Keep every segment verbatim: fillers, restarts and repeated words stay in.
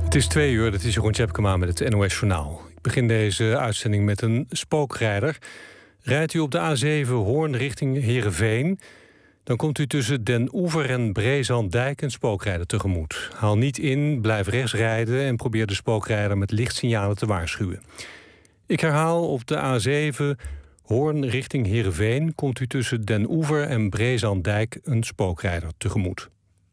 Het is twee uur, dit is Jeroen Tjepkema met het N O S Journaal. Ik begin deze uitzending met een spookrijder. Rijdt u op de A zeven Hoorn richting Heerenveen, dan komt u tussen Den Oever en Brezandijk een spookrijder tegemoet. Haal niet in, blijf rechts rijden en probeer de spookrijder met lichtsignalen te waarschuwen. Ik herhaal, op de A zeven Hoorn richting Heerenveen komt u tussen Den Oever en Brezandijk een spookrijder tegemoet.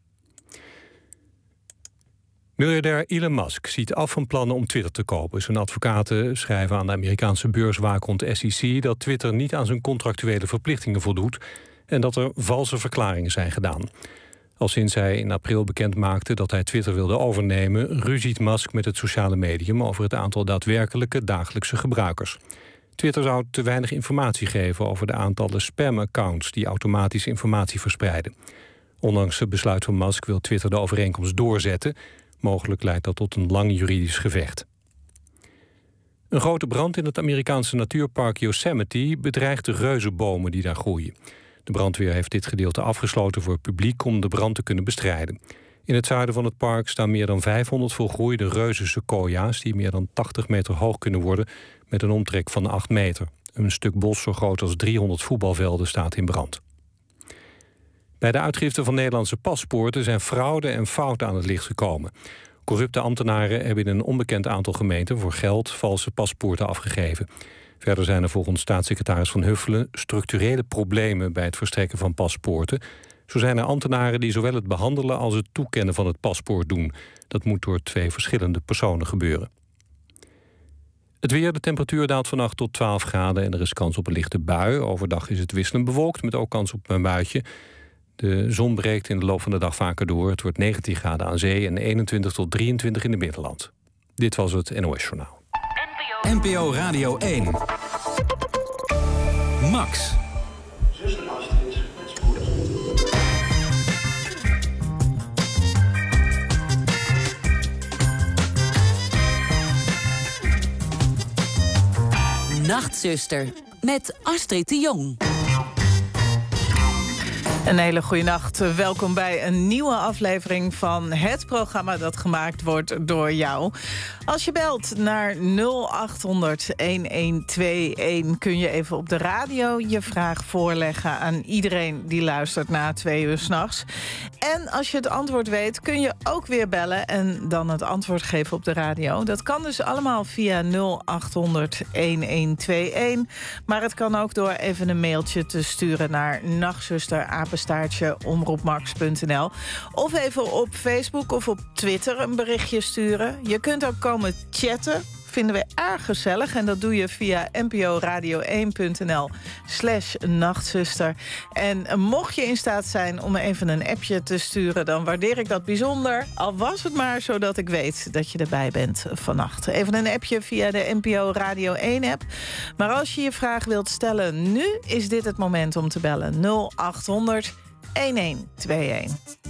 Miljardair Elon Musk ziet af van plannen om Twitter te kopen. Zijn advocaten schrijven aan de Amerikaanse beurswaakhond S E C dat Twitter niet aan zijn contractuele verplichtingen voldoet en dat er valse verklaringen zijn gedaan. Al sinds hij in april bekend maakte dat hij Twitter wilde overnemen, ruziet Musk met het sociale medium over het aantal daadwerkelijke dagelijkse gebruikers. Twitter zou te weinig informatie geven over de aantallen spam-accounts die automatisch informatie verspreiden. Ondanks het besluit van Musk wil Twitter de overeenkomst doorzetten. Mogelijk leidt dat tot een lang juridisch gevecht. Een grote brand in het Amerikaanse natuurpark Yosemite bedreigt de reuzenbomen die daar groeien. De brandweer heeft dit gedeelte afgesloten voor het publiek om de brand te kunnen bestrijden. In het zuiden van het park staan meer dan vijfhonderd volgroeide reuzensequoia's die meer dan tachtig meter hoog kunnen worden met een omtrek van acht meter. Een stuk bos zo groot als driehonderd voetbalvelden staat in brand. Bij de uitgifte van Nederlandse paspoorten zijn fraude en fouten aan het licht gekomen. Corrupte ambtenaren hebben in een onbekend aantal gemeenten voor geld valse paspoorten afgegeven. Verder zijn er volgens staatssecretaris Van Huffelen structurele problemen bij het verstrekken van paspoorten. Zo zijn er ambtenaren die zowel het behandelen als het toekennen van het paspoort doen. Dat moet door twee verschillende personen gebeuren. Het weer, de temperatuur daalt vannacht tot twaalf graden en er is kans op een lichte bui. Overdag is het wisselend bewolkt met ook kans op een buitje. De zon breekt in de loop van de dag vaker door. Het wordt negentien graden aan zee en eenentwintig tot drieëntwintig in het binnenland. Dit was het N O S Journaal. N P O Radio één. Max. Zuster Astrid met spoed. Nachtzuster met Astrid de Jong. Een hele goede nacht. Welkom bij een nieuwe aflevering van het programma dat gemaakt wordt door jou. Als je belt naar nul acht honderd elf kun je even op de radio je vraag voorleggen aan iedereen die luistert na twee uur 's nachts. En als je het antwoord weet, kun je ook weer bellen en dan het antwoord geven op de radio. Dat kan dus allemaal via nul acht honderd elf Maar het kan ook door even een mailtje te sturen naar nachtzuster apenstaartje omroepmax punt n l. Of even op Facebook of op Twitter een berichtje sturen. Je kunt ook komen chatten. Vinden we erg gezellig. En dat doe je via nporadio één punt n l slash nachtzuster. En mocht je in staat zijn om even een appje te sturen, dan waardeer ik dat bijzonder. Al was het maar zodat ik weet dat je erbij bent vannacht. Even een appje via de N P O Radio één app. Maar als je je vraag wilt stellen, nu is dit het moment om te bellen. nul acht honderd elf tweeëntig.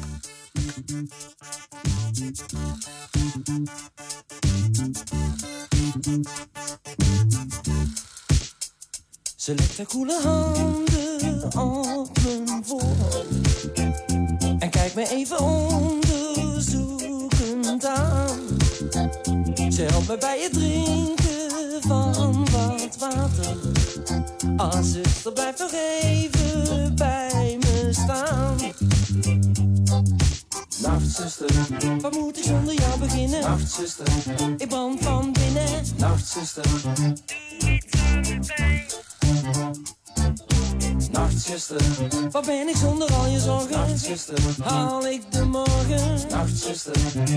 Ze legt haar koele handen op mijn voorhoofd en kijkt me even onderzoekend aan. Ze helpt me bij het drinken van wat water. Ah, zuster, blijf nog even bij me staan. Nachtzuster, wat moet ik zonder jou beginnen? Nachtzuster, ik brand van binnen. Nachtzuster, Nachtzuster, wat ben ik zonder al je zorgen? Nachtzuster, haal ik de morgen? Nachtzuster,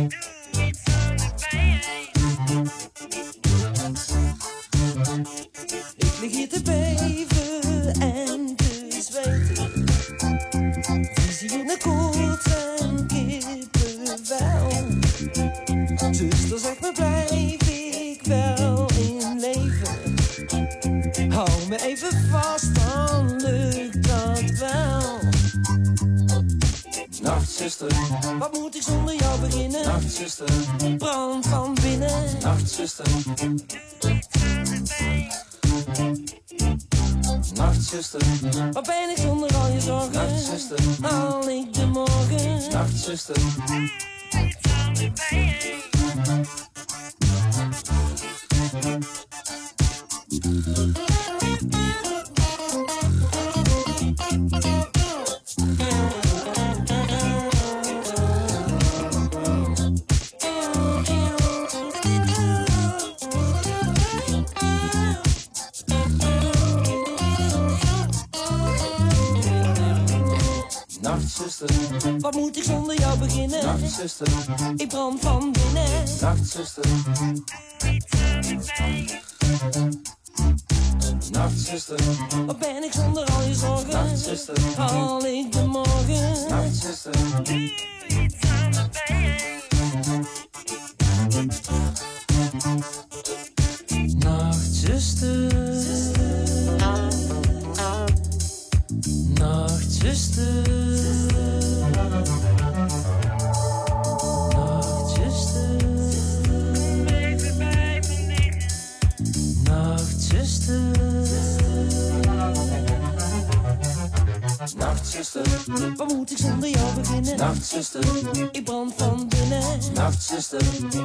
ik lig hier te beven en te zweten. Visie in koorts en kippenvel. Zuster, zeg me, blijf ik wel in leven? Hou me even vast, dan lukt dat wel. Nachtzuster, wat moet ik zonder jou beginnen? Nachtzuster, brand van binnen. Nachtzuster, Nachtzuster, wat ben ik zonder al je zorgen? Nachtzuster, haal ik de morgen? Nachtzuster, beginnen. Nachtzuster, Ik brand van binnen. nachtzuster. Nachtzuster, Wat ben ik zonder al je zorgen? nachtzuster, Haal ik de morgen? nachtzuster. Nachtzuster, nachtzuster, nachtzuster, even bij me liggen. Nachtzuster, Nachtzuster, wat moet ik zonder jou beginnen? nachtzuster, Ik brand van binnen. nachtzuster.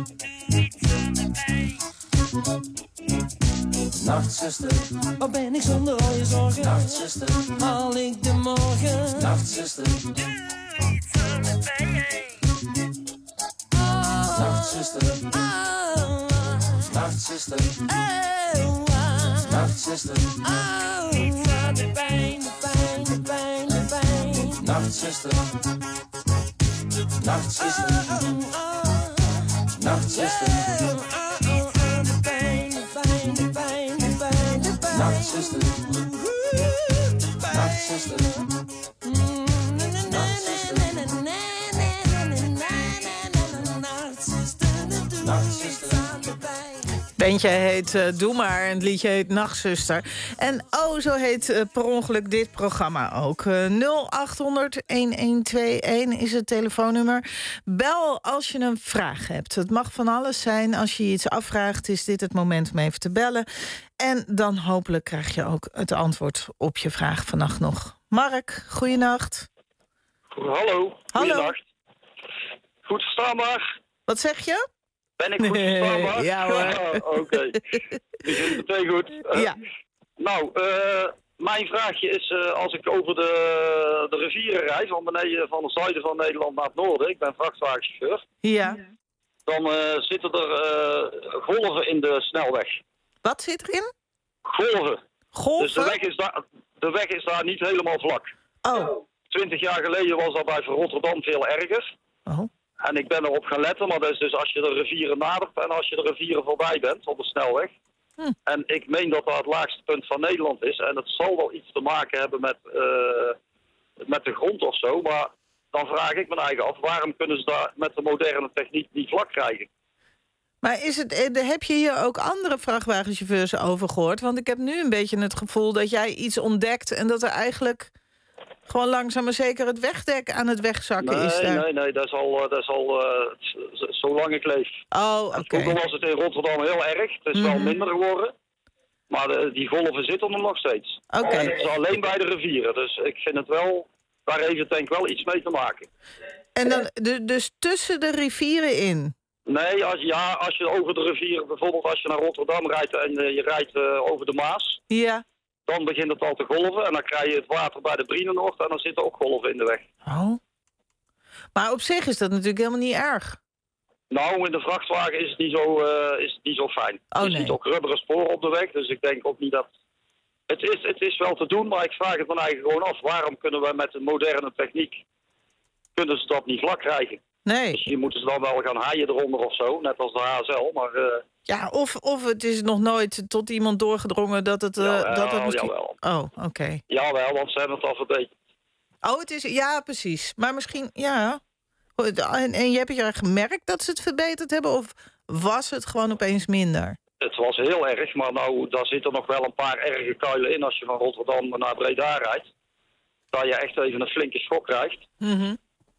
Nachtzuster, Wat ben ik zonder al je zorgen? nachtzuster, Haal ik de morgen? nachtzuster. Nachtzuster, Oh, nachtzuster, oh, oh. nachtzuster, Oh, de pijn, de pijn, de pijn, de pijn. nachtzuster. Nachtzuster, nachtzuster, De pijn, de pijn, de pijn, de pijn, de pijn. nachtzuster, nachtzuster. Bandje heet uh, Doe Maar en het liedje heet Nachtzuster. En oh, zo heet uh, per ongeluk dit programma ook. Uh, nul acht honderd, een een twee een is het telefoonnummer. Bel als je een vraag hebt. Het mag van alles zijn. Als je iets afvraagt, is dit het moment om even te bellen. En dan hopelijk krijg je ook het antwoord op je vraag vannacht nog. Mark, goeienacht. Hallo, goeienacht. Goed verstaanbaar? Wat zeg je? Ben ik goed verstaanbaar? Ja hoor. Oké, okay. Begint meteen goed. Uh, Ja. Nou, uh, mijn vraagje is, uh, als ik over de, de rivieren rijd, van beneden van het zuiden van Nederland naar het noorden, ik ben vrachtwagenchauffeur, Ja. dan uh, zitten er uh, golven in de snelweg. Wat zit erin? Golven. Golven? Dus de weg, is daar, de weg is daar niet helemaal vlak. Oh. Twintig jaar geleden was dat bij Rotterdam veel erger. Oh. En ik ben erop gaan letten, maar dat is dus als je de rivieren nadert en als je de rivieren voorbij bent op de snelweg. Hm. En ik meen dat dat het laagste punt van Nederland is. En het zal wel iets te maken hebben met, uh, met de grond of zo. Maar dan vraag ik me eigen af, waarom kunnen ze daar met de moderne techniek niet vlak krijgen? Maar is het, heb je hier ook andere vrachtwagenchauffeurs over gehoord? Want ik heb nu een beetje het gevoel dat jij iets ontdekt en dat er eigenlijk gewoon langzaam maar zeker het wegdek aan het wegzakken nee, is daar. Nee, nee, dat is al, dat is al uh, zolang ik leef. Oh, oké. Okay. Vroeger was het in Rotterdam heel erg. Het is mm-hmm. wel minder geworden. Maar de, die golven zitten er nog steeds. Oké. Okay. En het is alleen bij de rivieren. Dus ik vind het wel, daar heeft het denk ik wel iets mee te maken. En dan dus tussen de rivieren in? Nee, als, ja, als je over de rivieren, bijvoorbeeld als je naar Rotterdam rijdt en uh, je rijdt uh, over de Maas. Ja. Dan begint het al te golven en dan krijg je het water bij de Brienenoord en dan zitten ook golven in de weg. Oh. Maar op zich is dat natuurlijk helemaal niet erg. Nou, in de vrachtwagen is het niet zo, uh, is het niet zo fijn. Oh, er nee. zit ook rubberen sporen op de weg, dus ik denk ook niet dat... Het is, het is wel te doen, maar ik vraag het me eigenlijk gewoon af. Waarom kunnen we met de moderne techniek, kunnen ze dat niet vlak krijgen? Nee. Misschien moeten ze dan wel gaan haaien eronder of zo, net als de H S L, maar... Uh... Ja, of, of het is nog nooit tot iemand doorgedrongen dat het... Uh, jawel, dat het misschien... jawel. Oh, oké. Okay. Jawel, want ze hebben het al verbeterd. Oh, het is... Ja, precies. Maar misschien... Ja. En, en je hebt je gemerkt dat ze het verbeterd hebben? Of was het gewoon opeens minder? Het was heel erg, maar nou, daar zitten nog wel een paar erge kuilen in als je van Rotterdam naar Breda rijdt. Dat je echt even een flinke schok krijgt. Mm-hmm.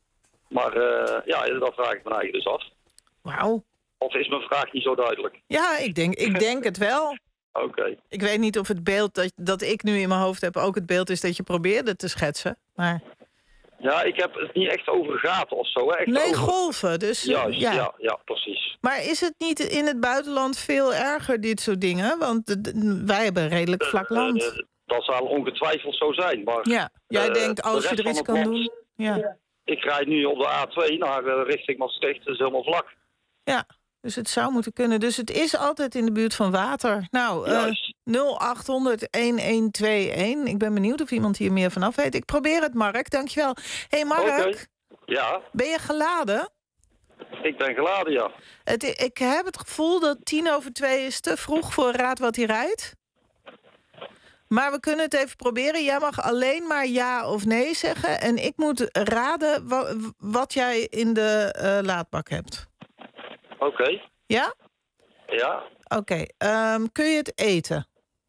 Maar uh, ja, dat vraag ik me eigenlijk dus af. Wauw. Of is mijn vraag niet zo duidelijk? Ja, ik denk, ik denk het wel. Oké. Okay. Ik weet niet of het beeld dat, dat ik nu in mijn hoofd heb ook het beeld is dat je probeerde te schetsen. Maar... Ja, ik heb het niet echt over gaten of zo. Hè? Echt nee, over... golven. Dus, Juist, ja. ja, ja, precies. Maar is het niet in het buitenland veel erger, dit soort dingen? Want de, de, wij hebben een redelijk vlak land. Uh, uh, dat zal ongetwijfeld zo zijn. Maar, ja, jij uh, denkt als je er iets kan land, doen... Ja. Ik rijd nu op de A twee naar uh, richting Maastricht. Dat is helemaal vlak. Ja, dus het zou moeten kunnen. Dus het is altijd in de buurt van water. Nou, uh, nul acht honderd, een een twee een. Ik ben benieuwd of iemand hier meer vanaf weet. Ik probeer het, Mark. Dankjewel. Hé, hey, Mark. Okay. Ja. Ben je geladen? Ik ben geladen, ja. Het, ik heb het gevoel dat tien over twee is te vroeg voor Raad wat hij rijdt. Maar we kunnen het even proberen. Jij mag alleen maar ja of nee zeggen. En ik moet raden wa- wat jij in de uh, laadbak hebt. Oké. Okay. Ja? Ja. Oké. Okay. Um, kun je het eten?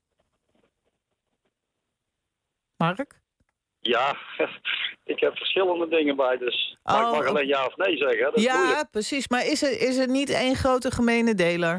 Mark? Ja, ik heb verschillende dingen bij, dus oh, maar ik mag alleen ja of nee zeggen. Dat is ja, moeilijk. Precies. Maar is er, is er niet één grote gemene deler?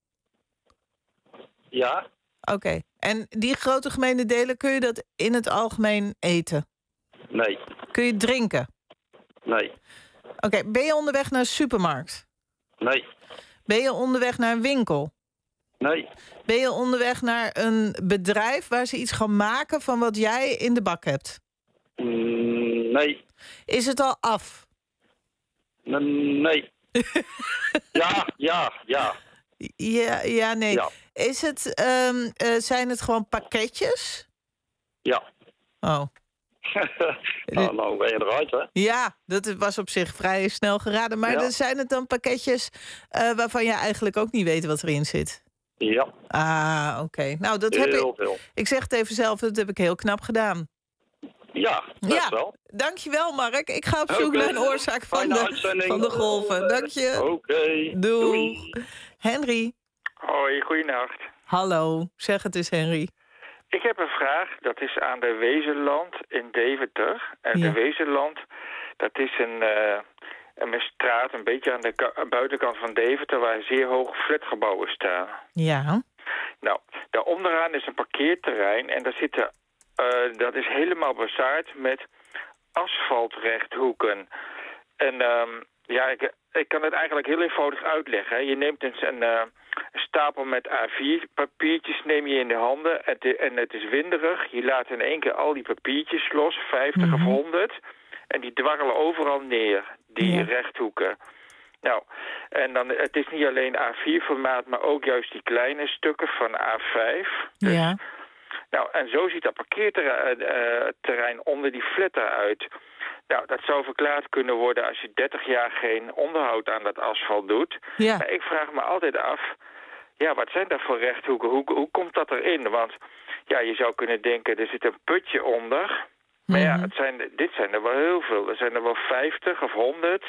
Ja. Oké. Okay. En die grote gemene deler, kun je dat in het algemeen eten? Nee. Kun je drinken? Nee. Oké. Okay. Ben je onderweg naar een supermarkt? Nee. Ben je onderweg naar een winkel? Nee. Ben je onderweg naar een bedrijf waar ze iets gaan maken van wat jij in de bak hebt? Mm, nee. Is het al af? Nee. ja, ja, ja. Ja, ja, nee. Ja. Is het, um, uh, zijn het gewoon pakketjes? Ja. Oh. nou, nou ben je eruit, hè? Ja, dat was op zich vrij snel geraden. Maar ja. Zijn het dan pakketjes uh, waarvan je eigenlijk ook niet weet wat erin zit? Ja. Ah, oké. Okay. Nou, dat heel heb ik. Veel. Ik zeg het even zelf, dat heb ik heel knap gedaan. Ja, best ja. wel. Dankjewel, Mark. Ik ga op zoek okay. naar een oorzaak van de, van de golven. Dank je. Oké. Okay. Doei. Doei. Henry. Hoi, goeienacht. Hallo. Zeg het eens, Henry. Ik heb een vraag. Dat is aan de Wezenland in Deventer. En ja. de Wezenland, dat is een, uh, een straat een beetje aan de ka- buitenkant van Deventer, waar zeer hoge flatgebouwen staan. Ja. Nou, daar onderaan is een parkeerterrein en daar zitten, uh, dat is helemaal bezaaid met asfaltrechthoeken. En um, ja, ik, ik kan het eigenlijk heel eenvoudig uitleggen. Hè. Je neemt een, een, uh, een stapel met A vier papiertjes neem je in de handen en, te, en het is winderig. Je laat in één keer al die papiertjes los, vijftig mm-hmm. of honderd. En die dwarrelen overal neer, die ja. rechthoeken. Nou, en dan, het is niet alleen A vier formaat, maar ook juist die kleine stukken van A vijf. Dus, ja. Nou, en zo ziet dat parkeerterrein uh, onder die flat eruit. Nou, dat zou verklaard kunnen worden als je dertig jaar geen onderhoud aan dat asfalt doet. Ja. Maar ik vraag me altijd af, ja, wat zijn dat voor rechthoeken? Hoe, hoe komt dat erin? Want ja, je zou kunnen denken, er zit een putje onder. Maar ja, het zijn, dit zijn er wel heel veel. Er zijn er wel vijftig of honderd.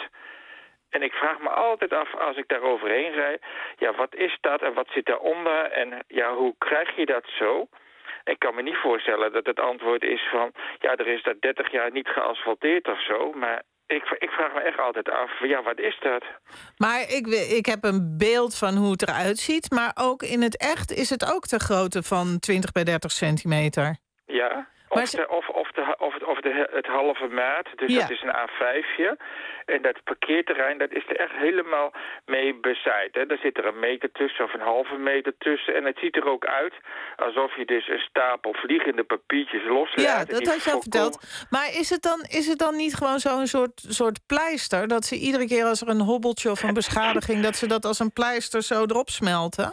En ik vraag me altijd af, als ik daar overheen rijd, ja, wat is dat en wat zit daaronder? En ja, hoe krijg je dat zo? Ik kan me niet voorstellen dat het antwoord is van, ja, er is dat dertig jaar niet geasfalteerd of zo. Maar ik, ik vraag me echt altijd af, ja, wat is dat? Maar ik, ik heb een beeld van hoe het eruit ziet, maar ook in het echt is het ook de grootte van twintig bij dertig centimeter. Ja. Of, de, of, of, de, of, het, of de, het halve maat, dus ja. dat is een A vijfje. En dat parkeerterrein, dat is er echt helemaal mee bezaaid. Hè. Daar zit er een meter tussen of een halve meter tussen. En het ziet er ook uit alsof je dus een stapel vliegende papiertjes loslaat. Ja, dat had je al verteld. Maar is het dan, is het dan niet gewoon zo'n soort, soort pleister? Dat ze iedere keer als er een hobbeltje of een beschadiging, dat ze dat als een pleister zo erop smelten?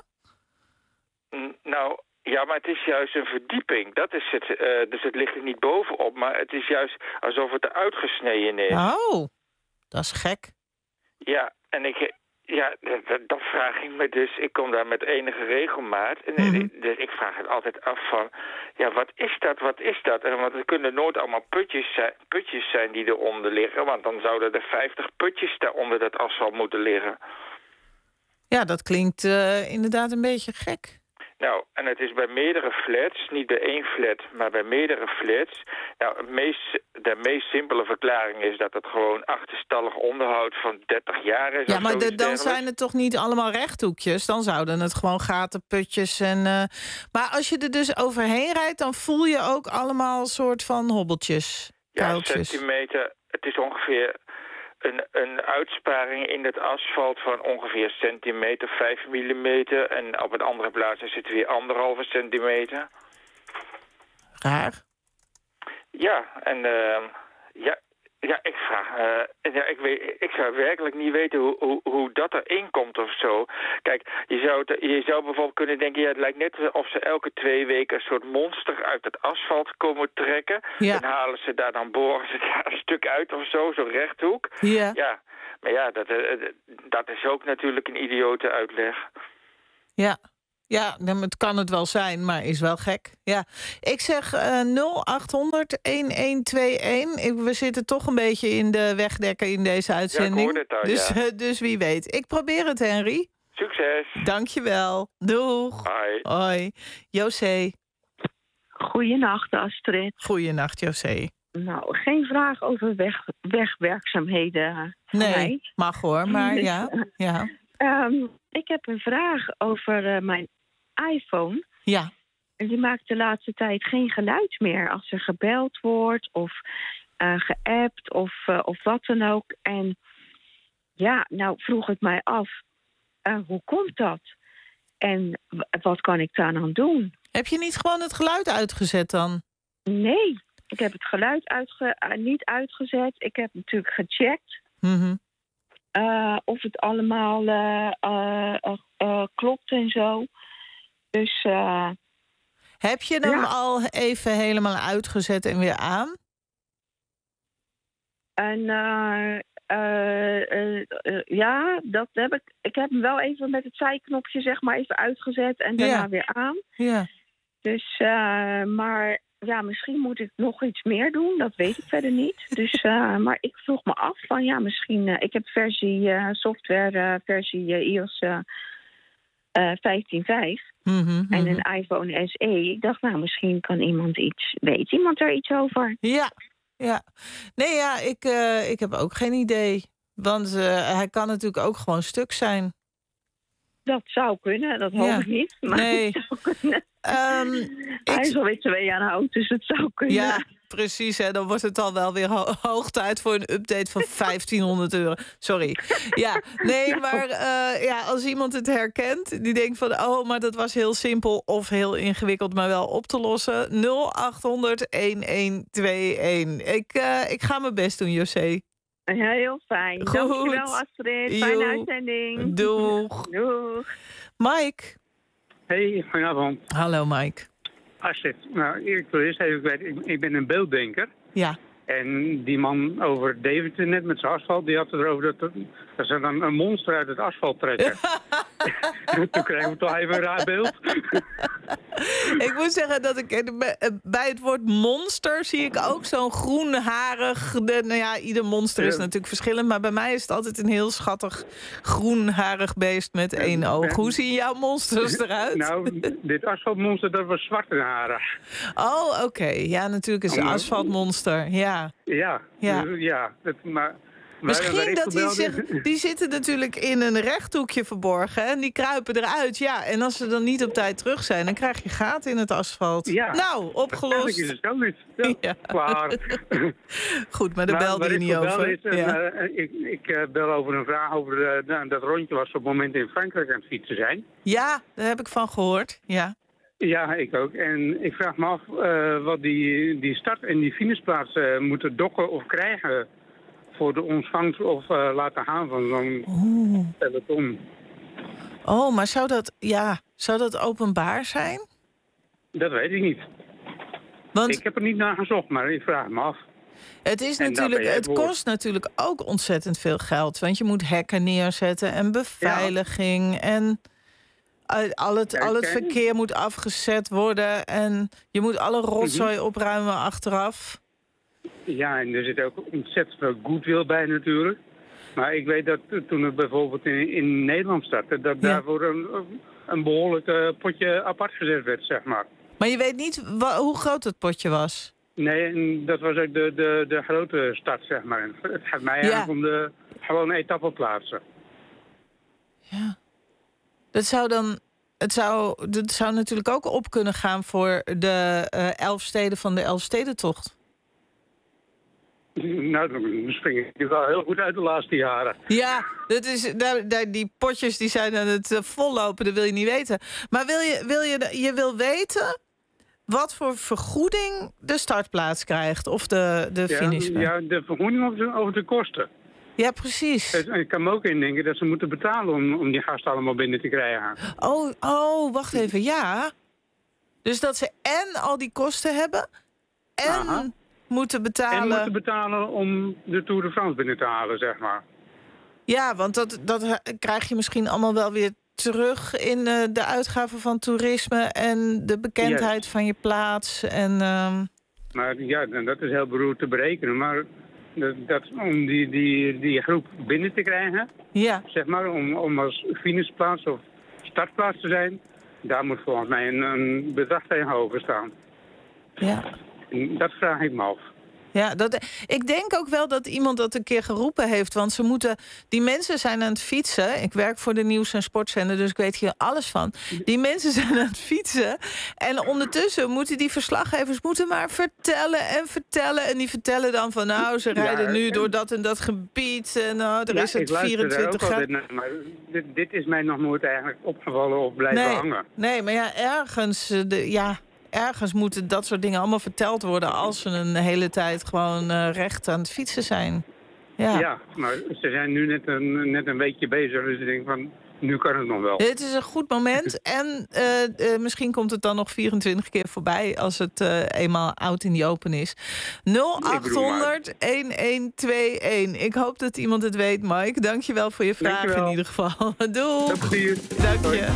Nou... Ja, maar het is juist een verdieping. Dat is het. Uh, dus het ligt er niet bovenop, maar het is juist alsof het eruit gesneden is. Oh, dat is gek. Ja, en ik, ja, dat, dat vraag ik me dus. Ik kom daar met enige regelmaat. En mm-hmm. dus ik vraag het altijd af van, ja, wat is dat, wat is dat? En want er kunnen nooit allemaal putjes zijn, putjes zijn die eronder liggen, want dan zouden er vijftig putjes daaronder dat asfalt moeten liggen. Ja, dat klinkt uh, inderdaad een beetje gek. Nou, en het is bij meerdere flats, niet bij één flat, maar bij meerdere flats. Nou, het meest, de meest simpele verklaring is dat het gewoon achterstallig onderhoud van dertig jaar is. Ja, maar de, dan zijn het toch niet allemaal rechthoekjes? Dan zouden het gewoon gatenputjes en... Uh... Maar als je er dus overheen rijdt, dan voel je ook allemaal soort van hobbeltjes, kuiltjes. Ja, centimeter. Het is ongeveer... Een, een uitsparing in het asfalt van ongeveer centimeter, vijf millimeter. En op een andere plaats is het weer anderhalve centimeter. Raar. Ja, en uh, ja, Ja, ik vraag. Uh, ja, ik, weet, ik zou werkelijk niet weten hoe, hoe, hoe dat erin komt of zo. Kijk, je zou, te, je zou bijvoorbeeld kunnen denken, ja, het lijkt net of ze elke twee weken een soort monster uit het asfalt komen trekken. Ja. En halen ze daar dan, boren ze daar een stuk uit of zo, zo'n rechthoek. Ja. Ja, maar ja, dat, uh, dat is ook natuurlijk een idiote uitleg. Ja. Ja, het kan het wel zijn, maar is wel gek. Ja. Ik zeg uh, nul acht honderd elf tweeënhalf. We zitten toch een beetje in de wegdekker in deze uitzending. Ja, ik hoorde het al, dus, ja. uh, dus wie weet. Ik probeer het, Henry. Succes. Dankjewel. Doeg. Hoi. Hoi. José. Goeienacht, Astrid. Goeienacht, José. Nou, geen vraag over weg, wegwerkzaamheden. Nee, mij. mag hoor, maar Dus, ja. uh, ja. Um, ik heb een vraag over uh, mijn iPhone. Ja. En die maakt de laatste tijd geen geluid meer als er gebeld wordt of uh, geappt of, uh, of wat dan ook. En ja, nou vroeg ik mij af, uh, hoe komt dat? En w- wat kan ik daar dan doen? Heb je niet gewoon het geluid uitgezet dan? Nee, ik heb het geluid uitge- uh, niet uitgezet. Ik heb natuurlijk gecheckt. Mm-hmm. Uh, of het allemaal uh, uh, uh, uh, klopt en zo. Dus... Uh, heb je hem ja. al even helemaal uitgezet en weer aan? En uh, uh, uh, uh, ja, dat heb ik. Ik heb hem wel even met het zijknopje zeg maar even uitgezet en daarna ja. weer aan. Ja. Dus, uh, maar ja, misschien moet ik nog iets meer doen. Dat weet ik verder niet. Dus, uh, maar ik vroeg me af van ja, misschien... Uh, ik heb versie uh, software, uh, versie uh, i o s uh, uh, vijftien punt vijf. Mm-hmm, en mm-hmm. een iPhone S E. Ik dacht, nou, misschien kan iemand iets... Weet iemand er iets over? Ja, ja. Nee, ja, ik, uh, ik heb ook geen idee. Want uh, hij kan natuurlijk ook gewoon stuk zijn. Dat zou kunnen, dat hoop ja. ik niet. Maar nee. het zou kunnen. Um, Hij ik... is alweer twee jaar oud, dus het zou kunnen. Ja, precies. Hè. Dan wordt het al wel weer ho- hoog tijd voor een update van vijftienhonderd euro. Sorry. Ja, nee, maar uh, ja, als iemand het herkent... die denkt van, oh, maar dat was heel simpel... of heel ingewikkeld, maar wel op te lossen... nul acht honderd elf tweeënhalf. Ik, uh, ik ga mijn best doen, José. Ja, heel fijn. Goed. Dankjewel, Astrid. Fijne Jo. uitzending. Doeg. Doeg. Mike. Hey, goedenavond. Hallo, Mike. Astrid, nou, ik wil eerst even weten, ik, ik ben een beelddenker. Ja. En die man over Deventer net met zijn asfalt, die had het erover dat, dat ze dan een monster uit het asfalt trekken. Toen kregen we toch even een raar beeld. Ik moet zeggen dat ik bij het woord monster zie ik ook zo'n groenharig... De, nou ja, ieder monster is ja. natuurlijk verschillend... maar bij mij is het altijd een heel schattig groenharig beest met één oog. En, hoe zien jouw monsters eruit? Nou, dit asfaltmonster, dat was zwart en harig. Oh, oké. Okay. Ja, natuurlijk is een asfaltmonster. Ja, ja. ja. ja dat, maar... Misschien dat die zich... Die zitten natuurlijk in een rechthoekje verborgen... en die kruipen eruit. Ja, en als ze dan niet op tijd terug zijn... dan krijg je gaten in het asfalt. Ja. Nou, opgelost. Is het ook niet. Ja, ja. Klaar. Goed, maar daar belde je niet over. Is, ja. uh, ik ik uh, bel over een vraag over uh, dat rondje... was op het moment in Frankrijk aan het fietsen zijn. Ja, daar heb ik van gehoord. Ja. Ja, ik ook. En ik vraag me af uh, wat die, die start- en die finishplaats uh, moeten dokken of krijgen... voor de ontvangst of uh, laten gaan van zo'n peloton. Oh, maar zou dat, ja, zou dat openbaar zijn? Dat weet ik niet. Want ik heb er niet naar gezocht, maar ik vraag me af. Het, is natuurlijk, het voor. kost natuurlijk ook ontzettend veel geld. Want je moet hekken neerzetten en beveiliging... Ja. en al het, al het verkeer moet afgezet worden... en je moet alle rotzooi mm-hmm. opruimen achteraf... Ja, en er zit ook ontzettend veel goodwill bij natuurlijk. Maar ik weet dat toen het bijvoorbeeld in, in Nederland startte... dat ja. daarvoor een, een behoorlijk uh, potje apart gezet werd, zeg maar. Maar je weet niet wa- hoe groot het potje was? Nee, en dat was ook de, de, de grote start, zeg maar. Het gaat mij ja. aan om de gewone etappeplaatsen. Ja. Dat zou dan... Het zou, dat zou natuurlijk ook op kunnen gaan voor de uh, elf steden van de Elfstedentocht. Nou, dan spring ik wel heel goed uit de laatste jaren. Ja, dat is, nou, die potjes die zijn aan het vollopen, dat wil je niet weten. Maar wil je, wil je, je wil weten wat voor vergoeding de startplaats krijgt of de, de finish. Ja, ja, de vergoeding over de, over de kosten. Ja, precies. Ik kan me ook indenken dat ze moeten betalen om, om die gasten allemaal binnen te krijgen. Oh, oh, wacht even, ja. Dus dat ze en al die kosten hebben en Aha. moeten betalen... En moeten betalen om de Tour de France binnen te halen, zeg maar. Ja, want dat, dat krijg je misschien allemaal wel weer terug in uh, de uitgaven van toerisme en de bekendheid yes. van je plaats. En, uh... Maar ja, dat is heel beroerd te berekenen. Maar dat, dat, om die, die, die groep binnen te krijgen, ja. zeg maar, om, om als finishplaats of startplaats te zijn, daar moet volgens mij een, een bedrag tegenover staan. Ja. Dat vraag ik me af. Ja, dat, ik denk ook wel dat iemand dat een keer geroepen heeft. Want ze moeten, die mensen zijn aan het fietsen. Ik werk voor de nieuws- en sportzender, dus ik weet hier alles van. Die mensen zijn aan het fietsen. En ondertussen moeten die verslaggevers moeten maar vertellen en vertellen. En die vertellen dan van nou, ze rijden ja, nu en... door dat en dat gebied. En nou, er ja, is het vierentwintig graden. Maar dit, dit is mij nog nooit eigenlijk opgevallen of blijven nee, hangen. Nee, maar ja, ergens... De, ja, Ergens moeten dat soort dingen allemaal verteld worden als ze een hele tijd gewoon uh, recht aan het fietsen zijn. Ja. ja, maar ze zijn nu net een, net een weekje bezig, dus ik denk van, nu kan het nog wel. Het is een goed moment en uh, uh, misschien komt het dan nog vierentwintig keer voorbij als het uh, eenmaal out in the open is. nul acht honderd een een twee een. Ik hoop dat iemand het weet, Mike. Dank je wel voor je vraag Dankjewel. in ieder geval. Doei. Dank je.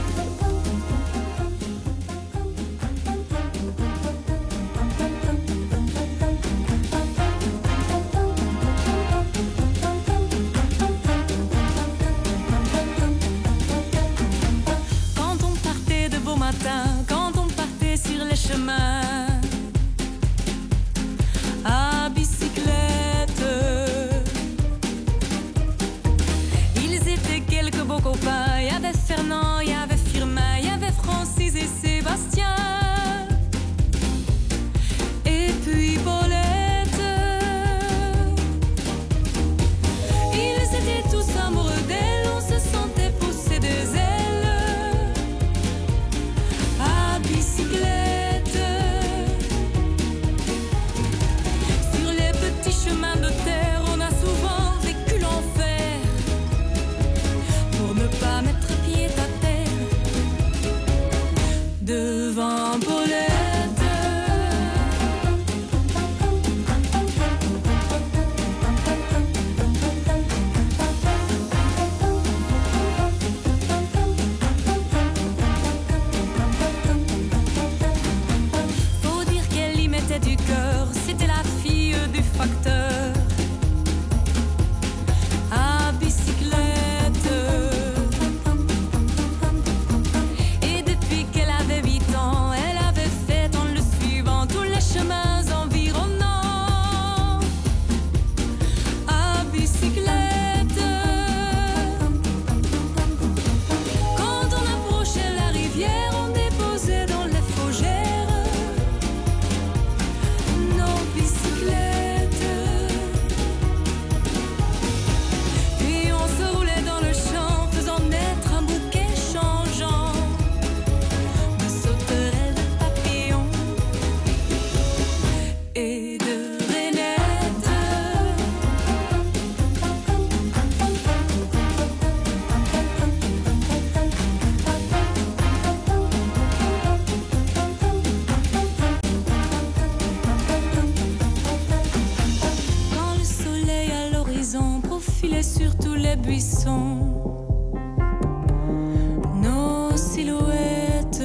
Quand on partait sur les chemins à bicyclette, ils étaient quelques beaux copains. Il y avait Fernand, il y avait Firmin, il y avait Francis et Sébastien, et puis Paulette. Ils étaient tous amoureux d'elle, on se sentait pousser des ailes. Sur les petits chemins de terre, on a souvent vécu l'enfer pour ne pas mettre pied à terre devant Paulette. Du cœur, c'était la fille du facteur à bicyclette. Et depuis qu'elle avait huit ans, elle avait fait en le suivant tous les chemins environnants à bicyclette. Quand on approchait la rivière, on déposait dans les fougères sur tous les buissons, nos silhouettes.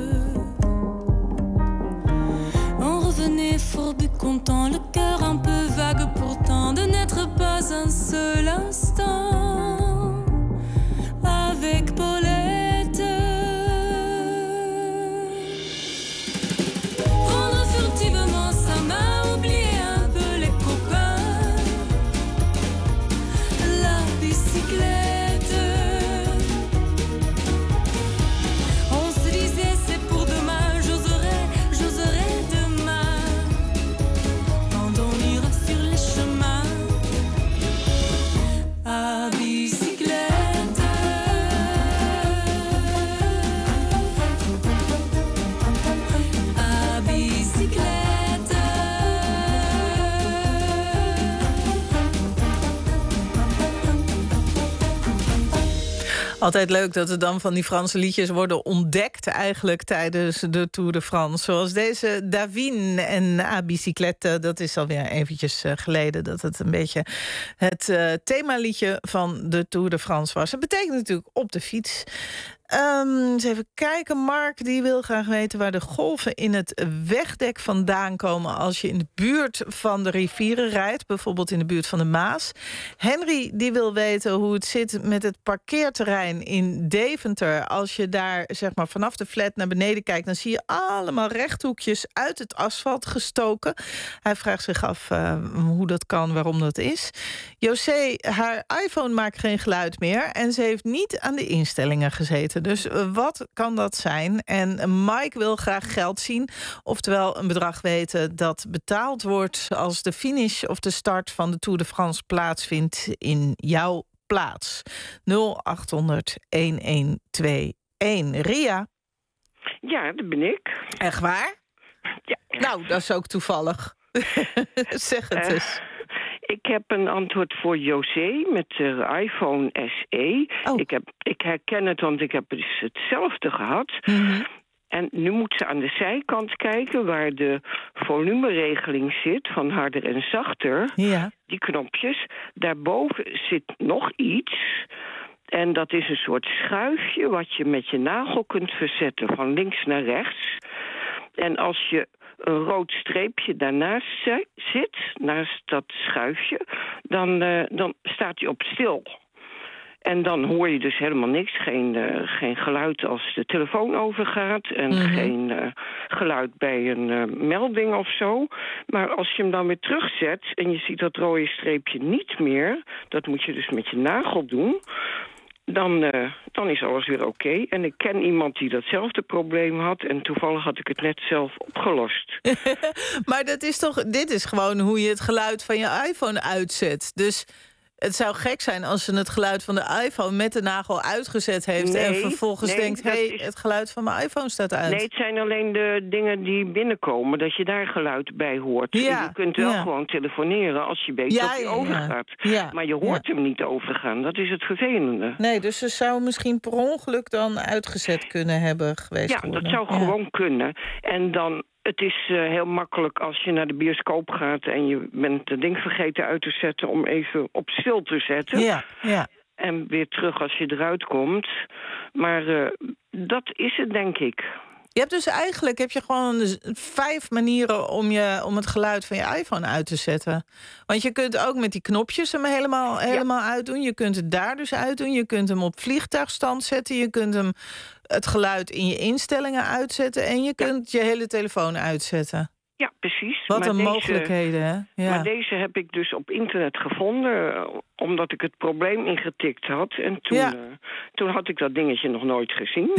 On revenait fourbu, content, le cœur un peu vague pourtant, de n'être pas un seul instant avec Paulette. Prendre furtivement sa main, oublier un peu les copains. Bicyclette. Altijd leuk dat er dan van die Franse liedjes worden ontdekt eigenlijk tijdens de Tour de France. Zoals deze Davine en A Bicyclette. Dat is alweer eventjes geleden dat het een beetje het uh, themaliedje van de Tour de France was. Het betekent natuurlijk op de fiets. Um, eens even kijken. Mark die wil graag weten waar de golven in het wegdek vandaan komen als je in de buurt van de rivieren rijdt. Bijvoorbeeld in de buurt van de Maas. Henry die wil weten hoe het zit met het parkeerterrein in Deventer. Als je daar zeg maar vanaf de flat naar beneden kijkt, dan zie je allemaal rechthoekjes uit het asfalt gestoken. Hij vraagt zich af uh, hoe dat kan, waarom dat is. José, haar iPhone maakt geen geluid meer en ze heeft niet aan de instellingen gezeten. Dus wat kan dat zijn? En Mike wil graag geld zien. Oftewel een bedrag weten dat betaald wordt als de finish of de start van de Tour de France plaatsvindt in jouw plaats. nul acht honderd een een twee een. Ria? Ja, dat ben ik. Echt waar? Ja. Nou, dat is ook toevallig. Zeg het uh. eens. Ik heb een antwoord voor José met de iPhone S E. Oh. Ik, heb, ik herken het, want ik heb dus hetzelfde gehad. Mm-hmm. En nu moet ze aan de zijkant kijken waar de volumeregeling zit van harder en zachter. Ja. Die knopjes. Daarboven zit nog iets. En dat is een soort schuifje wat je met je nagel kunt verzetten van links naar rechts. En als je een rood streepje daarnaast zit, naast dat schuifje, dan, uh, dan staat hij op stil. En dan hoor je dus helemaal niks. Geen, uh, geen geluid als de telefoon overgaat en mm-hmm. geen uh, geluid bij een uh, melding of zo. Maar als je hem dan weer terugzet en je ziet dat rode streepje niet meer, dat moet je dus met je nagel doen, Dan, uh, dan is alles weer oké. Okay. En ik ken iemand die datzelfde probleem had en toevallig had ik het net zelf opgelost. Maar dat is toch, dit is gewoon hoe je het geluid van je iPhone uitzet. Dus het zou gek zijn als ze het geluid van de iPhone met de nagel uitgezet heeft nee, en vervolgens nee, denkt, hé, hey, is... het geluid van mijn iPhone staat uit. Nee, het zijn alleen de dingen die binnenkomen, dat je daar geluid bij hoort. Ja, je kunt wel ja. gewoon telefoneren als je weet ja, dat hij ja, overgaat. Ja, maar je hoort ja. hem niet overgaan, dat is het vervelende. Nee, dus ze zou misschien per ongeluk dan uitgezet kunnen hebben geweest Ja, worden. dat zou ja. gewoon kunnen. En dan... Het is uh, heel makkelijk als je naar de bioscoop gaat en je bent het ding vergeten uit te zetten om even op stil te zetten. Ja, ja. En weer terug als je eruit komt. Maar uh, dat is het, denk ik. Je hebt dus eigenlijk heb je gewoon vijf manieren om, je, om het geluid van je iPhone uit te zetten. Want je kunt ook met die knopjes hem helemaal, helemaal ja. uitdoen. Je kunt het daar dus uitdoen. Je kunt hem op vliegtuigstand zetten. Je kunt hem het geluid in je instellingen uitzetten. En je kunt ja. je hele telefoon uitzetten. Ja, precies. Wat maar een deze, mogelijkheden, hè? Ja. Maar deze heb ik dus op internet gevonden, omdat ik het probleem ingetikt had. En toen, ja. uh, toen had ik dat dingetje nog nooit gezien.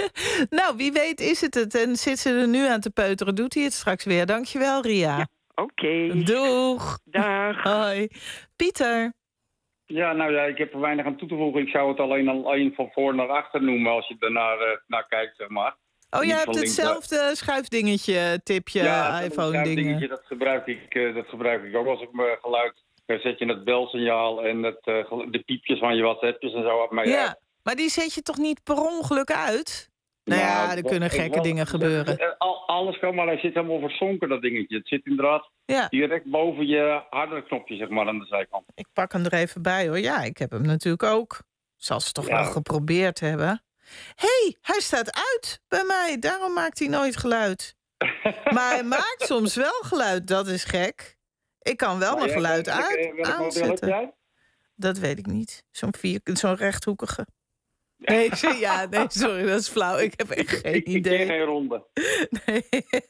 Nou, wie weet is het het. En zit ze er nu aan te peuteren, doet hij het straks weer. Dankjewel, Ria. Ja, oké. Okay. Doeg. Dag. Hoi. Pieter. Ja, nou ja, ik heb er weinig aan toe te voegen. Ik zou het alleen alleen van voor naar achter noemen als je er naar, uh, naar kijkt, zeg maar. Oh, jij hebt hetzelfde naar... schuifdingetje, tipje, ja, iPhone-dingen. Ja, dat gebruik ik, uh, dat gebruik ik ook als ik mijn geluid... Dan zet je het belsignaal en het, uh, de piepjes van je WhatsAppjes en zo op mij. Ja, maar die zet je toch niet per ongeluk uit? Nou ja, ja er kunnen gekke wel, dingen gebeuren. Het, al, alles kan, maar hij zit helemaal verzonken, dat dingetje. Het zit inderdaad ja. direct boven je harde knopje, zeg maar, aan de zijkant. Ik pak hem er even bij, hoor. Ja, ik heb hem natuurlijk ook. Zal ze toch ja. wel geprobeerd hebben. Hé, hey, hij staat uit bij mij. Daarom maakt hij nooit geluid. Maar hij maakt soms wel geluid. Dat is gek. Ik kan wel mijn geluid welke, uit, welke aanzetten. Dat weet ik niet. Zo'n vier, zo'n rechthoekige. Nee, ja, nee, sorry, dat is flauw. Ik heb echt geen idee. Ik ken geen ronde. Nee,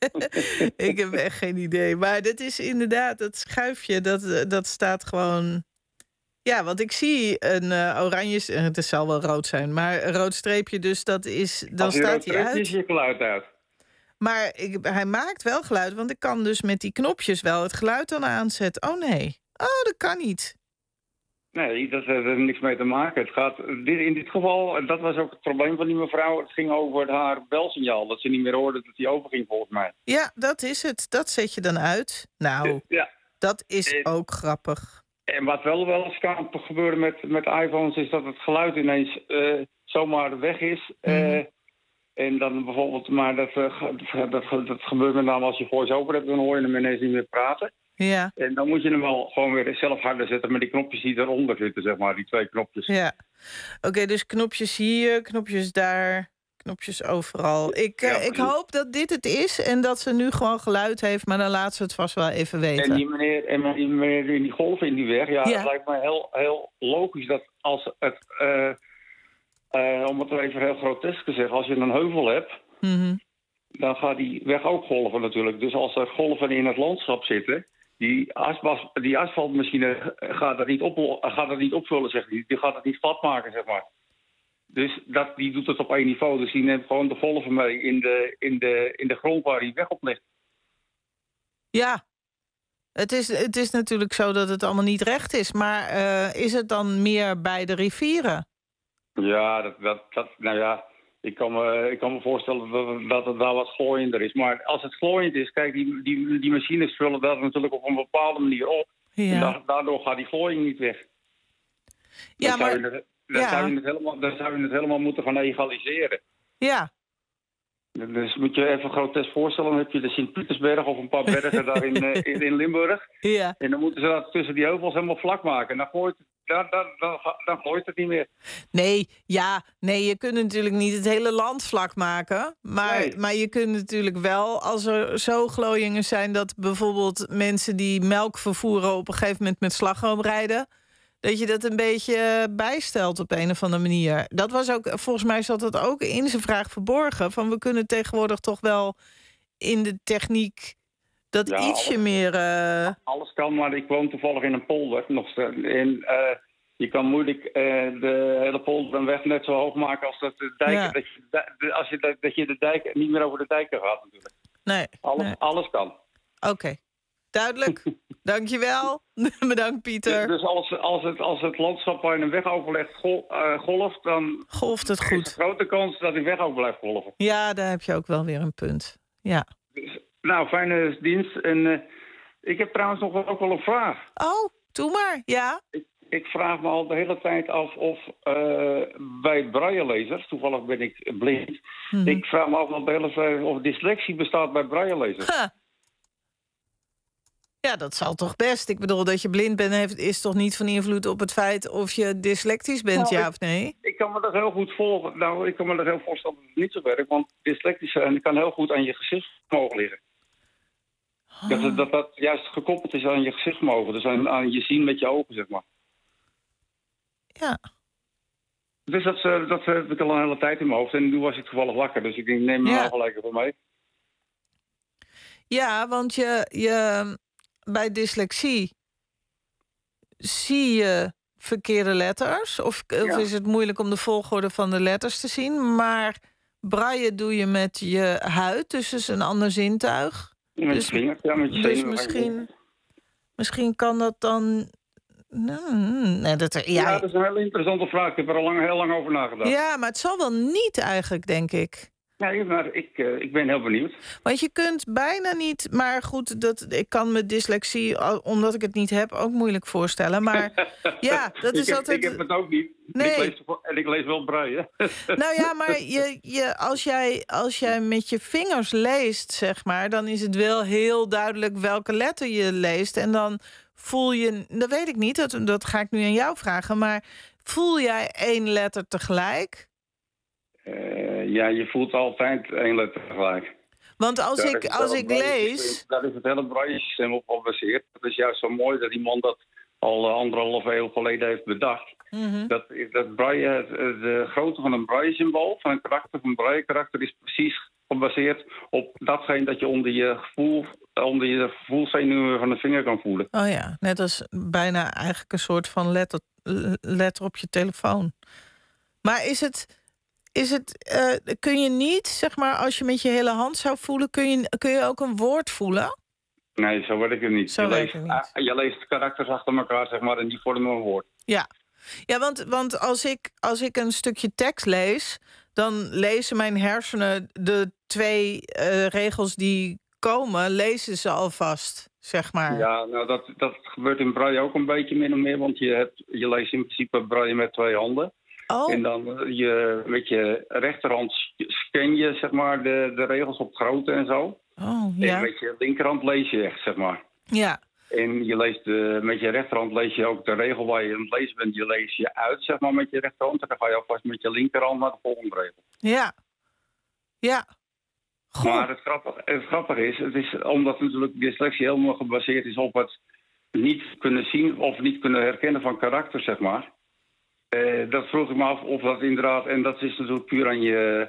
ik heb echt geen idee. Maar dit is inderdaad, dat schuifje, dat, dat staat gewoon... Ja, want ik zie een uh, oranje... Het zal wel rood zijn, maar een rood streepje, dus dat is... Dan Als je staat hij uit. Is je geluid uit. Maar ik, hij maakt wel geluid, want ik kan dus met die knopjes wel het geluid dan aanzetten. Oh nee, oh, dat kan niet. Nee, dat heeft er niks mee te maken. Het gaat, in dit geval, dat was ook het probleem van die mevrouw. Het ging over haar belsignaal, dat ze niet meer hoorde dat die overging volgens mij. Ja, dat is het. Dat zet je dan uit. Nou, ja. dat is en, ook grappig. En wat wel wel eens kan gebeuren met, met iPhones is dat het geluid ineens uh, zomaar weg is. Mm. Uh, en dan bijvoorbeeld, maar dat, uh, dat, dat, dat gebeurt met name als je voice-over hebt, dan hoor je hem ineens niet meer praten. Ja. En dan moet je hem wel gewoon weer zelf harder zetten met die knopjes die eronder zitten, zeg maar, die twee knopjes. Ja. Oké, okay, dus knopjes hier, knopjes daar, knopjes overal. Ik, uh, ja, ik hoop dat dit het is en dat ze nu gewoon geluid heeft, maar dan laat ze het vast wel even weten. En die meneer, en die meneer in die golven in die weg, ja, ja. Het lijkt me heel, heel logisch dat als het, uh, uh, om het even heel grotesk te zeggen, als je een heuvel hebt, mm-hmm. dan gaat die weg ook golven natuurlijk. Dus als er golven in het landschap zitten, die, asbas, die asfaltmachine gaat dat niet, op, gaat dat niet opvullen, zeg die. Die gaat het niet plat maken, zeg maar. Dus dat, die doet het op één niveau. Dus die neemt gewoon de golven mee in de, in de, in de grond waar die weg op ligt. Ja, het is, het is natuurlijk zo dat het allemaal niet recht is. Maar uh, is het dan meer bij de rivieren? Ja, dat, dat, dat, nou ja, ik kan me, ik kan me voorstellen dat, dat het daar wat glooiender is. Maar als het glooiend is, kijk, die, die, die machines vullen dat natuurlijk op een bepaalde manier op. Ja. En da, daardoor gaat die glooiing niet weg. Ja, dan maar... Zou je het, dan, ja. zou je het helemaal, dan zou je het helemaal moeten gaan egaliseren. Ja. Dus moet je even grotesk voorstellen, dan heb je de Sint-Pietersberg of een paar bergen daar in, uh, in, in Limburg. Ja. En dan moeten ze dat tussen die heuvels helemaal vlak maken. En dan gooit, dan, dan, dan, dan gooit het niet meer. Nee, ja, nee, je kunt natuurlijk niet het hele land vlak maken. Maar, nee. maar je kunt natuurlijk wel, als er zo glooiingen zijn dat bijvoorbeeld mensen die melk vervoeren op een gegeven moment met slagroom rijden, dat je dat een beetje bijstelt op een of andere manier. Dat was ook, volgens mij zat dat ook in zijn vraag verborgen. Van we kunnen tegenwoordig toch wel in de techniek dat ja, ietsje alles, meer... Uh... Alles kan, maar ik woon toevallig in een polder. Nog en, uh, je kan moeilijk uh, de hele polder en weg net zo hoog maken als dat de dijken. Ja. Dat, je, de, als je, dat, dat je de dijk niet meer over de dijken gaat natuurlijk. Nee. Alles, nee. alles kan. Oké. Okay. Duidelijk. Dankjewel. Bedankt, Pieter. Dus als, als, het, als het landschap waar je een weg overlegt gol, uh, golft, dan golft het goed. Is er een grote kans dat die weg ook blijft golven. Ja, daar heb je ook wel weer een punt. Ja. Dus, nou, fijne dienst. En uh, ik heb trouwens nog wel, ook wel een vraag. Oh, doe maar. Ja. Ik, ik vraag me al de hele tijd af of uh, bij braillelezers, toevallig ben ik blind, mm-hmm. ik vraag me af de hele tijd of dyslexie bestaat bij braillelezers. Huh. Ja, dat zal toch best. Ik bedoel, dat je blind bent heeft, is toch niet van invloed op het feit of je dyslectisch bent, nou, ja ik, of nee? Ik kan me dat heel goed volgen. Nou, ik kan me dat heel voorstellen dat het niet zo werkt. Want dyslectisch zijn kan heel goed aan je gezichtsvermogen liggen. Oh. Dat, dat dat juist gekoppeld is aan je gezichtsvermogen. Dus aan, aan je zien met je ogen, zeg maar. Ja. Dus dat, dat heb ik al een hele tijd in mijn hoofd. En nu was ik toevallig wakker. Dus ik neem me ja. gelijk even mee. Ja, want je... je... bij dyslexie zie je verkeerde letters? Of, ja. of is het moeilijk om de volgorde van de letters te zien? Maar braille doe je met je huid, dus is een ander zintuig. Met dus, je vinger, ja, met je dus zenuwen. misschien, misschien kan dat dan... Nee, dat er, ja, ja, dat is een hele interessante vraag. Ik heb er al lang, heel lang over nagedacht. Ja, maar het zal wel niet eigenlijk, denk ik. Nee, maar ik, uh, ik ben heel benieuwd. Want je kunt bijna niet... Maar goed, dat, ik kan me dyslexie, omdat ik het niet heb, ook moeilijk voorstellen. Maar ja, dat is ik heb, altijd... Ik heb het ook niet. Nee. Ik lees, en ik lees wel braille. Nou ja, maar je, je, als, jij, als jij met je vingers leest, zeg maar, dan is het wel heel duidelijk welke letter je leest. En dan voel je... Dat weet ik niet, dat, dat ga ik nu aan jou vragen. Maar voel jij één letter tegelijk? Uh, ja, je voelt altijd één letter tegelijk. Want als daar ik, als ik lees... Daar is het hele braille-systeem op gebaseerd. Het is juist zo mooi dat die man dat al uh, anderhalve eeuw geleden heeft bedacht. Mm-hmm. Dat, dat braille, de grootte van een braille-symbool, van een karakter, van een braille-karakter, is precies gebaseerd op datgene dat je onder je gevoel, onder je gevoelszenuwen van de vinger kan voelen. Oh ja, net als bijna eigenlijk een soort van letter, letter op je telefoon. Maar is het... Is het, uh, kun je niet, zeg maar, als je met je hele hand zou voelen, kun je, kun je ook een woord voelen? Nee, zo werkt het niet. Zo je, leest, het niet. Uh, je leest karakters achter elkaar, zeg maar, en die vormen een woord. Ja, ja want, want als, ik, als ik een stukje tekst lees, dan lezen mijn hersenen de twee uh, regels die komen, lezen ze alvast, zeg maar. Ja, nou, dat, dat gebeurt in braille ook een beetje min of meer, want je, hebt, je leest in principe braille met twee handen. Oh. En dan je, met je rechterhand scan je zeg maar, de, de regels op grootte en zo. Oh, ja. En met je linkerhand lees je echt, zeg maar. Ja. En je leest de, met je rechterhand lees je ook de regel waar je aan het lezen bent. Je leest je uit, zeg maar, met je rechterhand. En dan ga je alvast met je linkerhand naar de volgende regel. Ja. Ja. Goh. Maar het grappige, het grappige is, het is, omdat natuurlijk dyslexie helemaal gebaseerd is op het niet kunnen zien of niet kunnen herkennen van karakter, zeg maar. Uh, dat vroeg ik me af of dat inderdaad, en dat is natuurlijk puur aan je,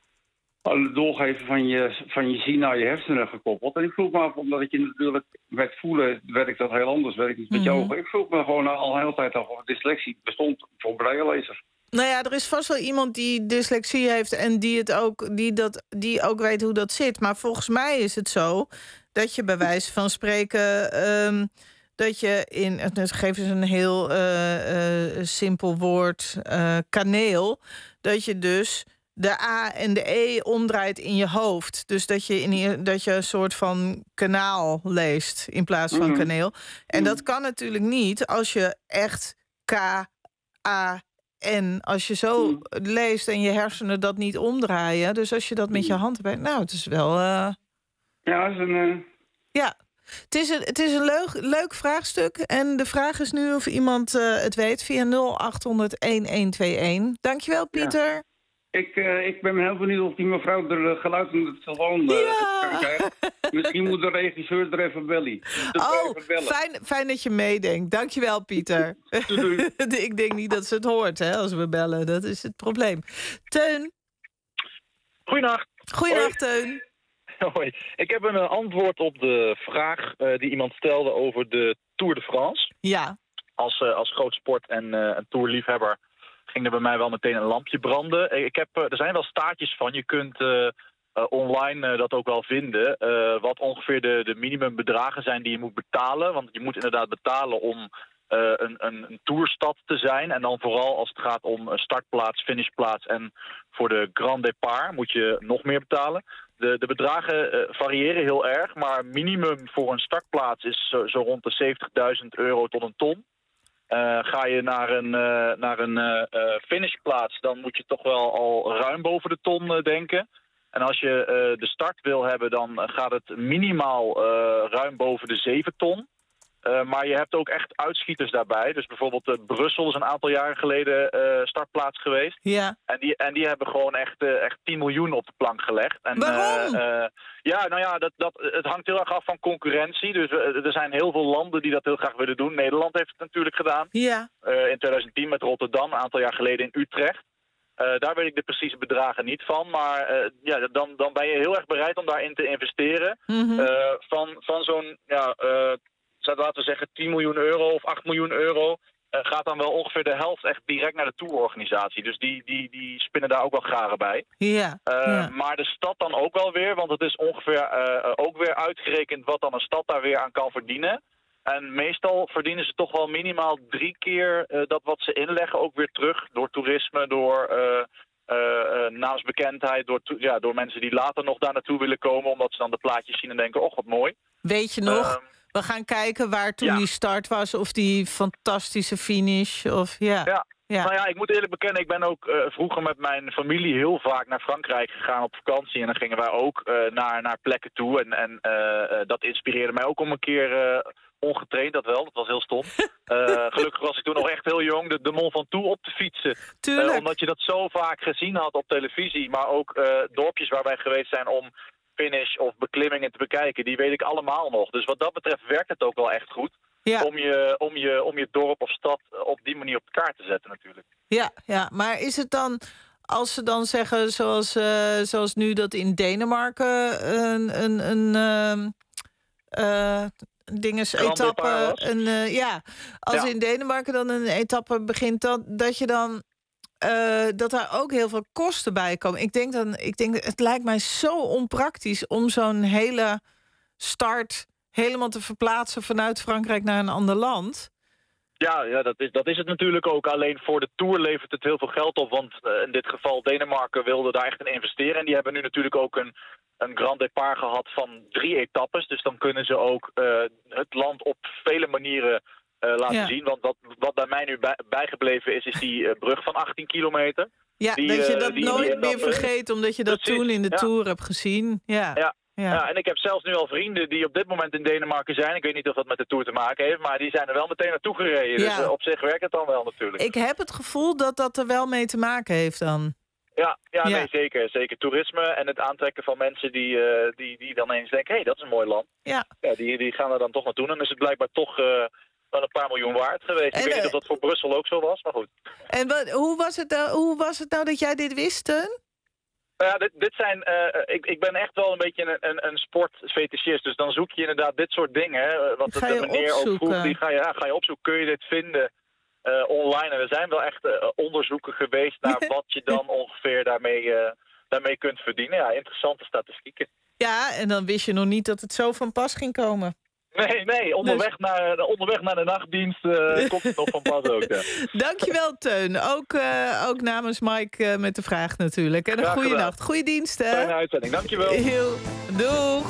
aan het doorgeven van je, van je zien naar je hersenen gekoppeld. En ik vroeg me af, omdat ik je natuurlijk met voelen werkt dat heel anders, werkt niet met je Mm-hmm. ogen. Ik vroeg me gewoon al een hele tijd af of dyslexie bestond voor braillelezers. Nou ja, er is vast wel iemand die dyslexie heeft en die, het ook, die, dat, die ook weet hoe dat zit. Maar volgens mij is het zo dat je bij wijze van spreken... Um, dat je in, geef eens een heel uh, uh, simpel woord, uh, kaneel... dat je dus de A en de E omdraait in je hoofd. Dus dat je, in, dat je een soort van kanaal leest in plaats van Mm-hmm. kaneel. En dat kan natuurlijk niet als je echt K, A... En als je zo leest en je hersenen dat niet omdraaien... dus als je dat met je hand hebt... nou, het is wel... Uh... Ja, het is een... Uh... Ja, het is een, het is een leuk, leuk vraagstuk. En de vraag is nu of iemand uh, het weet via nul acht honderd een een twee een. Dankjewel, Pieter. Ja. Ik, uh, ik ben heel benieuwd of die mevrouw er uh, geluid in het telefoon uh, ja. krijgt. Misschien moet de regisseur er even bellen. Oh, even bellen. Fijn, fijn dat je meedenkt. Dankjewel, Pieter. Ik denk niet dat ze het hoort, hè, als we bellen. Dat is het probleem. Teun. Goeienacht. Goeienacht, Teun. Hoi. Ik heb een uh, antwoord op de vraag uh, die iemand stelde over de Tour de France. Ja. Als, uh, als groot sport- en uh, een tourliefhebber ging er bij mij wel meteen een lampje branden. Ik heb, uh, er zijn wel staartjes van. Je kunt uh, uh, online uh, dat ook wel vinden. Uh, wat ongeveer de, de minimumbedragen zijn die je moet betalen. Want je moet inderdaad betalen om uh, een, een, een tourstad te zijn. En dan vooral als het gaat om startplaats, finishplaats en voor de Grand Départ moet je nog meer betalen. De, de bedragen uh, variëren heel erg, maar minimum voor een startplaats is zo, zo rond de zeventigduizend euro tot een ton. Uh, ga je naar een, uh, naar een uh, uh, finishplaats, dan moet je toch wel al ruim boven de ton uh, denken. En als je uh, de start wil hebben, dan gaat het minimaal uh, ruim boven de zeven ton. Uh, maar je hebt ook echt uitschieters daarbij. Dus bijvoorbeeld uh, Brussel is een aantal jaren geleden uh, startplaats geweest. Ja. En die, en die hebben gewoon echt, uh, echt tien miljoen op de plank gelegd. En, Waarom? Uh, uh, ja, nou ja, dat, dat, het hangt heel erg af van concurrentie. Dus uh, er zijn heel veel landen die dat heel graag willen doen. Nederland heeft het natuurlijk gedaan. Ja. Uh, in twintig tien met Rotterdam, een aantal jaar geleden in Utrecht. Uh, daar weet ik de precieze bedragen niet van. Maar uh, ja, dan, dan ben je heel erg bereid om daarin te investeren. Mm-hmm. Uh, van, van zo'n... Ja, uh, laten we zeggen tien miljoen euro of acht miljoen euro... Uh, gaat dan wel ongeveer de helft echt direct naar de tourorganisatie. Dus die, die, die spinnen daar ook wel garen bij. Ja, uh, ja. Maar de stad dan ook wel weer, want het is ongeveer uh, ook weer uitgerekend wat dan een stad daar weer aan kan verdienen. En meestal verdienen ze toch wel minimaal drie keer uh, dat wat ze inleggen ook weer terug. Door toerisme, door uh, uh, uh, naamsbekendheid, door, to- ja, door mensen die later nog daar naartoe willen komen. Omdat ze dan de plaatjes zien en denken, oh wat mooi. Weet je nog... Uh, We gaan kijken waar toen ja. die start was. Of die fantastische finish. Of, ja. Ja. Ja. Nou ja, ik moet eerlijk bekennen, ik ben ook uh, vroeger met mijn familie heel vaak naar Frankrijk gegaan op vakantie. En dan gingen wij ook uh, naar, naar plekken toe. En, en uh, uh, dat inspireerde mij ook om een keer uh, ongetraind, dat wel. Dat was heel stom. Uh, gelukkig was ik toen nog echt heel jong, de, de Mont Ventoux op te fietsen. Tuurlijk. Uh, omdat je dat zo vaak gezien had op televisie. Maar ook uh, dorpjes waar wij geweest zijn om finish of beklimmingen te bekijken, die weet ik allemaal nog. Dus wat dat betreft werkt het ook wel echt goed. Ja. Om, je, om, je, om je dorp of stad op die manier op de kaart te zetten natuurlijk. Ja, ja, maar is het dan, als ze dan zeggen, zoals, uh, zoals nu dat in Denemarken een, een, een uh, uh, dinges etappe, een, uh, ja, als ja. in Denemarken dan een etappe begint, dat, dat je dan Uh, dat daar ook heel veel kosten bij komen. Ik denk dan, ik denk, het lijkt mij zo onpraktisch om zo'n hele start helemaal te verplaatsen vanuit Frankrijk naar een ander land. Ja, ja dat, is, dat is het natuurlijk ook. Alleen voor de Tour levert het heel veel geld op. Want uh, in dit geval Denemarken wilde daar echt in investeren. En die hebben nu natuurlijk ook een, een Grand Départ gehad van drie etappes. Dus dan kunnen ze ook uh, het land op vele manieren uh, laten Ja. zien. Want wat, wat bij mij nu bij, bijgebleven is, is die uh, brug van achttien kilometer. Ja, die, dat je uh, dat die, nooit die meer etappe- vergeet, omdat je dat Precies, toen in de ja. Tour hebt gezien. Ja. Ja. Ja. Ja, en ik heb zelfs nu al vrienden die op dit moment in Denemarken zijn. Ik weet niet of dat met de Tour te maken heeft, maar die zijn er wel meteen naartoe gereden. Ja. Dus uh, op zich werkt het dan wel natuurlijk. Ik heb het gevoel dat dat er wel mee te maken heeft dan. Ja, ja, Ja. nee, zeker. Zeker toerisme en het aantrekken van mensen die, uh, die, die dan eens denken, hé, hey, dat is een mooi land. Ja. Ja, die, die gaan er dan toch naartoe. En dan is het blijkbaar toch uh, wel een paar miljoen waard geweest. En, ik weet niet uh, of dat voor Brussel ook zo was, maar goed. En wat, hoe, was het, uh, hoe was het nou dat jij dit wist, Teun? Nou ja, dit, dit zijn, uh, ik, ik ben echt wel een beetje een, een, een sportfetischist. Dus dan zoek je inderdaad dit soort dingen. Hè, wat Ga de je meneer ook vroeg, opzoeken. die ga je, ja, ga je opzoeken. Kun je dit vinden uh, online? En er zijn wel echt uh, onderzoeken geweest naar wat je dan ongeveer daarmee, uh, daarmee kunt verdienen. Ja, interessante statistieken. Ja, en dan wist je nog niet dat het zo van pas ging komen. Nee, nee, onderweg, Dus- naar, onderweg naar de nachtdienst uh, komt het nog van pas ook. Ja. Dankjewel, Teun. Ook, uh, ook namens Mike uh, met de vraag natuurlijk. En een Graag goede gedaan. nacht. Goeie dienst, hè? Fijne uitzending, dankjewel. Heel. Doeg.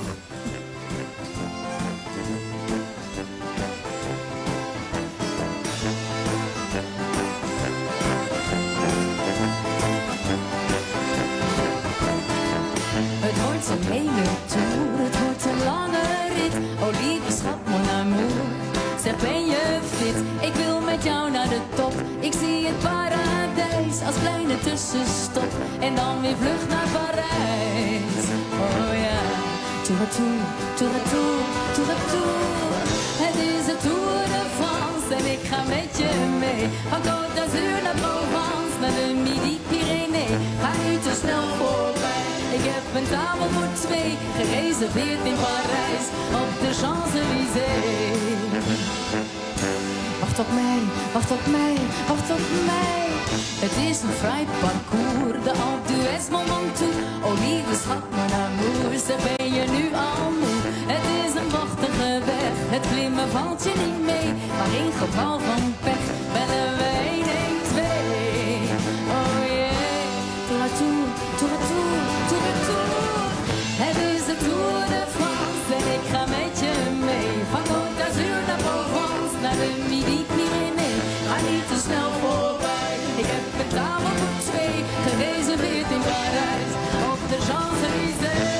Het wordt een hele tour, het wordt een lange rit. Oh lieve schat, mon amour, zeg ben je fit? Ik wil met jou naar de top, ik zie het paradijs als kleine tussenstop. En dan weer vlug naar Parijs, oh ja. Tour à tour, tour à tour, tour à tour. Het is de Tour de France en ik ga met je mee. Van Côte d'Azur naar Provence, naar de Midi-Pyrénées. Ga niet te snel voorbij. Ik heb een tafel voor twee, gereserveerd in Parijs, op de Champs-Élysées. Wacht op mij, wacht op mij, wacht op mij. Het is een fraai parcours, de Alpe d'Huez, Mont Ventoux. Oh lieve schat, mon amour, zeg ben je nu al moe? Het is een wachtige weg, het klimmen valt je niet mee. Maar in geval van pech, bellen we een een twee. Oh yeah, tour à tour, tour à tour, tour à tour. Het is de Tour de France en ik ga met je mee. Van Côte d'Azur naar Provence, naar de Midi-Pyrénées. Ga niet te snel voorbij, ik heb een tafel voor twee, gereserveerd in Parijs, op de Champs-Élysées.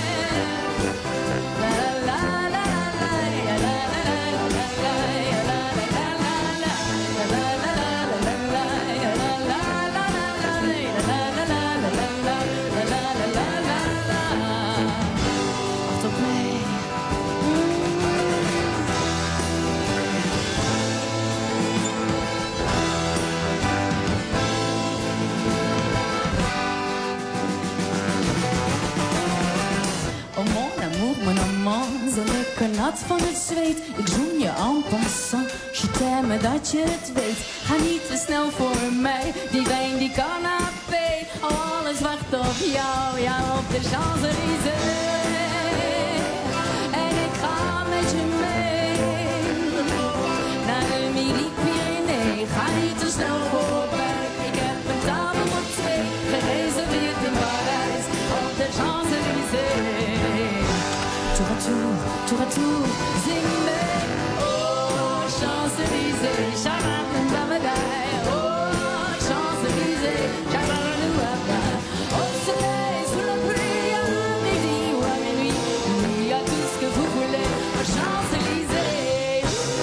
La la la la la la la la la la la la la la. Wacht op mij. Oh mon amour, mon amant, zo lekker nat van het zweet. Ik zoen je en passant, je t'aime dat je het weet. Ga niet te snel voor mij, die wijn die canapé. Oh, alles wacht op jou, ja op de Champs-Élysées. En ik ga met je mee, naar de Midi-Pyrénées. Ga niet te snel voorbij, ik heb een tafel voor twee, gereserveerd in Parijs, op de Champs-Élysées. Tour à tour, tour à tour, zing mee. Oh, Champs-Élysées, Charadamadaï. Oh, Champs-Élysées, Charadamadaï. Au soleil, sous la pluie, à midi ou à minuit, il y a tout ce que vous voulez aux Champs-Élysées.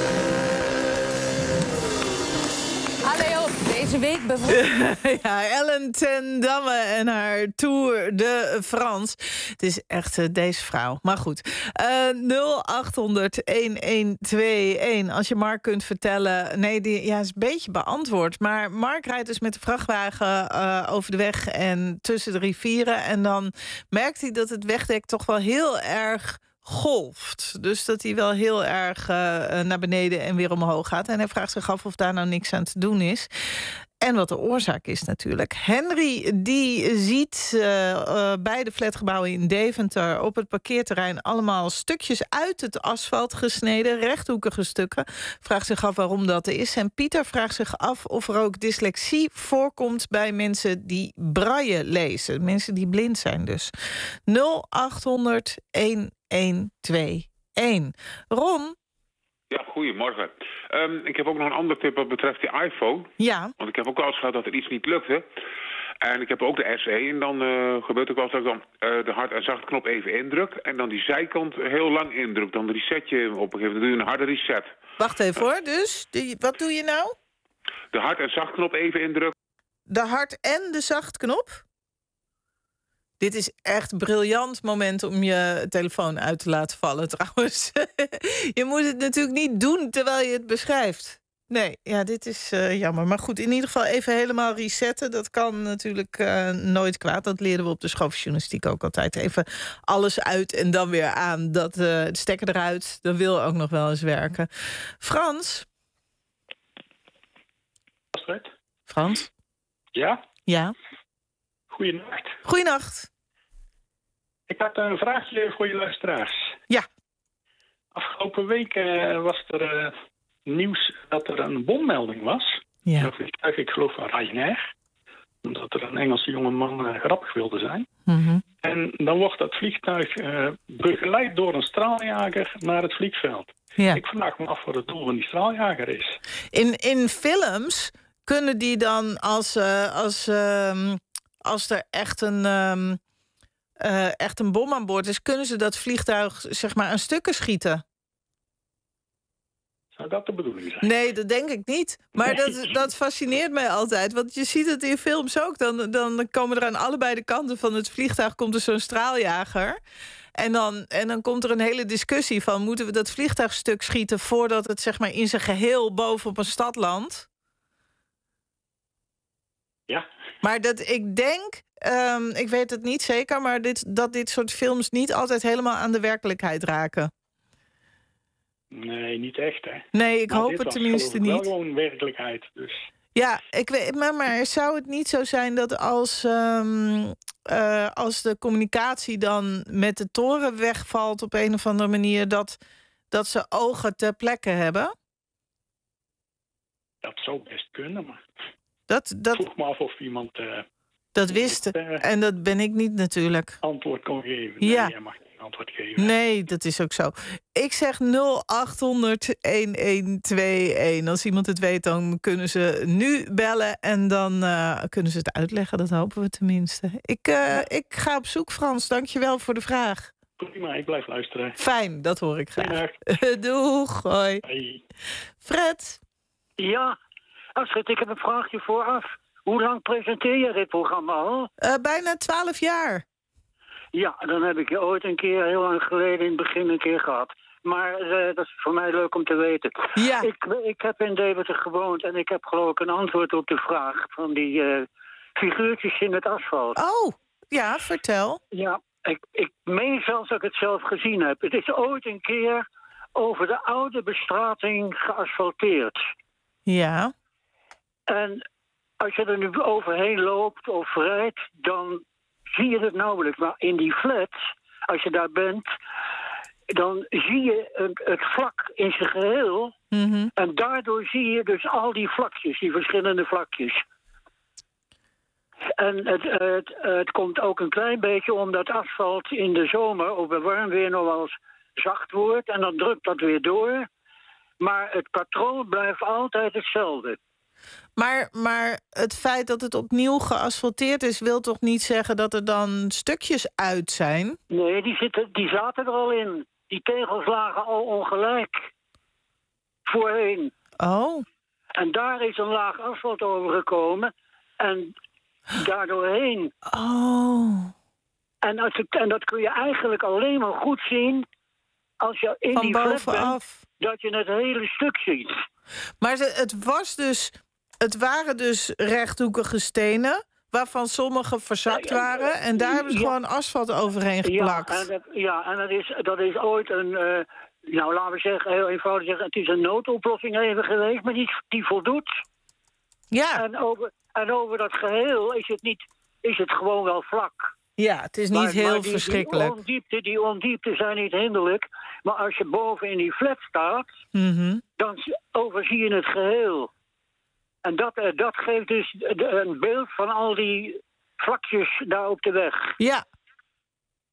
Allee op, deze week bijvoorbeeld. Ja, Ellen ten Damme en haar Tour de France. Het is echt uh, deze vrouw. Maar goed, uh, nul acht honderd, een twee een. Als je Mark kunt vertellen... Nee, die ja, is een beetje beantwoord. Maar Mark rijdt dus met de vrachtwagen uh, over de weg en tussen de rivieren. En dan merkt hij dat het wegdek toch wel heel erg golft. Dus dat hij wel heel erg uh, naar beneden en weer omhoog gaat. En hij vraagt zich af of daar nou niks aan te doen is. En wat de oorzaak is natuurlijk. Henry die ziet uh, uh, bij de flatgebouwen in Deventer op het parkeerterrein allemaal stukjes uit het asfalt gesneden, rechthoekige stukken. Vraagt zich af waarom dat is. En Pieter vraagt zich af of er ook dyslexie voorkomt bij mensen die braille lezen. Mensen die blind zijn dus. nul acht honderd, een een twee een. Ron? Ja, goedemorgen. Um, ik heb ook nog een andere tip wat betreft die iPhone. Ja. Want ik heb ook wel eens gehad dat er iets niet lukte. En ik heb ook de S E en dan uh, gebeurt ook wel eens dat ik dan uh, de hard- en zacht knop even indruk. En dan die zijkant heel lang indruk. Dan reset je op een gegeven moment. Dan doe je een harde reset. Wacht even hoor, dus die, wat doe je nou? De hard- en zacht knop even indrukken. De hard- en de zacht knop? Dit is echt een briljant moment om je telefoon uit te laten vallen trouwens. Je moet het natuurlijk niet doen terwijl je het beschrijft. Nee, ja, dit is uh, jammer. Maar goed, in ieder geval even helemaal resetten. Dat kan natuurlijk uh, nooit kwaad. Dat leren we op de school van journalistiek ook altijd. Even alles uit en dan weer aan. Dat uh, het stekker eruit, dat wil ook nog wel eens werken. Frans? Astrid? Frans? Ja? Ja? Goeienacht. Goeienacht. Ik had een vraagje voor je luisteraars. Ja. Afgelopen week uh, was er uh, nieuws dat er een bommelding was. Ja. Vliegtuig, ik geloof van Ryanair. Omdat er een Engelse jongeman uh, grappig wilde zijn. Mm-hmm. En dan wordt dat vliegtuig uh, begeleid door een straaljager naar het vliegveld. Ja. Ik vraag me af wat het doel van die straaljager is. In, in films kunnen die dan als, uh, als, uh, als er echt een, um, uh, echt een bom aan boord is, kunnen ze dat vliegtuig zeg maar aan stukken schieten? Zou dat de bedoeling zijn? Nee, dat denk ik niet. Maar Nee. dat, dat fascineert mij altijd. Want je ziet het in films ook. Dan, dan komen er aan allebei de kanten van het vliegtuig komt er zo'n straaljager. En dan, en dan komt er een hele discussie van, moeten we dat vliegtuig stuk schieten voordat het zeg maar in zijn geheel boven op een stad landt? Ja. Maar dat ik denk, um, ik weet het niet zeker, maar dit, dat dit soort films niet altijd helemaal aan de werkelijkheid raken. Nee, niet echt, hè? Nee, ik maar hoop dit het was tenminste geloof ik niet. wel gewoon werkelijkheid, dus. Ja, ik weet, maar, maar zou het niet zo zijn dat als, um, uh, als de communicatie dan met de toren wegvalt op een of andere manier, dat, dat ze ogen ter plekke hebben? Dat zou best kunnen, maar Dat, dat, vroeg me af of iemand uh, dat wist. uh, En dat ben ik niet natuurlijk. antwoord kon geven. Ja. Nee, jij mag geen antwoord geven. Nee, dat is ook zo. Ik zeg nul acht honderd een een twee een. Als iemand het weet, dan kunnen ze nu bellen en dan uh, kunnen ze het uitleggen. Dat hopen we tenminste. Ik, uh, ja. ik ga op zoek, Frans. Dank je wel voor de vraag. Prima, ik blijf luisteren. Fijn, dat hoor ik graag. Doeg, hoi. Hey. Fred? Ja, Astrid, ik heb een vraagje vooraf. Hoe lang presenteer je dit programma al? Uh, bijna twaalf jaar. Ja, dan heb ik je ooit een keer, heel lang geleden, in het begin een keer gehad. Maar uh, dat is voor mij leuk om te weten. Ja. Ik, ik heb in Deventer gewoond en ik heb geloof ik een antwoord op de vraag van die uh, figuurtjes in het asfalt. Oh, ja, vertel. Ja, ik, ik meen zelfs dat ik het zelf gezien heb. Het is ooit een keer over de oude bestrating geasfalteerd. Ja. En als je er nu overheen loopt of rijdt, dan zie je het nauwelijks. Maar in die flats, als je daar bent, dan zie je het, het vlak in zijn geheel. Mm-hmm. En daardoor zie je dus al die vlakjes, die verschillende vlakjes. En het, het, het komt ook een klein beetje omdat asfalt in de zomer of bij warm weer nog wel eens zacht wordt. En dan drukt dat weer door. Maar het patroon blijft altijd hetzelfde. Maar, maar het feit dat het opnieuw geasfalteerd is, wil toch niet zeggen dat er dan stukjes uit zijn? Nee, die, zitten, die zaten er al in. Die tegels lagen al ongelijk. Voorheen. Oh. En daar is een laag asfalt over gekomen. En daardoorheen. Oh. En, als het, en dat kun je eigenlijk alleen maar goed zien als je in Van die flat bovenaf. bent, dat je het hele stuk ziet. Maar het was dus, het waren dus rechthoekige stenen, waarvan sommige verzakt waren. En daar hebben ze ja. gewoon asfalt overheen geplakt. Ja, en dat, ja, en dat, is, dat is ooit een, uh, nou laten we zeggen, heel eenvoudig zeggen, het is een noodoplossing even geweest, maar die, die voldoet. Ja. En over, en over dat geheel is het, niet, is het gewoon wel vlak. Ja, het is niet maar, heel maar die, verschrikkelijk. Die ondiepte, die ondiepte zijn niet hinderlijk. Maar als je boven in die flat staat, mm-hmm. dan overzie je het geheel. En dat, dat geeft dus een beeld van al die vlakjes daar op de weg. Ja.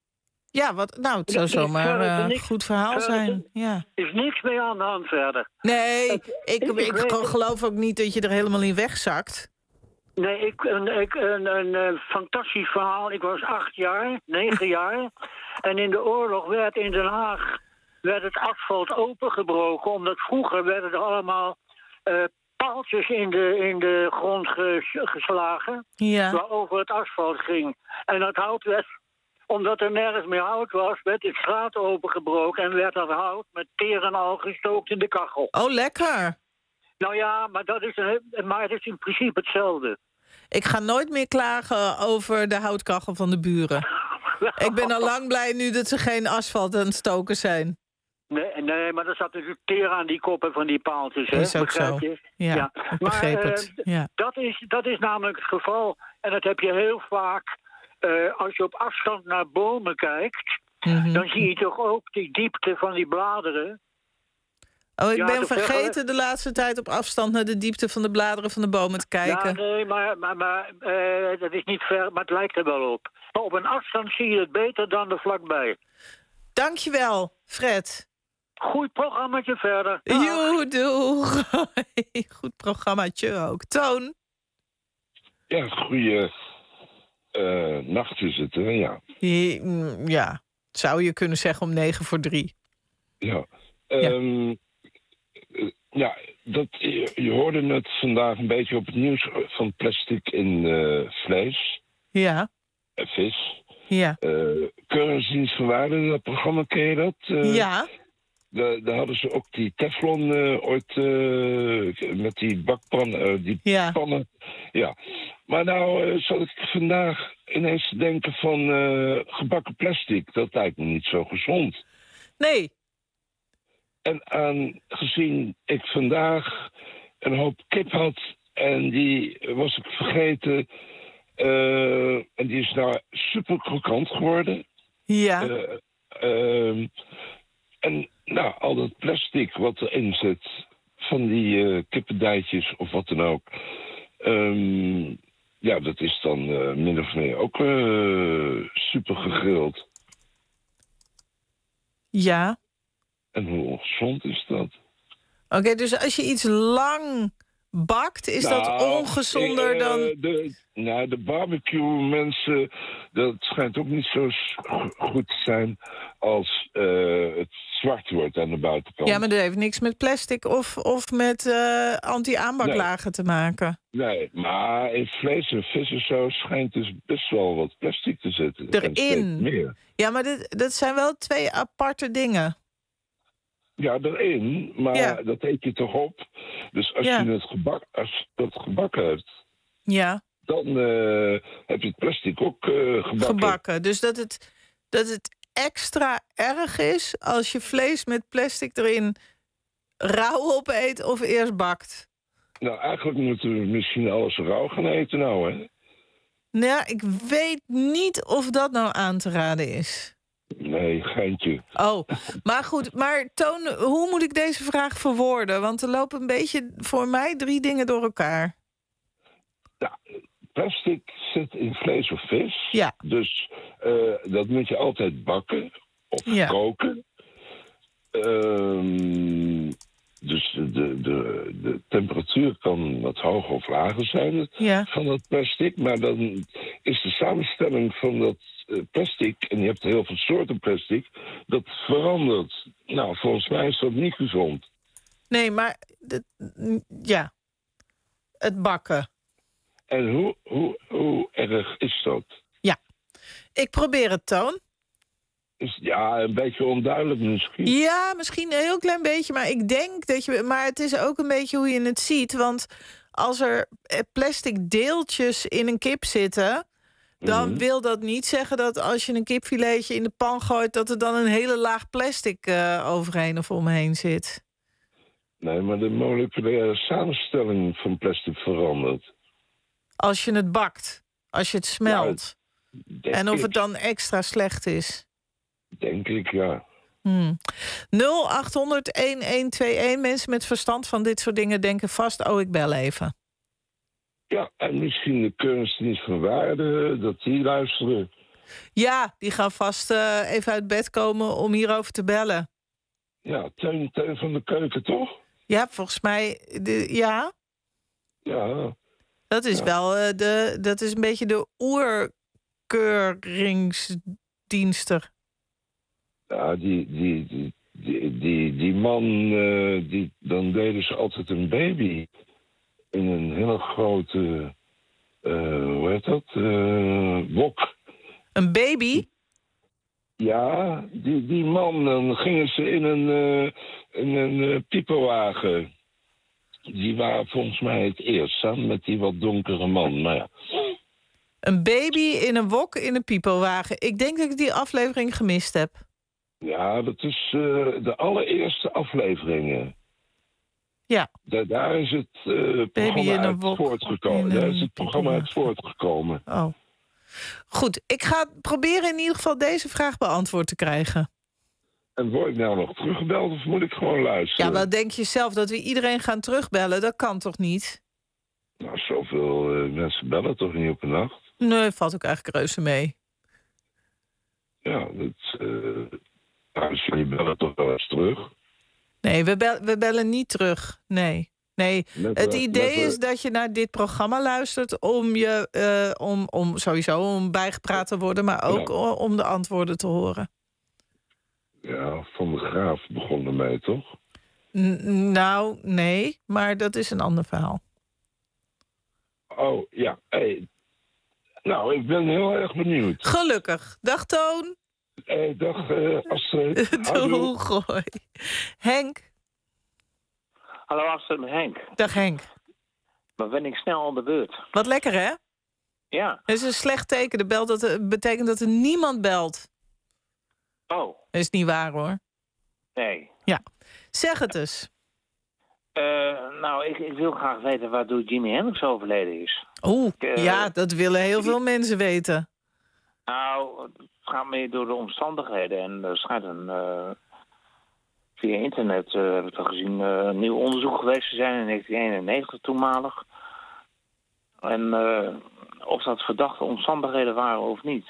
Ja, wat, nou, het zou zomaar uh, een goed verhaal zijn. Ja. Er is niks mee aan de hand verder. Nee, ik, ik, ik, ik weet, geloof ook niet dat je er helemaal in wegzakt. Nee, ik, een, ik, een, een, een fantastisch verhaal. Ik was acht jaar, negen jaar. En in de oorlog werd in Den Haag werd het asfalt opengebroken. Omdat vroeger werden er allemaal uh, paaltjes in de, in de grond ges, geslagen. Ja. Waarover het asfalt ging. En dat hout werd, omdat er nergens meer hout was, werd de straat opengebroken. En werd dat hout met teer en al gestookt in de kachel. Oh, lekker. Nou ja, maar, dat is een, maar het is in principe hetzelfde. Ik ga nooit meer klagen over de houtkachel van de buren. Ik ben al lang blij nu dat ze geen asfalt aan het stoken zijn. Nee, nee, maar er zat natuurlijk teer aan die koppen van die paaltjes. Hè? Is ook zo. Je? Ja, ja. ik begreep maar, het. Uh, ja. dat, is, dat is namelijk het geval. En dat heb je heel vaak uh, als je op afstand naar bomen kijkt. Mm-hmm. Dan zie je toch ook die diepte van die bladeren. Oh, ik ja, ben vergeten vergel... de laatste tijd op afstand naar de diepte van de bladeren van de bomen te kijken. Ja, nee, maar, maar, maar uh, dat is niet ver, maar het lijkt er wel op. Maar op een afstand zie je het beter dan er vlakbij. Dankjewel, Fred. Goed programmaatje verder. Joe, doeg. Goed programmaatje ook. Toon? Ja, goeie uh, nacht is het, hè? Ja. Ja, zou je kunnen zeggen om negen voor drie. Ja. Um, ja. Ja, dat, je, je hoorde het vandaag een beetje op het nieuws van plastic in uh, vlees. Ja. En vis. Ja. Uh, Keuringsdienst van Waarde, dat programma, ken je dat? Uh, ja. Daar, daar hadden ze ook die Teflon uh, ooit uh, met die bakpannen, uh, die ja. pannen. Ja. Maar nou uh, zat ik vandaag ineens te denken van uh, gebakken plastic. Dat lijkt me niet zo gezond. Nee. En aangezien ik vandaag een hoop kip had en die was ik vergeten. Uh, en die is nou super krokant geworden. Ja. Uh, uh, en nou, al dat plastic wat erin zit van die uh, kippendijtjes of wat dan ook. Um, ja, dat is dan uh, min of meer ook uh, super gegrild. Ja. En hoe ongezond is dat? Oké, okay, dus als je iets lang bakt, is nou, dat ongezonder uh, dan... De, nou, de barbecue mensen, dat schijnt ook niet zo goed te zijn als uh, het zwart wordt aan de buitenkant. Ja, maar dat heeft niks met plastic of, of met uh, anti-aanbaklagen nee. te maken. Nee, maar in vlees en vis en zo schijnt dus best wel wat plastic te zitten. Erin? Meer. Ja, maar dit, dat zijn wel twee aparte dingen. Ja, erin, maar ja. dat eet je toch op. Dus als ja. je het gebak, als dat gebakken hebt, ja. dan uh, heb je het plastic ook uh, gebakken. Gebakken, dus dat het, dat het extra erg is als je vlees met plastic erin rauw opeet of eerst bakt. Nou, eigenlijk moeten we misschien alles rauw gaan eten nou, hè? Nou, ik weet niet of dat nou aan te raden is. Nee, geintje. Oh, maar goed. Maar Toon, hoe moet ik deze vraag verwoorden? Want er lopen een beetje voor mij drie dingen door elkaar. Ja, plastic zit in vlees of vis. Ja. Dus uh, dat moet je altijd bakken of ja. koken. Um, dus de, de, de, de temperatuur kan wat hoger of lager zijn ja. van dat plastic. Maar dan is de samenstelling van dat plastic, en je hebt heel veel soorten plastic, dat verandert. Nou, volgens mij is dat niet gezond. Nee, maar de, ja, het bakken. En hoe, hoe, hoe erg is dat? Ja, ik probeer het, Toon. Is, ja, een beetje onduidelijk misschien. Ja, misschien een heel klein beetje, maar ik denk dat je... Maar het is ook een beetje hoe je het ziet, want als er plastic deeltjes in een kip zitten, dan mm-hmm. wil dat niet zeggen dat als je een kipfiletje in de pan gooit, dat er dan een hele laag plastic uh, overheen of omheen zit. Nee, maar de moleculaire samenstelling van plastic verandert. Als je het bakt, als je het smelt. Ja, en of ik. het dan extra slecht is. Denk ik, ja. Hmm. nul acht honderd elf tweeënentwintig. Mensen met verstand van dit soort dingen denken vast, oh, ik bel even. Ja, en misschien de Keuringsdienst van Waarde, dat die luisteren. Ja, die gaan vast uh, even uit bed komen om hierover te bellen. Ja, Teun, Teun van de Keuken, toch? Ja, volgens mij, de, ja. Ja. Dat is ja. wel, uh, de, dat is een beetje de oerkeuringsdienster. Ja, die, die, die, die, die, die man, uh, die, dan deden ze altijd een baby in een hele grote, uh, hoe heet dat, uh, wok. Een baby? Ja, die, die man, dan gingen ze in een, uh, in een uh, piepenwagen. Die waren volgens mij het eerst, samen met die wat donkere man. Nou ja. Een baby in een wok in een pipowagen. Ik denk dat ik die aflevering gemist heb. Ja, dat is uh, de allereerste afleveringen. Ja. Da daar is het uh, programma uit voortgekomen. Daar is het programma uit voortgekomen. Oh. Goed, ik ga proberen in ieder geval deze vraag beantwoord te krijgen. En word ik nou nog teruggebeld of moet ik gewoon luisteren? Ja, wat denk je zelf? Dat we iedereen gaan terugbellen? Dat kan toch niet? Nou, zoveel uh, mensen bellen toch niet op een nacht? Nee, valt ook eigenlijk reuze mee. Ja, dat... Uh, nou, dus jullie bellen toch wel eens terug? Nee, we, bel we bellen niet terug. Nee. Nee, met, het uh, idee met, is dat je naar dit programma luistert om je uh, om, om sowieso om bijgepraat te worden, maar ook ja. om de antwoorden te horen. Ja, Van de Graaf begon ermee, toch? N nou, nee, maar dat is een ander verhaal. Oh, ja. Hey. Nou, ik ben heel erg benieuwd. Gelukkig. Dag, Toon. Hey, dag, uh, Astrid. Doeg, hoi. Henk. Hallo, Astrid, met Henk. Dag, Henk. Maar ben ik snel aan de beurt. Wat lekker, hè? Ja. Dat is een slecht teken. Dat belt dat er, betekent dat er niemand belt. Oh. Dat is niet waar, hoor. Nee. Ja. Zeg het eens. Uh, nou, ik, ik wil graag weten waardoor Jimi Hendrix overleden is. Oeh, uh, ja, dat willen heel veel mensen weten. Nou, het gaat meer door de omstandigheden. En er schijnt een... Uh, via internet uh, heb ik al gezien uh, een nieuw onderzoek geweest te zijn in negentien eenennegentig toenmalig. En uh, of dat verdachte omstandigheden waren of niet.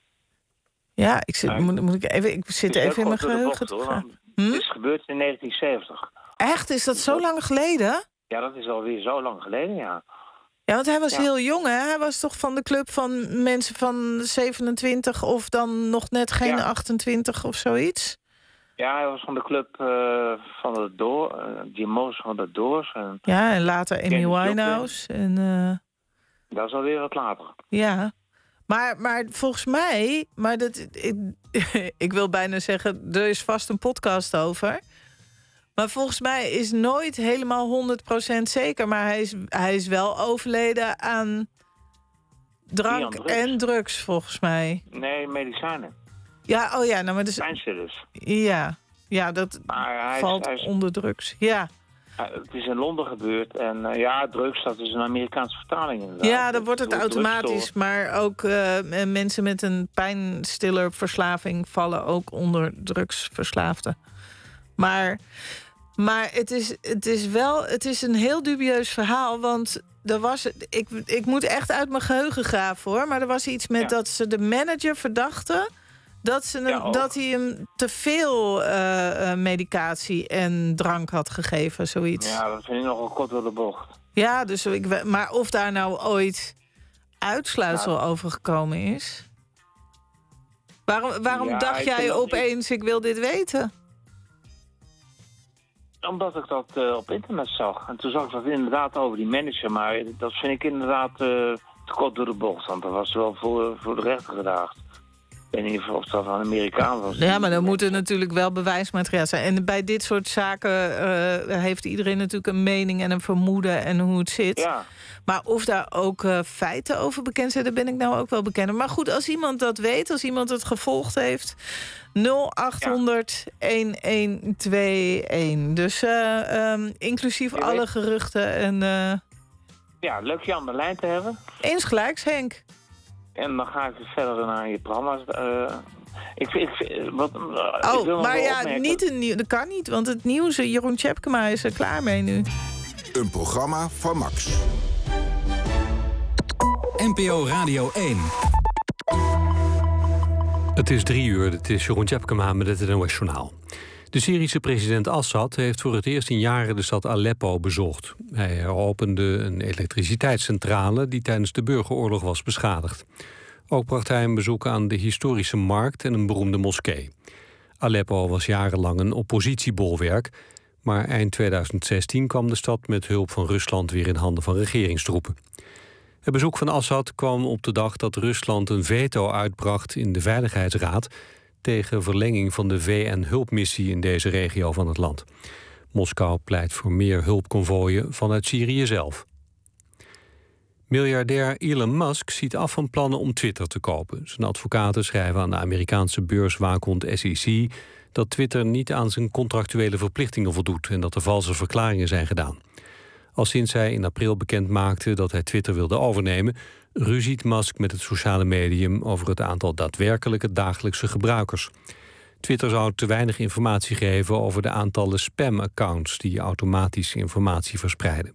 Ja, ik zit, uh, moet, moet ik even, ik zit even in mijn geheugen te vragen. Hm? Het is gebeurd in negentien zeventig. Echt? Is dat zo lang geleden? Ja, dat is alweer zo lang geleden, ja. Ja, want hij was ja. heel jong, hè? Hij was toch van de club van mensen van zevenentwintig... of dan nog net geen ja. achtentwintig of zoiets? Ja, hij was van de club uh, van de Doors, uh, Jim Morrison van de Doors. En ja, en later Amy Winehouse. En, uh... dat is alweer wat later. Ja, maar, maar volgens mij... maar dat, ik, ik wil bijna zeggen, er is vast een podcast over... Maar volgens mij is nooit helemaal honderd procent zeker. Maar hij is, hij is wel overleden aan drank aan drugs. en drugs, volgens mij. Nee, medicijnen. Ja, oh ja. Nou, maar dus, pijnstillers. Ja, ja, dat hij valt is, hij is, onder drugs. Ja. Uh, het is in Londen gebeurd. En uh, ja, drugs, dat is een Amerikaanse vertaling inderdaad. Ja, dan wordt het automatisch. Maar ook uh, mensen met een pijnstillerverslaving vallen ook onder drugsverslaafden. Maar, maar het, is, het is wel het is een heel dubieus verhaal. Want er was, ik, ik moet echt uit mijn geheugen graven, hoor. Maar er was iets met ja. dat ze de manager verdachten... dat, ze hem, ja, dat hij hem te veel uh, medicatie en drank had gegeven, zoiets. Ja, dat vind ik nogal kort door de bocht. Ja, dus ik, maar of daar nou ooit uitsluitsel ja. over gekomen is... Waarom, waarom ja, dacht jij opeens, ik... ik wil dit weten? Omdat ik dat uh, op internet zag. En toen zag ik dat inderdaad over die manager. Maar dat vind ik inderdaad uh, te kort door de bocht. Want dat was wel voor, voor de rechter gedaagd. Ik weet niet of dat een Amerikaan was. Ja, maar dan moet er natuurlijk wel bewijsmateriaal zijn. En bij dit soort zaken uh, heeft iedereen natuurlijk een mening en een vermoeden en hoe het zit. Ja. Maar of daar ook uh, feiten over bekend zijn, daar ben ik nou ook wel bekend. Maar goed, als iemand dat weet, als iemand het gevolgd heeft... nul acht honderd elf tweeënentwintig. Dus uh, um, inclusief alle weet. geruchten. En, uh... ja, leuk je aan de lijn te hebben. Eens gelijks, Henk. En dan ga ik verder naar je programma's. Uh, ik, ik, wat, uh, oh, ik wil maar ja, opmerken. niet een nieuw, dat kan niet. Want het nieuws, Jeroen Tjepkema is er klaar mee nu. Een programma van Max. N P O Radio één. Het is drie uur, het is Jeroen Tjepkema met het N O S-journaal. De Syrische president Assad heeft voor het eerst in jaren de stad Aleppo bezocht. Hij heropende een elektriciteitscentrale die tijdens de burgeroorlog was beschadigd. Ook bracht hij een bezoek aan de historische markt en een beroemde moskee. Aleppo was jarenlang een oppositiebolwerk, maar eind tweeduizend zestien kwam de stad met hulp van Rusland weer in handen van regeringstroepen. Het bezoek van Assad kwam op de dag dat Rusland een veto uitbracht in de Veiligheidsraad tegen verlenging van de V N-hulpmissie in deze regio van het land. Moskou pleit voor meer hulpconvooien vanuit Syrië zelf. Miljardair Elon Musk ziet af van plannen om Twitter te kopen. Zijn advocaten schrijven aan de Amerikaanse beurswaakhond S E C dat Twitter niet aan zijn contractuele verplichtingen voldoet en dat er valse verklaringen zijn gedaan. Al sinds hij in april bekend maakte dat hij Twitter wilde overnemen, ruziet Musk met het sociale medium over het aantal daadwerkelijke dagelijkse gebruikers. Twitter zou te weinig informatie geven over de aantallen spam-accounts die automatisch informatie verspreiden.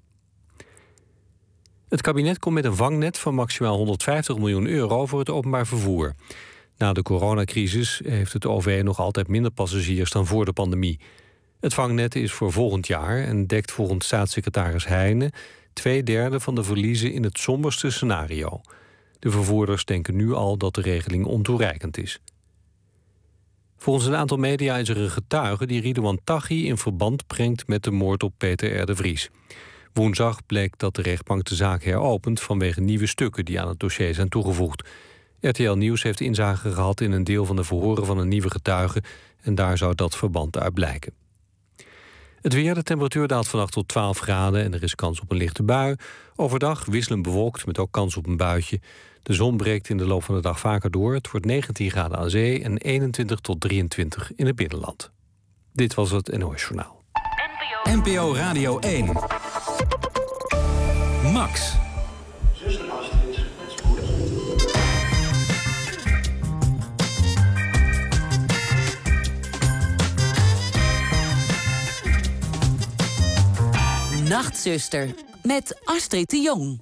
Het kabinet komt met een vangnet van maximaal honderdvijftig miljoen euro voor het openbaar vervoer. Na de coronacrisis heeft het O V nog altijd minder passagiers dan voor de pandemie. Het vangnet is voor volgend jaar en dekt volgens staatssecretaris Heijnen twee derde van de verliezen in het somberste scenario. De vervoerders denken nu al dat de regeling ontoereikend is. Volgens een aantal media is er een getuige die Ridouan Taghi in verband brengt met de moord op Peter R. de Vries. Woensdag bleek dat de rechtbank de zaak heropent vanwege nieuwe stukken die aan het dossier zijn toegevoegd. R T L Nieuws heeft inzage gehad in een deel van de verhoren van een nieuwe getuige en daar zou dat verband uit blijken. Het weer, de temperatuur daalt vannacht tot twaalf graden en er is kans op een lichte bui. Overdag wisselend bewolkt met ook kans op een buitje. De zon breekt in de loop van de dag vaker door. Het wordt negentien graden aan zee en eenentwintig tot drieëntwintig in het binnenland. Dit was het N O S-journaal. N P O Radio één. Max. Zuster Astrid, met spoed. Nachtzuster, met Astrid de Jong.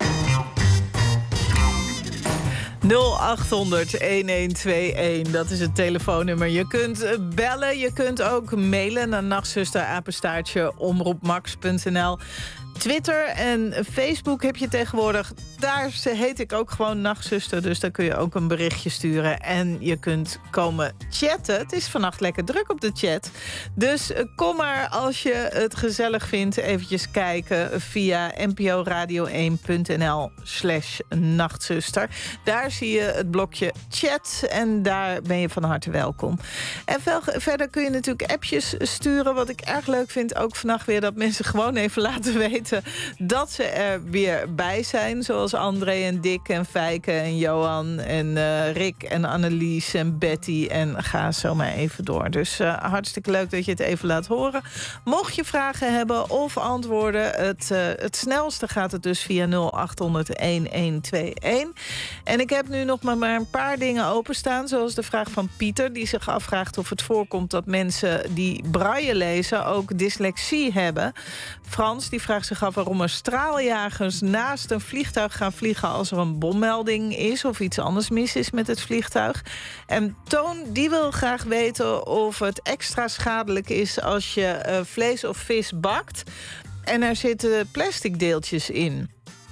nul acht honderd, een een twee een, dat is het telefoonnummer. Je kunt bellen, je kunt ook mailen naar nachtzuster apenstaartje omroepmax punt n l. Twitter en Facebook heb je tegenwoordig. Daar heet ik ook gewoon Nachtzuster, dus daar kun je ook een berichtje sturen. En je kunt komen chatten. Het is vannacht lekker druk op de chat. Dus kom maar als je het gezellig vindt eventjes kijken via nporadio één punt n l slash nachtzuster. Daar zie je het blokje chat en daar ben je van harte welkom. En verder kun je natuurlijk appjes sturen. Wat ik erg leuk vind, ook vannacht weer, dat mensen gewoon even laten weten dat ze er weer bij zijn. Zoals André en Dick en Fijke en Johan en uh, Rick en Annelies en Betty. En ga zo maar even door. Dus uh, hartstikke leuk dat je het even laat horen. Mocht je vragen hebben of antwoorden, het, uh, het snelste gaat het dus via nul acht honderd, een een twee een. En ik heb nu nog maar, maar een paar dingen openstaan. Zoals de vraag van Pieter, die zich afvraagt of het voorkomt dat mensen die braille lezen ook dyslexie hebben. Frans, die vraagt zich af waarom er straaljagers naast een vliegtuig gaan vliegen als er een bommelding is of iets anders mis is met het vliegtuig. En Toon, die wil graag weten of het extra schadelijk is als je uh, vlees of vis bakt en er zitten plastic deeltjes in.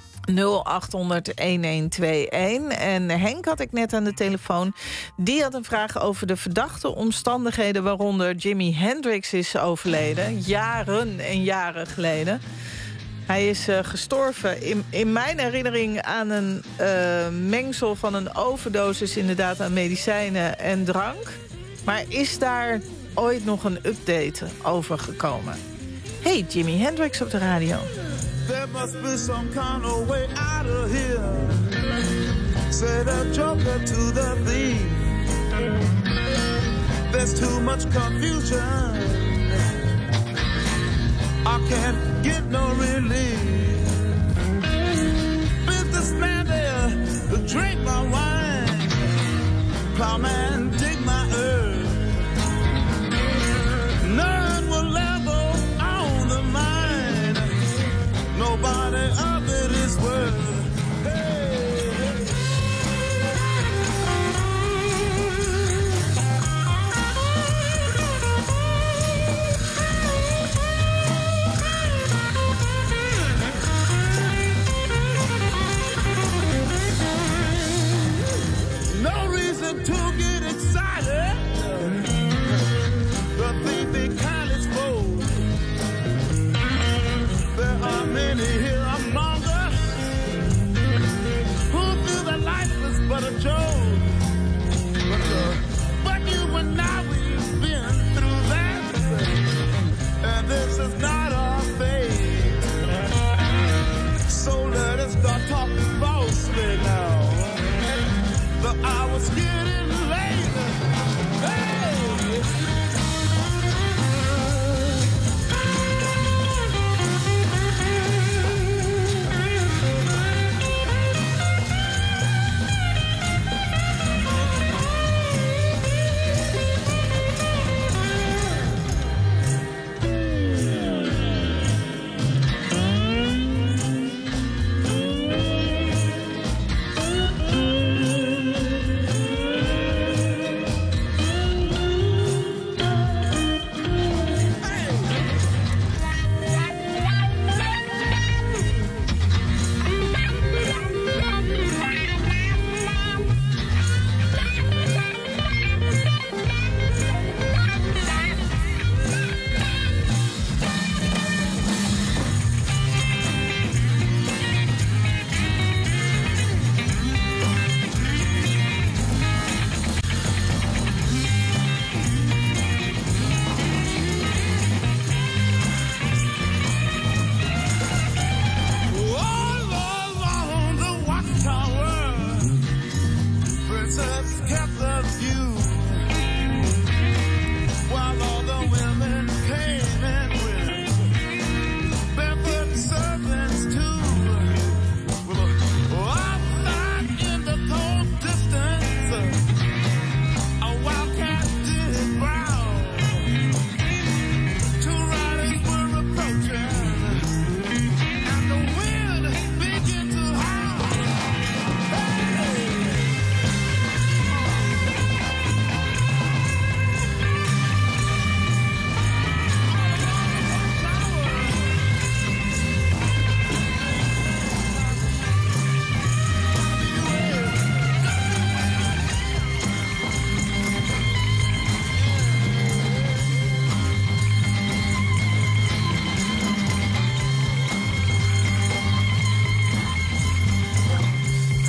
nul acht honderd, een een twee een. En Henk had ik net aan de telefoon. Die had een vraag over de verdachte omstandigheden waaronder Jimi Hendrix is overleden. Jaren en jaren geleden. Hij is uh, gestorven in, in mijn herinnering aan een uh, mengsel van een overdosis inderdaad aan medicijnen en drank. Maar is daar ooit nog een update over gekomen? Hey, Jimi Hendrix op de radio. There must be some kind of way out of here. Said a joker to the thief. There's too much confusion. I can't get no relief. Businessman there to drink my wine. Plowman dig my earth. None will ever own the mine. Nobody of it is worth. Hey, hey.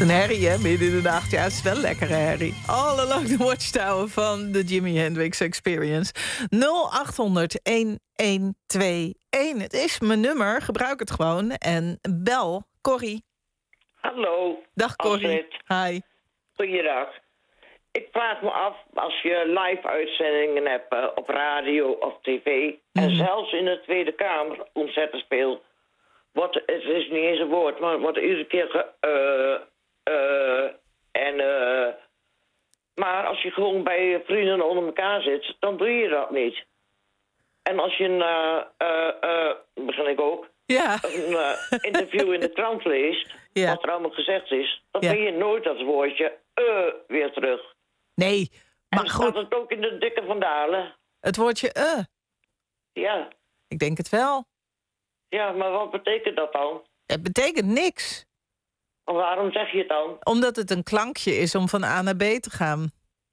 een herrie, hè, midden in de nacht. Ja, het is wel een lekkere herrie. All Along the Watchtower van de Jimi Hendrix Experience. nul acht honderd een een twee een. Het is mijn nummer, gebruik het gewoon. En bel Corrie. Hallo. Dag Corrie. Hi. Goeiedag. Ik vraag me af, als je live-uitzendingen hebt uh, op radio of tv... Mm-hmm. en zelfs in de Tweede Kamer ontzettend veel... Wordt, het is niet eens een woord, maar het wordt iedere keer ge... Uh, uh, en, uh, maar als je gewoon bij vrienden onder elkaar zit, dan doe je dat niet. En als je een, uh, uh, uh, begin ik ook, ja. een uh, interview in de krant leest... Ja. Wat er allemaal gezegd is, dan ja. vind je nooit dat woordje uh, weer terug. Nee, maar en staat het ook in de dikke vandalen? Het woordje uh? Ja. Ik denk het wel. Ja, maar wat betekent dat dan? Het betekent niks. En waarom zeg je het dan? Omdat het een klankje is om van A naar B te gaan.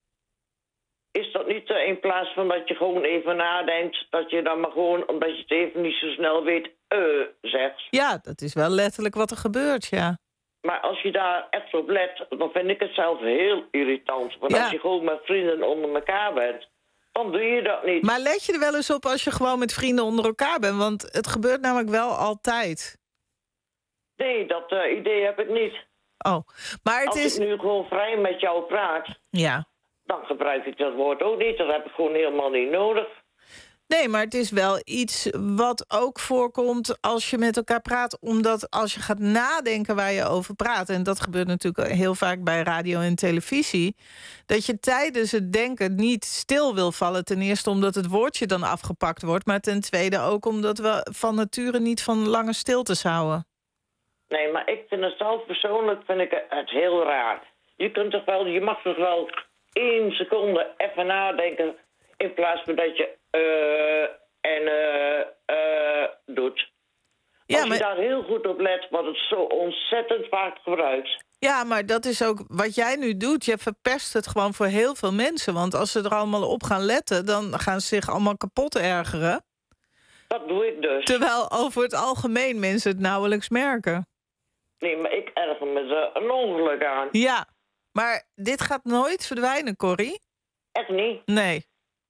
Is dat niet uh, in plaats van dat je gewoon even nadenkt... dat je dan maar gewoon, omdat je het even niet zo snel weet, uh, zegt? Ja, dat is wel letterlijk wat er gebeurt, ja. Maar als je daar echt op let, dan vind ik het zelf heel irritant. Want ja. als je gewoon met vrienden onder elkaar bent, dan doe je dat niet. Maar let je er wel eens op als je gewoon met vrienden onder elkaar bent? Want het gebeurt namelijk wel altijd. Nee, dat uh, idee heb ik niet. Oh, maar het als is... ik nu gewoon vrij met jou praat... Ja. Dan gebruik ik dat woord ook niet. Dat heb ik gewoon helemaal niet nodig. Nee, maar het is wel iets wat ook voorkomt als je met elkaar praat. Omdat als je gaat nadenken waar je over praat... en dat gebeurt natuurlijk heel vaak bij radio en televisie... dat je tijdens het denken niet stil wil vallen. Ten eerste omdat het woordje dan afgepakt wordt... maar ten tweede ook omdat we van nature niet van lange stiltes houden. Nee, maar ik vind het zelf persoonlijk vind ik het heel raar. Je kunt toch wel, je mag toch wel... één seconde even nadenken... in plaats van dat je uh, en uh, uh, doet. Ja, als je maar... daar heel goed op let, wordt het zo ontzettend vaak gebruikt. Ja, maar dat is ook wat jij nu doet. Je verpest het gewoon voor heel veel mensen. Want als ze er allemaal op gaan letten... dan gaan ze zich allemaal kapot ergeren. Dat doe ik dus. Terwijl over het algemeen mensen het nauwelijks merken. Nee, maar ik erger me er een ongeluk aan. Ja. Maar dit gaat nooit verdwijnen, Corrie? Echt niet? Nee.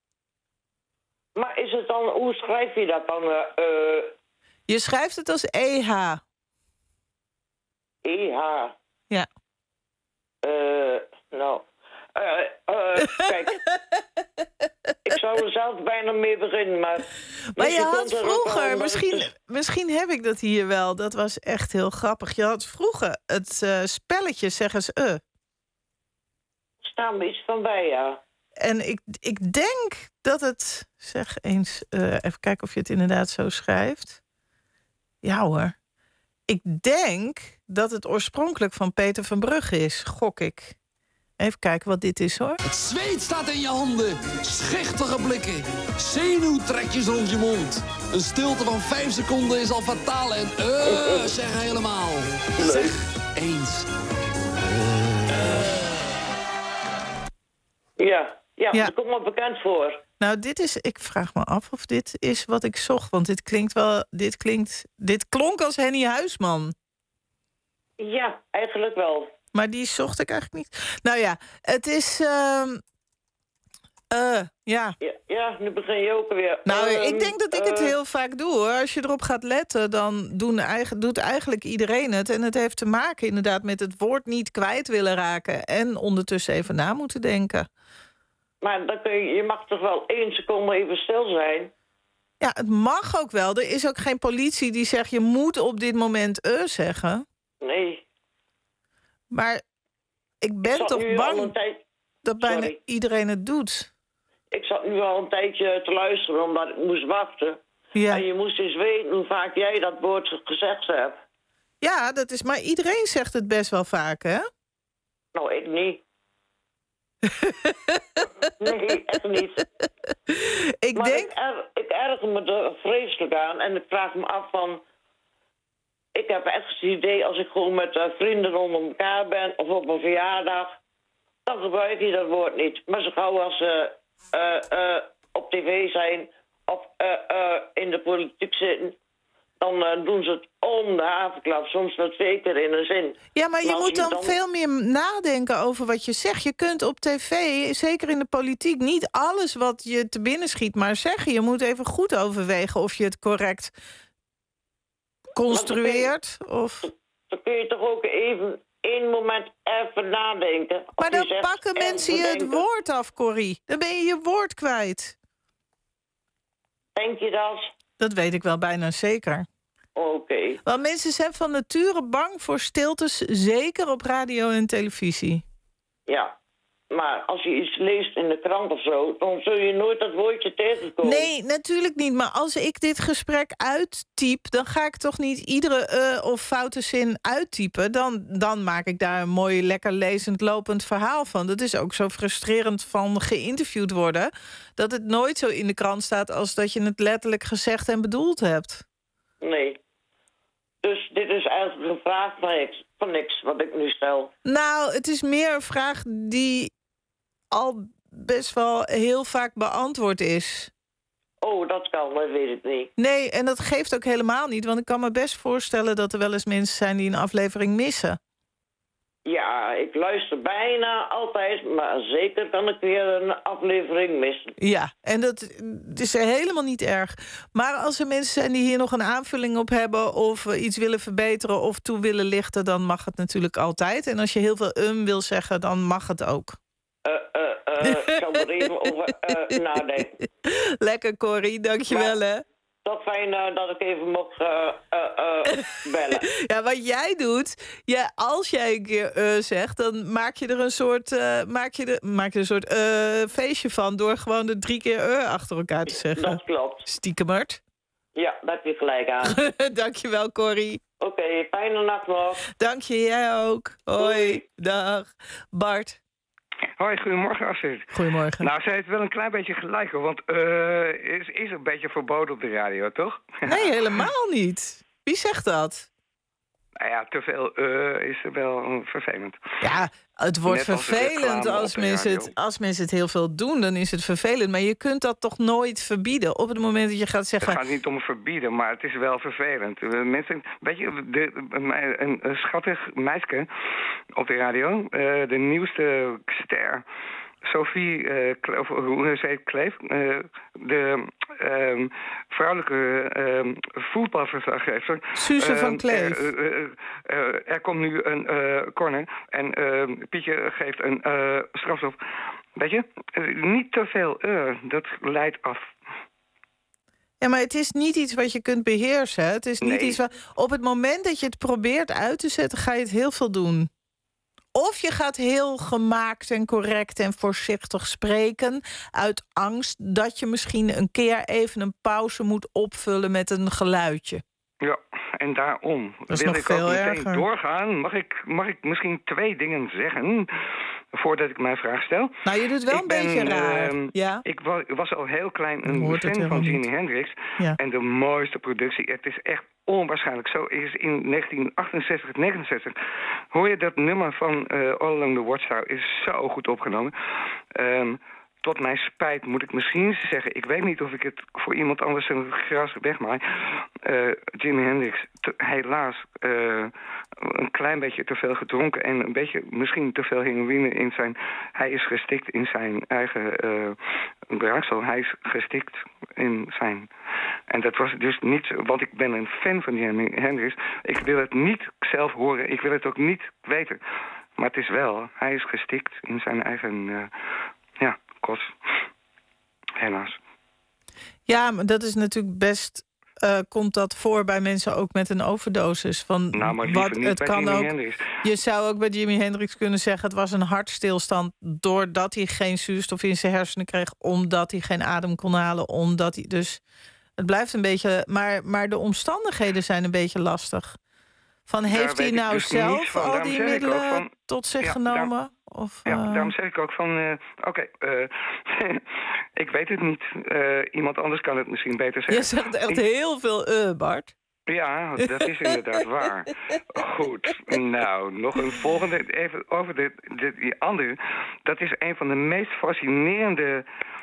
Maar is het dan, hoe schrijf je dat dan? Uh... Je schrijft het als E H. E H? Ja. Uh, nou, uh, uh, kijk. Ik zou er zelf bijna mee beginnen, maar... Maar je had vroeger, misschien, dus... misschien heb ik dat hier wel, dat was echt heel grappig. Je had vroeger het uh, spelletje, zeg eens, uh. Staan me iets van bij, ja. En ik, ik denk dat het... Zeg eens, uh, even kijken of je het inderdaad zo schrijft. Ja hoor. Ik denk dat het oorspronkelijk van Peter van Brugge is, gok ik. Even kijken wat dit is, hoor. Het zweet staat in je handen. Schichtige blikken. Zenuwtrekjes rond je mond. Een stilte van vijf seconden is al fataal en... Uh, zeg helemaal. Zeg eens... Ja, ja, ja. dat komt me bekend voor. Nou, dit is... Ik vraag me af of dit is wat ik zocht. Want dit klinkt wel... Dit klinkt... Dit klonk als Henny Huisman. Ja, eigenlijk wel. Maar die zocht ik eigenlijk niet. Nou ja, het is... Uh, uh, ja. ja. Ja, nu begin je ook weer. Nou, uh, ik denk dat ik uh, het heel vaak doe, hoor. Als je erop gaat letten, dan doen eigen, doet eigenlijk iedereen het. En het heeft te maken inderdaad met het woord niet kwijt willen raken. En ondertussen even na moeten denken. Maar dan kun je, je mag toch wel één seconde even stil zijn? Ja, het mag ook wel. Er is ook geen politie die zegt... je moet op dit moment uh zeggen. Nee. Maar ik ben ik toch bang tijd... dat bijna Sorry. iedereen het doet. Ik zat nu al een tijdje te luisteren omdat ik moest wachten. Ja. En je moest eens weten hoe vaak jij dat woord gezegd hebt. Ja, dat is, maar iedereen zegt het best wel vaak, hè? Nou, ik niet. Nee, echt niet. Ik maar denk... ik, er, ik erger me er vreselijk aan en ik vraag me af van... Ik heb echt het idee als ik gewoon met uh, vrienden onder elkaar ben of op een verjaardag... dan gebruik je dat woord niet. Maar zo gauw als ze uh, uh, op tv zijn of uh, uh, in de politiek zitten... dan uh, doen ze het om de haverklap. Soms wel twee keer in een zin. Ja, maar je En als moet dan, dan veel meer nadenken over wat je zegt. Je kunt op tv, zeker in de politiek, niet alles wat je te binnen schiet maar zeggen. Je moet even goed overwegen of je het correct construeert. Dan kun je, of... dan kun je toch ook even één moment even nadenken. Maar Of je dan zegt, pakken even mensen je het bedenken. woord af, Corrie. Dan ben je je woord kwijt. Denk je dat? Dat weet ik wel bijna zeker. Oké. Okay. Want mensen zijn van nature bang voor stiltes, zeker op radio en televisie. Ja, maar als je iets leest in de krant of zo, dan zul je nooit dat woordje tegenkomen. Nee, natuurlijk niet. Maar als ik dit gesprek uittyp, dan ga ik toch niet iedere uh, of foute zin uittypen. Dan, dan maak ik daar een mooi, lekker lezend, lopend verhaal van. Dat is ook zo frustrerend van geïnterviewd worden, dat het nooit zo in de krant staat als dat je het letterlijk gezegd en bedoeld hebt. Nee. Dus dit is eigenlijk een vraag van niks, van niks wat ik nu stel. Nou, het is meer een vraag die al best wel heel vaak beantwoord is. Oh, dat kan, dat weet ik niet. Nee, en dat geeft ook helemaal niet. Want ik kan me best voorstellen dat er wel eens mensen zijn die een aflevering missen. Ja, ik luister bijna altijd, maar zeker kan ik weer een aflevering missen. Ja, en dat is helemaal niet erg. Maar als er mensen zijn die hier nog een aanvulling op hebben, of iets willen verbeteren of toe willen lichten, dan mag het natuurlijk altijd. En als je heel veel um wil zeggen, dan mag het ook. Uh, uh, uh, ik zal er even over uh, nadenken. Lekker, Corrie, dankjewel, hè. Toch fijn uh, dat ik even mocht uh, uh, uh, bellen. Ja, wat jij doet, ja, als jij een keer uh, zegt, dan maak je er een soort, uh, maak je er, maak je er een soort uh, feestje van door gewoon de drie keer uh achter elkaar te zeggen. Dat klopt. Stiekemert. Ja, daar heb je gelijk aan. Dankjewel, Corrie. Oké, okay, fijne nacht nog. Dank je, jij ook. Hoi. Hoi. Dag. Bart. Hoi, goedemorgen, Astrid. Goedemorgen. Nou, ze heeft wel een klein beetje gelijk, hoor. Want uh, is, is een beetje verboden op de radio, toch? Nee, helemaal niet. Wie zegt dat? Nou ja, te veel uh, is wel vervelend. Ja, het wordt Net als vervelend als mensen, het, als mensen het heel veel doen, dan is het vervelend. Maar je kunt dat toch nooit verbieden op het moment dat je gaat zeggen... Het gaat niet om verbieden, maar het is wel vervelend. Mensen, weet je, de, een, een schattig meisje op de radio, uh, de nieuwste ster... Sophie, uh, Kleef, hoe ze heet, Kleef, uh, de uh, vrouwelijke uh, voetbalverslaggever. Suze uh, van Kleef. Uh, uh, uh, uh, er komt nu een uh, corner en uh, Pietje geeft een uh, strafschop. Weet je, uh, niet te veel, uh, dat leidt af. Ja, maar het is niet iets wat je kunt beheersen. Het is niet nee. iets wat... Op het moment dat je het probeert uit te zetten, ga je het heel veel doen. Of je gaat heel gemaakt en correct en voorzichtig spreken uit angst dat je misschien een keer even een pauze moet opvullen met een geluidje. Ja, en daarom wil ik ook meteen erger. doorgaan. Mag ik, mag ik misschien twee dingen zeggen voordat ik mijn vraag stel? Nou, je doet wel ik een ben, beetje raar. Uh, ja? Ik was, was al heel klein een fan van Jimi Hendrix. Ja. En de mooiste productie. Het is echt onwaarschijnlijk. Zo is in negentien achtenzestig, negenenzestig... hoor je dat nummer van uh, All Along the Watchtower is zo goed opgenomen. Um, Tot mijn spijt moet ik misschien zeggen... ik weet niet of ik het voor iemand anders een gras wegmaai. Uh, Jimi Hendrix, te, helaas uh, een klein beetje te veel gedronken... en een beetje misschien te veel heroïne in zijn... Hij is gestikt in zijn eigen uh, berangsel. Hij is gestikt in zijn... En dat was dus niet... Want ik ben een fan van Jimi Hendrix. Ik wil het niet zelf horen. Ik wil het ook niet weten. Maar het is wel... Hij is gestikt in zijn eigen... Uh, ja... Kost. Helaas. Ja, maar dat is natuurlijk best... Uh, komt dat voor bij mensen ook met een overdosis? Van nou, maar wat, niet het bij kan Jimi ook, Hendrix. Je zou ook bij Jimi Hendrix kunnen zeggen... het was een hartstilstand doordat hij geen zuurstof in zijn hersenen kreeg... omdat hij geen adem kon halen, omdat hij... Dus het blijft een beetje... Maar, maar de omstandigheden zijn een beetje lastig. Van, heeft hij nou dus zelf al die middelen van, tot zich ja, genomen? Daar, of, ja, uh... daarom zeg ik ook van... Uh, Oké, okay, uh, ik weet het niet. Uh, iemand anders kan het misschien beter zeggen. Je zegt echt ik... heel veel uh, Bart. Ja, dat is inderdaad waar. Goed, nou, nog een volgende. Even over de, de, die andere. Dat is een van de meest fascinerende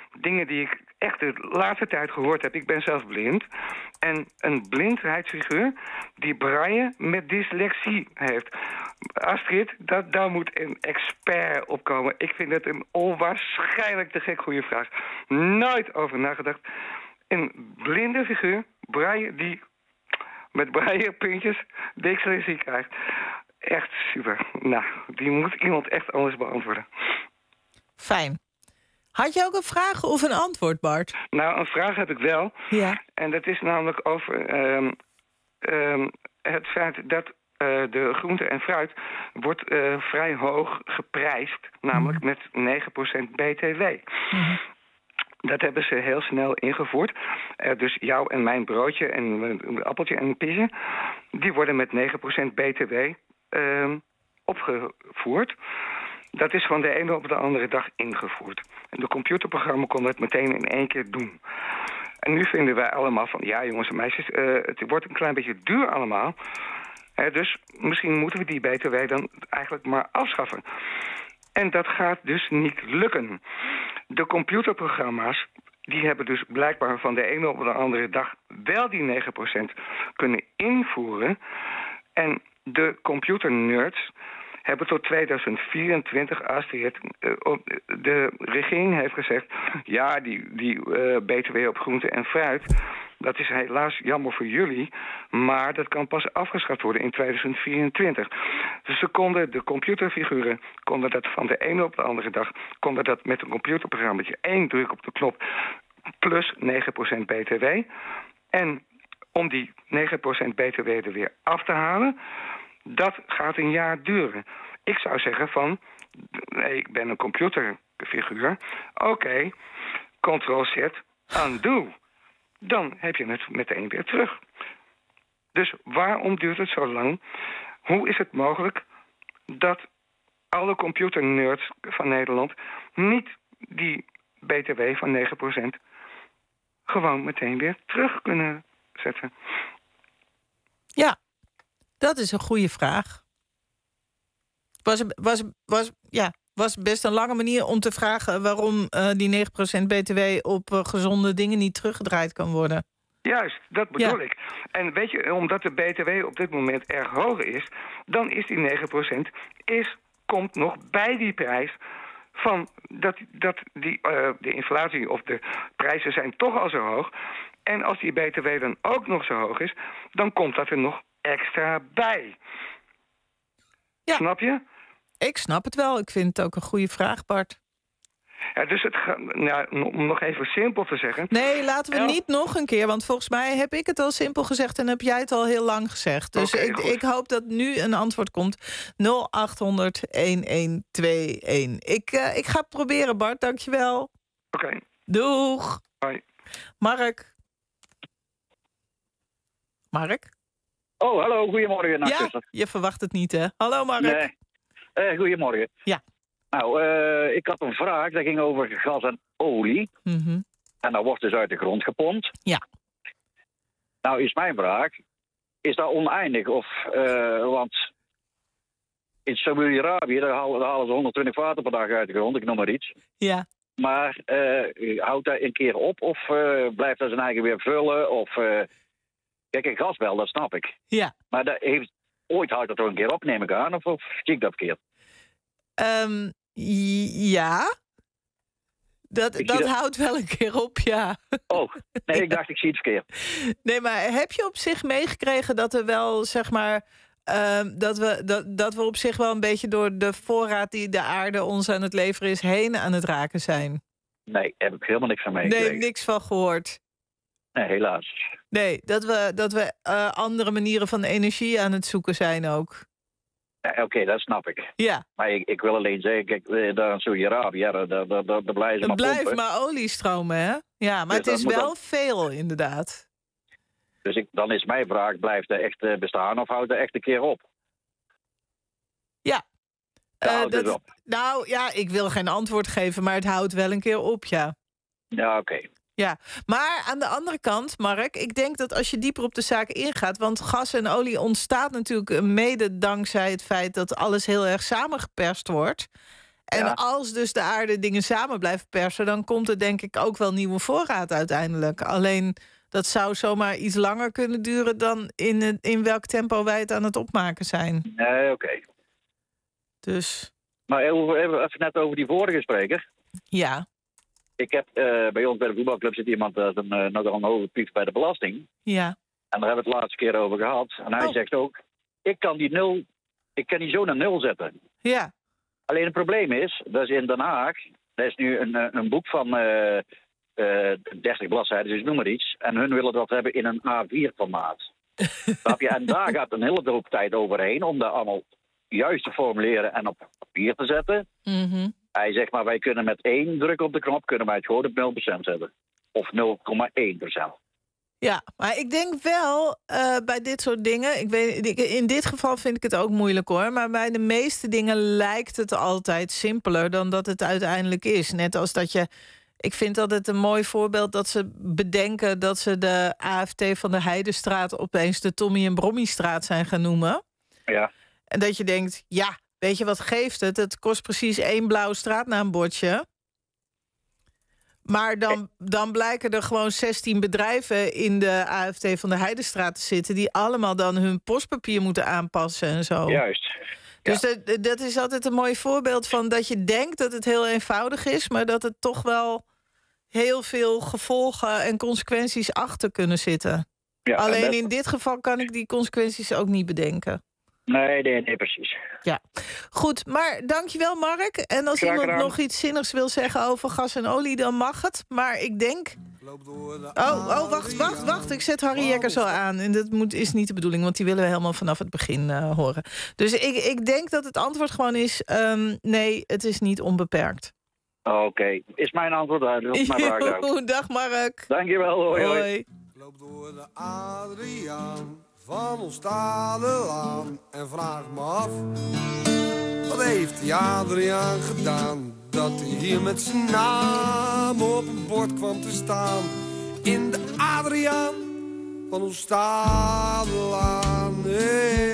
dingen die ik echt de laatste tijd gehoord heb. Ik ben zelf blind. En een blindheidsfiguur die braille met dyslexie heeft. Astrid, dat, daar moet een expert op komen. Ik vind het een onwaarschijnlijk te gek goede vraag. Nooit over nagedacht. Een blinde figuur, braille, die met braille puntjes dyslexie krijgt. Echt super. Nou, die moet iemand echt anders beantwoorden. Fijn. Had je ook een vraag of een antwoord, Bart? Nou, een vraag heb ik wel. Ja. En dat is namelijk over um, um, het feit dat uh, de groente en fruit wordt uh, vrij hoog geprijsd. Namelijk met negen procent B T W. Mm-hmm. Dat hebben ze heel snel ingevoerd. Uh, dus jouw en mijn broodje en een appeltje en een pisje, die worden met negen procent B T W uh, opgevoerd. Dat is van de ene op de andere dag ingevoerd. En de computerprogramma kon dat meteen in één keer doen. En nu vinden wij allemaal van, ja jongens en meisjes, uh, het wordt een klein beetje duur allemaal. Uh, dus misschien moeten we die B T W dan eigenlijk maar afschaffen. En dat gaat dus niet lukken. De computerprogramma's, die hebben dus blijkbaar van de ene op de andere dag wel die negen procent kunnen invoeren. En de computernerds hebben tot tweeduizend vierentwintig, Astrid, de regering heeft gezegd, ja, die, die uh, B T W op groente en fruit, dat is helaas jammer voor jullie, maar dat kan pas afgeschaft worden in tweeduizend vierentwintig. Dus ze konden, de computerfiguren, konden dat van de ene op de andere dag, konden dat met een computerprogrammaatje één druk op de knop, plus negen procent B T W. En om die negen procent B T W er weer af te halen, dat gaat een jaar duren. Ik zou zeggen van, nee, ik ben een computerfiguur. Oké, okay, Ctrl-Z, undo. Dan heb je het meteen weer terug. Dus waarom duurt het zo lang? Hoe is het mogelijk dat alle computernerds van Nederland niet die B T W van negen procent gewoon meteen weer terug kunnen zetten? Ja. Dat is een goede vraag. Was, was, was, ja, was best een lange manier om te vragen waarom uh, die negen procent B T W op uh, gezonde dingen niet teruggedraaid kan worden. Juist, dat bedoel ja. ik. En weet je, omdat de B T W op dit moment erg hoog is, dan is die negen procent is, komt nog bij die prijs van dat, dat die, uh, de inflatie of de prijzen zijn toch al zo hoog. En als die B T W dan ook nog zo hoog is, dan komt dat er nog extra bij. Ja. Snap je? Ik snap het wel. Ik vind het ook een goede vraag, Bart. Ja, dus het ga, nou, om nog even simpel te zeggen. Nee, laten we El... niet nog een keer. Want volgens mij heb ik het al simpel gezegd en heb jij het al heel lang gezegd. Dus okay, ik, ik hoop dat nu een antwoord komt. nul acht honderd een twee een. Ik, uh, ik ga het proberen, Bart. Dankjewel. Oké. Okay. Doeg. Hoi. Mark. Mark? Oh, hallo, goedemorgen. Ja, je verwacht het niet, hè? Hallo, Mark. Nee. Uh, goedemorgen. Ja. Nou, uh, ik had een vraag, dat ging over gas en olie. Mm-hmm. En dat wordt dus uit de grond gepompt. Ja. Nou, is mijn vraag, is dat oneindig? Of, uh, want in Saudi-Arabië, daar halen, daar halen ze honderdtwintig vaten per dag uit de grond, ik noem maar iets. Ja. Maar uh, houdt dat een keer op of uh, blijft dat zijn eigen weer vullen? Of... Uh, Kijk, een gas wel, dat snap ik. Ja. Maar dat heeft, ooit houdt dat toch een keer op, neem ik aan? Of, of zie ik dat verkeerd? Um, ja. Dat, dat, dat houdt wel een keer op, ja. Oh, nee, ik dacht ik zie het verkeerd. Nee, maar heb je op zich meegekregen dat er wel, zeg maar... Um, dat, we, dat, dat we op zich wel een beetje door de voorraad die de aarde ons aan het leveren is... heen aan het raken zijn? Nee, heb ik helemaal niks van meegekregen. Nee, niks van gehoord. Nee, helaas. Nee, dat we, dat we uh, andere manieren van energie aan het zoeken zijn ook. Ja, Oké, okay, dat snap ik. Ja. Maar ik, ik wil alleen zeggen, kijk, daar in Saudi-Arabië, ja, daar, daar, daar, daar blijven ze maar blijft pompen. maar olie stromen, hè? Ja, maar dus het is wel dan... veel, inderdaad. Dus ik, dan is mijn vraag, blijft het echt uh, bestaan of houdt het echt een keer op? Ja. Uh, uh, dat, dus op. Nou, ja, ik wil geen antwoord geven, maar het houdt wel een keer op, ja. Ja, oké. Okay. Ja, maar aan de andere kant, Mark, ik denk dat als je dieper op de zaak ingaat... want gas en olie ontstaat natuurlijk mede dankzij het feit... dat alles heel erg samengeperst wordt. En Ja. als dus de aarde dingen samen blijft persen, dan komt er denk ik ook wel nieuwe voorraad uiteindelijk. Alleen dat zou zomaar iets langer kunnen duren dan in, het, in welk tempo wij het aan het opmaken zijn. Nee, oké. Okay. Dus. Maar even, even net over die vorige spreker. Ja. Ik heb uh, bij ons bij de voetbalclub zit iemand dat een uh, nogal een hoge piek bij de belasting. Ja. En daar hebben we het laatste keer over gehad. En hij oh. zegt ook, ik kan die nul, ik kan die zo naar nul zetten. Ja. Alleen het probleem is, dat is in Den Haag, dat is nu een, een boek van uh, uh, dertig bladzijden, dus noem maar iets. En hun willen dat hebben in een A vier formaat. Snap je? En daar gaat een hele hoop tijd overheen om dat allemaal juist te formuleren en op papier te zetten. Mm-hmm. Hij zegt maar, wij kunnen met één druk op de knop kunnen wij het gewoon op nul procent zetten. Of nul komma één procent. Ja, maar ik denk wel uh, bij dit soort dingen... Ik weet, in dit geval vind ik het ook moeilijk hoor... maar bij de meeste dingen lijkt het altijd simpeler dan dat het uiteindelijk is. Net als dat je... Ik vind dat het een mooi voorbeeld dat ze bedenken... dat ze de A F T van de Heidestraat opeens de Tommy en Brommiestraat zijn gaan noemen. Ja. En dat je denkt, ja, weet je wat geeft het? Het kost precies één blauw straatnaambordje... Maar dan, dan blijken er gewoon zestien bedrijven in de A F T van de Heidestraat te zitten... die allemaal dan hun postpapier moeten aanpassen en zo. Juist. Dus ja. dat, dat is altijd een mooi voorbeeld van dat je denkt dat het heel eenvoudig is... maar dat het toch wel heel veel gevolgen en consequenties achter kunnen zitten. Ja, Alleen dat... in dit geval kan ik die consequenties ook niet bedenken. Nee, nee, nee, precies. Ja, goed. Maar dankjewel, Mark. En als Graag iemand gedaan. nog iets zinnigs wil zeggen over gas en olie, dan mag het. Maar ik denk... Oh, oh wacht, wacht, wacht. Ik zet Harry Jekker zo aan. En dat moet, is niet de bedoeling, want die willen we helemaal vanaf het begin uh, horen. Dus ik, ik denk dat het antwoord gewoon is... Um, nee, het is niet onbeperkt. Oké, okay. Is mijn antwoord duidelijk? Mijn vraag ook. Dag, Mark. Dankjewel, hoi, hoi. hoi. Ik loop door de Adriaan van ons Stadelaan en vraag me af, wat heeft die Adriaan gedaan, dat hij hier met zijn naam op een bord kwam te staan. In de Adriaan van ons Stadelaan, yeah,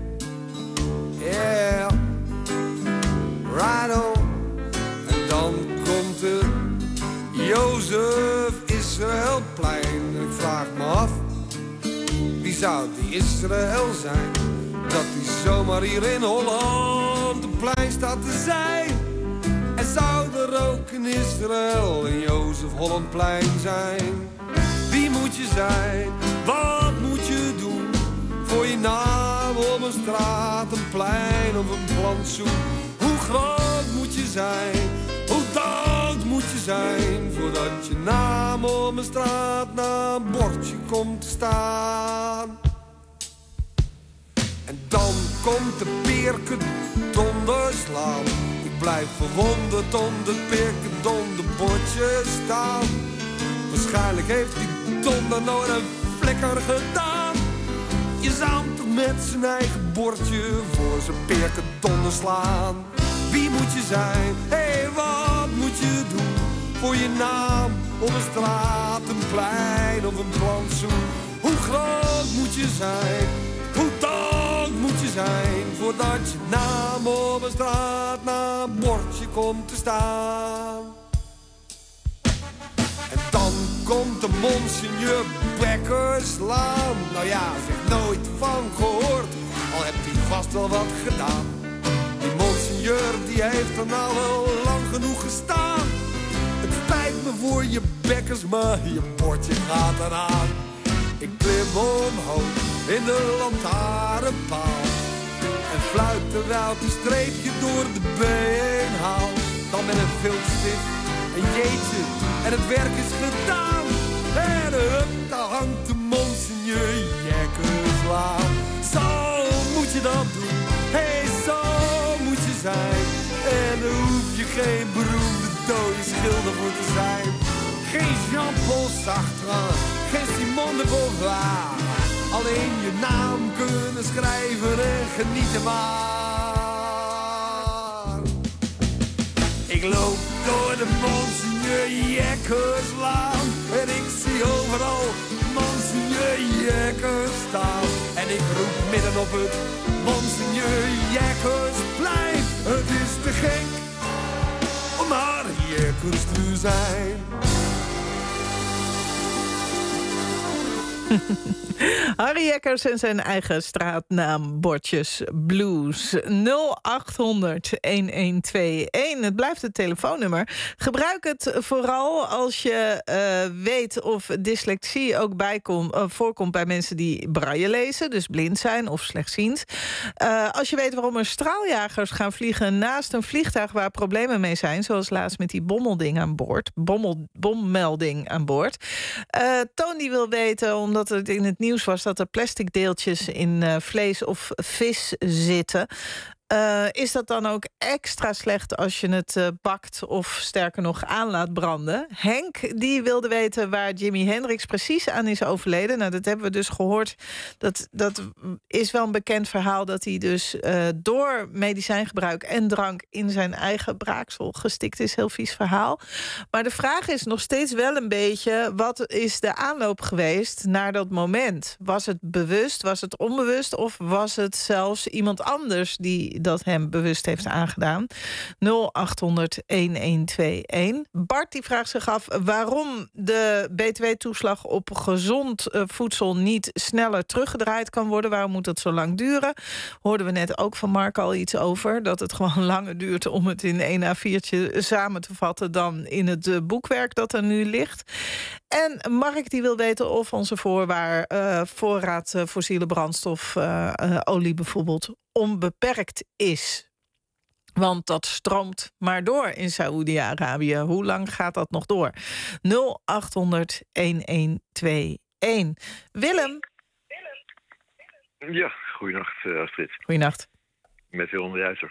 yeah, right on. En dan komt er Jozef Israëlplein en ik vraag me af, wie zou die Israël zijn, dat die zomaar hier in Holland een plein staat te zijn? En zou er ook in Israël een Jozef Hollandplein zijn? Wie moet je zijn? Wat moet je doen? Voor je naam op een straat, een plein of een plantsoen? Hoe groot moet je zijn? Hoe dood moet je zijn? Voordat je naam op een straat naar een bordje komt te staan. En dan komt de Pirke donderslaan. Ik blijf verwonderd onder Pirke donderbordje staan. Waarschijnlijk heeft die donder nooit een flikker gedaan. Je zou hem toch met zijn eigen bordje voor zijn Pirke donder slaan. Wie moet je zijn? Hé, hey, wat moet je doen? Voor je naam op een straat, een plein of een plantsoen. Hoe groot moet je zijn? Hoe dood moet je zijn? Voordat je naam op een straat naar een bordje komt te staan. En dan komt de Monseigneur Bekkerslaan. Nou ja, zeg nooit van gehoord, al hebt hij vast wel wat gedaan. Die Monseigneur die heeft er nou wel lang genoeg gestaan. Het spijt me voor je Bekkers, maar je bordje gaat eraan. Ik klim omhoog in de lantaarnpaal en fluit terwijl ik een streepje door de been haal. Dan met een viltstift, een jeetje en het werk is gedaan. En hup, daar hangt de Monseigneur Jekkerslaan. Zo moet je dat doen, hé, hey, zo moet je zijn. En daar hoef je geen beroemde dode schilder voor te zijn. Geen Jean-Paul Sartre, geen Simone de Beauvoir. Alleen je naam kunnen schrijven en genieten maar. Ik loop door de Monseigneur Jekkerslaan en ik zie overal Monseigneur Jekkers staan. En ik roep midden op het Monseigneur Jekkersplein. Het is te gek, kan Harry Jekkers nu zijn. Harry Jekkers en zijn eigen straatnaambordjes blues. nul acht honderd een een twee een. Het blijft het telefoonnummer. Gebruik het vooral als je uh, weet of dyslexie ook bijkom, uh, voorkomt bij mensen die braille lezen, dus blind zijn of slechtziend. Uh, als je weet waarom er straaljagers gaan vliegen naast een vliegtuig waar problemen mee zijn, zoals laatst met die bommelding aan boord, bommel, bommelding aan boord. Uh, Toon die wil weten, omdat het in het nieuws was dat er plastic deeltjes in uh, vlees of vis zitten. Uh, is dat dan ook extra slecht als je het uh, bakt of sterker nog aan laat branden? Henk die wilde weten waar Jimi Hendrix precies aan is overleden. Nou, dat hebben we dus gehoord. Dat, dat is wel een bekend verhaal dat hij dus uh, door medicijngebruik en drank in zijn eigen braaksel gestikt is. Heel vies verhaal. Maar de vraag is nog steeds wel een beetje, wat is de aanloop geweest naar dat moment? Was het bewust, was het onbewust of was het zelfs iemand anders die dat hem bewust heeft aangedaan? nul acht honderd een een twee een. Bart die vraagt zich af waarom de B T W-toeslag op gezond uh, voedsel niet sneller teruggedraaid kan worden. Waarom moet dat zo lang duren? Hoorden we net ook van Mark al iets over, dat het gewoon langer duurt om het in één A viertje samen te vatten dan in het uh, boekwerk dat er nu ligt. En Mark die wil weten of onze voorwaar, uh, voorraad uh, fossiele brandstof, uh, uh, olie bijvoorbeeld, onbeperkt is. Want dat stroomt maar door in Saoedi-Arabië. Hoe lang gaat dat nog door? nul acht honderd een een twee een. Willem? Ja, goeienacht uh, Astrid. Goeienacht. Met Willem de Ruiter.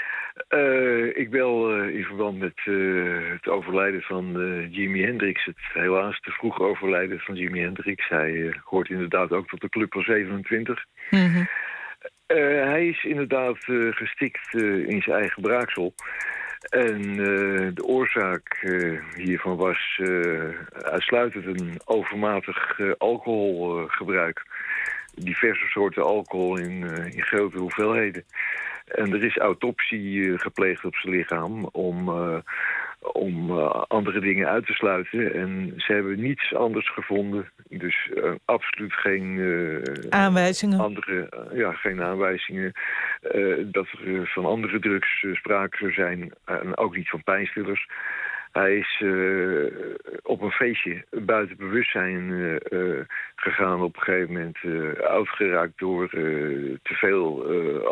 Uh, ik bel uh, in verband met uh, het overlijden van uh, Jimi Hendrix. Het helaas te vroeg overlijden van Jimi Hendrix. Hij uh, hoort inderdaad ook tot de club van zevenentwintig. Mm-hmm. Uh, hij is inderdaad uh, gestikt uh, in zijn eigen braaksel. En uh, de oorzaak uh, hiervan was uh, uitsluitend een overmatig uh, alcoholgebruik. Diverse soorten alcohol in, uh, in grote hoeveelheden. En er is autopsie uh, gepleegd op zijn lichaam om, uh, om uh, andere dingen uit te sluiten. En ze hebben niets anders gevonden. Dus uh, absoluut geen uh, aanwijzingen. Andere, uh, ja, geen aanwijzingen uh, dat er uh, van andere drugs uh, sprake zou zijn. Uh, en ook niet van pijnstillers. Hij is uh, op een feestje buiten bewustzijn uh, uh, gegaan op een gegeven moment. Uh, uitgeraakt door uh, te veel uh,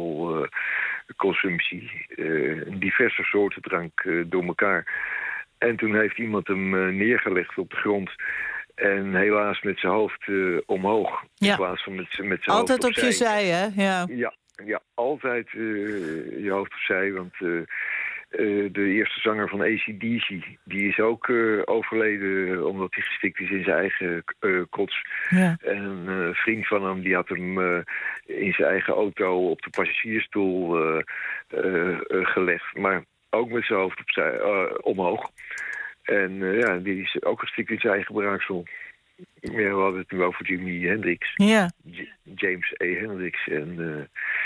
alcoholconsumptie. Uh, diverse soorten drank uh, door elkaar. En toen heeft iemand hem uh, neergelegd op de grond. En helaas met zijn hoofd uh, omhoog. Ja. In plaats van met, met zijn altijd hoofd op je zij, hè? Ja, ja, ja altijd uh, je hoofd opzij, want... Uh, Uh, de eerste zanger van A C D C, die is ook uh, overleden omdat hij gestikt is in zijn eigen uh, kots. Ja. En een uh, vriend van hem die had hem uh, in zijn eigen auto op de passagiersstoel uh, uh, uh, gelegd. Maar ook met zijn hoofd opzij, uh, omhoog. En uh, ja, die is ook gestikt in zijn eigen braaksel. Ja, we hadden het nu over Jimi Hendrix. Ja. J- James A. Hendrix. En... Uh,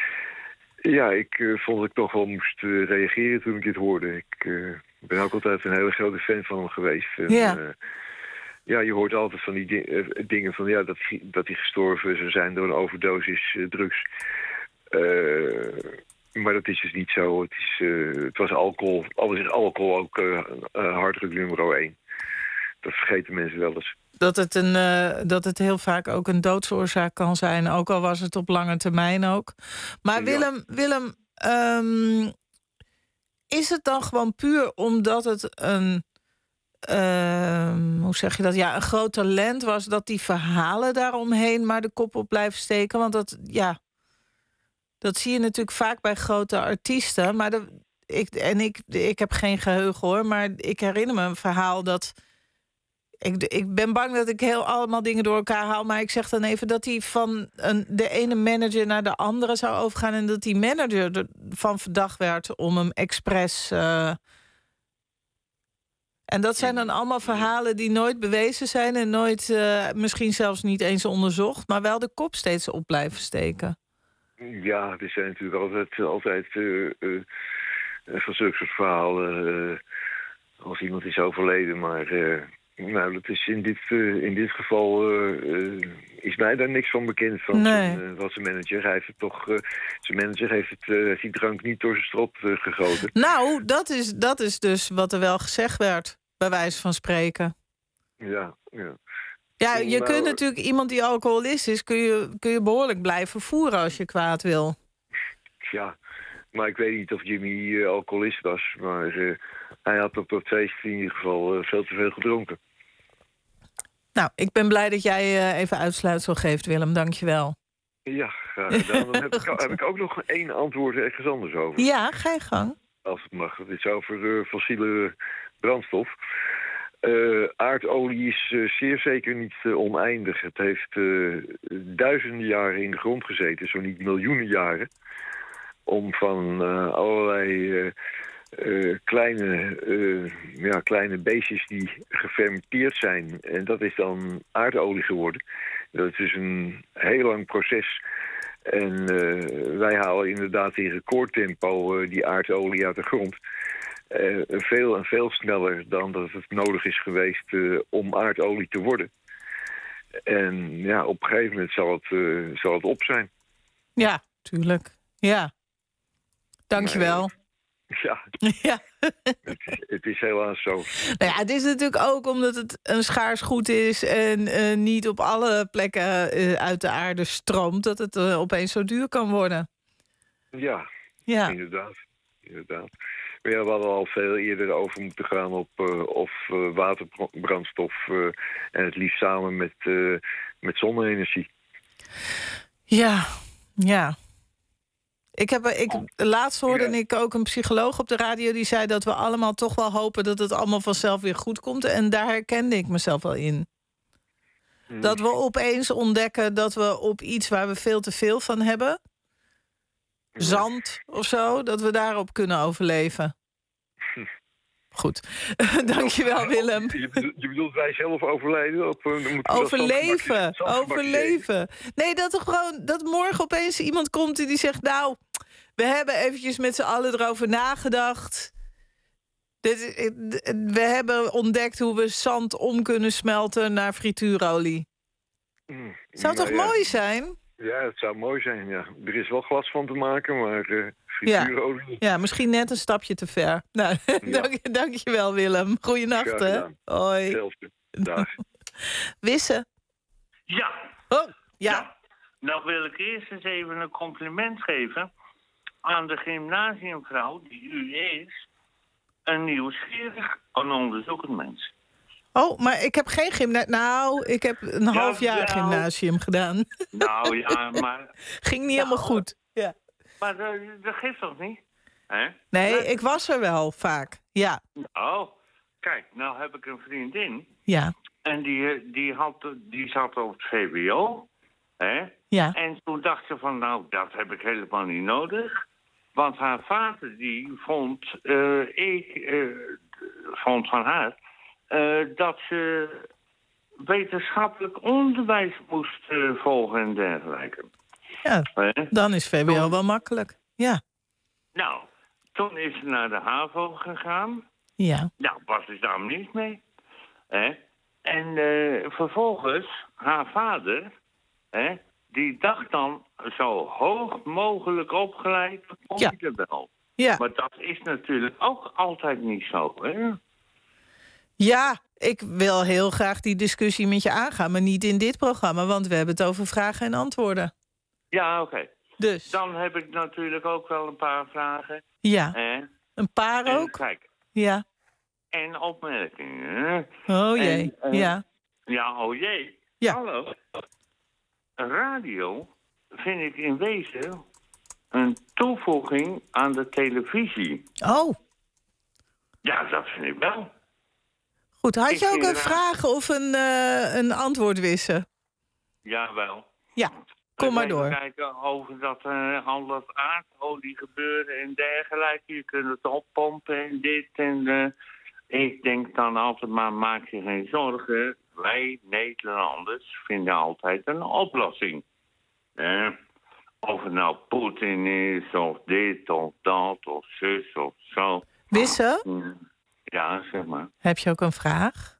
Ja, ik uh, vond dat ik toch wel moest uh, reageren toen ik dit hoorde. Ik uh, ben ook altijd een hele grote fan van hem geweest. En, ja. Uh, ja, je hoort altijd van die di- uh, dingen van ja, dat, dat hij gestorven zou zijn door een overdosis uh, drugs. Uh, maar dat is dus niet zo. Het, is, uh, het was alcohol. Alles is alcohol ook uh, uh, harddruk nummer één. Dat vergeten mensen wel eens. Dat het, een, uh, dat het heel vaak ook een doodsoorzaak kan zijn. Ook al was het op lange termijn ook. Maar Willem, ja. Willem um, is het dan gewoon puur omdat het een... Uh, hoe zeg je dat? Ja, een groot talent was dat die verhalen daaromheen maar de kop op blijven steken? Want dat, ja, dat zie je natuurlijk vaak bij grote artiesten. Maar de, ik, en ik, ik heb geen geheugen hoor, maar ik herinner me een verhaal dat... Ik, ik ben bang dat ik heel allemaal dingen door elkaar haal... maar ik zeg dan even dat hij van een, de ene manager naar de andere zou overgaan... en dat die manager ervan verdacht werd om hem expres... Uh... En dat zijn dan allemaal verhalen die nooit bewezen zijn... en nooit, uh, misschien zelfs niet eens onderzocht... maar wel de kop steeds op blijven steken. Ja, er zijn natuurlijk altijd... altijd uh, uh... van zulke soort verhalen uh, als iemand is overleden. Maar uh, nou, dat is in dit, uh, in dit geval uh, uh, is mij daar niks van bekend van, nee. zijn, uh, van zijn manager. Hij heeft het toch, uh, zijn manager heeft het, uh, die drank niet door zijn strot uh, gegoten. Nou, dat is, dat is dus wat er wel gezegd werd, bij wijze van spreken. Ja, ja. Ja, je nou, kunt natuurlijk iemand die alcoholist is, kun je, kun je behoorlijk blijven voeren als je kwaad wil. Ja, maar ik weet niet of Jimmy uh, alcoholist was, maar uh, hij had op dat feest in ieder geval uh, veel te veel gedronken. Nou, ik ben blij dat jij uh, even uitsluitsel geeft, Willem. Dank je wel. Ja, graag gedaan. Dan heb ik, heb ik ook nog één antwoord ergens anders over. Ja, ga je gang. Als het mag. Dat is over uh, fossiele brandstof. Uh, aardolie is uh, zeer zeker niet uh, oneindig. Het heeft uh, duizenden jaren in de grond gezeten, zo niet miljoenen jaren. Om van uh, allerlei uh, uh, kleine, uh, ja, kleine beestjes die gefermenteerd zijn. En dat is dan aardolie geworden. Dat is dus een heel lang proces. En uh, wij halen inderdaad in recordtempo uh, die aardolie uit de grond. Uh, veel en veel sneller dan dat het nodig is geweest uh, om aardolie te worden. En ja, op een gegeven moment zal het, uh, zal het op zijn. Ja, tuurlijk. Ja. Dank je wel. Ja, ja. het, is, het is helaas zo. Nou ja, het is natuurlijk ook omdat het een schaars goed is en uh, niet op alle plekken uh, uit de aarde stroomt, dat het uh, opeens zo duur kan worden. Ja, ja. inderdaad. inderdaad. Maar ja, we hadden al veel eerder over moeten gaan op uh, of uh, waterbrandstof uh, en het liefst samen met, uh, met zonne-energie. Ja, ja. Ik heb, ik, laatst hoorde ja. ik ook een psycholoog op de radio die zei dat we allemaal toch wel hopen dat het allemaal vanzelf weer goed komt. En daar herkende ik mezelf wel in. Hmm. Dat we opeens ontdekken dat we op iets waar we veel te veel van hebben, zand of zo, dat we daarop kunnen overleven. Goed. Dankjewel, Willem. Je bedoelt, je bedoelt wij zelf overlijden? Of, uh, overleven. Dat overleven. Nee, dat er gewoon dat morgen opeens iemand komt die zegt, nou, we hebben eventjes met z'n allen erover nagedacht. Dit, we hebben ontdekt hoe we zand om kunnen smelten naar frituurolie. Mm, zou nou, toch ja. mooi zijn? Ja, het zou mooi zijn, ja. Er is wel glas van te maken, maar uh, frituurolie... Ja. ja, misschien net een stapje te ver. Nou, ja. dank, dank je wel, Willem. Goeienacht, hè. Hoi. Hetzelfde. Dag. Wisse. Ja. Oh, ja. ja. Nou wil ik eerst eens even een compliment geven aan de gymnasiumvrouw, die u is, een nieuwsgierig en onderzoekend mens. Oh, maar ik heb geen gymnasium. Nou, ik heb een ja, half jaar nou, gymnasium gedaan. Nou ja, maar... Ging niet nou, helemaal goed. Ja. Maar dat, dat geeft toch niet? Hè? Nee, maar, ik was er wel vaak. Ja. Oh, kijk, nou heb ik een vriendin. Ja. En die, die, had, die zat op het V W O. Hè? Ja. En toen dacht ze van, nou, dat heb ik helemaal niet nodig. Want haar vader, die vond... Uh, ik uh, vond van haar... Uh, dat ze wetenschappelijk onderwijs moest uh, volgen en dergelijke. Ja, uh, dan is V W O toen, wel makkelijk. Ja. Nou, toen is ze naar de HAVO gegaan. Ja. Nou, was er daar niets mee. Uh, en uh, vervolgens, haar vader, uh, die dacht dan zo hoog mogelijk opgeleid, kom ja. je er wel. Ja. Maar dat is natuurlijk ook altijd niet zo, hè? Ja, ik wil heel graag die discussie met je aangaan, maar niet in dit programma, want we hebben het over vragen en antwoorden. Ja, oké. Okay. Dus. Dan heb ik natuurlijk ook wel een paar vragen. Ja, eh? een paar en, ook? Kijk. Ja. En opmerkingen. Oh jee, en, uh, ja. Ja, oh jee. Ja. Hallo. Radio vind ik in wezen een toevoeging aan de televisie. Oh. Ja, dat vind ik wel. Goed, had je ook een vraag of een, uh, een antwoord wissen? Jawel. Ja, kom maar door. Kijken over dat, uh, al dat aardolie gebeuren en dergelijke. Je kunt het oppompen en dit en uh, ik denk dan altijd maar, maak je geen zorgen. Wij Nederlanders vinden altijd een oplossing. Uh, Of het nou Poetin is, of dit, of dat, of zus, of zo. Wisse? Ja, zeg maar. Heb je ook een vraag?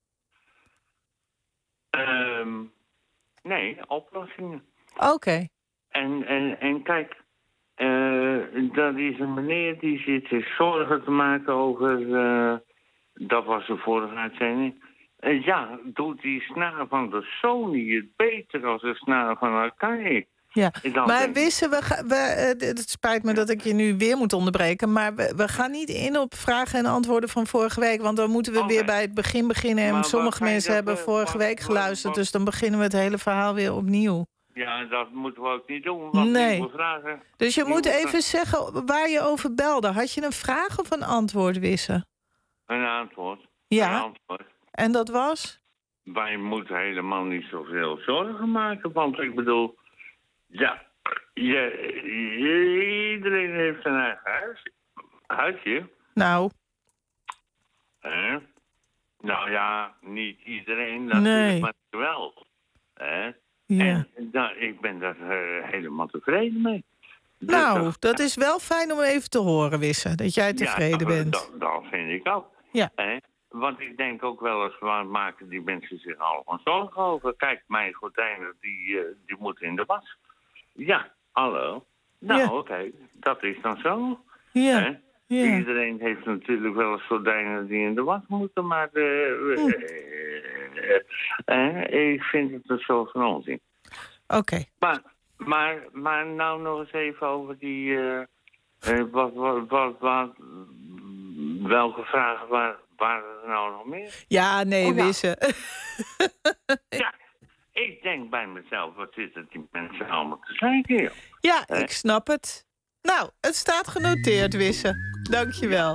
Um, nee, oplossingen. Oké. Okay. En, en, en kijk, uh, dat is een meneer die zit zich zorgen te maken over... Uh, dat was de vorige uitzending. Uh, ja, doet die snaar van de Sony het beter als de snaar van Arcade? Ja, maar denk... Wisse, we ga, we, uh, het spijt me dat ik je nu weer moet onderbreken... maar we, we gaan niet in op vragen en antwoorden van vorige week... want dan moeten we okay. weer bij het begin beginnen... en maar sommige mensen hebben dat, vorige wat, week geluisterd... Wat, wat, dus dan beginnen we het hele verhaal weer opnieuw. Ja, dat moeten we ook niet doen, want nee. we vragen... Dus je moet even vragen. zeggen waar je over belde. Had je een vraag of een antwoord, Wisse? Een antwoord. Ja, een antwoord. En dat was? Wij moeten helemaal niet zoveel zorgen maken, want ik bedoel... Ja, je, iedereen heeft zijn eigen huis, huisje. Nou. Eh? Nou ja, niet iedereen, natuurlijk, nee. Maar wel. Eh? Ja. En nou, ik ben daar uh, helemaal tevreden mee. Dus nou, dat, dat is wel fijn om even te horen, Wisse, dat jij tevreden ja, bent. Dat, dat vind ik ook. Ja. Eh? Want ik denk ook wel eens, waar maken die mensen zich allemaal zorgen over? Kijk, mijn gordijnen, die, uh, die moeten in de was. Ja, hallo. Nou, ja. Oké, okay. Dat is dan zo. Ja. Eh? Ja. Iedereen heeft natuurlijk wel eens gordijnen die in de was moeten, maar de, hm. uh, uh, uh, ik vind het een soort van onzin. Oké. Okay. Maar, maar, maar nou nog eens even over die... Uh, uh, wat, wat, wat, wat, welke vragen waren, waren er nou nog meer? Ja, nee, oh, Wisse. Ja. Ik denk bij mezelf, wat zitten die mensen allemaal te zeggen, joh. Ja, eh? ik snap het. Nou, het staat genoteerd, Wisse. Dank je wel.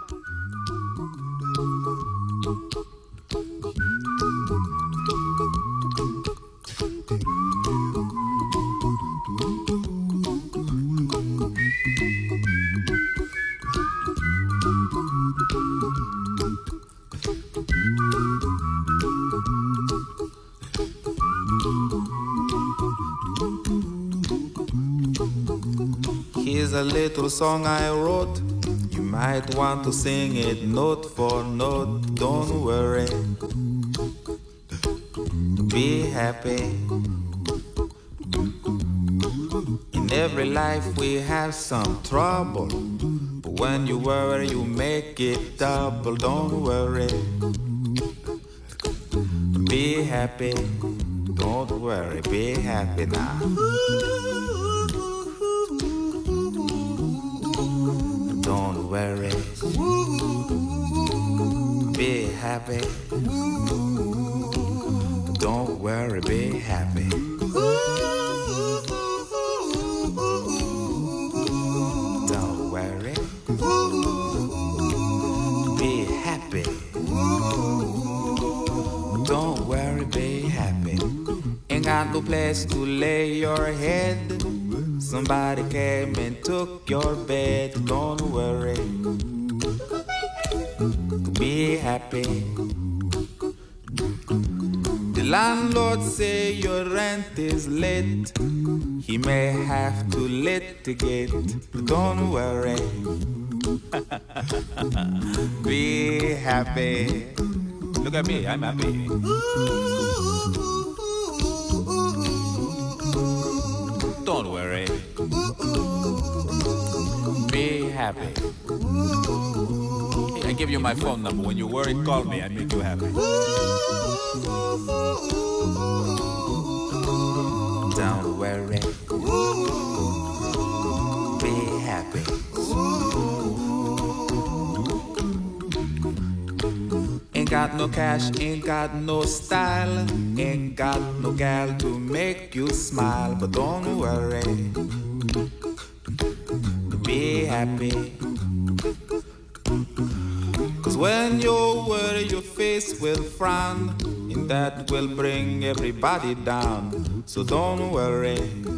Here's a little song I wrote. You might want to sing it note for note. Don't worry. Be happy. In every life we have some trouble. But when you worry, you make it double. Don't worry. Be happy. Don't worry. Be happy now. Don't worry. Be happy. Don't worry, be happy. Don't worry. Be happy. Don't worry, be happy. Ain't got no place to lay your head. Somebody came and took your bed. Don't worry. Be happy. The landlord say your rent is late. He may have to litigate. Don't worry. Be happy. Look at me, I'm happy. Don't worry. Be happy. I give you my phone number. When you worry, call me. I make you happy. Don't worry. Be happy. Ain't got no cash, ain't got no style, ain't got no gal to make you smile. But don't worry. Be happy. Cause when you worry, your face will frown, and that will bring everybody down. So don't worry.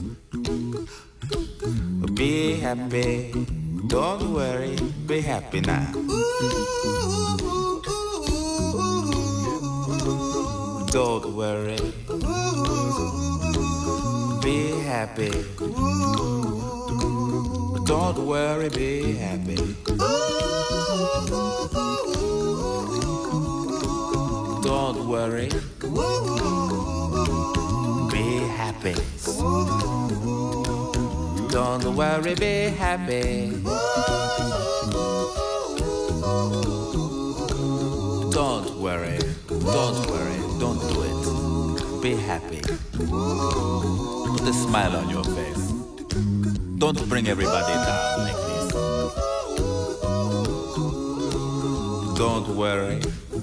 Be happy. Don't worry. Be happy now. Don't worry. be happy. Don't worry, be happy. Don't worry, be happy. Don't worry, be happy. Don't worry, don't worry, don't do it. Be happy. Put a smile on your face. Don't bring everybody down like this. Don't worry.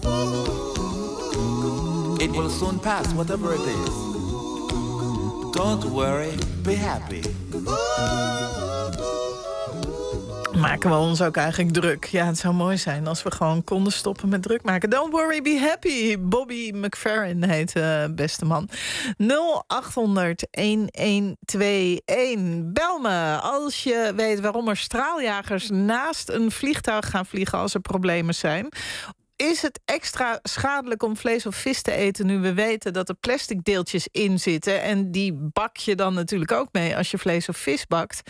It will soon pass, whatever it is. Don't worry, be happy. Maken we ons ook eigenlijk druk. Ja, het zou mooi zijn als we gewoon konden stoppen met druk maken. Don't worry, be happy. Bobby McFerrin heet uh, beste man. nul acht honderd, een twee een. Bel me als je weet waarom er straaljagers naast een vliegtuig gaan vliegen als er problemen zijn. Is het extra schadelijk om vlees of vis te eten nu we weten dat er plastic deeltjes in zitten? En die bak je dan natuurlijk ook mee als je vlees of vis bakt.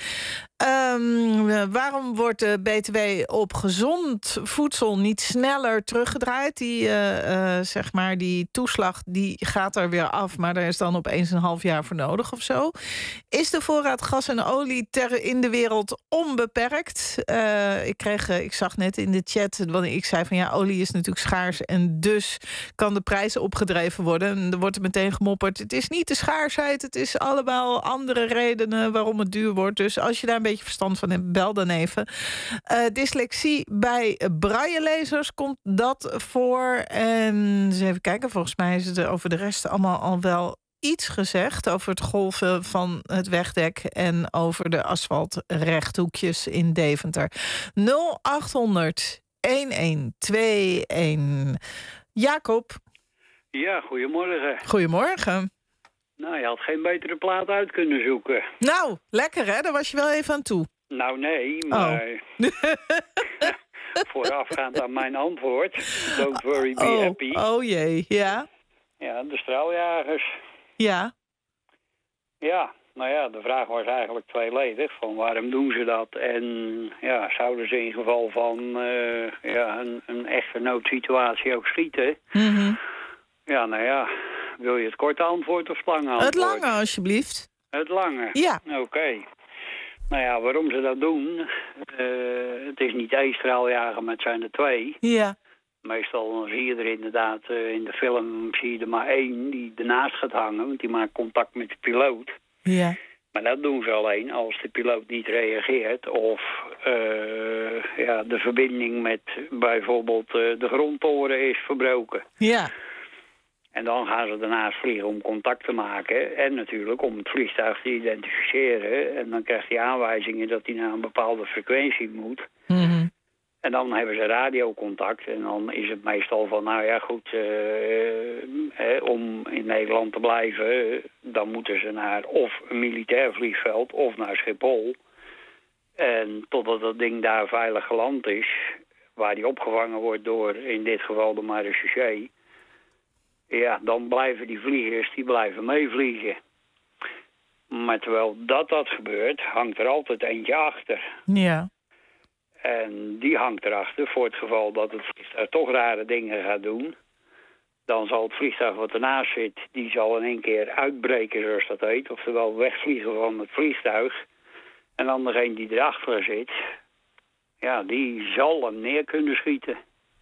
Um, waarom wordt de B T W op gezond voedsel niet sneller teruggedraaid? Die, uh, uh, zeg maar, die toeslag die gaat er weer af, maar daar is dan opeens een half jaar voor nodig of zo. Is de voorraad gas en olie ter in de wereld onbeperkt? Uh, ik, kreeg, uh, ik zag net in de chat, want ik zei van ja, olie is natuurlijk schaars en dus kan de prijs opgedreven worden. En er wordt er meteen gemopperd, het is niet de schaarsheid, het is allemaal andere redenen waarom het duur wordt. Dus als je daar een beetje verstand van hebt, bel dan even. Uh, dyslexie bij braillelezers, komt dat voor? En eens even kijken, volgens mij is het er over de rest allemaal al wel iets gezegd over het golven van het wegdek en over de asfaltrechthoekjes in Deventer. nul acht honderd, een twee een. Jacob. Ja, goedemorgen. Goedemorgen. Nou, je had geen betere plaat uit kunnen zoeken. Nou, lekker hè, daar was je wel even aan toe. Nou, nee, maar... Oh. Voorafgaand aan mijn antwoord. Don't worry, be oh. happy. Oh jee, ja. Ja, de straaljagers. Ja. Ja, nou ja, de vraag was eigenlijk tweeledig. Van waarom doen ze dat? En ja, zouden ze in geval van uh, ja, een, een echte noodsituatie ook schieten? Mm-hmm. Ja, nou ja, wil je het korte antwoord of het lange antwoord? Het lange, alsjeblieft. Het lange? Ja. Oké. Okay. Nou ja, waarom ze dat doen? Uh, het is niet één straaljager, maar het zijn er twee. Ja. Meestal zie je er inderdaad, uh, in de film zie je er maar één die ernaast gaat hangen, want die maakt contact met de piloot. Ja. Maar dat doen ze alleen als de piloot niet reageert of uh, ja, de verbinding met bijvoorbeeld uh, de grondtoren is verbroken. Ja. En dan gaan ze daarnaast vliegen om contact te maken en natuurlijk om het vliegtuig te identificeren. En dan krijgt hij aanwijzingen dat hij naar een bepaalde frequentie moet. Mm-hmm. En dan hebben ze radiocontact en dan is het meestal van, nou ja goed, uh, eh, om in Nederland te blijven, dan moeten ze naar of een militair vliegveld of naar Schiphol. En totdat dat ding daar veilig geland is, waar die opgevangen wordt door in dit geval de marechaussee, ja, dan blijven die vliegers, die blijven meevliegen. Maar terwijl dat dat gebeurt, hangt er altijd eentje achter. Ja. En die hangt erachter voor het geval dat het vliegtuig toch rare dingen gaat doen. Dan zal het vliegtuig wat ernaast zit, die zal in één keer uitbreken zoals dat heet. Oftewel wegvliegen van het vliegtuig. En dan degene die erachter zit, ja, die zal hem neer kunnen schieten.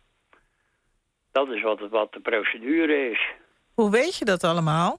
Dat is wat, wat de procedure is. Hoe weet je dat allemaal?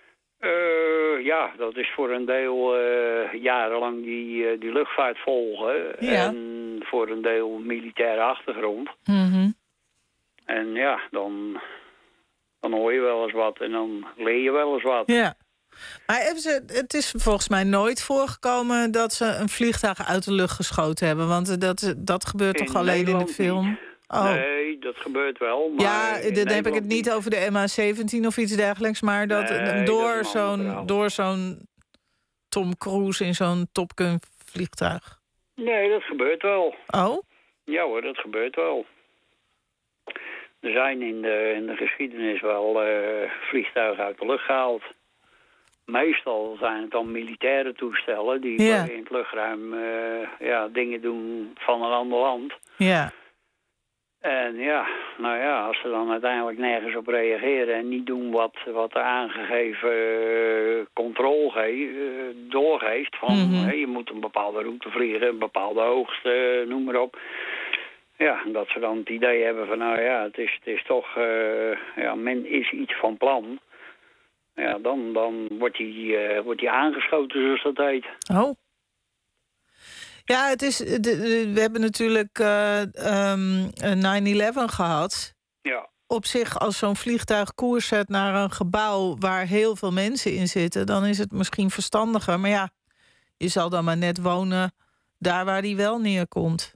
Uh, ja, dat is voor een deel uh, jarenlang die, uh, die luchtvaart volgen. Ja. En voor een deel militaire achtergrond. Mm-hmm. En ja, dan, dan hoor je wel eens wat en dan leer je wel eens wat. Ja. Maar hebben ze, het is volgens mij nooit voorgekomen dat ze een vliegtuig uit de lucht geschoten hebben. Want dat, dat gebeurt in toch alleen Nederland in de film? Niet. Oh. Nee, dat gebeurt wel. Maar ja, dan heb ik het niet over de M H zeventien of iets dergelijks. Maar dat nee, door dat zo'n door zo'n Tom Cruise in zo'n Top Gun vliegtuig. Nee, dat gebeurt wel. Oh? Ja hoor, dat gebeurt wel. Er zijn in de, in de geschiedenis wel uh, vliegtuigen uit de lucht gehaald. meestal zijn het dan militaire toestellen die Ja. in het luchtruim uh, ja, dingen doen van een ander land. Ja. En ja, nou ja, als ze dan uiteindelijk nergens op reageren en niet doen wat, wat de aangegeven uh, controle ge- uh, doorgeeft, van Mm-hmm. hey, je moet een bepaalde route vliegen, een bepaalde hoogte, uh, noem maar op. Ja, dat ze dan het idee hebben van nou ja, het is, het is toch, uh, ja, men is iets van plan. Ja, dan, dan wordt hij uh, wordt hij aangeschoten, zoals dat heet. Oh. Ja, het is, de, de, we hebben natuurlijk uh, um, nine eleven gehad. Ja. Op zich, als zo'n vliegtuig koers zet naar een gebouw waar heel veel mensen in zitten, dan is het misschien verstandiger. Maar ja, je zal dan maar net wonen daar waar die wel neerkomt.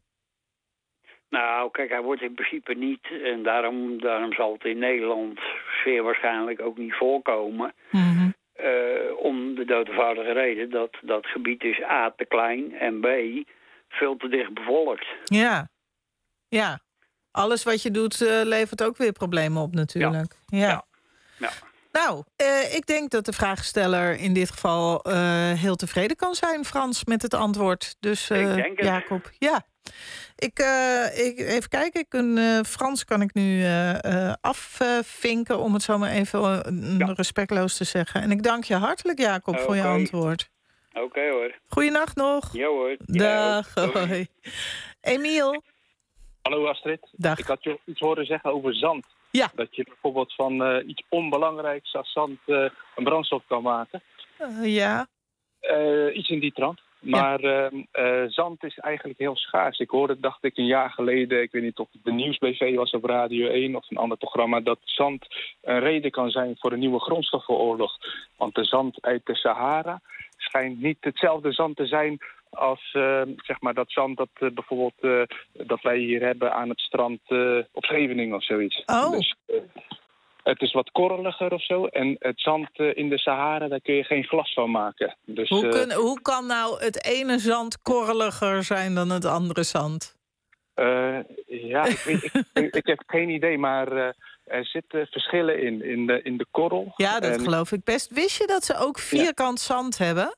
Nou, kijk, hij wordt in principe niet, en daarom, daarom zal het in Nederland zeer waarschijnlijk ook niet voorkomen. Mm-hmm. Uh, om de doodvoudige reden dat dat gebied is A, te klein en B, veel te dicht bevolkt. Ja, ja. Alles wat je doet uh, levert ook weer problemen op natuurlijk. Ja. ja. ja. Nou, uh, ik denk dat de vraagsteller in dit geval uh, heel tevreden kan zijn, Frans, met het antwoord. Dus uh, ik denk het. Jacob, ja. Ik, uh, ik, even kijken, ik kun, uh, Frans kan ik nu uh, uh, afvinken, om het zo maar even uh, ja. respectloos te zeggen. En ik dank je hartelijk, Jacob, okay. voor je antwoord. Oké okay, hoor. Goeienacht nog. Ja hoor. Dag. Ja, hoi. Emiel. Hallo Astrid. Dag. Ik had je iets horen zeggen over zand. Ja. Dat je bijvoorbeeld van uh, iets onbelangrijks als zand uh, een brandstof kan maken. Uh, ja. Uh, iets in die trant. Maar ja. uh, uh, zand is eigenlijk heel schaars. Ik hoorde, dacht ik, een jaar geleden, ik weet niet of het de Nieuwsbv was op Radio één of een ander programma, dat zand een reden kan zijn voor een nieuwe grondstoffenoorlog. Want de zand uit de Sahara schijnt niet hetzelfde zand te zijn als uh, zeg maar dat zand dat uh, bijvoorbeeld uh, dat wij hier hebben aan het strand uh, op Scheveningen of zoiets. Oh. Dus, uh, het is wat korreliger of zo. En het zand uh, in de Sahara, daar kun je geen glas van maken. Dus, hoe, kun, uh, hoe kan nou het ene zand korreliger zijn dan het andere zand? Uh, ja, ik, weet, ik, ik, ik heb geen idee, maar uh, er zitten verschillen in, in de, in de korrel. Ja, dat en, geloof ik best. Wist je dat ze ook vierkant ja. zand hebben?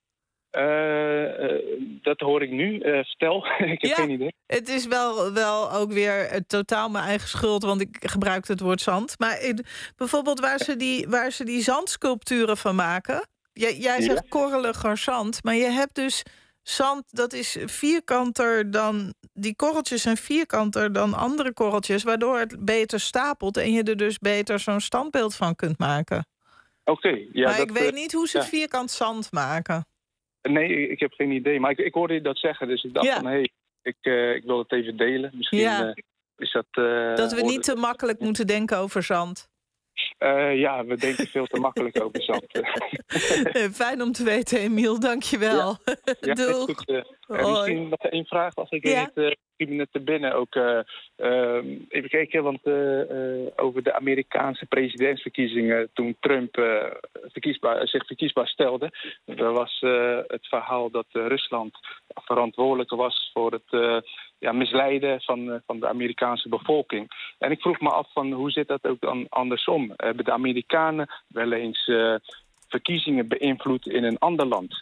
Uh, uh, dat hoor ik nu. Uh, vertel, ik heb ja, geen idee. Het is wel, wel ook weer uh, totaal mijn eigen schuld, want ik gebruik het woord zand. Maar in, bijvoorbeeld waar ze, die, waar ze die zandsculpturen van maken. Jij, jij zegt ja. korreliger zand, maar je hebt dus zand dat is vierkanter dan, die korreltjes zijn vierkanter dan andere korreltjes, waardoor het beter stapelt en je er dus beter zo'n standbeeld van kunt maken. Oké. Okay, ja, maar dat, ik weet uh, niet hoe ze ja. vierkant zand maken. Nee, ik heb geen idee. Maar ik, ik hoorde je dat zeggen, dus ik dacht ja. van, hé, hey, ik, uh, ik wil het even delen. Misschien ja. uh, is dat... Uh, dat we niet te makkelijk moeten denken over zand. Uh, ja, we denken veel te makkelijk over zand. Fijn om te weten, Emiel. Dank je wel. Ja, ja, Doeg. Goed, uh, uh, misschien nog één vraag, als ik ja. niet... Uh, net te binnen ook uh, uh, even kijken, want uh, uh, over de Amerikaanse presidentsverkiezingen toen Trump uh, verkiesbaar, zich verkiesbaar stelde, er was uh, het verhaal dat uh, Rusland verantwoordelijk was voor het uh, ja, misleiden van, uh, van de Amerikaanse bevolking. En ik vroeg me af van hoe zit dat ook dan andersom? Hebben de Amerikanen wel eens uh, verkiezingen beïnvloed in een ander land?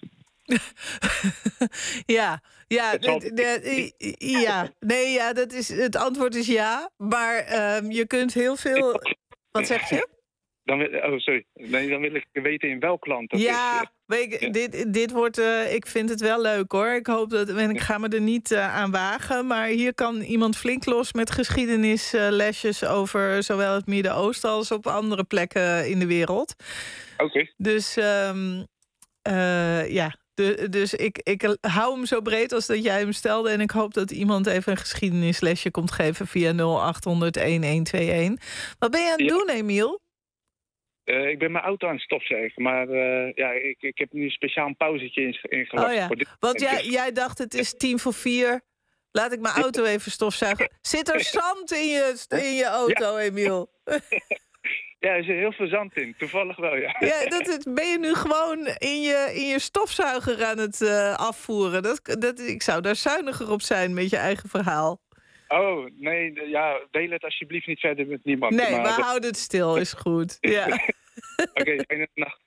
ja, ja, de, de, ja, nee, ja, dat is, het antwoord is ja. Maar um, je kunt heel veel... Wat zeg je? Dan wil, oh, sorry. Nee, dan wil ik weten in welk land dat ja, is. Weet ik, ja, dit, dit wordt... Uh, ik vind het wel leuk, hoor. Ik hoop dat... En ik ga me er niet uh, aan wagen. Maar hier kan iemand flink los met geschiedenislesjes uh, over zowel het Midden-Oosten als op andere plekken in de wereld. Oké. Okay. Dus um, uh, ja... De, dus ik, ik hou hem zo breed als dat jij hem stelde. En ik hoop dat iemand even een geschiedenislesje komt geven via nul acht honderd, een een twee een. Wat ben je aan het ja. doen, Emiel? Uh, ik ben mijn auto aan het stofzuigen. Maar uh, ja, ik, ik heb nu speciaal een pauzetje ingelast. Oh ja. voor dit. Want jij, jij dacht het is tien voor vier. Laat ik mijn auto even stofzuigen. Zit er zand in je, in je auto, ja. Emiel? Ja, er zit heel veel zand in. Toevallig wel, ja. Ja, dat ben je nu gewoon in je, in je stofzuiger aan het uh, afvoeren. Dat, dat, ik zou daar zuiniger op zijn met je eigen verhaal. Oh, nee, ja, deel het alsjeblieft niet verder met niemand. Nee, maar we dat... houden het stil, is goed. Ja. Oké, okay, fijne nacht.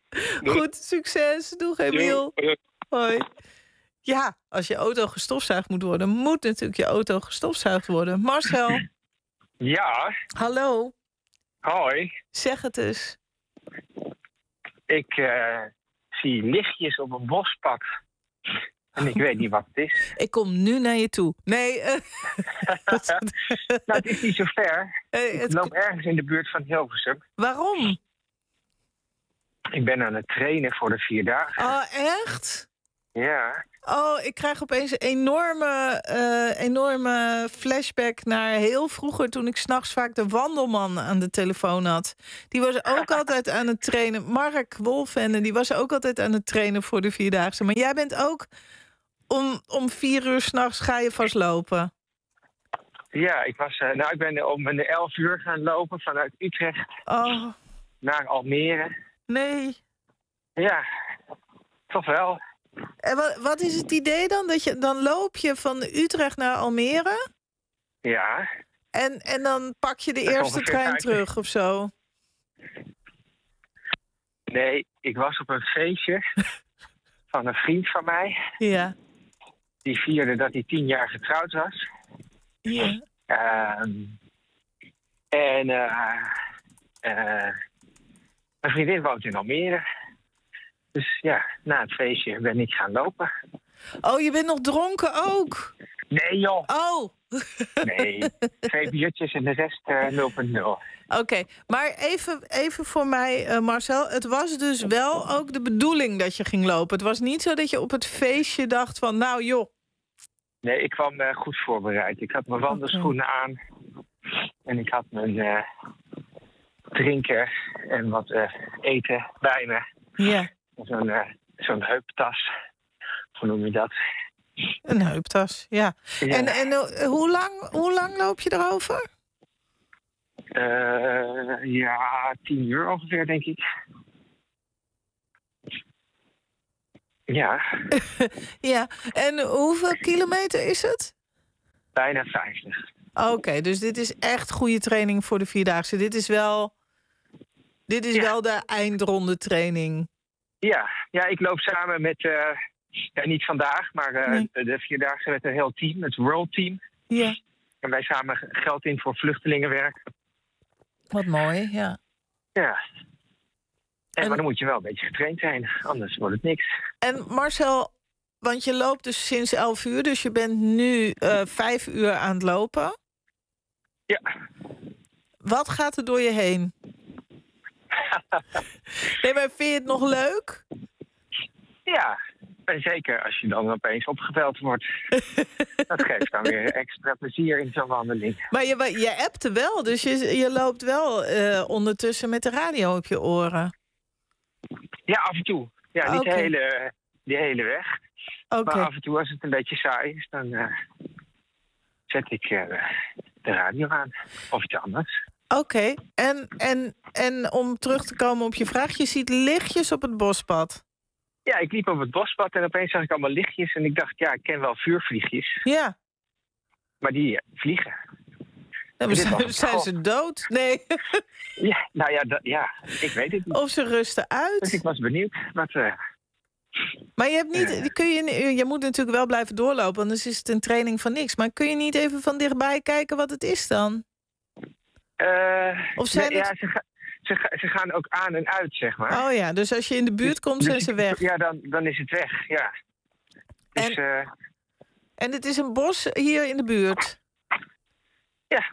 Goed, succes. Doeg, Emiel. Hoi. Ja, als je auto gestofzuigd moet worden, moet natuurlijk je auto gestofzuigd worden. Marcel. Ja. Hallo. Hoi. Zeg het eens. Ik uh, zie lichtjes op een bospad. En ik weet niet wat het is. Ik kom nu naar je toe. Nee. Uh... nou, het is niet zo ver. Uh, ik het... loop ergens in de buurt van Hilversum. Waarom? Ik ben aan het trainen voor de Vierdaagse. Oh, echt? Ja. Oh, ik krijg opeens een enorme, uh, enorme flashback naar heel vroeger... toen ik 's nachts vaak de wandelman aan de telefoon had. Die was ook altijd aan het trainen. Mark Wolfende, die was ook altijd aan het trainen voor de Vierdaagse. Maar jij bent ook om, om vier uur 's nachts ga je vast lopen. Ja, ik, was, uh, nou, ik ben om de elf uur gaan lopen vanuit Utrecht oh. naar Almere. Nee. Ja, toch wel. En wat, wat is het idee dan? Dat je, dan loop je van Utrecht naar Almere? Ja. En, en dan pak je de eerste trein vijftig terug of zo? Nee, ik was op een feestje van een vriend van mij. Ja. Die vierde dat hij tien jaar getrouwd was. Ja. Uh, en uh, uh, mijn vriendin woont in Almere. Dus ja, na het feestje ben ik gaan lopen. Oh, je bent nog dronken ook? Nee, joh. Oh. Nee, twee biertjes en de rest uh, nul punt nul. Oké, okay, maar even, even voor mij, uh, Marcel. Het was dus wel ook de bedoeling dat je ging lopen. Het was niet zo dat je op het feestje dacht van, nou joh. Nee, ik kwam uh, goed voorbereid. Ik had mijn wandelschoenen okay. aan. En ik had mijn uh, drinken en wat uh, eten bij me. Ja. Zo'n uh, zo'n heuptas, hoe noem je dat? Een heuptas, ja. ja. En, en uh, hoe, lang, hoe lang loop je erover? Uh, ja, tien uur ongeveer, denk ik. Ja. Ja, en hoeveel kilometer is het? Bijna vijftig. Oké, okay, dus dit is echt goede training voor de Vierdaagse. Dit is wel, dit is ja. wel de eindronde training. Ja, ja, ik loop samen met, uh, ja, niet vandaag, maar uh, nee. de Vierdaagse met een heel team, het World Team. Ja. En wij samen geld in voor vluchtelingenwerk. Wat mooi, ja. Ja. En, en, maar dan moet je wel een beetje getraind zijn, anders wordt het niks. En Marcel, want je loopt dus sinds elf uur, dus je bent nu uh, vijf uur aan het lopen. Ja. Wat gaat er door je heen? Nee, maar vind je het nog leuk? Ja, en zeker als je dan opeens opgebeld wordt. Dat geeft dan weer extra plezier in zo'n wandeling. Maar je, je appte wel, dus je, je loopt wel uh, ondertussen met de radio op je oren. Ja, af en toe. Ja, niet okay. de, hele, de hele weg. Okay. Maar af en toe als het een beetje saai is, dan uh, zet ik uh, de radio aan. Of iets anders. Oké, okay. en, en, en om terug te komen op je vraag, je ziet lichtjes op het bospad. Ja, ik liep op het bospad en opeens zag ik allemaal lichtjes en ik dacht, ja, ik ken wel vuurvliegjes. Ja. Maar die uh, vliegen. Ja, maar zijn, zijn ze dood? Nee. Ja, nou ja, dat, ja, ik weet het niet. Of ze rusten uit. Dus ik was benieuwd. Wat, uh, maar je hebt niet, uh, kun je, je moet natuurlijk wel blijven doorlopen, anders is het een training van niks. Maar kun je niet even van dichtbij kijken wat het is dan? Uh, of zijn nee, het... ja, ze, ga, ze, ga, ze gaan ook aan en uit, zeg maar. Oh ja, dus als je in de buurt komt, dus, zijn ze weg. Ja, dan, dan is het weg, ja. Dus, en, uh, en het is een bos hier in de buurt? Ja.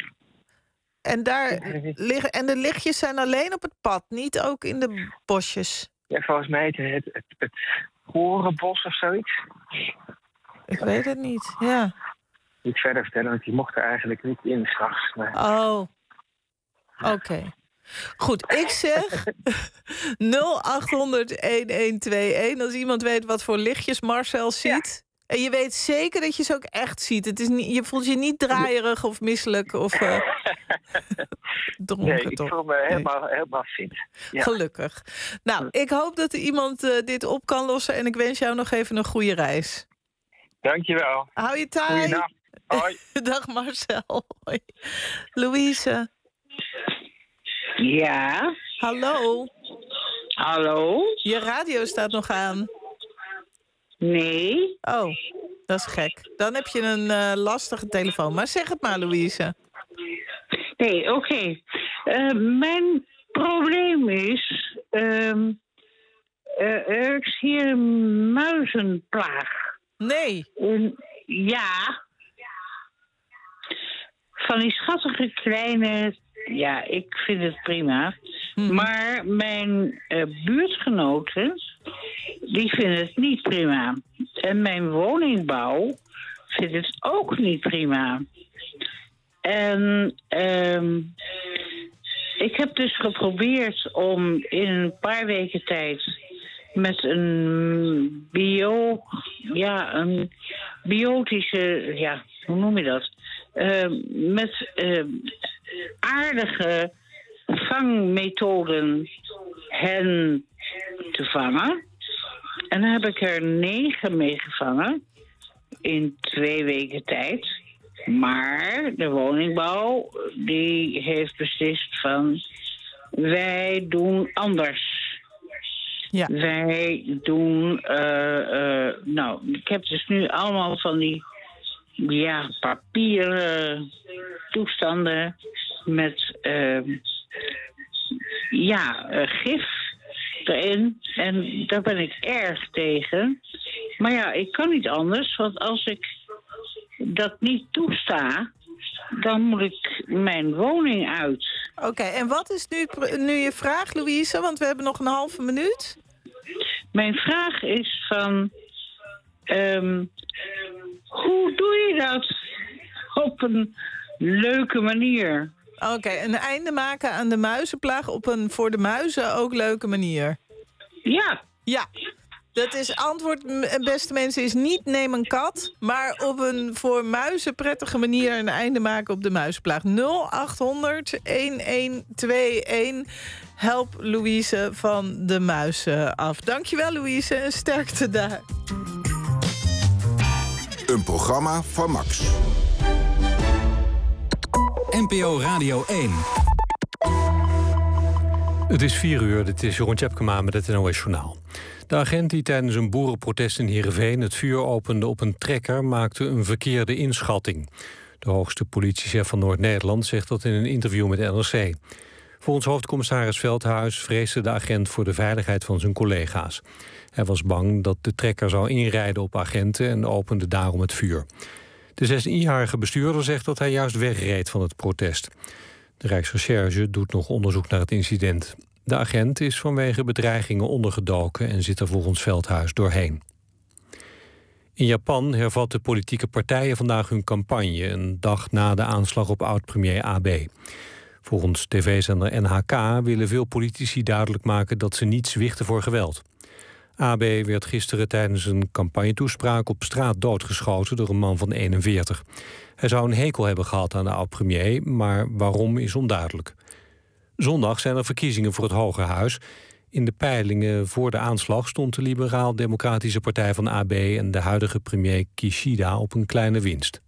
En, daar liggen, en de lichtjes zijn alleen op het pad, niet ook in de bosjes? Ja, volgens mij heet het het, het Horenbos of zoiets. Ik weet het niet, ja. Niet verder vertellen, want die mocht er eigenlijk niet in s'nachts. Maar... Oh, oké. Okay. Goed, ik zeg nul acht honderd een een twee een. Als iemand weet wat voor lichtjes Marcel ziet. Ja. En je weet zeker dat je ze ook echt ziet. Het is niet, je voelt je niet draaierig of misselijk of uh, dronken, nee, ik toch? voel me helemaal, nee. helemaal fit. Ja. Gelukkig. Nou, ik hoop dat er iemand uh, dit op kan lossen. En ik wens jou nog even een goede reis. Dankjewel. Hou je taai. Goeienacht. Hoi. Dag Marcel. Hoi. Louise. Ja? Hallo. Hallo? Je radio staat nog aan. Nee. Oh, dat is gek. Dan heb je een uh, lastige telefoon. Maar zeg het maar, Louise. Nee, oké. Okay. Uh, mijn probleem is... Uh, uh, er is hier een muizenplaag. Nee. Uh, ja. Van die schattige kleine... Ja, ik vind het prima. Hmm. Maar mijn uh, buurtgenoten... die vinden het niet prima. En mijn woningbouw vindt het ook niet prima. En um, ik heb dus geprobeerd om in een paar weken tijd met een bio, ja, een biotische, ja, hoe noem je dat? Uh, met uh, aardige vangmethoden hen te vangen. En dan heb ik er negen mee gevangen in twee weken tijd. Maar de woningbouw die heeft beslist van... wij doen anders. Ja. Wij doen... Uh, uh, nou, ik heb dus nu allemaal van die... ja, papieren toestanden met... Uh, ja, uh, gif erin. En daar ben ik erg tegen. Maar ja, ik kan niet anders, want als ik dat niet toesta, dan moet ik mijn woning uit. Oké, okay, en wat is nu, nu je vraag, Louise? Want we hebben nog een halve minuut. Mijn vraag is van... Um, hoe doe je dat op een leuke manier? Oké, okay, een einde maken aan de muizenplaag op een voor de muizen ook leuke manier. Ja. Ja. Dat is antwoord, beste mensen, is niet neem een kat... maar op een voor muizen prettige manier een einde maken op de muizenplaag. nul acht honderd een een twee een. Help Louise van de muizen af. Dankjewel, Louise, en sterkte daar. Een programma van Max. N P O Radio één. Het is vier uur, dit is Jeroen Tjepkema met het N O S Journaal. De agent die tijdens een boerenprotest in Heerenveen het vuur opende op een trekker maakte een verkeerde inschatting. De hoogste politiechef van Noord-Nederland zegt dat in een interview met N R C. Volgens hoofdcommissaris Veldhuis vreesde de agent voor de veiligheid van zijn collega's. Hij was bang dat de trekker zou inrijden op agenten en opende daarom het vuur. De zestienjarige bestuurder zegt dat hij juist wegreed van het protest. De Rijksrecherche doet nog onderzoek naar het incident. De agent is vanwege bedreigingen ondergedoken en zit er volgens Veldhuis doorheen. In Japan hervatten politieke partijen vandaag hun campagne, een dag na de aanslag op oud-premier Abe. Volgens tv-zender N H K willen veel politici duidelijk maken dat ze niet zwichten voor geweld. Abe werd gisteren tijdens een campagnetoespraak op straat doodgeschoten door een man van eenenveertig. Hij zou een hekel hebben gehad aan de oud-premier, maar waarom is onduidelijk. Zondag zijn er verkiezingen voor het Hoge Huis. In de peilingen voor de aanslag stond de liberaal-democratische partij van Abe en de huidige premier Kishida op een kleine winst.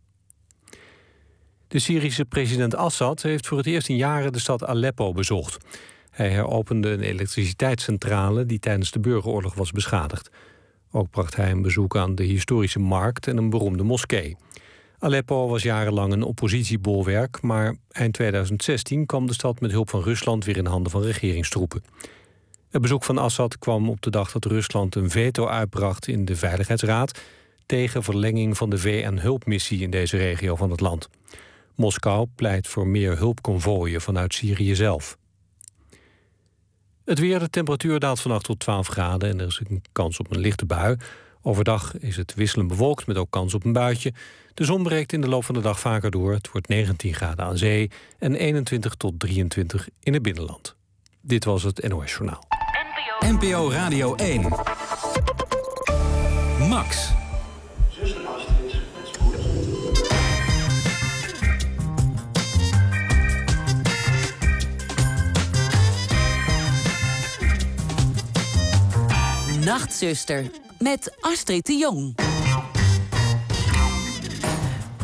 De Syrische president Assad heeft voor het eerst in jaren de stad Aleppo bezocht. Hij heropende een elektriciteitscentrale die tijdens de burgeroorlog was beschadigd. Ook bracht hij een bezoek aan de historische markt en een beroemde moskee. Aleppo was jarenlang een oppositiebolwerk, maar eind tweeduizend zestien kwam de stad met hulp van Rusland weer in handen van regeringstroepen. Het bezoek van Assad kwam op de dag dat Rusland een veto uitbracht in de Veiligheidsraad tegen verlenging van de V N-hulpmissie in deze regio van het land. Moskou pleit voor meer hulpconvooien vanuit Syrië zelf. Het weer, de temperatuur daalt vannacht tot twaalf graden en er is een kans op een lichte bui. Overdag is het wisselend bewolkt met ook kans op een buitje. De zon breekt in de loop van de dag vaker door. Het wordt negentien graden aan zee en eenentwintig tot drieëntwintig in het binnenland. Dit was het N O S Journaal. N P O Radio één. Max. Zuster Astrid, met spoed. Nachtzuster, met Astrid de Jong.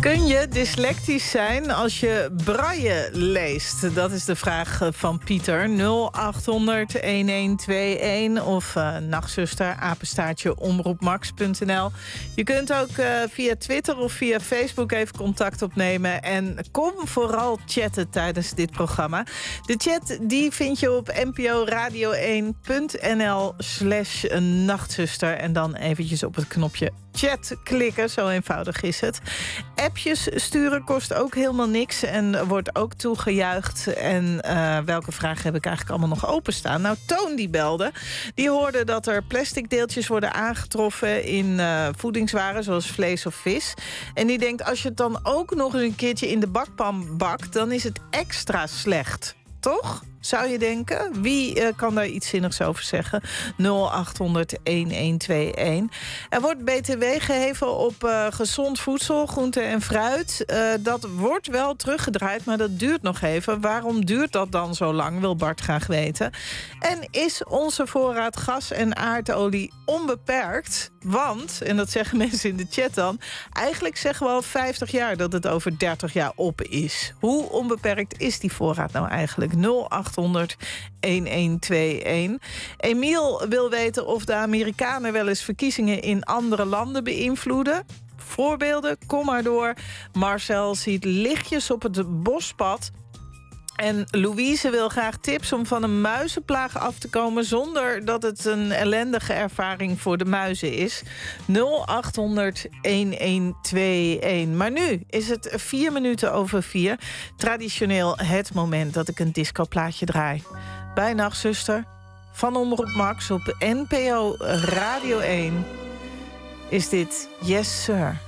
Kun je dyslectisch zijn als je braille leest? Dat is de vraag van Pieter. nul acht honderd een een twee een of uh, nachtzuster, apenstaartje, omroepmax punt n l. Je kunt ook uh, via Twitter of via Facebook even contact opnemen. En kom vooral chatten tijdens dit programma. De chat die vind je op nporadio één punt n l slash nachtzuster. En dan eventjes op het knopje chat klikken, zo eenvoudig is het. Appjes sturen kost ook helemaal niks en wordt ook toegejuicht. En uh, welke vragen heb ik eigenlijk allemaal nog openstaan? Nou, Toon die belde. Die hoorde dat er plastic deeltjes worden aangetroffen in uh, voedingswaren, zoals vlees of vis. En die denkt, als je het dan ook nog eens een keertje in de bakpan bakt, dan is het extra slecht. Toch? Zou je denken? Wie uh, kan daar iets zinnigs over zeggen? nul acht honderd een een twee een. Er wordt B T W geheven op uh, gezond voedsel, groente en fruit. Uh, dat wordt wel teruggedraaid, maar dat duurt nog even. Waarom duurt dat dan zo lang, wil Bart graag weten. En is onze voorraad gas en aardolie onbeperkt? Want, en dat zeggen mensen in de chat dan, eigenlijk zeggen we al vijftig jaar dat het over dertig jaar op is. Hoe onbeperkt is die voorraad nou eigenlijk? nul acht honderd een een twee een. Emiel wil weten of de Amerikanen wel eens verkiezingen in andere landen beïnvloeden. Voorbeelden, kom maar door. Marcel ziet lichtjes op het bospad. En Louise wil graag tips om van een muizenplaag af te komen zonder dat het een ellendige ervaring voor de muizen is. nul acht honderd een een twee een. Maar nu is het vier minuten over vier. Traditioneel het moment dat ik een discoplaatje draai. Bij Nachtzuster van Omroep Max op N P O Radio één is dit Yes Sir.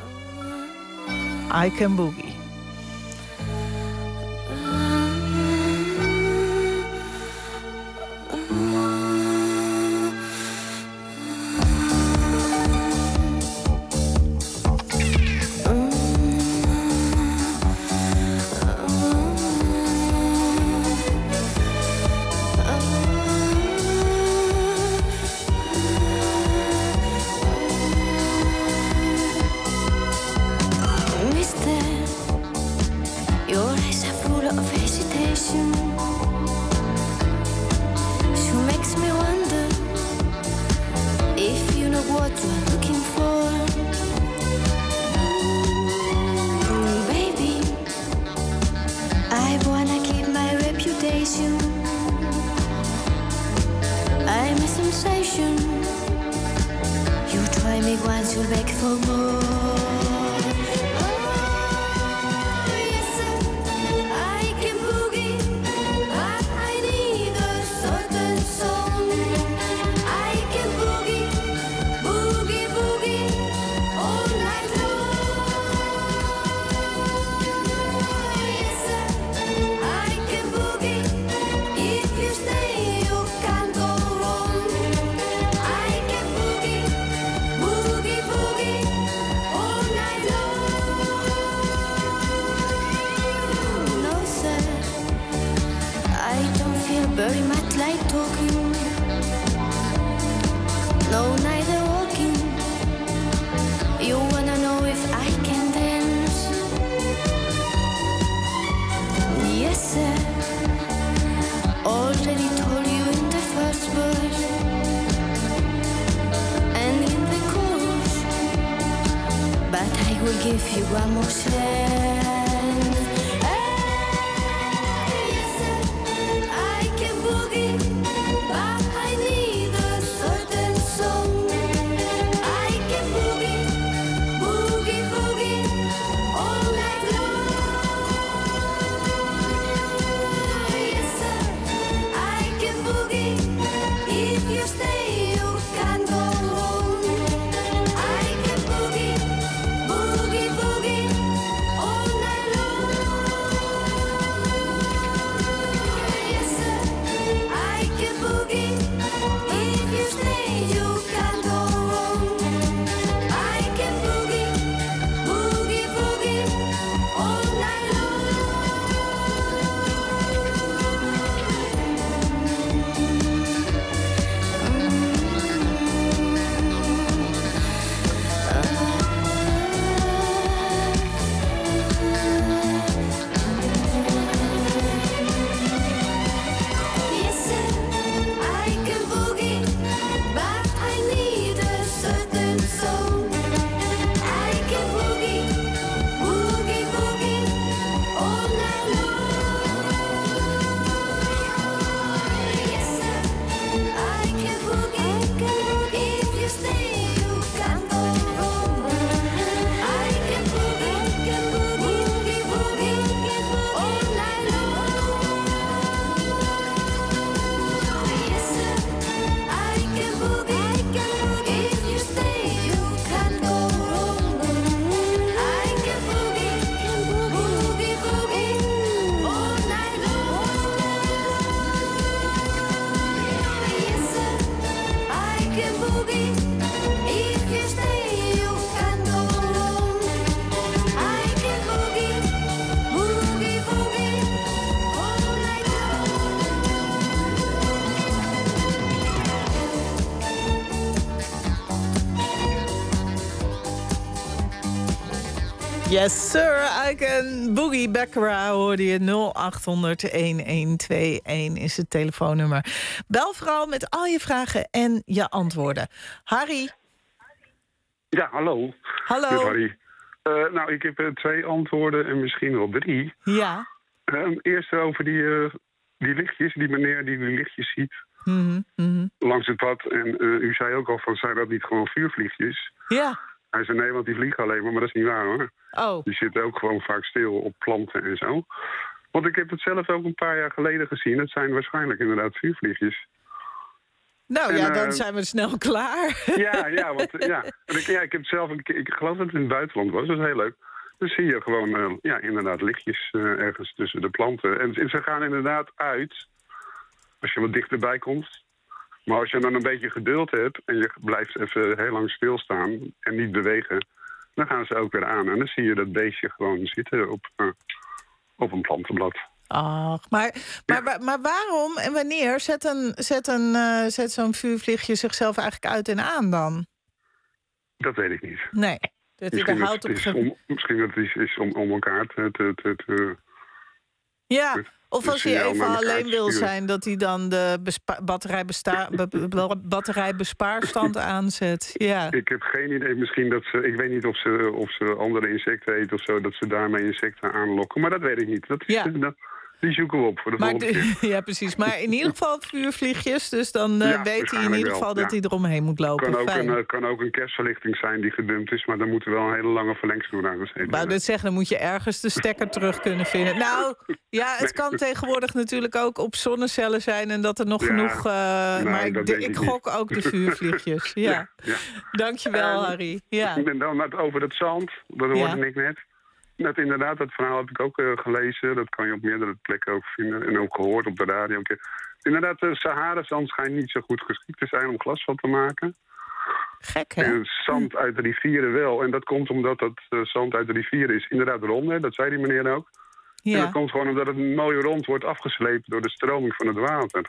I Can Boogie. Boogie, boogie, all Yes, sir. I can boogie Baccarat hoorde je. nul acht honderd een een twee een is het telefoonnummer. Bel vooral met al je vragen en je antwoorden. Harry. Ja, hallo. Hallo. Met Harry. Uh, nou, ik heb uh, twee antwoorden en misschien wel drie. Ja. Uh, eerst over die, uh, die lichtjes, die meneer die die lichtjes ziet. Mm-hmm, mm-hmm. Langs het pad. En uh, u zei ook al van, zijn dat niet gewoon vuurvliegjes? Ja. Hij zei, nee, want die vliegen alleen maar, maar dat is niet waar, hoor. Oh. Die zitten ook gewoon vaak stil op planten en zo. Want ik heb het zelf ook een paar jaar geleden gezien. Het zijn waarschijnlijk inderdaad vuurvliegjes. Nou en, ja, dan uh, zijn we snel klaar. Ja, ja, want, ja. En ik, ja, ik heb het zelf, ik, ik geloof dat het in het buitenland was, dat is heel leuk. Dan zie je gewoon, uh, ja, inderdaad lichtjes uh, ergens tussen de planten. En, en ze gaan inderdaad uit, als je wat dichterbij komt. Maar als je dan een beetje geduld hebt en je blijft even heel lang stilstaan en niet bewegen, dan gaan ze ook weer aan. En dan zie je dat beestje gewoon zitten op, uh, op een plantenblad. Ach, maar, maar, ja. maar waarom en wanneer zet, een, zet, een, uh, zet zo'n vuurvliegje zichzelf eigenlijk uit en aan dan? Dat weet ik niet. Nee, dat misschien dat houdt op... Is om, misschien dat het is, is om, om elkaar te... te, te, te ja, met, of als hij even alleen wil sturen. zijn, dat hij dan de bespa- batterijbesta- be- batterijbespaarstand aanzet. Ja. Ik heb geen idee. Misschien dat ze... Ik weet niet of ze, of ze andere insecten eten of zo, dat ze daarmee insecten aanlokken. Maar dat weet ik niet. Dat is, ja. dat, die zoeken we op voor de maar volgende de, keer. Ja, precies. Maar in ieder geval vuurvliegjes. Dus dan uh, ja, weet hij in ieder geval wel. dat ja. hij eromheen moet lopen. Kan ook, Fijn. een, kan ook een kerstverlichting zijn die gedumpt is, maar dan moet er wel een hele lange verlengsnoer aan gezeten worden. Maar dat zeggen, dan moet je ergens de stekker terug kunnen vinden. Nou, ja, het kan tegenwoordig natuurlijk ook op zonnecellen zijn en dat er nog ja, genoeg... Uh, nou, maar ik, de, ik gok niet. Ook de vuurvliegjes. Ja. Ja, ja. Dankjewel, uh, Harry. Ja. En dan over het zand, dat hoorde ja. ik net. Dat inderdaad, dat verhaal heb ik ook uh, gelezen. Dat kan je op meerdere plekken ook vinden. En ook gehoord op de radio. Inderdaad, de Sahara-zand schijnt niet zo goed geschikt te zijn om glas van te maken. Gek, hè? En zand uit de rivieren wel. En dat komt omdat dat uh, zand uit de rivieren is inderdaad rond. Hè? Dat zei die meneer ook. Ja. En dat komt gewoon omdat het mooi rond wordt afgesleept door de stroming van het water.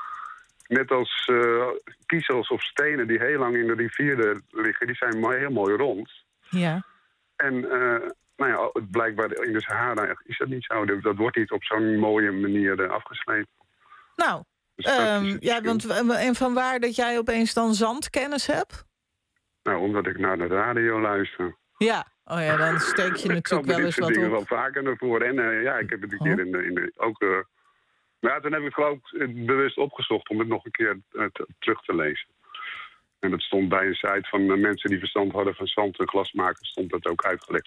Net als uh, kiezels of stenen die heel lang in de rivieren liggen. Die zijn mooi, heel mooi rond. Ja. En... Uh, Nou ja, blijkbaar in de Sahara is dat niet zo. Dat wordt niet op zo'n mooie manier afgeslepen. Nou, dus um, ja, want en van waar dat jij opeens dan zandkennis hebt? Nou, omdat ik naar de radio luister. Ja, oh ja, dan steek je natuurlijk wel eens wat op. Ik dingen wel vaker ervoor. En uh, ja, ik heb het een keer in de, in de, ook... Uh, maar ja, toen heb ik geloof ik bewust opgezocht om het nog een keer uh, te, terug te lezen. En dat stond bij een site van uh, mensen die verstand hadden van zand en glasmakers, stond dat ook uitgelegd.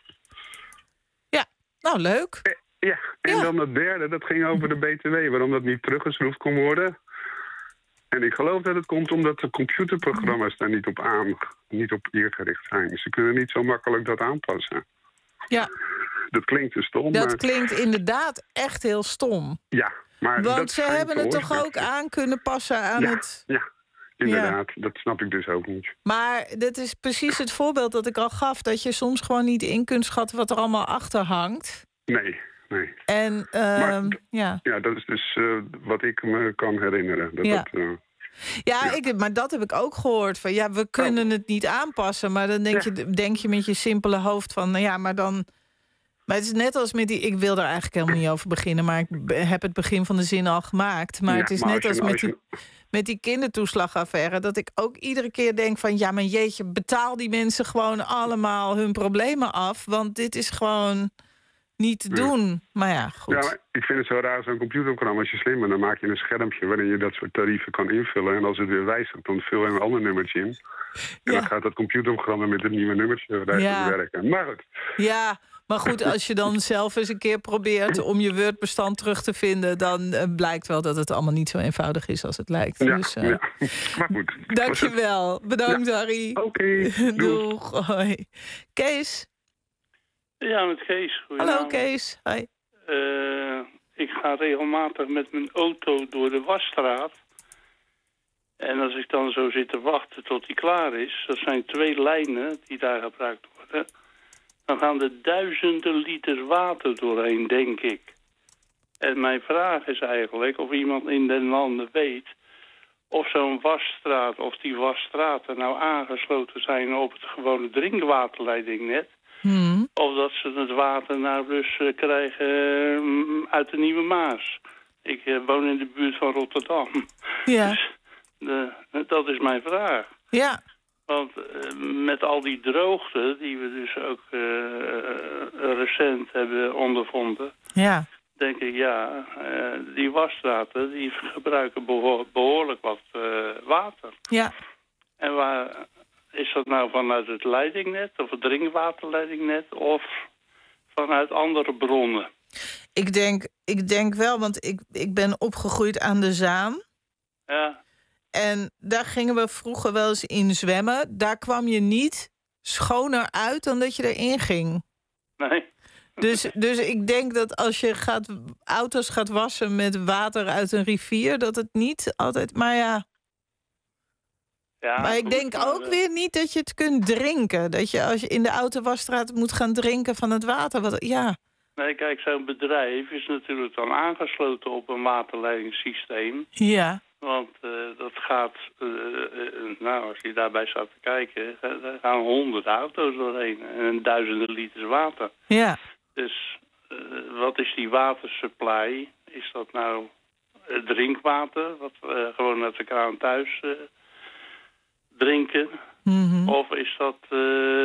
Nou, leuk. Ja, en ja. dan het derde, dat ging over de B T W, waarom dat niet teruggeschroefd kon worden. En ik geloof dat het komt omdat de computerprogramma's daar niet op, aan, niet op ingericht zijn. Ze kunnen niet zo makkelijk dat aanpassen. Ja. Dat klinkt te stom. Dat maar... klinkt inderdaad echt heel stom. Ja, maar Want dat ze hebben het toch ook aan kunnen passen aan ja, het... Ja, inderdaad. Ja. Dat snap ik dus ook niet. Maar dit is precies het voorbeeld dat ik al gaf, dat je soms gewoon niet in kunt schatten wat er allemaal achter hangt. Nee, nee. En, uh, maar, ja. Ja, dat is dus uh, wat ik me kan herinneren. Dat ja. dat, uh, ja, ja. Ik, maar dat heb ik ook gehoord. Van, ja, we kunnen oh. het niet aanpassen. Maar dan denk, ja. je, denk je met je simpele hoofd van, nou ja, maar dan... Maar het is net als met die... Ik wil daar eigenlijk helemaal niet over beginnen, maar ik heb het begin van de zin al gemaakt. Maar ja, het is maar net als, als met die... Met die kindertoeslagaffaire, dat ik ook iedere keer denk van... ja, maar jeetje, betaal die mensen gewoon allemaal hun problemen af. Want dit is gewoon niet te doen. Ja. Maar ja, goed. Ja, maar ik vind het zo raar, zo'n computerprogramma. Als je slim bent, dan maak je een schermpje waarin je dat soort tarieven kan invullen. En als het weer wijzigt, dan vul je een ander nummertje in. En ja. dan gaat dat computerprogramma met het nieuwe nummertje ja. werken. Maar goed. Ja, maar goed, als je dan zelf eens een keer probeert om je Word-bestand terug te vinden, dan uh, blijkt wel dat het allemaal niet zo eenvoudig is als het lijkt. Ja, dus, uh, ja. Maar goed. Dankjewel. Bedankt, ja. Harry. Oké. Okay, doeg. Hoi. Kees. Ja, met Kees. Hallo Kees. Hoi. Uh, ik ga regelmatig met mijn auto door de wasstraat. En als ik dan zo zit te wachten tot die klaar is, dat zijn twee lijnen die daar gebruikt worden, dan gaan er duizenden liters water doorheen, denk ik. En mijn vraag is eigenlijk of iemand in den landen weet of zo'n wasstraat, of die wasstraten nou aangesloten zijn op het gewone drinkwaterleidingnet, Hmm. Of dat ze het water nou dus uh, krijgen uh, uit de Nieuwe Maas. Ik uh, woon in de buurt van Rotterdam. Ja. Dus de, dat is mijn vraag. Ja. Want uh, met al die droogte die we dus ook uh, uh, recent hebben ondervonden... Ja. denk ik, ja, uh, die wasstraten die gebruiken behoor- behoorlijk wat uh, water. Ja. En waar is dat nou vanuit het leidingnet of het drinkwaterleidingnet of vanuit andere bronnen? Ik denk, ik denk wel, want ik, ik ben opgegroeid aan de Zaan. Ja. En daar gingen we vroeger wel eens in zwemmen. Daar kwam je niet schoner uit dan dat je erin ging. Nee. Dus, dus ik denk dat als je gaat, auto's gaat wassen met water uit een rivier... dat het niet altijd... Maar ja... ja maar ik goed, denk maar, ook uh, weer niet dat je het kunt drinken. Dat je als je in de autowasstraat moet gaan drinken van het water. Wat, ja. Nee, kijk, zo'n bedrijf is natuurlijk dan aangesloten op een waterleidingssysteem. Ja. Want uh, dat gaat, uh, uh, nou, als je daarbij staat te kijken, daar gaan honderd auto's doorheen en duizenden liters water. Ja. Dus uh, wat is die watersupply? Is dat nou uh, drinkwater, wat we uh, gewoon uit de kraan thuis uh, drinken? Mm-hmm. Of is dat uh,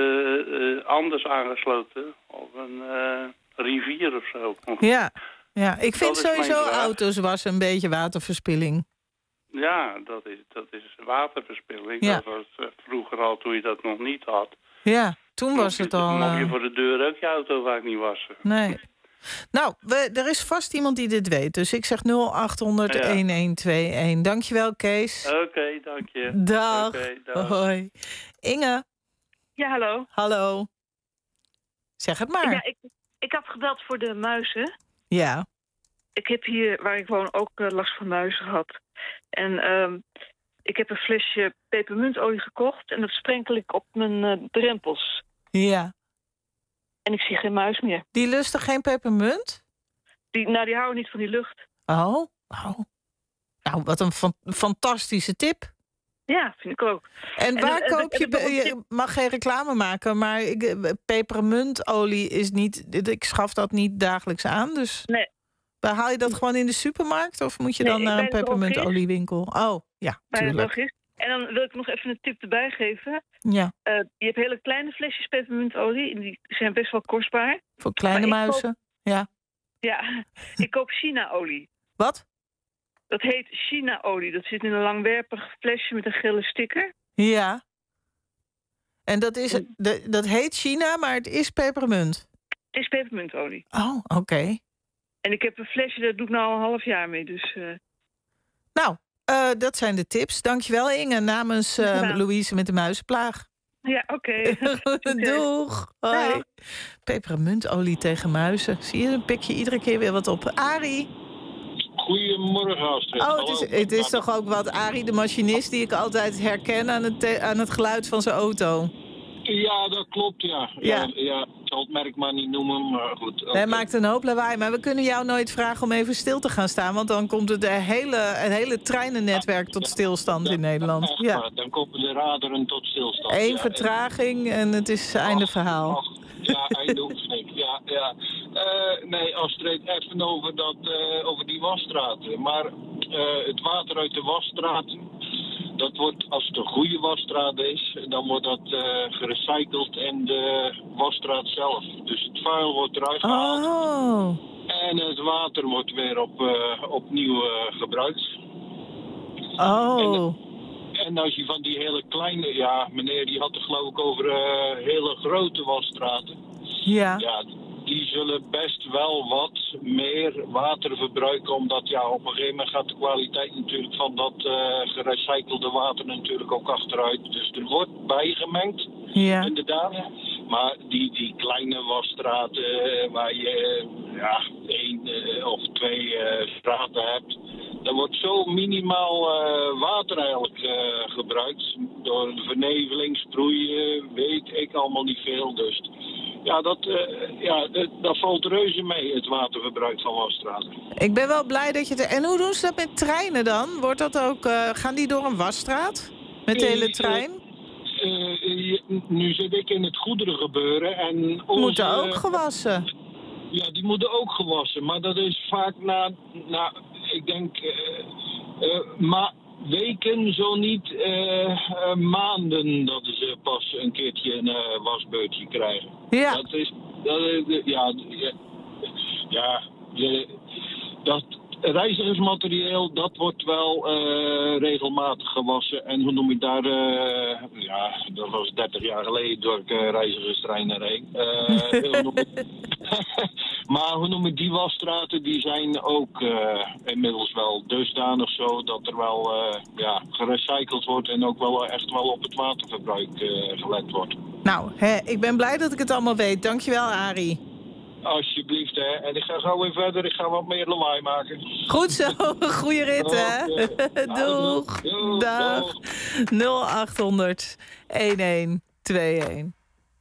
uh, anders aangesloten op een uh, rivier of zo? Ja. Ja, ik vind Dat is mijn sowieso vraag. auto's wassen een beetje waterverspilling. Ja, dat is, dat is waterverspilling. Ja. Dat was uh, vroeger al toen je dat nog niet had. Ja, toen was het al... Mocht je uh, voor de deur ook je auto vaak niet wassen. Nee. Nou, we, er is vast iemand die dit weet. Dus ik zeg nul acht honderd een een twee een. Dankjewel, Kees. Oké, okay, dank je. Dag. Okay, dag. Hoi. Inge. Ja, hallo. Hallo. Zeg het maar. Ja, ik, ik had gebeld voor de muizen. Ja. Ik heb hier, waar ik woon, ook uh, last van muizen gehad. En um, ik heb een flesje pepermuntolie gekocht... en dat sprenkel ik op mijn uh, drempels. Ja. En ik zie geen muis meer. Die lusten geen pepermunt? Die, nou, die houden niet van die lucht. Oh, oh. Nou, wat een fan- fantastische tip. Ja, vind ik ook. En, En, waar en, koop en, je... en, pe- en, je mag geen reclame maken, maar ik, eh, pepermuntolie is niet... Ik schaf dat niet dagelijks aan, dus... Nee. Waar haal je dat gewoon in de supermarkt? Of moet je Nee, dan naar bij een de drogist. pepermuntoliewinkel? Oh, ja, Bij de tuurlijk. drogist. En dan wil ik nog even een tip erbij geven. Ja, Uh, je hebt hele kleine flesjes pepermuntolie. En die zijn best wel kostbaar. voor kleine Maar ik muizen. Ja. Ja, ik koop China-olie. Wat? Dat heet China-olie. Dat zit in een langwerpig flesje met een gele sticker. Ja. En dat, is, de, dat heet China, maar het is pepermunt. Het is pepermuntolie. Oh, oké. Okay. En ik heb een flesje, daar doe ik nou al een half jaar mee. Dus, uh... Nou, uh, dat zijn de tips. Dankjewel, Inge, namens uh, ja. Louise met de muizenplaag. Ja, oké. Okay. Doeg. Hoi. Ja. Pepermuntolie tegen muizen. Zie je, dan pik je iedere keer weer wat op. Arie. Goedemorgen, Astrid. Oh, het is, het is toch ook wat Arie, de machinist, die ik altijd herken aan het, te- aan het geluid van zijn auto. Ja, dat klopt, ja. Ja. ja, ja ik zal het merk maar niet noemen, maar goed. Okay. Hij maakt een hoop lawaai, maar we kunnen jou nooit vragen om even stil te gaan staan, want dan komt het hele, het hele treinennetwerk tot stilstand ja, in Nederland. Echt, ja. Dan komen de raderen tot stilstand. Eén ja. vertraging en het is einde ach, verhaal. Ach, ja, einde oefening. Ja, ja. Uh, nee, Astrid, even over, dat, uh, over die wasstraten. Maar uh, het water uit de wasstraten, dat wordt, als het een goede wasstraat is, dan wordt dat uh, gerecycled in de wasstraat zelf. Dus het vuil wordt eruit gehaald. Oh. En het water wordt weer op, uh, opnieuw uh, gebruikt. Oh. En, en als je van die hele kleine, ja, meneer die had het geloof ik over uh, hele grote wasstraten. Ja. Ja, die zullen best wel wat meer water verbruiken, omdat ja, op een gegeven moment gaat de kwaliteit natuurlijk van dat uh, gerecyclede water natuurlijk ook achteruit. Dus er wordt bijgemengd, ja. inderdaad. Maar die, die kleine wasstraten uh, waar je uh, ja, één uh, of twee uh, straten hebt, er wordt zo minimaal uh, water eigenlijk uh, gebruikt. Door de verneveling, sproeien, weet ik allemaal niet veel. Dus ja, dat, uh, ja, dat, dat valt reuze mee, het waterverbruik van wasstraten. Ik ben wel blij dat je het... En hoe doen ze dat met treinen dan? Wordt dat ook, uh, gaan die door een wasstraat? Met de hele trein? uh, nu zit ik in het goederengebeuren. En onze, moeten ook gewassen. Ja, die moeten ook gewassen. Maar dat is vaak na, na ik denk, uh, uh, ma- weken, zo niet uh, uh, maanden, dat ze pas een keertje een uh, wasbeurtje krijgen. Ja. Dat is, dat is ja, ja, ja je, dat reizigersmateriaal, dat wordt wel uh, regelmatig gewassen. En hoe noem je daar, uh, ja, dat was dertig jaar geleden door ik uh, reizigerstreinen reed. Uh, maar hoe noem je die wasstraten, die zijn ook uh, inmiddels wel dusdanig zo dat er wel uh, ja, gerecycled wordt en ook wel uh, echt wel op het waterverbruik uh, gelet wordt. Nou, hè, ik ben blij dat ik het allemaal weet. Dankjewel, Arie. Alsjeblieft, hè. En ik ga zo weer verder. Ik ga wat meer lawaai maken. Goed zo. Goeie rit, hè. Okay. Doeg. Doeg. Dag. nul acht honderd een een twee een.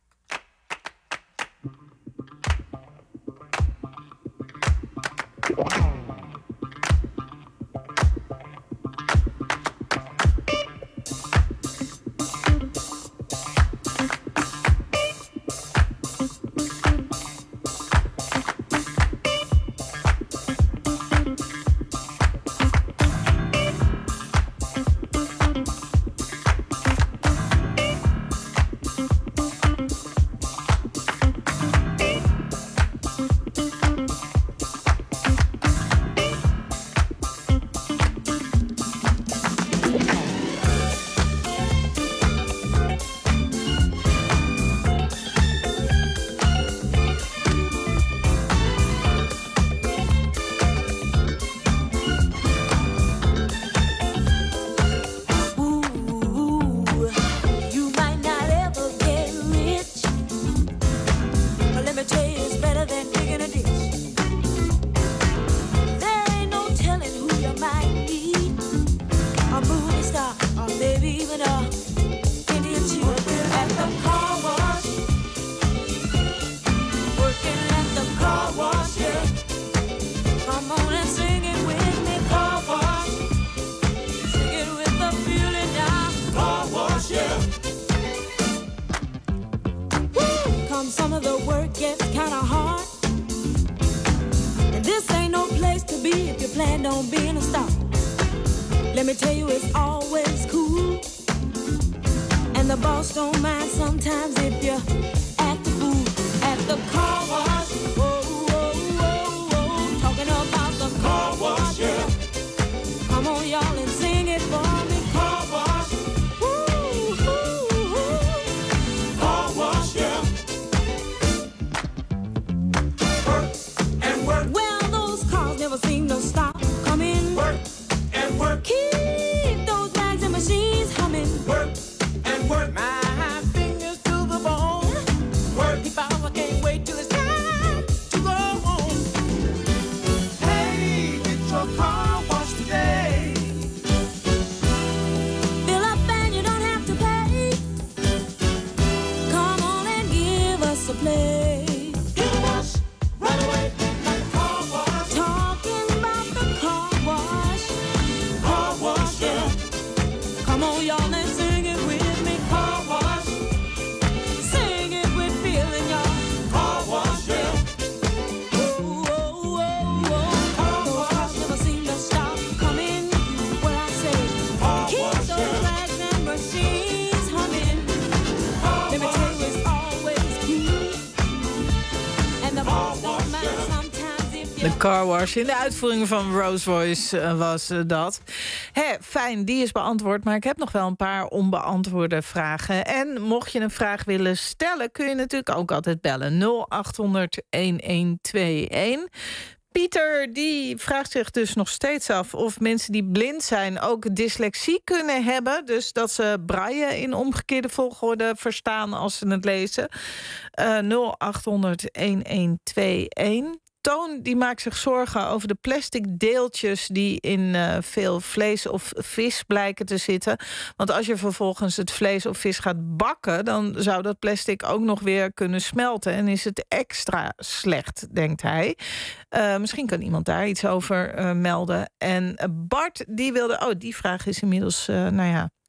Car Wash. In de uitvoering van Rose Voice uh, was uh, dat. Hè, fijn, die is beantwoord. Maar ik heb nog wel een paar onbeantwoorde vragen. En mocht je een vraag willen stellen, kun je natuurlijk ook altijd bellen. nul acht honderd een een twee een. Pieter die vraagt zich dus nog steeds af of mensen die blind zijn ook dyslexie kunnen hebben. Dus dat ze braille in omgekeerde volgorde verstaan als ze het lezen. Uh, nul acht honderd een een twee een. Toon die maakt zich zorgen over de plastic deeltjes die in uh, veel vlees of vis blijken te zitten. Want als je vervolgens het vlees of vis gaat bakken, dan zou dat plastic ook nog weer kunnen smelten. En is het extra slecht, denkt hij. Uh, misschien kan iemand daar iets over uh, melden. En Bart die wilde, oh die vraag is inmiddels, uh, nou ja,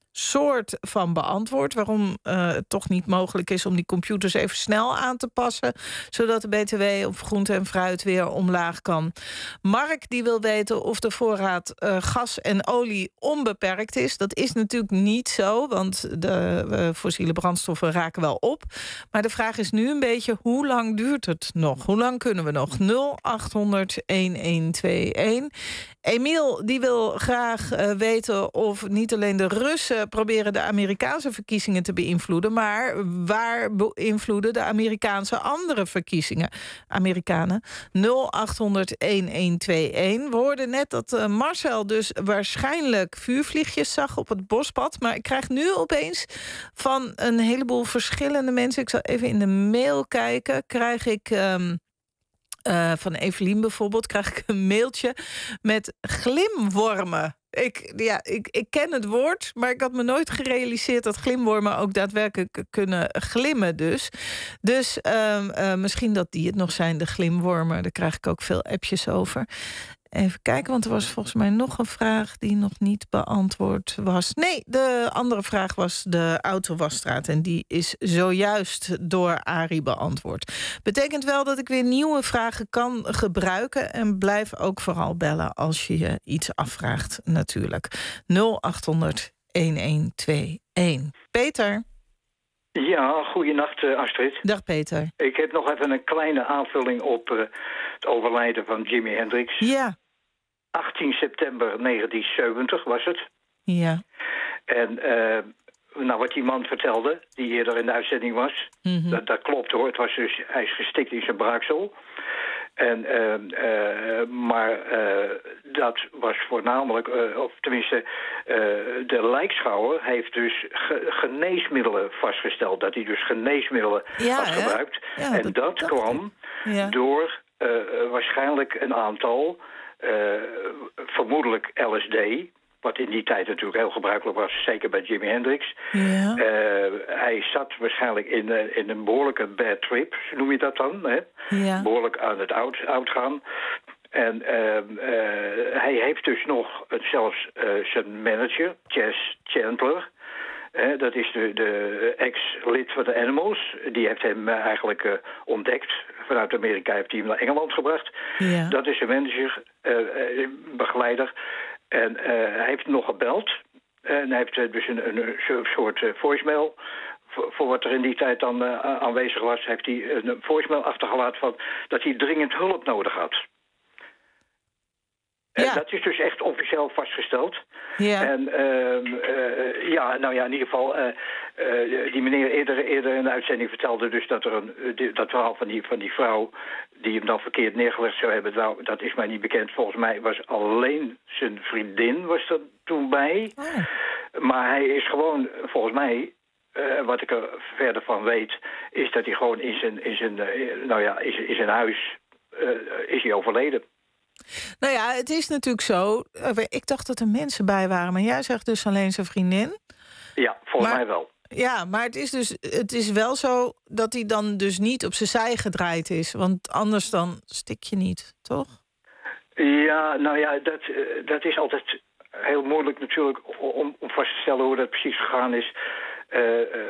soort van beantwoord. Waarom uh, het toch niet mogelijk is om die computers even snel aan te passen, zodat de B T W op groente en fruit weer omlaag kan. Mark die wil weten of de voorraad uh, gas en olie onbeperkt is. Dat is natuurlijk niet zo, want de uh, fossiele brandstoffen raken wel op. Maar de vraag is nu een beetje, hoe lang duurt het nog? Hoe lang kunnen we nog? nul acht honderd een twee een. Emiel die wil graag uh, weten of niet alleen de Russen proberen de Amerikaanse verkiezingen te beïnvloeden, maar waar beïnvloeden de Amerikaanse andere verkiezingen? Amerikanen. nul acht honderd een twee een. We hoorden net dat uh, Marcel dus waarschijnlijk vuurvliegjes zag op het bospad, maar ik krijg nu opeens van een heleboel verschillende mensen, ik zal even in de mail kijken, krijg ik Um, Uh, van Evelien bijvoorbeeld, krijg ik een mailtje met glimwormen. Ik, ja, ik, ik ken het woord, maar ik had me nooit gerealiseerd dat glimwormen ook daadwerkelijk kunnen glimmen. Dus, dus uh, uh, misschien dat die het nog zijn, de glimwormen. Daar krijg ik ook veel appjes over. Even kijken, want er was volgens mij nog een vraag die nog niet beantwoord was. Nee, de andere vraag was de autowasstraat en die is zojuist door Arie beantwoord. Betekent wel dat ik weer nieuwe vragen kan gebruiken en blijf ook vooral bellen als je je iets afvraagt natuurlijk. nul acht honderd een twee een. Peter? Ja, goeienacht Astrid. Dag Peter. Ik heb nog even een kleine aanvulling op uh, het overlijden van Jimi Hendrix. Ja. achttien september negentien zeventig was het. Ja. En uh, nou, wat die man vertelde, die eerder in de uitzending was, mm-hmm. dat, dat klopt hoor. Het was dus, hij is gestikt in zijn braaksel. En, uh, uh, maar uh, dat was voornamelijk, uh, of tenminste, uh, de lijkschouwer heeft dus ge- geneesmiddelen vastgesteld. Dat hij dus geneesmiddelen ja, had hè? gebruikt. Ja, en dat, dat, dat kwam ja. door uh, waarschijnlijk een aantal, uh, vermoedelijk L S D, wat in die tijd natuurlijk heel gebruikelijk was, zeker bij Jimi Hendrix. Ja. Uh, hij zat waarschijnlijk in, uh, in een behoorlijke bad trip, noem je dat dan? Hè? Ja. Behoorlijk aan het oud, oud gaan. En uh, uh, hij heeft dus nog uh, zelfs uh, zijn manager, Chess Chandler. Uh, dat is de, de ex-lid van de Animals. Die heeft hem uh, eigenlijk uh, ontdekt. Vanuit Amerika heeft hij hem naar Engeland gebracht. Ja. Dat is zijn manager, uh, uh, begeleider. En uh, hij heeft nog gebeld. En hij heeft uh, dus een, een, een soort uh, voicemail. Voor, voor wat er in die tijd dan uh, aanwezig was, heeft hij een voicemail achtergelaten van dat hij dringend hulp nodig had. En ja. dat is dus echt officieel vastgesteld. Ja. En uh, uh, ja, nou ja, in ieder geval, uh, uh, die meneer eerder, eerder in de uitzending vertelde dus dat er een, uh, dat verhaal van die, van die vrouw die hem dan verkeerd neergelegd zou hebben, nou, dat is mij niet bekend. Volgens mij was alleen zijn vriendin was er toen bij. Oh. Maar hij is gewoon, volgens mij, uh, wat ik er verder van weet, is dat hij gewoon in zijn, in zijn, uh, nou ja, in zijn, in zijn huis uh, is hij overleden. Nou ja, het is natuurlijk zo. Ik dacht dat er mensen bij waren, maar jij zegt dus alleen zijn vriendin. Ja, volgens maar, mij wel. Ja, maar het is dus het is wel zo dat hij dan dus niet op zijn zij gedraaid is. Want anders dan stik je niet, toch? Ja, nou ja, dat, uh, dat is altijd heel moeilijk natuurlijk om, om vast te stellen hoe dat precies gegaan is. Uh,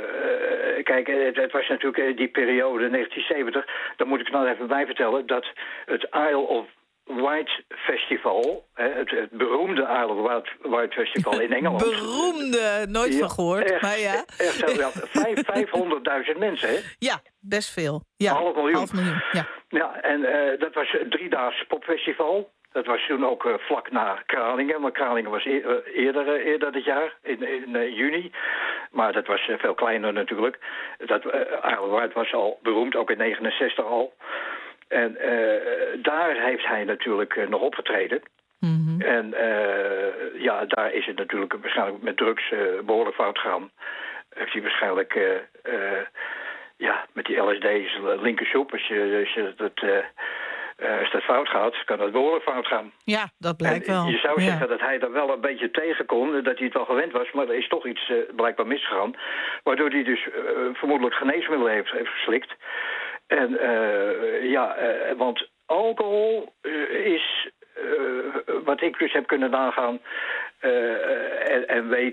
uh, kijk, het, het was natuurlijk die periode negentien zeventig. Dan moet ik nou even bij vertellen dat het Isle of Wight Festival, het, het beroemde Isle of Wight Festival in Engeland. Beroemde, nooit ja, van gehoord, echt, maar ja. Echt, ja vijfhonderdduizend mensen, hè? Ja, best veel. Ja, half miljoen. Half miljoen ja. ja, en uh, dat was een driedaags popfestival. Dat was toen ook uh, vlak na Kralingen, maar Kralingen was e- uh, eerder, uh, eerder dit jaar, in, in uh, juni. Maar dat was uh, veel kleiner natuurlijk. Dat uh, Isle of Wight was al beroemd, ook in negenenzestig al. En uh, daar heeft hij natuurlijk uh, nog opgetreden. Mm-hmm. En uh, ja, daar is het natuurlijk waarschijnlijk met drugs uh, behoorlijk fout gegaan. Heeft hij waarschijnlijk, uh, uh, ja, met die L S D's linkersoep, als je, als je dat... Uh, Uh, als dat fout gaat, kan dat behoorlijk fout gaan. Ja, dat blijkt en wel. Je zou ja. zeggen dat hij er wel een beetje tegen kon, dat hij het wel gewend was, maar er is toch iets uh, blijkbaar misgegaan. Waardoor hij dus uh, vermoedelijk geneesmiddelen heeft, heeft verslikt. En uh, ja, uh, want alcohol uh, is, uh, wat ik dus heb kunnen nagaan uh, en, en weet,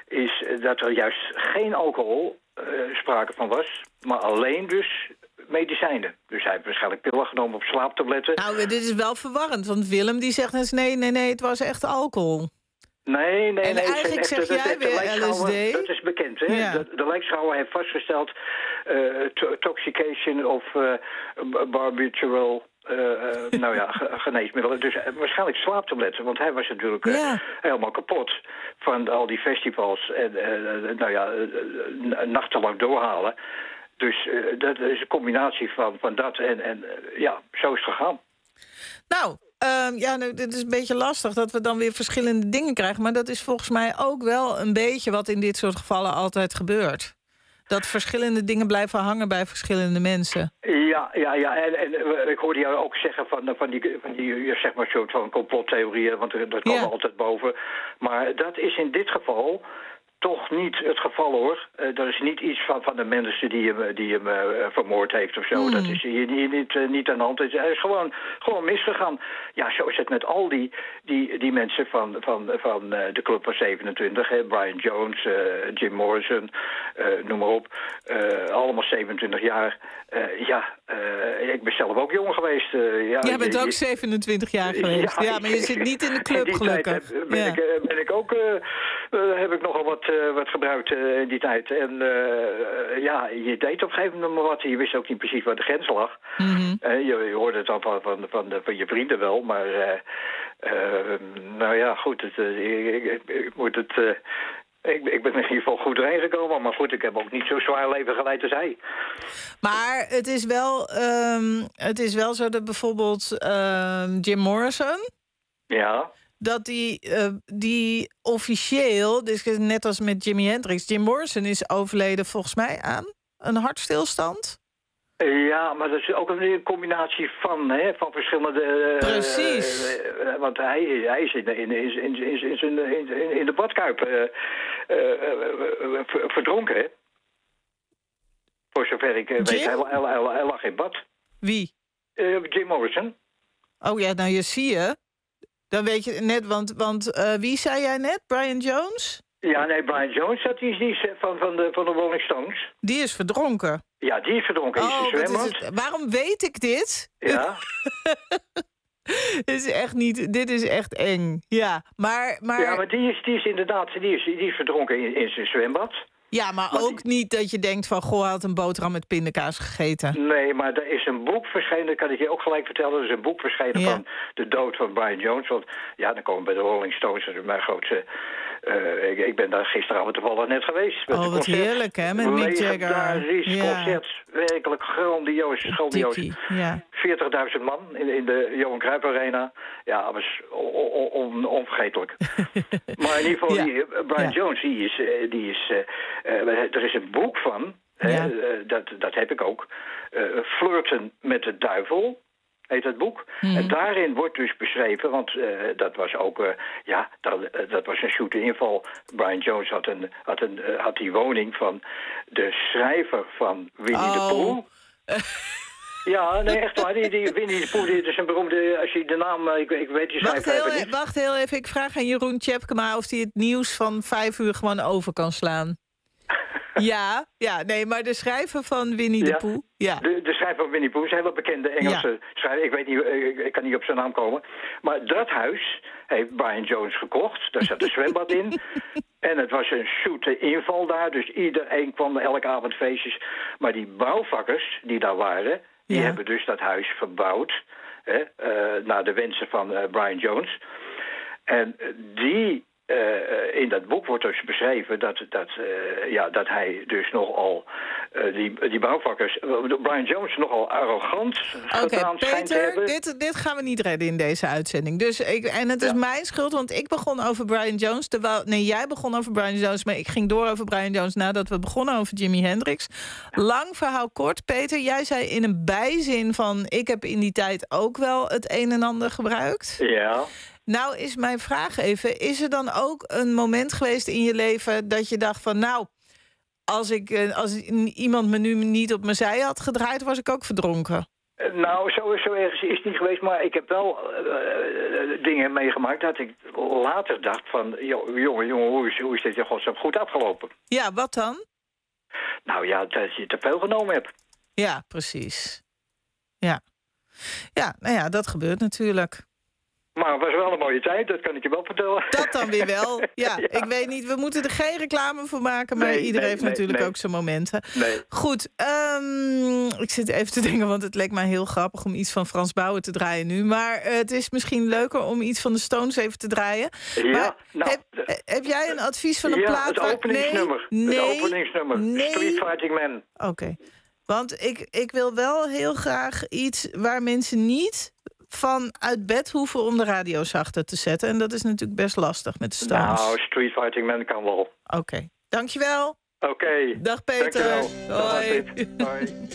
is dat er juist geen alcohol uh, sprake van was, maar alleen dus medicijnen. Dus hij heeft waarschijnlijk pillen genomen op slaaptabletten. Nou, dit is wel verwarrend, want Willem die zegt eens nee, nee, nee, het was echt alcohol. Nee, nee, en nee. eigenlijk echt, zeg dat, jij dat, weer L S D. Dat is bekend, hè? Ja. De, de lijkschouwer heeft vastgesteld uh, to toxication of uh, barbiturate. Uh, uh, nou ja, geneesmiddelen. Dus uh, waarschijnlijk slaaptabletten. Want hij was natuurlijk uh, ja. helemaal kapot van al die festivals. En uh, nou ja, uh, nachtenlang doorhalen. Dus uh, dat is een combinatie van, van dat en, en uh, ja, zo is het gegaan. Nou, uh, ja, nou, dit is een beetje lastig dat we dan weer verschillende dingen krijgen. Maar dat is volgens mij ook wel een beetje wat in dit soort gevallen altijd gebeurt. Dat verschillende dingen blijven hangen bij verschillende mensen. Ja, ja, ja. En, en ik hoorde jou ook zeggen van, van die, van die zeg maar, soort van complottheorieën, want dat komen ja. altijd boven. Maar dat is in dit geval toch niet het geval, hoor. Uh, dat is niet iets van, van de mensen die hem, die hem uh, vermoord heeft of zo. Mm. Dat is hier niet, niet, uh, niet aan de hand. Het is gewoon, gewoon misgegaan. Ja, zo is het met al die, die, die mensen van, van, van uh, de Club van zevenentwintig. Hè. Brian Jones, uh, Jim Morrison, uh, noem maar op. Uh, allemaal zevenentwintig jaar. Uh, ja, uh, ik ben zelf ook jong geweest. Uh, ja, Jij bent je, ook je, zevenentwintig jaar geweest. Ja, ja, maar je zit niet in de club, in die gelukkig. Tijd ben, ja. ik, uh, ben ik ook... Uh, uh, heb ik nogal wat, uh, wat gebruikt uh, in die tijd. En uh, ja, je deed op een gegeven moment maar wat. Je wist ook niet precies waar de grens lag. Mm-hmm. uh, je, je hoorde het dan van, van, van, de, van je vrienden wel. Maar uh, uh, nou ja, goed. Het, uh, ik, ik, ik moet het... Uh, Ik, ik ben er in ieder geval goed doorheen gekomen. Maar goed, ik heb ook niet zo zwaar leven geleid als hij. Maar het is wel, um, het is wel zo dat bijvoorbeeld um, Jim Morrison... Ja. Dat die, uh, die officieel, dus net als met Jimi Hendrix... Jim Morrison is overleden volgens mij aan een hartstilstand. Ja, maar dat is ook een combinatie van, hè, van verschillende... Precies. Uh, uh, want hij, hij is in, in, in, in, in, in, in, in de badkuip uh, uh, uh, verdronken, hè? Voor zover ik uh, weet, hij, hij, hij, hij lag in bad. Wie? Uh, Jim Morrison. Oh ja, nou je zie je. Dan weet je net, want, want uh, wie zei jij net? Brian Jones? Ja, nee, Brian Jones, dat is, die is van, van, de, van de Rolling Stones. Die is verdronken? Ja, die is verdronken. Oh, is een is het? Waarom weet ik dit? Ja. dit, is echt niet, dit is echt eng. Ja, maar... maar... Ja, maar die is, die is inderdaad die is, die is verdronken in, in zijn zwembad. Ja, maar, maar ook die... niet dat je denkt van... goh, hij had een boterham met pindakaas gegeten. Nee, maar er is een boek verschenen, dat kan ik je ook gelijk vertellen. Er is een boek verschenen ja. van de dood van Brian Jones. Want ja, dan komen we bij de Rolling Stones, dat is mijn grootste... Uh, ik, ik ben daar gisteravond toevallig net geweest. Met oh, wat heerlijk, hè, met Mick Jagger. Legendarisch ja. concert. Werkelijk grandioos. grandioos. Ja. veertigduizend man in, in de Johan Cruijff Arena. Ja, dat was on, on, onvergetelijk. Maar in ieder geval, ja. die, Brian ja. Jones, die is... Die is uh, uh, er is een boek van, ja. hè, uh, dat, dat heb ik ook. Uh, Flirten met de duivel. Heet het boek. Hmm. En daarin wordt dus beschreven, want uh, dat was ook, uh, ja, dat, uh, dat was een zoete inval. Brian Jones had, een, had, een, uh, had die woning van de schrijver van Winnie oh. de Pooh. Ja, nee, echt waar. Die, die Winnie de Pooh, dit is een beroemde, als je de naam, ik, ik weet je schrijver wacht heel, niet. Wacht heel even, ik vraag aan Jeroen Tjepkema of hij het nieuws van vijf uur gewoon over kan slaan. Ja, ja, nee, maar de schrijver van Winnie ja, de Pooh. Ja. De, de schrijver van Winnie de Pooh is een hele bekende Engelse ja. schrijver. Ik weet niet, ik, ik kan niet op zijn naam komen. Maar dat huis heeft Brian Jones gekocht. Daar zat een zwembad in. En het was een zoete inval daar. Dus iedereen kwam elke avond feestjes. Maar die bouwvakkers die daar waren, die ja. hebben dus dat huis verbouwd. Hè, uh, naar de wensen van uh, Brian Jones. En die... Uh, in dat boek wordt dus beschreven dat, dat, uh, ja, dat hij dus nogal uh, die, die bouwvakkers... Uh, Brian Jones nogal arrogant gedaan okay, schijnt te hebben. Peter, dit, dit gaan we niet redden in deze uitzending. Dus ik, en het is ja. mijn schuld, want ik begon over Brian Jones. Terwijl, nee, jij begon over Brian Jones, maar ik ging door over Brian Jones nadat we begonnen over Jimi Hendrix. Ja. Lang verhaal kort. Peter, jij zei in een bijzin van... ik heb in die tijd ook wel het een en ander gebruikt. Ja. Nou is mijn vraag even, is er dan ook een moment geweest in je leven dat je dacht van... nou, als, ik, als iemand me nu niet op mijn zij had gedraaid, was ik ook verdronken? Nou, zo, zo ergens is het niet geweest, maar ik heb wel uh, dingen meegemaakt dat ik later dacht van, jongen, jongen, hoe is, hoe is dit in godsnaam goed afgelopen? Ja, wat dan? Nou ja, dat je te veel genomen hebt. Ja, precies. Ja. Ja, nou ja, dat gebeurt natuurlijk. Maar het was wel een mooie tijd, dat kan ik je wel vertellen. Dat dan weer wel. Ja, ja. Ik weet niet, we moeten er geen reclame voor maken... maar nee, iedereen nee, heeft nee, natuurlijk nee. ook zijn momenten. Nee. Goed, um, ik zit even te denken... want het leek mij heel grappig om iets van Frans Bauer te draaien nu. Maar uh, het is misschien leuker om iets van de Stones even te draaien. Ja, maar nou, heb, heb jij een advies van een ja, plaat? Het openingsnummer. Nee, nee, het openingsnummer. Nee. Street Fighting Man. Oké. Okay. Want ik, ik wil wel heel graag iets waar mensen niet... van uit bed hoeven om de radio zachter te zetten. En dat is natuurlijk best lastig met de Stones. Nou, Street Fighting Man kan wel. Oké, okay. Dankjewel. Oké. Okay. Dag Peter. Dankjewel. Hoi. Hoi.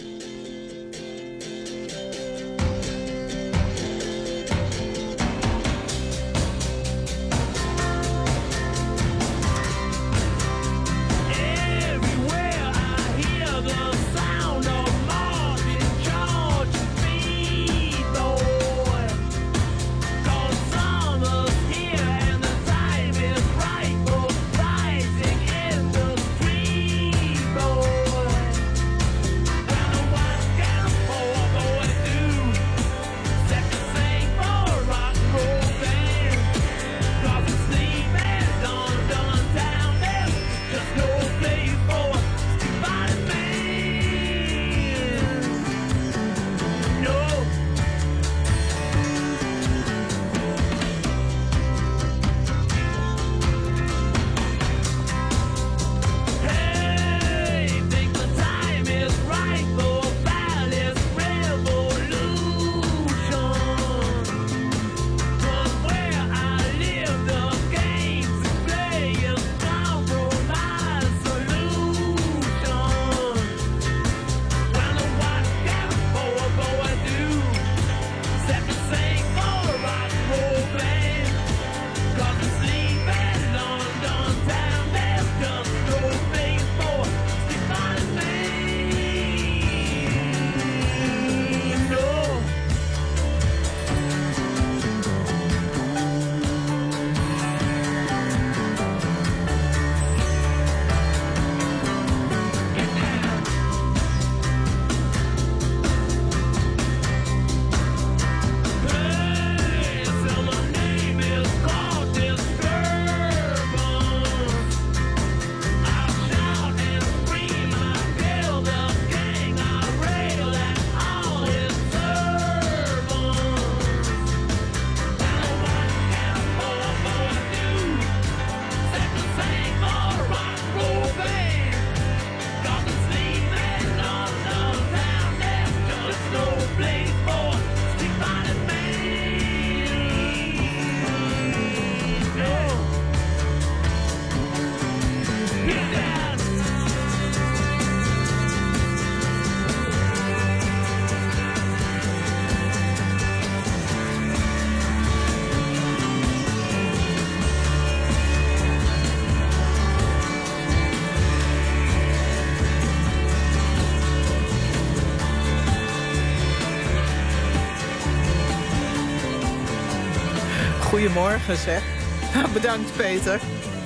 Goedemorgen, zeg. Bedankt, Peter.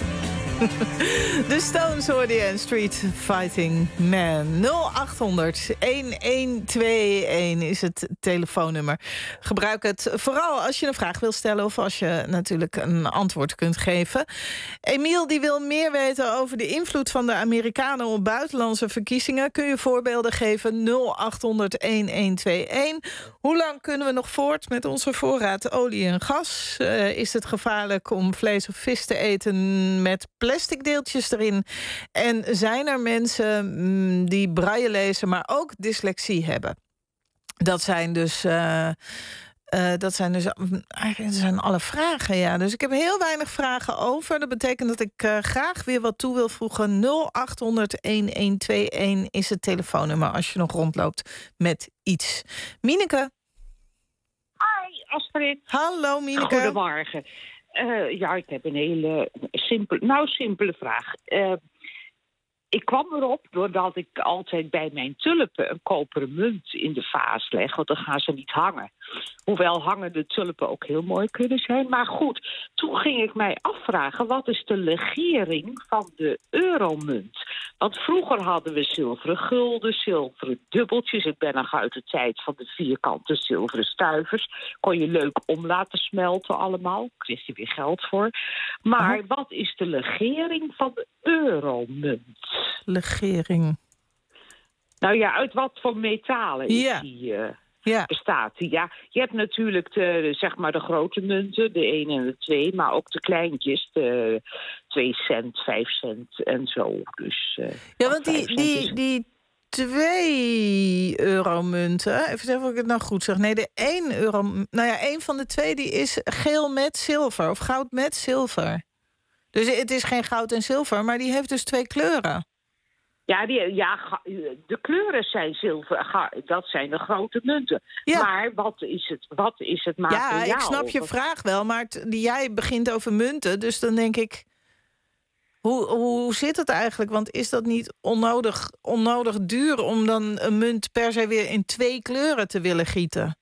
De Stones hoorde je en Street Fighting Man. nul acht honderd, een twee een is het telefoonnummer. Gebruik het vooral als je een vraag wil stellen... of als je natuurlijk een antwoord kunt geven. Emiel die wil meer weten over de invloed van de Amerikanen... op buitenlandse verkiezingen. Kun je voorbeelden geven? nul acht honderd, een twee een. Hoe lang kunnen we nog voort met onze voorraad olie en gas? Uh, is het gevaarlijk om vlees of vis te eten met plastic deeltjes erin? En zijn er mensen mm, die braille lezen, maar ook dyslexie hebben? Dat zijn dus... Uh, Uh, dat zijn dus eigenlijk zijn alle vragen, ja. Dus ik heb heel weinig vragen over. Dat betekent dat ik uh, graag weer wat toe wil voegen. nul acht honderd, een twee een is het telefoonnummer als je nog rondloopt met iets. Mieneke. Hi, Astrid. Hallo, Mieneke. Goedemorgen. Uh, ja, ik heb een hele simpele, nou simpele vraag. Uh, ik kwam erop doordat ik altijd bij mijn tulpen een koperen munt in de vaas leg. Want dan gaan ze niet hangen. Hoewel hangende tulpen ook heel mooi kunnen zijn. Maar goed, toen ging ik mij afvragen, wat is de legering van de euromunt? Want vroeger hadden we zilveren gulden, zilveren dubbeltjes. Ik ben nog uit de tijd van de vierkante zilveren stuivers. Kon je leuk om laten smelten allemaal. Kreeg je weer geld voor. Maar oh. wat is de legering van de euromunt? Legering? Nou ja, uit wat voor metalen is ja. die... Uh, Ja. bestaat die. Ja, je hebt natuurlijk de, zeg maar de grote munten, de één en de twee, maar ook de kleintjes, de twee cent, vijf cent en zo. Dus, uh, ja, want die, die, die twee euromunten, even zeggen of ik het nou goed zeg. Nee, de één euro, nou ja, één van de twee die is geel met zilver of goud met zilver. Dus het is geen goud en zilver, maar die heeft dus twee kleuren. Ja, die, ja, de kleuren zijn zilver, dat zijn de grote munten. Ja. Maar wat is het, wat is het materiaal? Ja, ik snap je vraag wel, maar t, jij begint over munten, dus dan denk ik, hoe, hoe zit het eigenlijk? Want is dat niet onnodig, onnodig duur om dan een munt per se weer in twee kleuren te willen gieten?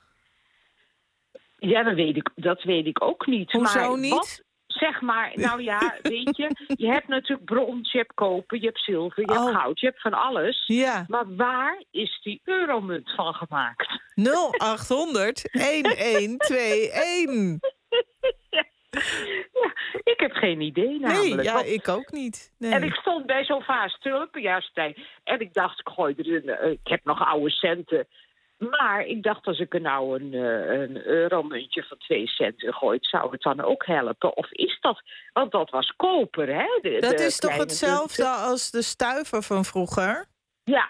Ja, dat weet ik, dat weet ik ook niet. Hoezo maar niet? Wat? Zeg maar, nou ja, weet je, je hebt natuurlijk brons, je hebt koper, je hebt zilver, je oh. hebt goud, je hebt van alles. Ja. Maar waar is die euromunt van gemaakt? nul achthonderd elf tweeënntwintig. Ja. Ja, ik heb geen idee namelijk. Nee, ja, Want, ik ook niet. Nee. En ik stond bij zo'n vaas tulpen, juist tijd. En ik dacht, ik gooi er een, ik heb nog oude centen. Maar ik dacht, als ik er nou een, een euromuntje van twee cent gooit, zou het dan ook helpen? Of is dat... Want dat was koper, hè? De, dat de is toch hetzelfde munten. Als de stuiver van vroeger? Ja.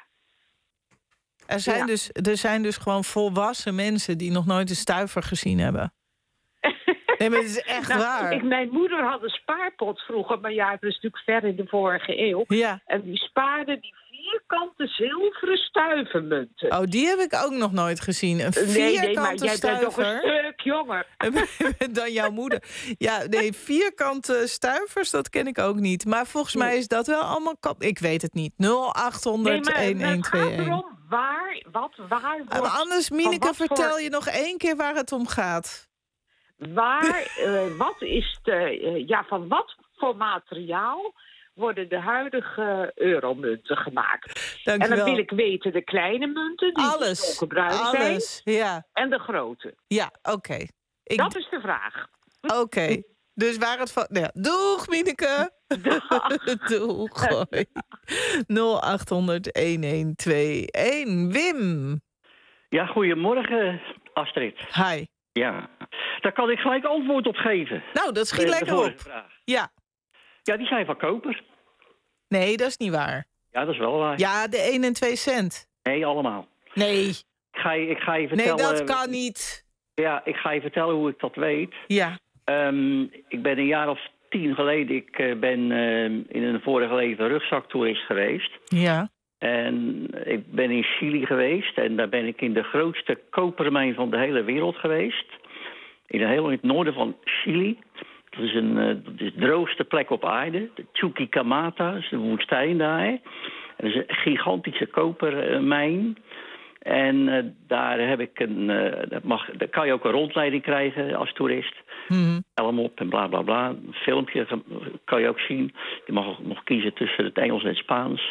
Er zijn, ja. dus, er zijn dus gewoon volwassen mensen die nog nooit een stuiver gezien hebben. Nee, maar het is echt nou, waar. Ik, mijn moeder had een spaarpot vroeger, maar ja, het is natuurlijk ver in de vorige eeuw. Ja. En die spaarde die vierkante zilveren stuivermunten. Oh, die heb ik ook nog nooit gezien. Een vierkante nee, nee, maar jij stuiver. bent toch een stuk jonger. Dan jouw moeder. Ja, nee, vierkante stuivers, dat ken ik ook niet. Maar volgens nee. mij is dat wel allemaal... Kap- ik weet het niet. nul achthonderd elf tweeëntwintig. Waar, wat, waar wordt... Maar anders, Mieneke, vertel voor... je nog één keer waar het om gaat. Waar, uh, wat is de... Uh, ja, van wat voor materiaal worden de huidige euromunten gemaakt? Dank en dan wel. wil ik weten de kleine munten, die alles, donkerbruin alles, zijn. Ja. En de grote. Ja, oké. Okay. Ik... Dat is de vraag. Oké. Okay. Dus waar het van... Nou ja, doeg, Mieneke. Dag. Doeg, gooi. nul achthonderd elf tweeëntwintig. Wim. Ja, goedemorgen, Astrid. Hi. Ja, daar kan ik gelijk antwoord op geven. Nou, dat schiet de, lekker de op. Vraag. Ja. Ja, die zijn van koper. Nee, dat is niet waar. Ja, dat is wel waar. Ja, de één en twee cent. Nee, allemaal. Nee. Ik ga je, ik ga je vertellen... Nee, dat kan niet. Ja, ik ga je vertellen hoe ik dat weet. Ja. Um, ik ben een jaar of tien geleden... Ik uh, ben uh, in een vorige leven rugzaktoerist geweest. Ja. En ik ben in Chili geweest. En daar ben ik in de grootste kopermijn van de hele wereld geweest. In, een heel, in het noorden van Chili. Dat is, een, uh, dat is de droogste plek op aarde. De Chuquicamata, dat is de woestijn daar. En dat is een gigantische kopermijn. En uh, daar heb ik een, uh, dat mag, daar kan je ook een rondleiding krijgen als toerist. Mm-hmm. Helm op en bla bla bla. Een filmpje kan je ook zien. Je mag ook nog kiezen tussen het Engels en het Spaans.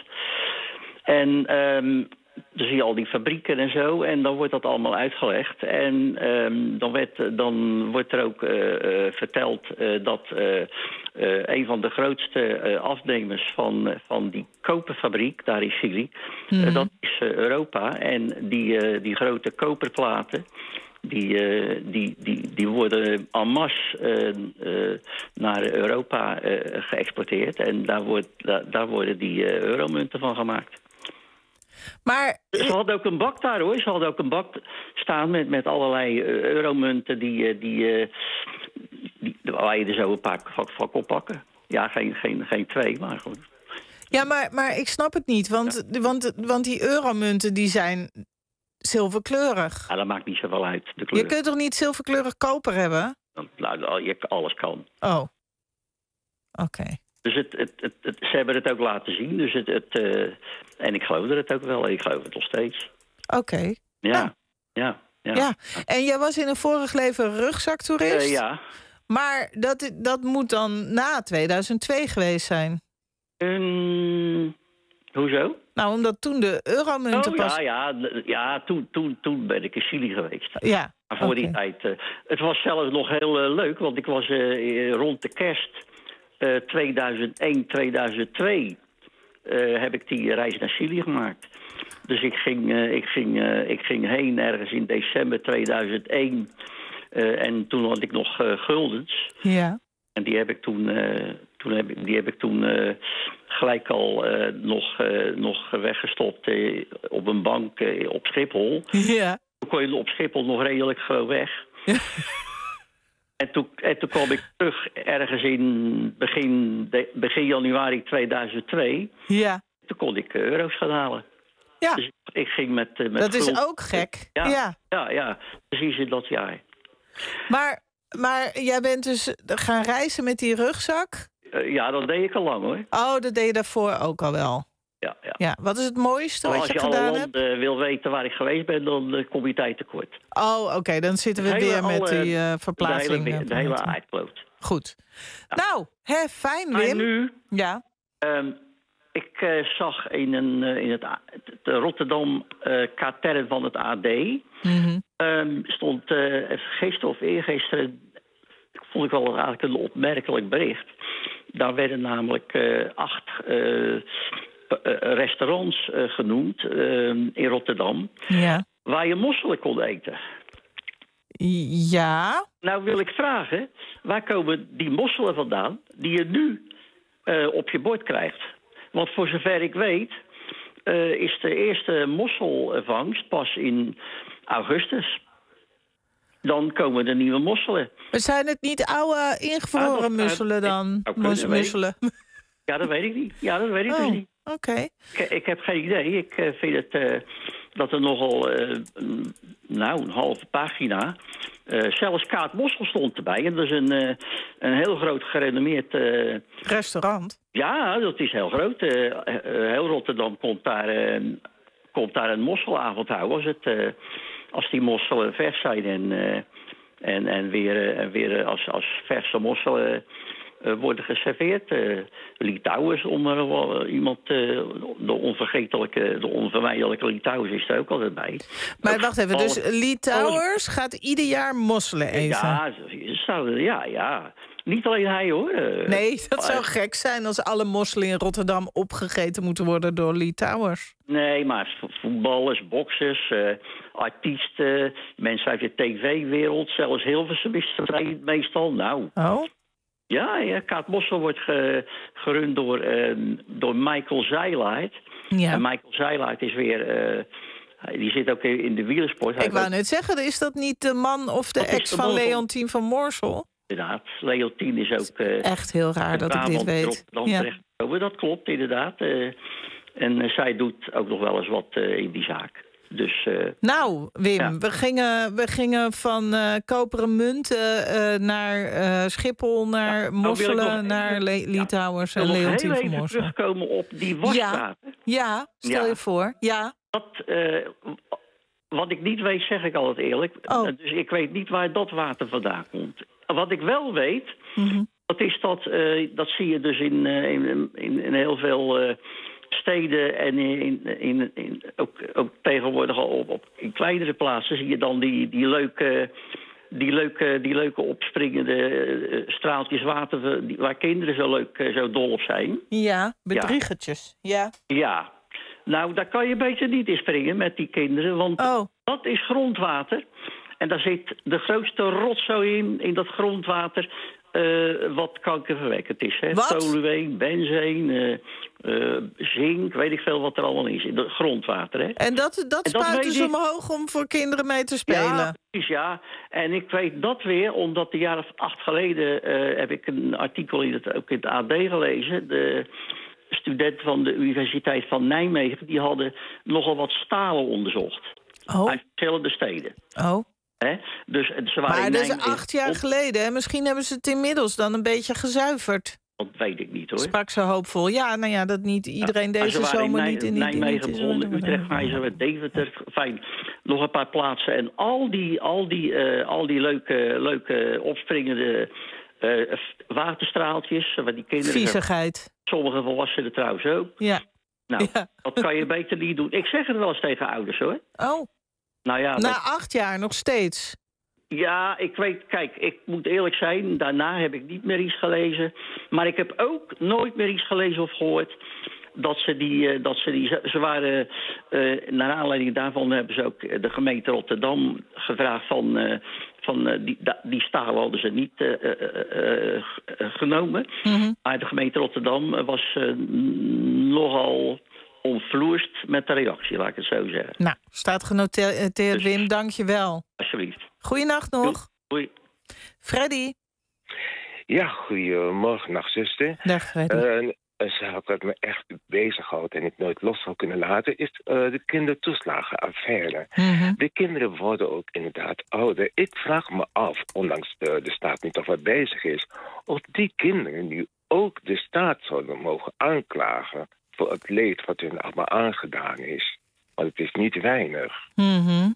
En um, dan zie je al die fabrieken en zo. En dan wordt dat allemaal uitgelegd. En um, dan, werd, dan wordt er ook uh, uh, verteld uh, dat uh, uh, een van de grootste uh, afnemers van, uh, van die koperfabriek daar in Chili, mm-hmm. uh, dat is uh, Europa. En die, uh, die grote koperplaten, Die, uh, die, die, die worden en masse uh, uh, naar Europa uh, geëxporteerd. En daar, wordt, daar, daar worden die uh, euromunten van gemaakt. Maar... Ze hadden ook een bak daar, hoor. Ze hadden ook een bak staan met, met allerlei uh, euromunten die, die, uh, die, waar je er zo een paar van, van kon pakken. Ja, geen, geen, geen twee, maar goed. Ja, maar, maar ik snap het niet. Want, ja. want, want die euromunten die zijn zilverkleurig. Ja, dat maakt niet zoveel uit, de kleur. Je kunt toch niet zilverkleurig koper hebben? Nou, alles kan. Oh. Oké. Okay. Dus het, het, het, het, ze hebben het ook laten zien. Dus het, het, uh, en ik geloof er het ook wel. Ik geloof het nog steeds. Oké. Okay. Ja. Ja. Ja. Ja. ja. En jij was in een vorig leven rugzaktoerist? Uh, ja. Maar dat, dat moet dan na tweeduizend twee geweest zijn? Um, hoezo? Nou, omdat toen de euromunten oh, pas... Ja, ja, ja toen, toen, toen ben ik in Chili geweest. Ja. Maar voor okay. die tijd... Uh, het was zelfs nog heel uh, leuk, want ik was uh, rond de kerst uh, tweeduizend één, tweeduizend twee... Uh, heb ik die reis naar Chili gemaakt. Dus ik ging, uh, ik ging, uh, ik ging heen ergens in december tweeduizend één... Uh, en toen had ik nog uh, guldens. Ja. En die heb ik toen, uh, toen, heb ik, die heb ik toen uh, gelijk al uh, nog, uh, nog weggestopt uh, op een bank uh, op Schiphol. Ja. Toen kon je op Schiphol nog redelijk gewoon weg. Ja. En toen, en toen kwam ik terug ergens in begin, de, begin januari tweeduizend twee. Ja. Toen kon ik euro's gaan halen. Ja. Dus ik ging met, met dat guld. is ook gek. Ja, ja. ja, ja, precies in dat jaar. Maar, maar jij bent dus gaan reizen met die rugzak? Uh, ja, dat deed ik al lang, hoor. Oh, dat deed je daarvoor ook al wel? Ja, ja. ja. Wat is het mooiste nou, wat je, je gedaan hebt? Als je alle landen wil weten waar ik geweest ben, dan uh, kom je tijd tekort. Oh, oké. Okay. Dan zitten we hele, weer met alle, die uh, verplaatsing. De hele, de hele aardkloot. Goed. Ja. Nou, hè, fijn, Wim. Maar nu... Ja. Um, ik uh, zag in, een, uh, in het, het Rotterdam uh, katern van het A D... Mm-hmm. Um, stond uh, gisteren of eergisteren... vond ik wel eigenlijk een opmerkelijk bericht. Daar werden namelijk uh, acht uh, uh, restaurants uh, genoemd uh, in Rotterdam... Ja. waar je mosselen kon eten. Ja. Nou wil ik vragen, waar komen die mosselen vandaan... die je nu uh, op je bord krijgt? Want voor zover ik weet... Uh, is de eerste mosselvangst pas in augustus. Dan komen de nieuwe mosselen. Maar zijn het niet oude ingevroren ah, musselen dan? Mos- musselen? Ja, dat weet ik niet. Ja, dat weet ik oh, dus niet. Oké. Okay. Ik, ik heb geen idee. Ik uh, vind het uh, dat er nogal, uh, nou, een halve pagina... Uh, zelfs Kaat Mossel stond erbij. En dat is een, uh, een heel groot gerenommeerd... Uh, restaurant? Ja, dat is heel groot. Uh, uh, heel Rotterdam komt daar, uh, komt daar een mosselavond houden. Als, het, uh, als die mosselen vers zijn en, uh, en, en weer, uh, weer uh, als, als verse mosselen uh, worden geserveerd. Uh, Litouwers, om er uh, iemand, uh, de onvergetelijke, de onvermijdelijke Litouwers is er ook altijd bij. Maar ook, wacht even, dus Litouwers gaat ieder jaar mosselen eten? Ja, ja, ja. Niet alleen hij, hoor. Uh, nee, dat zou gek zijn als alle mosselen in Rotterdam opgegeten moeten worden door Litouwers. Nee, maar voetballers, boksers, uh, artiesten, mensen uit de tv-wereld, zelfs Hilversum is het meestal. Nou. Oh? Ja, ja, Kaat Mossel wordt ge, gerund door, uh, door Michael Zeilaert. Ja. En Michael Zeilaert is weer... Uh, die zit ook in de wielersport. Ik wou net zeggen, is dat niet de man of de ex van Leontien van Moorsel? Inderdaad, Leontien is ook... Uh, echt heel raar dat ik dit weet. Ja. Dat klopt, inderdaad. Uh, en uh, zij doet ook nog wel eens wat uh, in die zaak. Dus, uh, nou, Wim, ja. we, gingen, we gingen van uh, koperen munten uh, naar uh, Schiphol, naar ja, mosselen, nog, naar Le- Litouwers ja, en Leontien van Moorsel. Nog even terugkomen op die wasstraat. Ja, ja, stel ja. je voor. Ja. Dat, uh, wat ik niet weet, zeg ik altijd eerlijk. Oh. Dus ik weet niet waar dat water vandaan komt. Wat ik wel weet, mm-hmm. dat is dat, uh, dat zie je dus in, uh, in, in, in heel veel uh, steden en in, in, in, ook, ook tegenwoordig al op, op in kleinere plaatsen zie je dan die, die leuke... Die leuke, die leuke opspringende uh, straaltjes water die, waar kinderen zo leuk, uh, zo dol op zijn. Ja, bedriegertjes. Ja. Ja. Nou, daar kan je beter niet in springen met die kinderen, want oh. dat is grondwater. En daar zit de grootste rotzooi in, in dat grondwater, uh, wat kankerverwekkend is. Hè? Tolueen, benzeen, uh, uh, zink, weet ik veel wat er allemaal is. In dat grondwater, hè. En dat, dat spuiten ze omhoog om voor kinderen mee te spelen? Ja, precies, ja. En ik weet dat weer, omdat een jaar of acht geleden uh, heb ik een artikel in het, ook in het A D gelezen. De studenten van de Universiteit van Nijmegen, die hadden nogal wat stalen onderzocht. Oh. Uit verschillende steden. Oh. He? Dus, ze waren maar dat is acht jaar geleden. Hè? Misschien hebben ze het inmiddels dan een beetje gezuiverd. Dat weet ik niet, hoor. Sprak ze hoopvol. Ja, nou ja, dat niet iedereen ja, deze zomer in niet in die... Nijmegen begonnen, Utrecht, Nijmegen, Deventer, fijn. Nog een paar plaatsen. En al die, al die, uh, al die leuke, leuke opspringende uh, waterstraaltjes. Waar die kinderen viezigheid. Sommige volwassenen trouwens ook. Ja. Nou, ja. dat kan je beter niet doen. Ik zeg het wel eens tegen ouders, hoor. Oh. Nou ja, Na dat... acht jaar nog steeds. Ja, ik weet, kijk, ik moet eerlijk zijn, daarna heb ik niet meer iets gelezen. Maar ik heb ook nooit meer iets gelezen of gehoord dat ze die, uh, dat ze die, ze, ze waren, uh, naar aanleiding daarvan hebben ze ook de gemeente Rotterdam gevraagd van, uh, van uh, die, die stalen hadden ze niet uh, uh, uh, uh, genomen. Mm-hmm. Maar de gemeente Rotterdam was uh, nogal onvloerst met de reactie, laat ik het zo zeggen. Nou, staat genoteerd, dus, Wim, dank je wel. Alsjeblieft. Goeienacht nog. Doei. Freddy. Ja, goedemorgen, nachtzuster. Dag, Freddy. Uh, een zaak dat me echt bezighoudt en ik nooit los zou kunnen laten, is uh, de kindertoeslagenaffaire. Mm-hmm. De kinderen worden ook inderdaad ouder. Ik vraag me af, ondanks de, de staat niet of wat bezig is, of die kinderen nu ook de staat zouden mogen aanklagen voor het leed wat hun allemaal aangedaan is. Want het is niet weinig. Mm-hmm.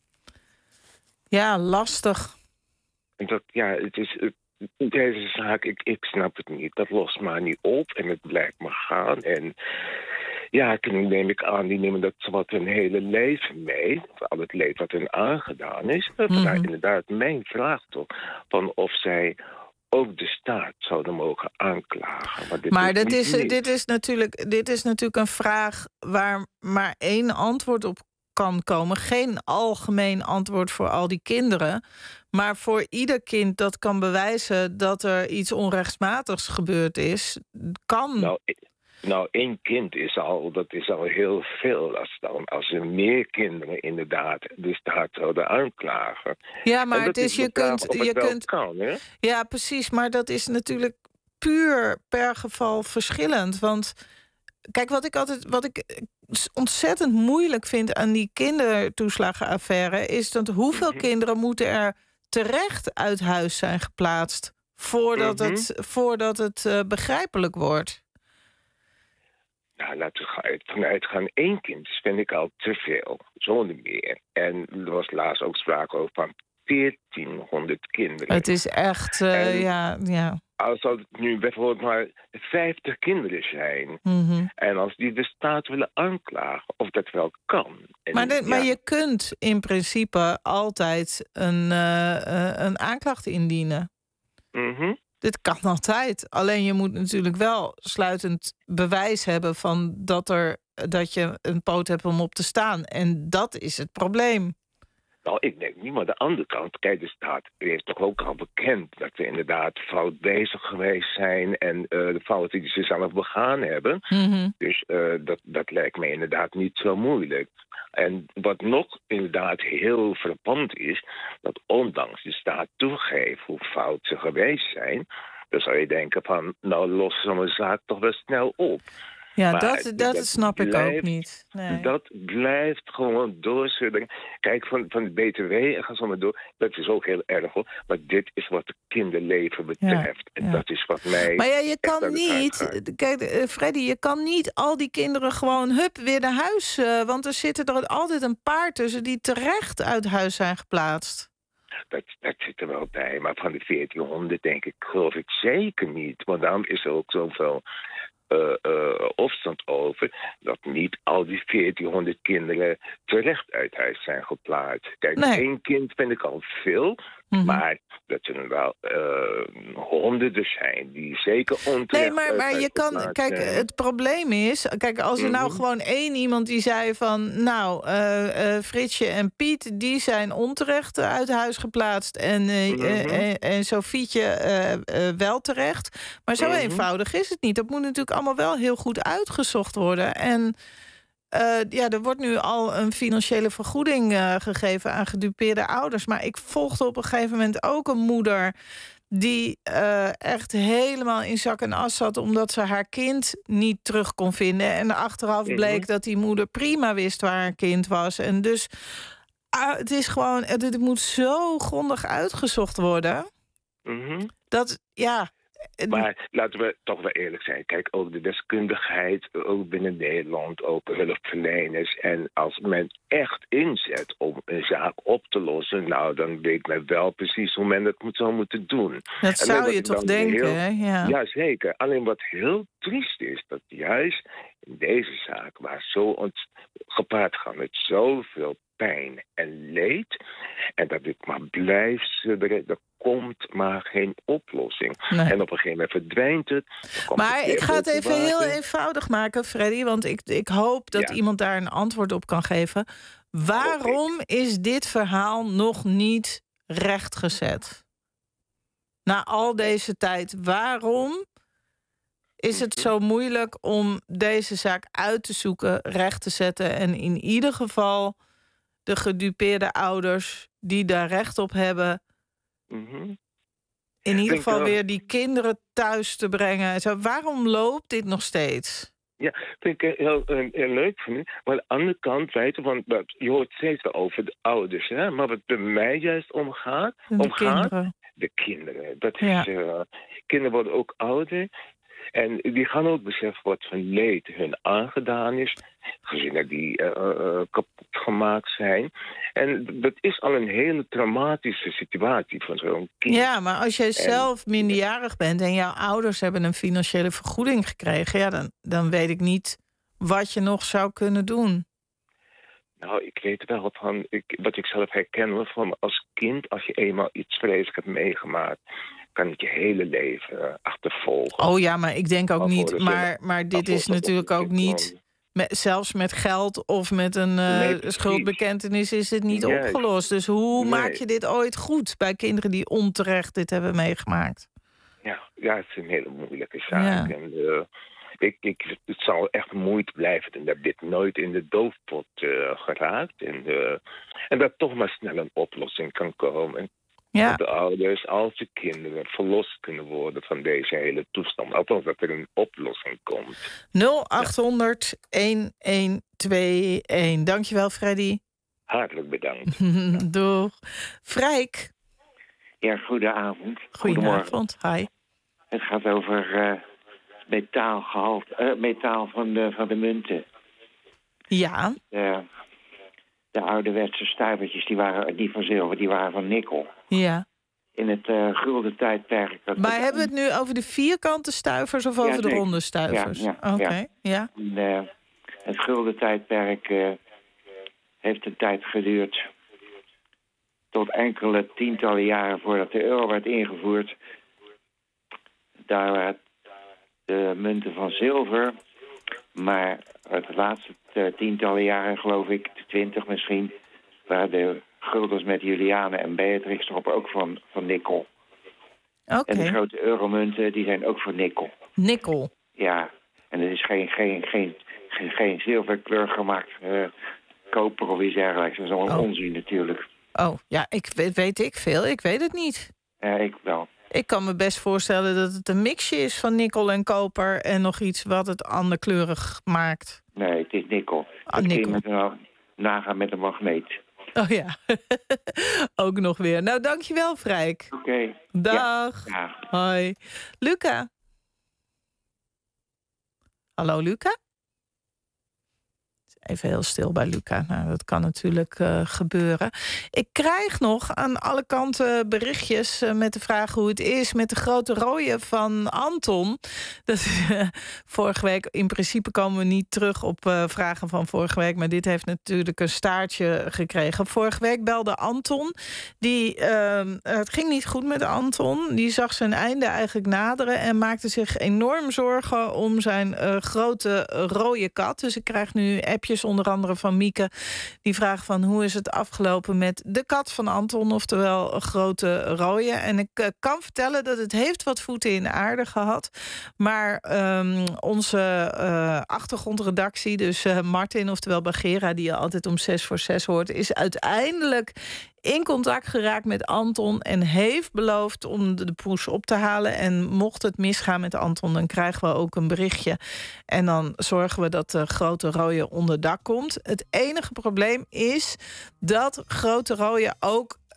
Ja, lastig. En dat, ja, het is... Het, deze zaak, ik, ik snap het niet. Dat lost maar niet op en het blijft maar gaan. En ja, toen neem ik aan, die nemen dat wat hun hele leven mee. Al het leed wat hun aangedaan is. Dat mm-hmm. is inderdaad mijn vraag toch. Van of zij ook de staat zouden mogen aanklagen. Maar dit, maar is, dit, is, niet. dit, is natuurlijk, dit is natuurlijk een vraag waar maar één antwoord op kan komen. Geen algemeen antwoord voor al die kinderen. Maar voor ieder kind dat kan bewijzen dat er iets onrechtmatigs gebeurd is, kan. Nou, nou één kind is al, dat is al heel veel. Als, dan, als er meer kinderen inderdaad de staat zouden aanklagen. Ja, maar het is, is je kunt. Het je kunt kan, hè? Ja, precies. Maar dat is natuurlijk puur per geval verschillend. Want kijk, wat ik altijd, wat ik ontzettend moeilijk vind aan die kindertoeslagenaffaire is dat hoeveel mm-hmm. kinderen moeten er terecht uit huis zijn geplaatst voordat mm-hmm. het, voordat het uh, begrijpelijk wordt. Nou, laten we vanuit gaan. Eén kind vind ik al te veel, zonder meer. En er was laatst ook sprake over van veertienhonderd kinderen. Het is echt, uh, en, ja, ja. Als het nu bijvoorbeeld maar vijftig kinderen zijn. Mm-hmm. En als die de staat willen aanklagen, of dat wel kan. En, maar, de, ja. maar je kunt in principe altijd een, uh, uh, een aanklacht indienen. Mm-hmm. Dit kan altijd. Alleen je moet natuurlijk wel sluitend bewijs hebben van dat, er, dat je een poot hebt om op te staan. En dat is het probleem. Nou, ik denk niet, maar de andere kant, kijk, de staat heeft toch ook al bekend dat ze inderdaad fout bezig geweest zijn en uh, de fouten die ze zelf begaan hebben. Mm-hmm. Dus uh, dat, dat lijkt me inderdaad niet zo moeilijk. En wat nog inderdaad heel frappant is, dat ondanks de staat toegeeft hoe fout ze geweest zijn, dan zou je denken van, nou lossen zo'n zaak toch wel snel op. Ja, dat, dat, dat snap blijft, ik ook niet. Nee. Dat blijft gewoon doorsudderen. Kijk, van, van de B T W en ga zo maar door. Dat is ook heel erg hoor. Maar dit is wat het kinderleven betreft. Ja, en ja. dat is wat mij. Maar ja, je kan niet. Kijk, Freddy, je kan niet al die kinderen gewoon hup weer naar huis. Uh, want er zitten er altijd een paar tussen die terecht uit huis zijn geplaatst. Dat, dat zit er wel bij. Maar van de veertienhonderd denk ik, geloof ik zeker niet. Want daarom is er ook zoveel Uh, uh, opstand over dat niet al die veertienhonderd kinderen terecht uit huis zijn geplaatst. Kijk, nee. één kind vind ik al veel, mm-hmm. maar dat er wel uh, honderden zijn die zeker onterecht. Nee, maar, maar je kan. Kijk, zijn. Het probleem is, kijk, als er mm-hmm. nou gewoon één iemand die zei van, nou, uh, uh, Fritsje en Piet, die zijn onterecht uit huis geplaatst en, uh, mm-hmm. uh, en, en Sofietje uh, uh, wel terecht. Maar zo mm-hmm. eenvoudig is het niet. Dat moet natuurlijk allemaal wel heel goed uitgezocht worden. En uh, ja, er wordt nu al een financiële vergoeding uh, gegeven aan gedupeerde ouders. Maar ik volgde op een gegeven moment ook een moeder die uh, echt helemaal in zak en as zat omdat ze haar kind niet terug kon vinden. En achteraf mm-hmm. bleek dat die moeder prima wist waar haar kind was. En dus uh, het is gewoon, het, het moet zo grondig uitgezocht worden. Mm-hmm. Dat, ja. Maar laten we toch wel eerlijk zijn. Kijk, ook de deskundigheid, ook binnen Nederland, ook hulpverleners. En als men echt inzet om een zaak op te lossen, nou, dan weet men wel precies hoe men het moet, zou moeten doen. Dat en zou je toch denken, heel, hè? Ja. ja, zeker. Alleen wat heel triest is, dat juist in deze zaak, waar zo ont- gepaard gaat met zoveel pijn en leed, en dat ik maar blijf sudderen, er komt maar geen oplossing. Nee. En op een gegeven moment verdwijnt het. Maar het ik ga het even water. heel eenvoudig maken, Freddy, want ik, ik hoop dat Ja. iemand daar een antwoord op kan geven. Waarom is dit verhaal nog niet rechtgezet? Na al deze tijd, waarom is het zo moeilijk om deze zaak uit te zoeken, recht te zetten en in ieder geval de gedupeerde ouders die daar recht op hebben, Mm-hmm. in ieder Denk geval wel- weer die kinderen thuis te brengen? Zo, waarom loopt dit nog steeds? Ja, vind ik heel, heel, heel leuk van u. Maar aan de andere kant, weet je, want dat- je hoort steeds wel over de ouders, hè? Maar wat bij mij juist omgaat, De omgaat kinderen. de kinderen. Dat Ja. is, uh, kinderen worden ook ouder. En die gaan ook beseffen wat voor leed hun aangedaan is. Gezinnen die uh, uh, kapot gemaakt zijn. En dat is al een hele traumatische situatie voor zo'n kind. Ja, maar als jij En- zelf minderjarig bent en jouw ouders hebben een financiële vergoeding gekregen, ja, dan, dan weet ik niet wat je nog zou kunnen doen. Nou, ik weet wel van, ik, wat ik zelf herken van als kind, als je eenmaal iets vreselijks hebt meegemaakt, kan het je hele leven uh, achtervolgen. Oh ja, maar ik denk ook Waarvoor niet. er Maar, zullen- maar dit waarvoor is dat natuurlijk ook niet. Met, zelfs met geld of met een uh, Nee, precies. schuldbekentenis is het niet Juist. opgelost. Dus hoe Nee. maak je dit ooit goed bij kinderen die onterecht dit hebben meegemaakt? Ja, ja, het is een hele moeilijke zaak. Ja. En, uh, ik, ik, het zal echt moeite blijven en dat dit nooit in de doofpot uh, geraakt. En, uh, en dat toch maar snel een oplossing kan komen. Ja. Dat de ouders als de kinderen verlost kunnen worden van deze hele toestand. Althans, dat er een oplossing komt. nul acht honderd, een een twee een. Dankjewel, Freddy. Hartelijk bedankt. Doeg. Frijk. Ja, goedenavond. Goedenavond. Hi. Het gaat over uh, metaalgehalte, uh, metaal van de, van de munten. Ja. Uh, de ouderwetse stuivertjes, die waren niet van zilver, die waren van nikkel. Ja. In het uh, gulden tijdperk. Dat Maar hebben we het nu over de vierkante stuivers of over Ja, de zeker. ronde stuivers? Ja, ja, Oké, ja. ja. En, uh, het gulden tijdperk uh, heeft een tijd geduurd. Tot enkele tientallen jaren voordat de euro werd ingevoerd. Daar waren de munten van zilver. Maar het laatste uh, tientallen jaren, geloof ik, twintig misschien, waren de guldens met Juliane en Beatrix erop ook van, van nikkel. Oké. En de grote euromunten, die zijn ook van nikkel. Nikkel. Ja, en er is geen, geen, geen, geen, geen zilverkleur gemaakt, uh, koper of iets dergelijks. Dat is allemaal Oh. onzin natuurlijk. Oh, ja, ik weet, weet ik veel. Ik weet het niet. Ja, ik wel. Ik kan me best voorstellen dat het een mixje is van nikkel en koper en nog iets wat het anderkleurig maakt. Nee, het is nikkel. Ah, dat kun je nikkel. met een, nagaan met een magneet. Oh ja, ook nog weer. Nou, dankjewel, Frijk. Oké. Okay. Dag. Ja. Hoi. Luca. Hallo, Luca? Even heel stil bij Luca. Nou, dat kan natuurlijk uh, gebeuren. Ik krijg nog aan alle kanten berichtjes uh, met de vraag hoe het is met de grote rooie van Anton. Dat, uh, vorige week, in principe komen we niet terug op uh, vragen van vorige week, maar dit heeft natuurlijk een staartje gekregen. Vorige week belde Anton. Die, uh, het ging niet goed met Anton. Die zag zijn einde eigenlijk naderen en maakte zich enorm zorgen om zijn uh, grote rode kat. Dus ik krijg nu appjes, onder andere van Mieke, die vraagt van hoe is het afgelopen met de kat van Anton, oftewel een grote rooie. En ik uh, kan vertellen dat het heeft wat voeten in de aarde gehad. Maar um, onze uh, achtergrondredactie, dus uh, Martin, oftewel Bagheera, die je altijd om zes voor zes hoort, is uiteindelijk in contact geraakt met Anton en heeft beloofd om de poes op te halen. En mocht het misgaan met Anton, dan krijgen we ook een berichtje. En dan zorgen we dat de grote rooie onder dak komt. Het enige probleem is dat grote rooie ook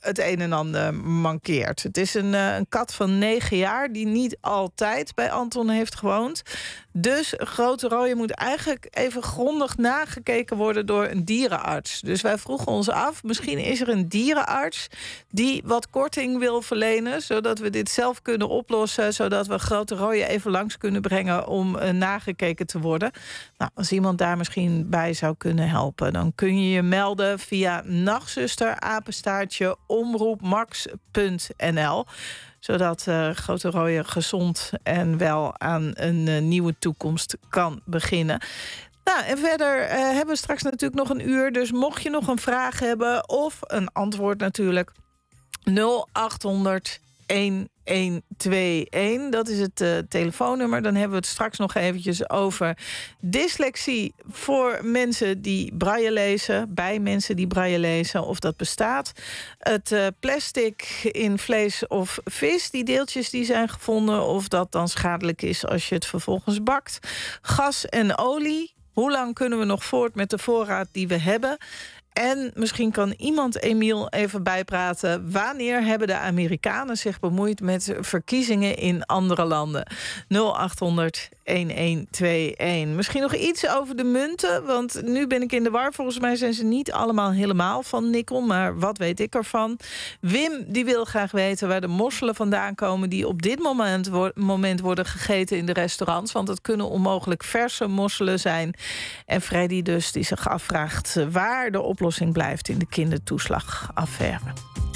het een en ander mankeert. Het is een, uh, een kat van negen jaar die niet altijd bij Anton heeft gewoond. Dus Grote Rooie moet eigenlijk even grondig nagekeken worden door een dierenarts. Dus wij vroegen ons af, misschien is er een dierenarts die wat korting wil verlenen, zodat we dit zelf kunnen oplossen, zodat we Grote Rooie even langs kunnen brengen om uh, nagekeken te worden. Nou, als iemand daar misschien bij zou kunnen helpen, dan kun je je melden via nachtzuster apenstaartje omroepmax punt n l, zodat uh, Grote Rooie gezond en wel aan een uh, nieuwe toekomst kan beginnen. Nou, en verder uh, hebben we straks natuurlijk nog een uur. Dus mocht je nog een vraag hebben of een antwoord natuurlijk, nul acht honderd een een twee een. Dat is het uh, telefoonnummer. Dan hebben we het straks nog eventjes over dyslexie voor mensen die braille lezen. Bij mensen die braille lezen, of dat bestaat. Het uh, plastic in vlees of vis, die deeltjes die zijn gevonden, of dat dan schadelijk is als je het vervolgens bakt. Gas en olie. Hoe lang kunnen we nog voort met de voorraad die we hebben? En misschien kan iemand Emiel even bijpraten. Wanneer hebben de Amerikanen zich bemoeid met verkiezingen in andere landen? nul acht honderd een een twee een. Misschien nog iets over de munten, want nu ben ik in de war. Volgens mij zijn ze niet allemaal helemaal van nikkel, maar wat weet ik ervan? Wim die wil graag weten waar de mosselen vandaan komen die op dit moment, wo- moment worden gegeten in de restaurants, want het kunnen onmogelijk verse mosselen zijn. En Freddy dus die zich afvraagt waar de oplossing blijft in de kindertoeslagaffaire.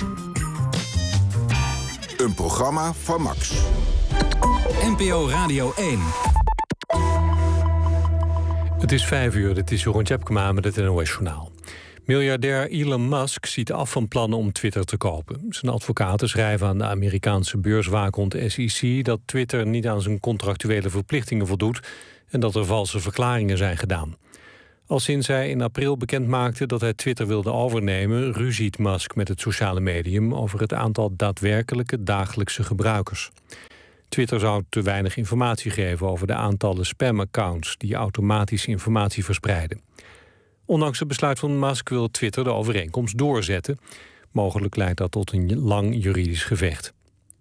Een programma van Max. N P O Radio één. Het is vijf uur, dit is Jeroen Tjepkema met het N O S-journaal. Miljardair Elon Musk ziet af van plannen om Twitter te kopen. Zijn advocaten schrijven aan de Amerikaanse beurswaakhond S E C dat Twitter niet aan zijn contractuele verplichtingen voldoet en dat er valse verklaringen zijn gedaan. Al sinds hij in april bekendmaakte dat hij Twitter wilde overnemen, ruziet Musk met het sociale medium over het aantal daadwerkelijke dagelijkse gebruikers. Twitter zou te weinig informatie geven over de aantallen spamaccounts die automatisch informatie verspreiden. Ondanks het besluit van Musk wil Twitter de overeenkomst doorzetten. Mogelijk leidt dat tot een lang juridisch gevecht.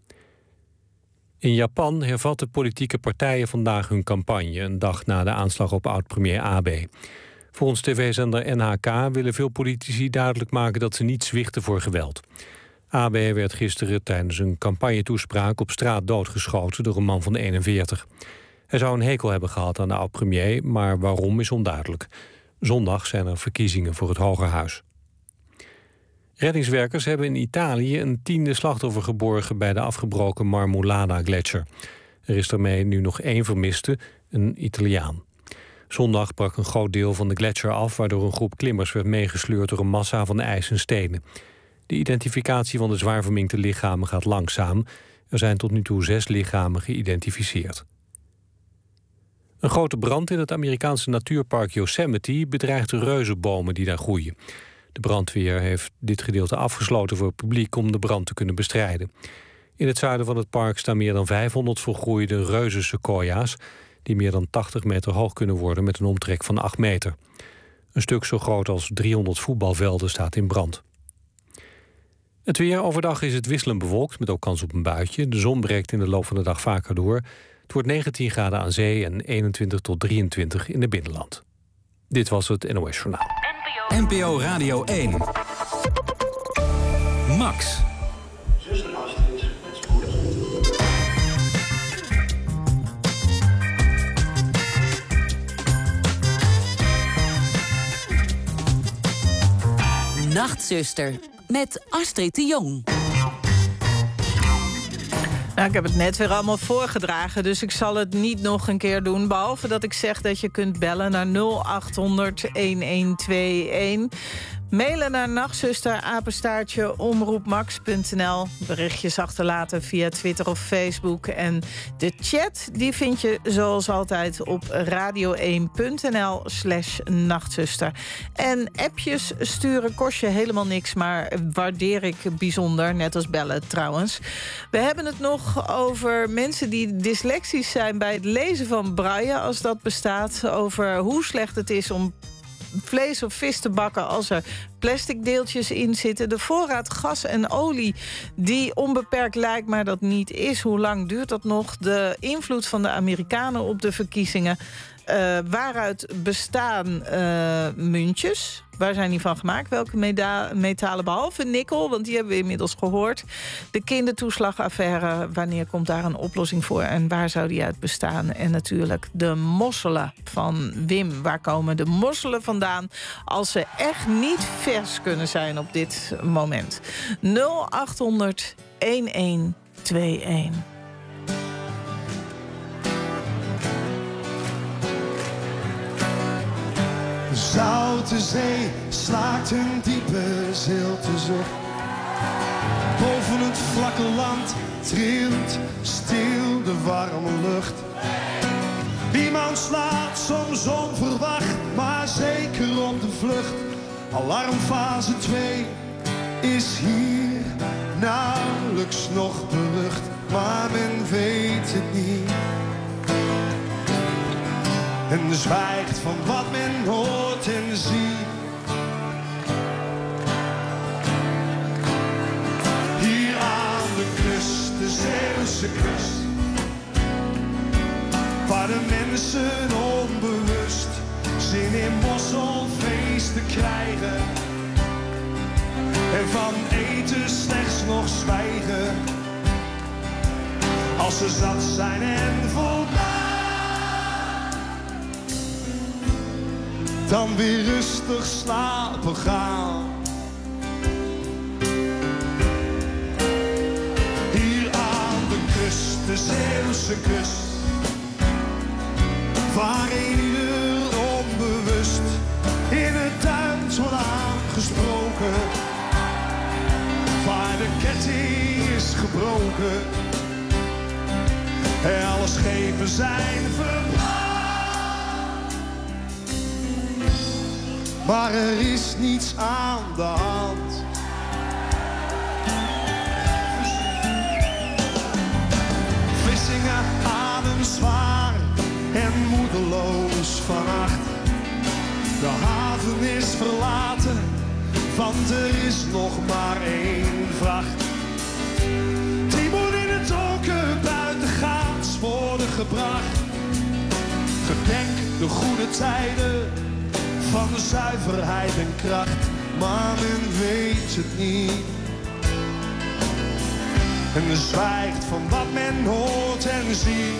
In Japan hervatten politieke partijen vandaag hun campagne, een dag na de aanslag op oud-premier Abe. Volgens tv-zender N H K willen veel politici duidelijk maken dat ze niet zwichten voor geweld. Abe werd gisteren tijdens een campagnetoespraak op straat doodgeschoten door een man van eenenveertig. Hij zou een hekel hebben gehad aan de oud-premier, maar waarom is onduidelijk. Zondag zijn er verkiezingen voor het Hogerhuis. Reddingswerkers hebben in Italië een tiende slachtoffer geborgen bij de afgebroken Marmolada-gletsjer. Er is daarmee nu nog één vermiste, een Italiaan. Zondag brak een groot deel van de gletsjer af, waardoor een groep klimmers werd meegesleurd door een massa van ijs en stenen. De identificatie van de zwaar verminkte lichamen gaat langzaam. Er zijn tot nu toe zes lichamen geïdentificeerd. Een grote brand in het Amerikaanse natuurpark Yosemite bedreigt de reuzenbomen die daar groeien. De brandweer heeft dit gedeelte afgesloten voor het publiek om de brand te kunnen bestrijden. In het zuiden van het park staan meer dan vijfhonderd volgroeide reuzensequoia's die meer dan tachtig meter hoog kunnen worden met een omtrek van acht meter. Een stuk zo groot als driehonderd voetbalvelden staat in brand. Het weer. Overdag is het wisselend bewolkt met ook kans op een buitje. De zon breekt in de loop van de dag vaker door. Het wordt negentien graden aan zee en eenentwintig tot drieëntwintig in het binnenland. Dit was het N O S-journaal. N P O Radio één. Max. Zuster Astrid, met spoed. Nachtzuster, met Astrid de Jong. Nou, ik heb het net weer allemaal voorgedragen, dus ik zal het niet nog een keer doen. Behalve dat ik zeg dat je kunt bellen naar nul acht honderd een een twee een. Mailen naar nachtzuster apenstaartje omroepmax punt n l. Berichtjes achterlaten via Twitter of Facebook. En de chat die vind je zoals altijd op radio één punt n l slash nachtzuster. En appjes sturen kost je helemaal niks, maar waardeer ik bijzonder. Net als bellen trouwens. We hebben het nog over mensen die dyslexisch zijn bij het lezen van braille, als dat bestaat. Over hoe slecht het is om vlees of vis te bakken als er plastic deeltjes in zitten. De voorraad gas en olie die onbeperkt lijkt, maar dat niet is. Hoe lang duurt dat nog? De invloed van de Amerikanen op de verkiezingen. Uh, waaruit bestaan uh, muntjes? Waar zijn die van gemaakt? Welke meda- metalen behalve nikkel? Want die hebben we inmiddels gehoord. De kindertoeslagaffaire. Wanneer komt daar een oplossing voor? En waar zou die uit bestaan? En natuurlijk de mosselen van Wim. Waar komen de mosselen vandaan? Als ze echt niet vers kunnen zijn op dit moment. nul acht honderd elf tweeëntig. Zoute zee slaakt een diepe zilte zucht. Boven het vlakke land trilt stil de warme lucht. Iemand slaat soms onverwacht, maar zeker op de vlucht. Alarmfase twee is hier nauwelijks nog berucht, maar men weet het niet. En zwijgt van wat men hoort en ziet. Hier aan de kust, de Zeeuwse kust, waar de mensen onbewust zin in mosselfeesten krijgen. En van eten slechts nog zwijgen. Als ze zat zijn en voldaan, dan weer rustig slapen gaan. Hier aan de kust, de Zeeuwse kust, waar een ieder onbewust in het duimt wordt aangesproken. Waar de ketting is gebroken en alle schepen zijn verbrand. Maar er is niets aan de hand. Vlissingen adem zwaar en moedeloos vannacht. De haven is verlaten, want er is nog maar één vracht. Die moet in het donker buitengaats worden gebracht. Gedenk de goede tijden van de zuiverheid en kracht, maar men weet het niet. En zwijgt van wat men hoort en ziet.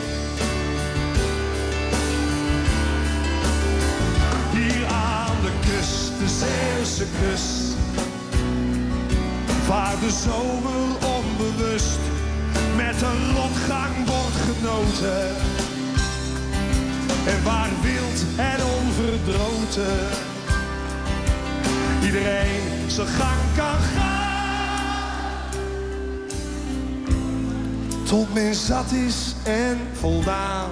Hier aan de kust, de Zeeuwse kust, waar de zomer onbewust met een rotgang wordt genoten. En waar wild en onverdroten iedereen zijn gang kan gaan. Tot men zat is en voldaan.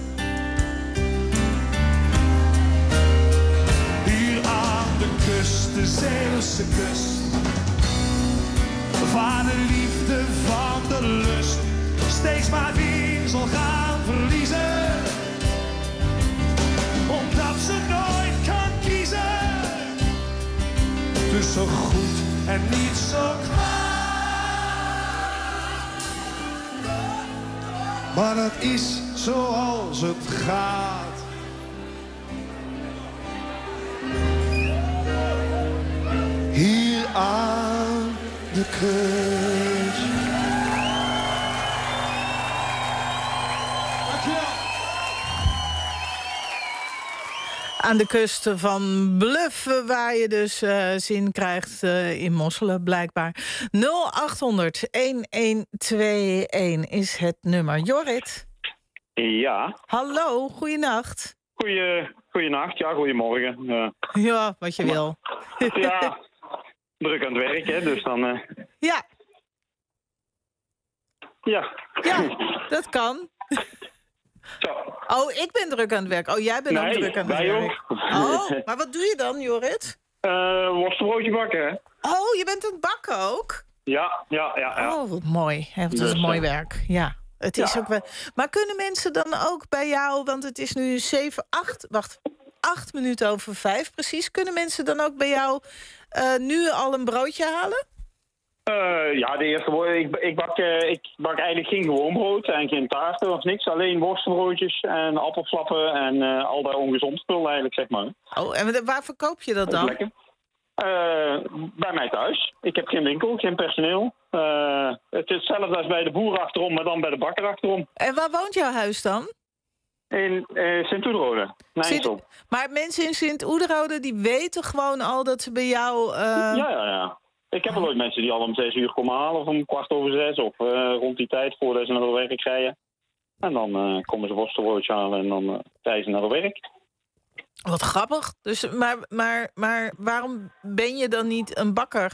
Hier aan de kust, de Zeeuwse kust, waar de liefde van de lust steeds maar weer zal gaan verliezen. Omdat ze nooit kan kiezen tussen goed en niet zo kwaad. Maar dat is zoals het gaat. Hier aan de kust. Dankjewel. Aan de kust van Bluff, waar je dus uh, zin krijgt uh, in mosselen, blijkbaar. nul acht honderd elf tweeëntig is het nummer. Jorrit? Ja. Hallo, goeienacht. Goeie, goeienacht, ja, goeiemorgen. Ja, ja wat je wil. Ja, druk aan het werk, hè, dus dan... Uh... Ja. Ja. Ja, dat kan. Zo. Oh, ik ben druk aan het werk. Oh, jij bent nee, ook druk aan het wij werk. ook. Oh, maar wat doe je dan, Jorrit? Uh, worstenbroodje bakken, hè. Oh, je bent aan het bakken ook? Ja, ja, ja. ja. Oh, wat mooi. Ja, dat is dus, mooi uh, werk, ja. Het is ja. ook wel... Maar kunnen mensen dan ook bij jou, want het is nu zeven, acht, wacht, acht minuten over vijf precies. Kunnen mensen dan ook bij jou uh, nu al een broodje halen? Uh, ja, de eerste woord. Ik, ik, bak, uh, ik bak eigenlijk geen gewoon brood en geen taarten of niks. Alleen worstbroodjes en appelflappen en uh, al dat ongezond spul eigenlijk, zeg maar. Oh, en waar verkoop je dat dan? Dat is lekker. Uh, bij mij thuis. Ik heb geen winkel, geen personeel. Uh, het is hetzelfde als bij de boer achterom, maar dan bij de bakker achterom. En waar woont jouw huis dan? In uh, Sint-Oederode, Nijssel. Maar mensen in Sint-Oederode die weten gewoon al dat ze bij jou... Uh... Ja, ja, ja. Ik heb wel ooit mensen die al om zes uur komen halen, of om kwart over zes, of uh, rond die tijd voordat ze naar hun werk rijden. En dan uh, komen ze worstenbroodje halen en dan uh, rijden ze naar hun werk. Wat grappig. Dus, maar, maar, maar waarom ben je dan niet een bakker?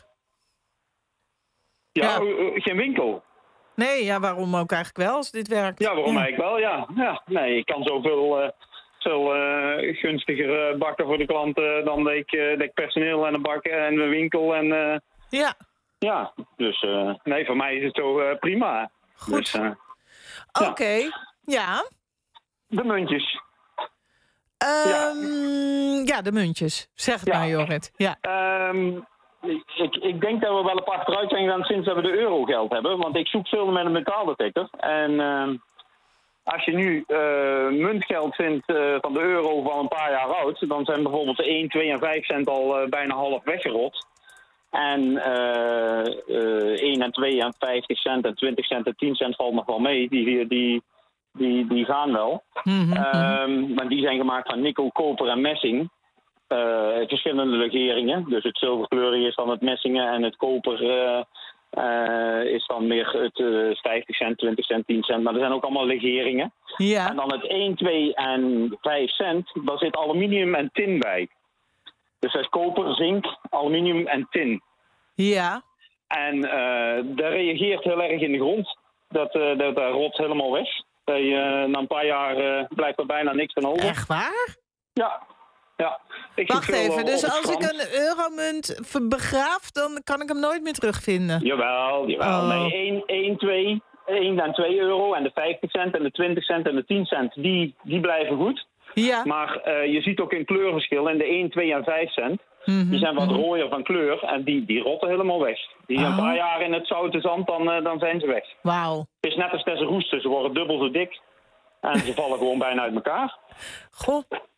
Ja, ja. Uh, geen winkel. Nee, ja, waarom ook eigenlijk wel als dit werkt? Ja, waarom ja. eigenlijk wel, ja. ja. Nee, ik kan zoveel uh, veel, uh, gunstiger uh, bakken voor de klanten dan dat ik, uh, dat ik personeel en een bakker en een winkel en... Uh, ja. Ja, dus uh, nee, voor mij is het zo uh, prima. Goed. Dus, uh, Oké, okay. ja. ja. De muntjes. Um, ja. ja, de muntjes. Zeg het ja. maar, Jorrit. Ja. Um, ik, ik denk dat we wel op achteruit zijn gegaan sinds dat we de eurogeld hebben. Want ik zoek veel met een metaaldetector. En uh, als je nu uh, muntgeld vindt uh, van de euro van een paar jaar oud... dan zijn bijvoorbeeld de één, twee en vijf cent al uh, bijna half weggerot. En uh, uh, één en twee en vijftig cent en twintig cent en tien cent valt nog wel mee. Die, die, die, die gaan wel. Mm-hmm. Um, maar die zijn gemaakt van nikkel, koper en messing. Uh, verschillende legeringen. Dus het zilverkleurige is dan het messingen en het koper uh, uh, is dan meer het uh, vijftig cent, twintig cent, tien cent. Maar er zijn ook allemaal legeringen. Ja. En dan het één, twee en vijf cent, daar zit aluminium en tin bij. Dus dat is koper, zink, aluminium en tin. Ja. En uh, dat reageert heel erg in de grond. Dat, uh, dat, dat rot helemaal weg. Dat je, uh, na een paar jaar uh, blijft er bijna niks van over. Echt waar? Ja. ja. Ik Wacht veel, even, uh, dus als strand. ik een euromunt begraaf, dan kan ik hem nooit meer terugvinden? Jawel, jawel. Oh. Nee, één, één, twee, één en twee euro en de vijftig cent en de twintig cent en de tien cent, die, die blijven goed. Ja. Maar uh, je ziet ook een kleurverschil in de één, twee en vijf cent. Mm-hmm. Die zijn wat rooier van kleur en die, die rotten helemaal weg. Die oh. een paar jaar in het zoute zand, dan, uh, dan zijn ze weg. Wauw. Het is net als dat ze roesten, ze worden dubbel zo dik. En ze vallen gewoon bijna uit elkaar. Goh.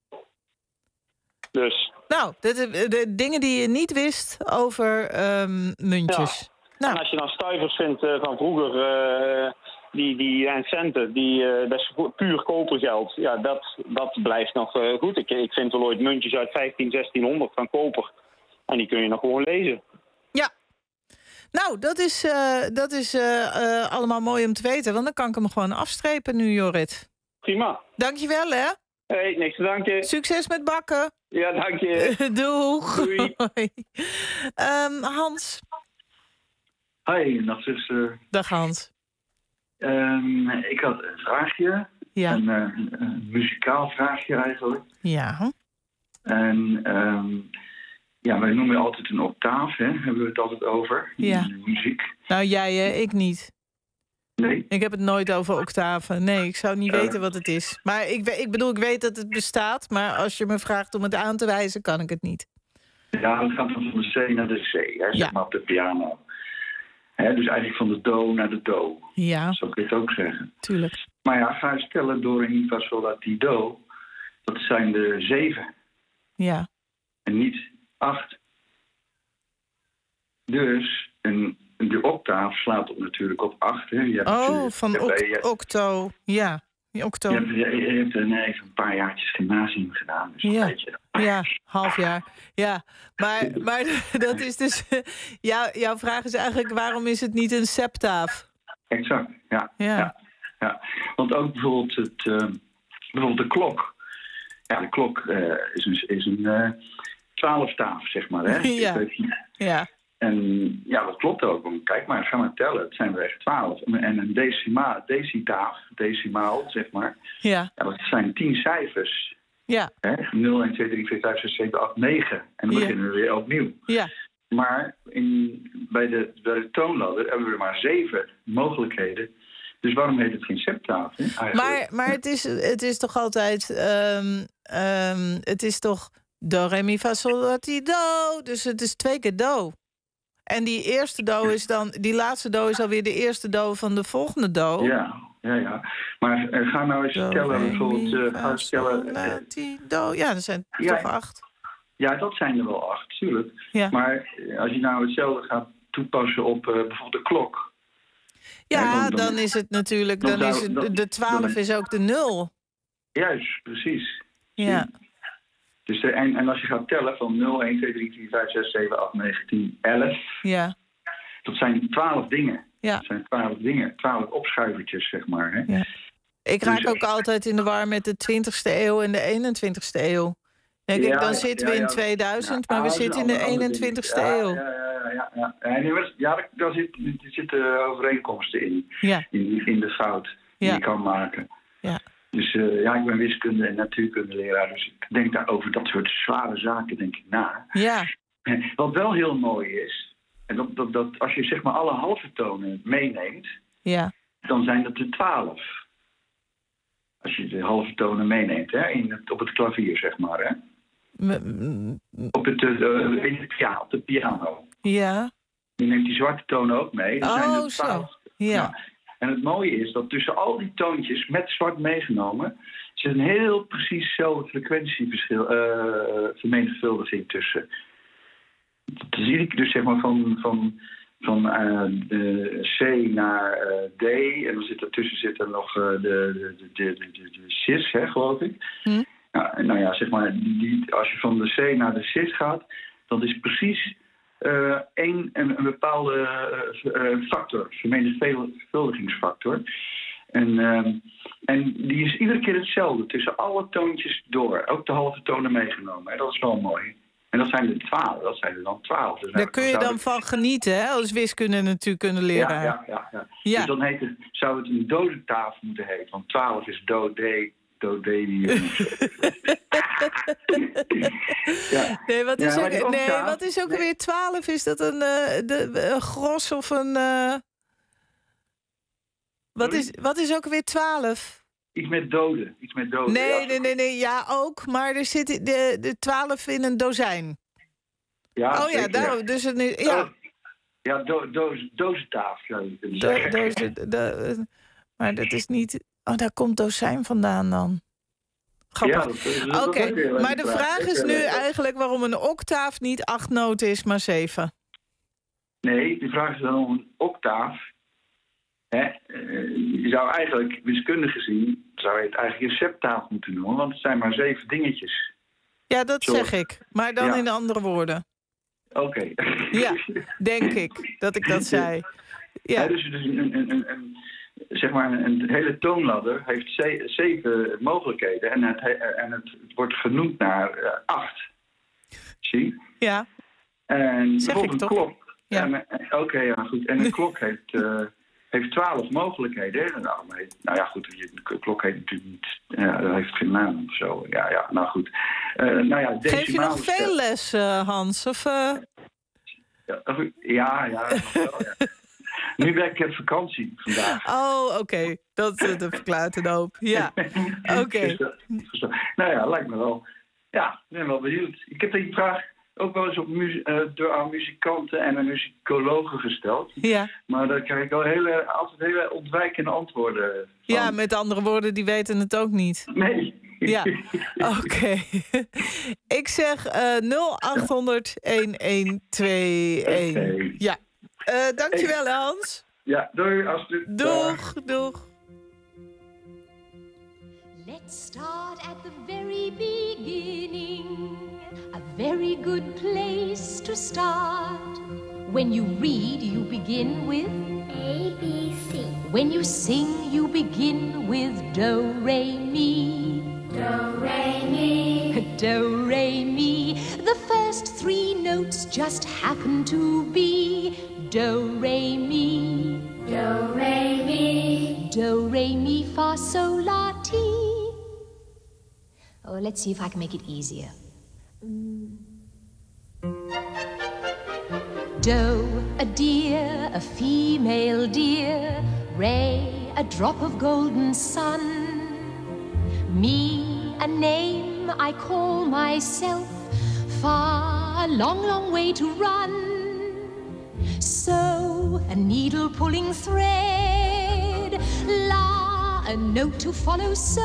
Dus. Nou, de, de, de dingen die je niet wist over um, muntjes. Ja. Nou. En als je dan stuivers vindt uh, van vroeger, uh, die, die en centen, die, uh, dat is puur kopergeld. Ja, dat, dat blijft nog uh, goed. Ik, ik vind wel ooit muntjes uit vijftien, zestienhonderd van koper. En die kun je nog gewoon lezen. Ja. Nou, dat is, uh, dat is uh, uh, allemaal mooi om te weten. Want dan kan ik hem gewoon afstrepen nu, Jorrit. Prima. Dankjewel, hè. Hey, niks te danken. Succes met bakken. Ja, dank je. Doeg. Doei. um, Hans. Hoi, nachtzuster. Dag Hans. Um, ik had een vraagje. Ja. Een, een, een muzikaal vraagje eigenlijk. Ja. En um, ja, wij noemen altijd een octaaf, hè? Hebben we het altijd over. Ja. In de muziek. Nou, jij, hè? Ik niet. Nee. Ik heb het nooit over octaven. Nee, ik zou niet uh, weten wat het is. Maar ik, ik bedoel, ik weet dat het bestaat. Maar als je me vraagt om het aan te wijzen, kan ik het niet. Ja, het gaat dan van de C naar de C, hè, ja. zeg maar op de piano. Hè, dus eigenlijk van de do naar de do. Ja. Zo kun je het ook zeggen. Tuurlijk. Maar ja, ga je stellen door in ieder geval dat die do, dat zijn de zeven. Ja. En niet acht. Dus een... De octaaf slaat op natuurlijk op acht. Hè. Je hebt oh, van oct- je, octo. Ja, octo. Je hebt, je, je hebt een, even een paar jaartjes gymnasium gedaan. Dus ja. weet je. Ja, half jaar. Ja, maar, maar dat is dus... jou, jouw vraag is eigenlijk, waarom is het niet een septaaf? Exact, ja. Ja. ja, ja. Want ook bijvoorbeeld, het, uh, bijvoorbeeld de klok. Ja, de klok uh, is een, is een uh, twaalfstaaf, zeg maar. Hè? Ja, ja. En ja, dat klopt ook. Want kijk maar, ga maar tellen. Het zijn er echt twaalf. En een decima, decitaaf, decimaal, zeg maar. Ja. Ja, dat zijn tien cijfers. Ja. Hè? nul, één, twee, drie, vier, vijf, zes, zeven, acht, negen. En dan ja. beginnen we weer opnieuw. Ja. Maar in, bij, de, bij de toonladder hebben we er maar zeven mogelijkheden. Dus waarom heet het geen septaaf? Hè, maar maar het, is, het is toch altijd... Um, um, het is toch do, re, mi, fa, sol, la, ti, do. Dus het is twee keer do. En die eerste do is dan... Die laatste do is alweer de eerste do van de volgende do. Ja, ja, ja. Maar uh, ga nou eens do, tellen, re, bijvoorbeeld... Uh, mi, ga eens tellen... la, ti, do. Ja, dat zijn ja, toch acht. Ja, dat zijn er wel acht, tuurlijk. Ja. Maar als je nou hetzelfde gaat toepassen op uh, bijvoorbeeld de klok... Ja, ja dan, dan is het natuurlijk... Dan, dan is het, dan, de twaalf dan, is ook de nul. Juist, precies. Ja. Dus de, en, en als je gaat tellen van nul, één, twee, drie, vier, vijf, zes, zeven, acht, negen, tien, elf... Ja. Dat zijn twaalf dingen. Ja. Dat zijn twaalf dingen, twaalf opschuivertjes, zeg maar. Hè? Ja. Ik raak dus, ook altijd in de war met de twintigste eeuw en de eenentwintigste eeuw. Denk ja, ik, dan ja, zitten ja, we in ja, tweeduizend, ja, maar we zitten in de eenentwintigste ja, eeuw. Ja, ja, ja. ja. ja. ja daar zit, zitten overeenkomsten in, ja. in, in de fout die ja. je kan maken. Ja. Dus uh, ja, ik ben wiskunde- en natuurkundeleraar, dus ik denk daar over dat soort zware zaken denk ik na. Ja. Wat wel heel mooi is, en dat, dat, dat als je zeg maar alle halve tonen meeneemt, ja. dan zijn dat er twaalf. Als je de halve tonen meeneemt, hè, in het, op het klavier, zeg maar, hè. M- op, het, uh, in het, ja, op de piano. Ja. Je neemt die zwarte tonen ook mee. Dan oh, zijn er twaalf. zo. Ja. ja. En het mooie is dat tussen al die toontjes met zwart meegenomen zit een heel precies hetzelfde frequentieverschil, uh, vermenigvuldiging tussen. Dat zie ik dus zeg maar van, van, van uh, de C naar uh, D. En dan zit ertussen zit er nog uh, de, de, de, de, de, de cis, hè, geloof ik. Hm? Ja, nou ja, zeg maar, die, als je van de C naar de cis gaat, dan is precies uh, één, een, een bepaalde uh, factor, vermenigvuldigingsfactor. En, uh, en die is iedere keer hetzelfde, tussen alle toontjes door. Ook de halve tonen meegenomen. Hè? Dat is wel mooi. En dat zijn er twaalf. Dat zijn er dan twaalf. Dus daar kun je dan van genieten, hè? Als wiskunde natuurlijk kunnen leren. Ja, ja, ja, ja. ja. Dus dan heet het, zou het een dodentafel moeten heten. Want twaalf is do, de, do, de, die. ja. Nee, wat is, ja, ook, nee, opgaat, wat is ook nee. weer twaalf? Is dat een, uh, de, een gros of een... Uh... Wat, is, wat is ook weer twaalf? Iets met doden. Iets met doden. Nee, ja. nee, nee, nee, ja, ook. Maar er zit de, de twaalf in een dozijn. Ja, oh ja, daar, dus een, ja. Oh, ja, do, doos, dozentafel. Do, doos, do, maar dat is niet... Oh, daar komt dozijn vandaan dan. Grappig. Ja, Oké, okay, maar de vraag is nu eigenlijk waarom een octaaf niet acht noten is, maar zeven. Nee, de vraag is dan om een octaaf. Hè, je zou eigenlijk, wiskundig gezien, zou je het eigenlijk een septaaf moeten noemen, want het zijn maar zeven dingetjes. Ja, dat Zo. zeg ik. Maar dan ja. in andere woorden. Oké. Okay. Ja, denk ik dat ik dat zei. Ja. Ja, dus dus een, een, een, een, zeg maar een, een hele toonladder heeft ze, zeven mogelijkheden en het, en het, het wordt genoemd naar uh, acht. Zie? Ja. En zeg ik een toch? klok. Ja. Oké, okay, ja, goed. En een klok heeft... Uh, heeft twaalf mogelijkheden. Nou, nou ja, goed, de klok heet natuurlijk niet... Ja, dat heeft geen naam of zo. Ja, ja, nou goed. Uh, nou ja, geef je nog veel les, uh, Hans? Of, uh... ja, ja, ja, nog wel, ja. Nu ben ik op vakantie vandaag. Oh, oké. Okay. Dat, dat verklaart een hoop. Ja, oké. Okay. Nou ja, lijkt me wel. Ja, ik ben wel benieuwd. Ik heb die vraag... ook wel eens op mu- uh, door aan muzikanten en aan muzikologen gesteld. Ja. Maar daar krijg ik al hele, altijd hele ontwijkende antwoorden van. Ja, met andere woorden, die weten het ook niet. Nee. Ja, oké. Okay. Ik zeg uh, nul acht honderd elf tweeënentwintig. Okay. Ja. Uh, dankjewel, hey. Hans. Ja, doei, Astrid. Doeg, doeg. Let's start at the very beginning. A very good place to start. When you read, you begin with A, B, C. When you sing, you begin with Do, Re, Mi. Do, Re, Mi. Do, Re, Mi. The first three notes just happen to be Do, Re, Mi. Do, Re, Mi. Do, Re, Mi, Fa, Sol, La, Ti. Oh, let's see if I can make it easier. Do, a deer, a female deer. Re, a drop of golden sun. Mi, a name, name I call myself. Far, a long, long way to run. So, a needle pulling thread. La, a note to follow. So,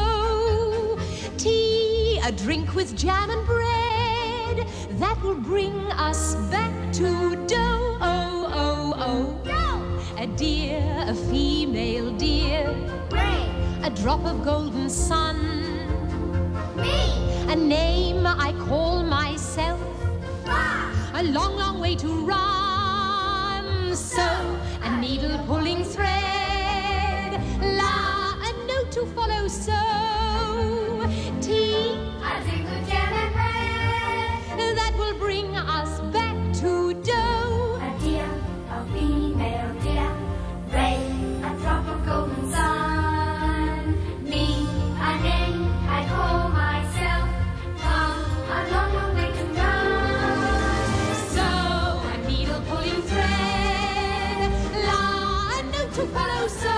tea, a drink with jam and bread. That will bring us back to dough. Oh, oh, oh. Dough. A deer, a female deer. Ray. A drop of golden sun. Me. A name I call myself. Ah. A long, long way to run. So, a needle pulling thread. La, a note to follow. So, tea, a drink with jam and bread. That will bring us back to dough. A deer, a female deer. Ray, a drop of golden sun. Me, a name I call myself. Come, a long, long way to run. So, a needle pulling thread. La, a note to follow. So,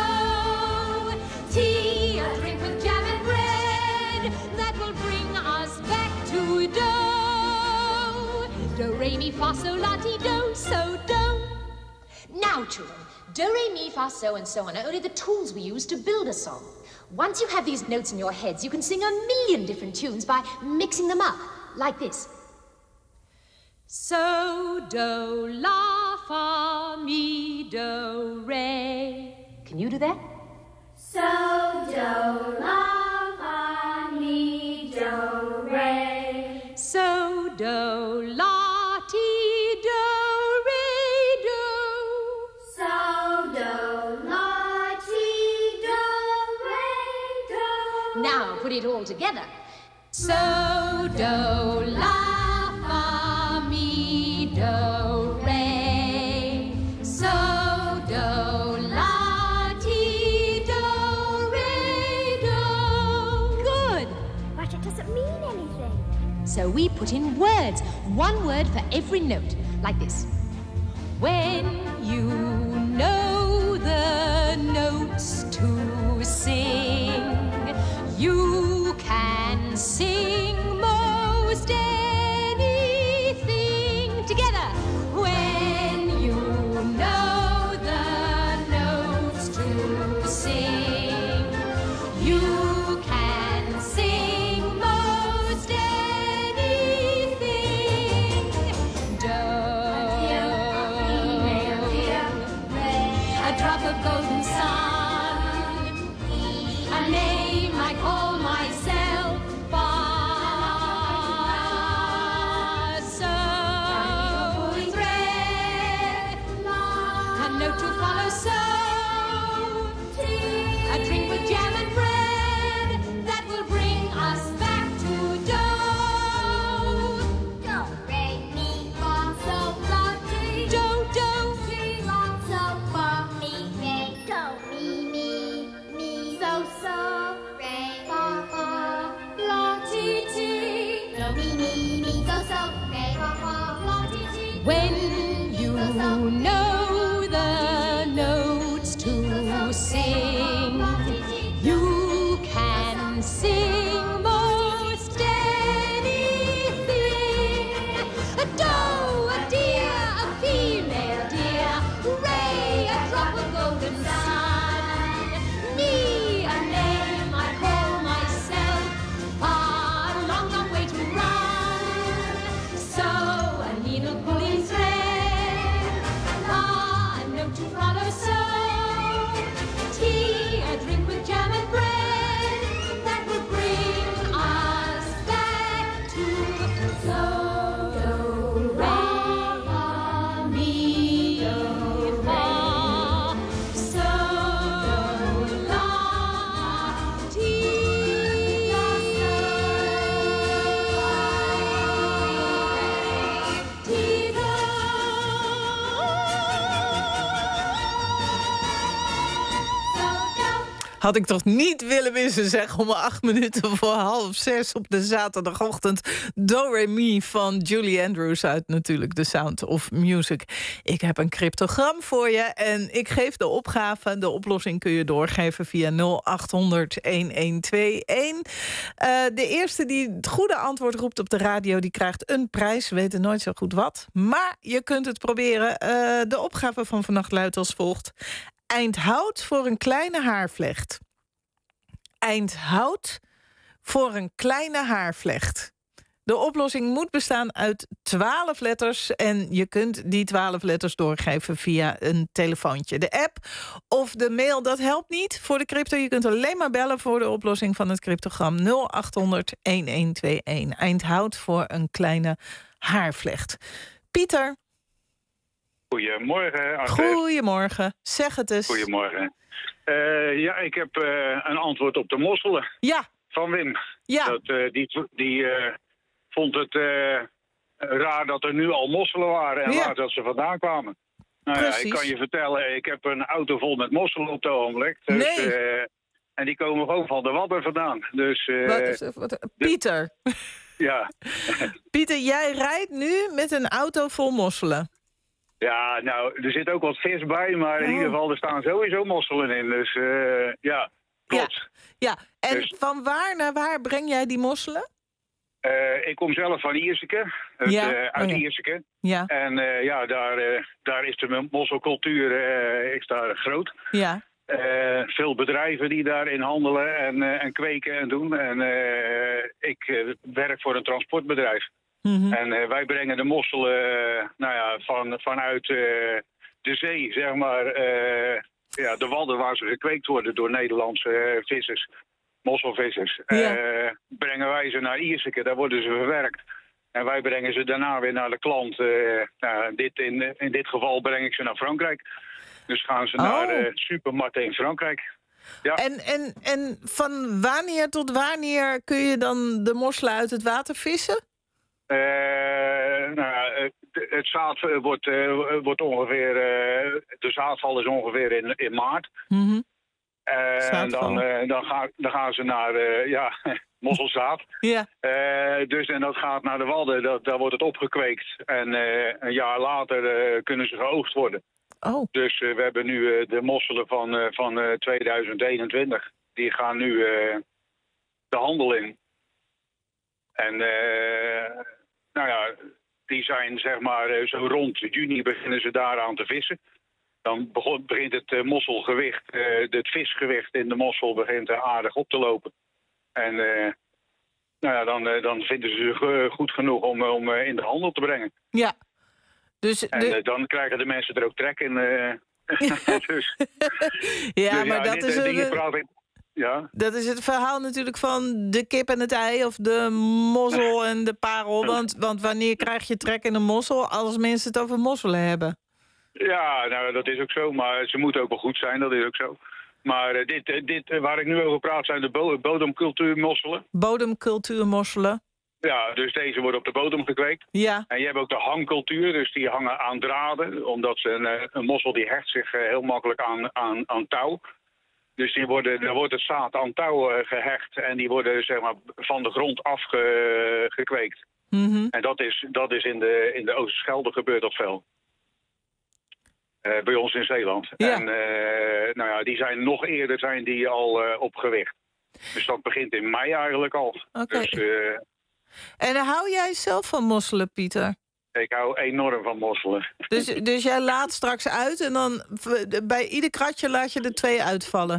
tea, a drink with jam and bread. That will bring us back to dough. Do, re, mi, fa, sol, la, ti, do, so, do. Now, children, do, re, mi, fa, so, and so on are only the tools we use to build a song. Once you have these notes in your heads, you can sing a million different tunes by mixing them up, like this. So, do, la, fa, mi, do, re. Can you do that? So, do, la, fa, mi, do, re. So, do, la, ti, do, re, do. So, do, la, ti, do, re, do. Now put it all together. So, do, la, fa, mi, do, re. So, do, la, ti, do, re, do. Good. But it doesn't mean anything. So we put in words, one word for every note, like this. When you know the notes to sing, you can sing most anything. Together. When you know the notes to sing, you can sing most anything. Do, a drop of golden sun, a name I call myself. Far, so thread, a note to follow. So, a drink with jam and bread that will bring us back to dough. Do, re, mi, fa, sol, la, ti. Do, do, ti, la, sol, fa, mi, re. Do, mi, mi, mi, so, so, re, fa, fa, la, ti, ti. Do, mi, mi, mi, so, so, re, fa, fa, la, ti, ti. When you know the notes to sing, you can sing most anything. A doe, a deer, a female deer. Ray, a drop of golden sun. Me, a name I call myself. Far, a long, long way to run. So, a needle pulling thread. La, Had ik toch niet willen missen, zeg, om acht minuten voor half zes op de zaterdagochtend. Do Re Mi van Julie Andrews uit natuurlijk The Sound of Music. Ik heb een cryptogram voor je en ik geef de opgave. De oplossing kun je doorgeven via nul acht honderd een een twee een. Uh, de eerste die het goede antwoord roept op de radio, die krijgt een prijs. We weten nooit zo goed wat. Maar je kunt het proberen. Uh, de opgave van vannacht luidt als volgt. Eindhout voor een kleine haarvlecht. Eindhout voor een kleine haarvlecht. De oplossing moet bestaan uit twaalf letters. En je kunt die twaalf letters doorgeven via een telefoontje. De app of de mail, dat helpt niet voor de crypto. Je kunt alleen maar bellen voor de oplossing van het cryptogram. nul acht honderd een een twee een. Eindhout voor een kleine haarvlecht. Pieter. Goedemorgen, Astrid. Goedemorgen. Zeg het eens. Goedemorgen. Uh, ja, ik heb uh, een antwoord op de mosselen. Ja. Van Wim. Ja. Dat, uh, die die uh, vond het uh, raar dat er nu al mosselen waren en ja. waar dat ze vandaan kwamen. Nou ja, ik kan je vertellen, ik heb een auto vol met mosselen op het ogenblik. Dus, nee. Uh, en die komen gewoon van de Wadden vandaan. Dus, uh, wat is, wat, Pieter. De, ja. Pieter, jij rijdt nu met een auto vol mosselen. Ja, nou, er zit ook wat vis bij, maar in oh. ieder geval, er staan sowieso mosselen in. Dus uh, ja, klopt. Ja, ja. En dus, van waar naar waar breng jij die mosselen? Uh, ik kom zelf van Ierseke, het, ja. uh, uit oh, ja. Ierseke. Ja. En uh, ja, daar, uh, daar is de mosselcultuur uh, is daar groot. Ja. Uh, veel bedrijven die daarin handelen en, uh, en kweken en doen. En uh, ik uh, werk voor een transportbedrijf. Mm-hmm. En uh, wij brengen de mosselen uh, nou ja, van, vanuit uh, de zee, zeg maar, uh, ja, de wadden waar ze gekweekt worden door Nederlandse uh, vissers, mosselvissers. Ja. Uh, brengen wij ze naar Ierseke, daar worden ze verwerkt. En wij brengen ze daarna weer naar de klant. Uh, nou, dit in, in dit geval breng ik ze naar Frankrijk. Dus gaan ze oh. naar de uh, supermarkten in Frankrijk. Ja. En, en, en van wanneer tot wanneer kun je dan de mosselen uit het water vissen? Uh, nou, het zaad wordt, uh, wordt ongeveer, uh, de zaadval is ongeveer in, in maart. Mm-hmm. Uh, en dan, uh, dan, ga, dan gaan ze naar uh, ja, mosselzaad. Ja. Uh, dus en dat gaat naar de Wadden, dat, daar wordt het opgekweekt. En uh, een jaar later uh, kunnen ze geoogst worden. Oh. Dus uh, we hebben nu uh, de mosselen van, uh, van uh, tweeduizend eenentwintig. Die gaan nu uh, de handel in. En uh, nou ja, die zijn zeg maar uh, zo rond juni beginnen ze daaraan te vissen. Dan begon, begint het uh, mosselgewicht, uh, het visgewicht in de mossel begint uh, aardig op te lopen. En uh, nou ja, dan, uh, dan vinden ze ze goed genoeg om, om uh, in de handel te brengen. Ja. Dus en de... uh, dan krijgen de mensen er ook trek in. Uh, dus, ja, dus, maar ja, dat dit, is... Uh, een... praat ik... Ja. Dat is het verhaal natuurlijk van de kip en het ei of de mossel en de parel. Want, want wanneer krijg je trek in een mossel als mensen het over mosselen hebben? Ja, nou dat is ook zo, maar ze moeten ook wel goed zijn, dat is ook zo. Maar uh, dit, uh, dit uh, waar ik nu over praat zijn de bo- bodemcultuurmosselen. Bodemcultuurmosselen. Ja, dus deze worden op de bodem gekweekt. Ja. En je hebt ook de hangcultuur, dus die hangen aan draden. Omdat ze een, een mossel die hecht zich uh, heel makkelijk aan, aan, aan touw. Dus die worden, daar wordt het zaad aan touw uh, gehecht en die worden zeg maar, van de grond afgekweekt. Mm-hmm. En dat is, dat is in de, in de Oosterschelde gebeurt dat veel. Uh, bij ons in Zeeland. Ja. En uh, nou ja, die zijn nog eerder zijn die al uh, op gewicht. Dus dat begint in mei eigenlijk al. Okay. Dus, uh, en hou jij zelf van mosselen, Pieter? Ik hou enorm van mosselen. Dus, dus jij laat straks uit en dan bij ieder kratje laat je er twee uitvallen?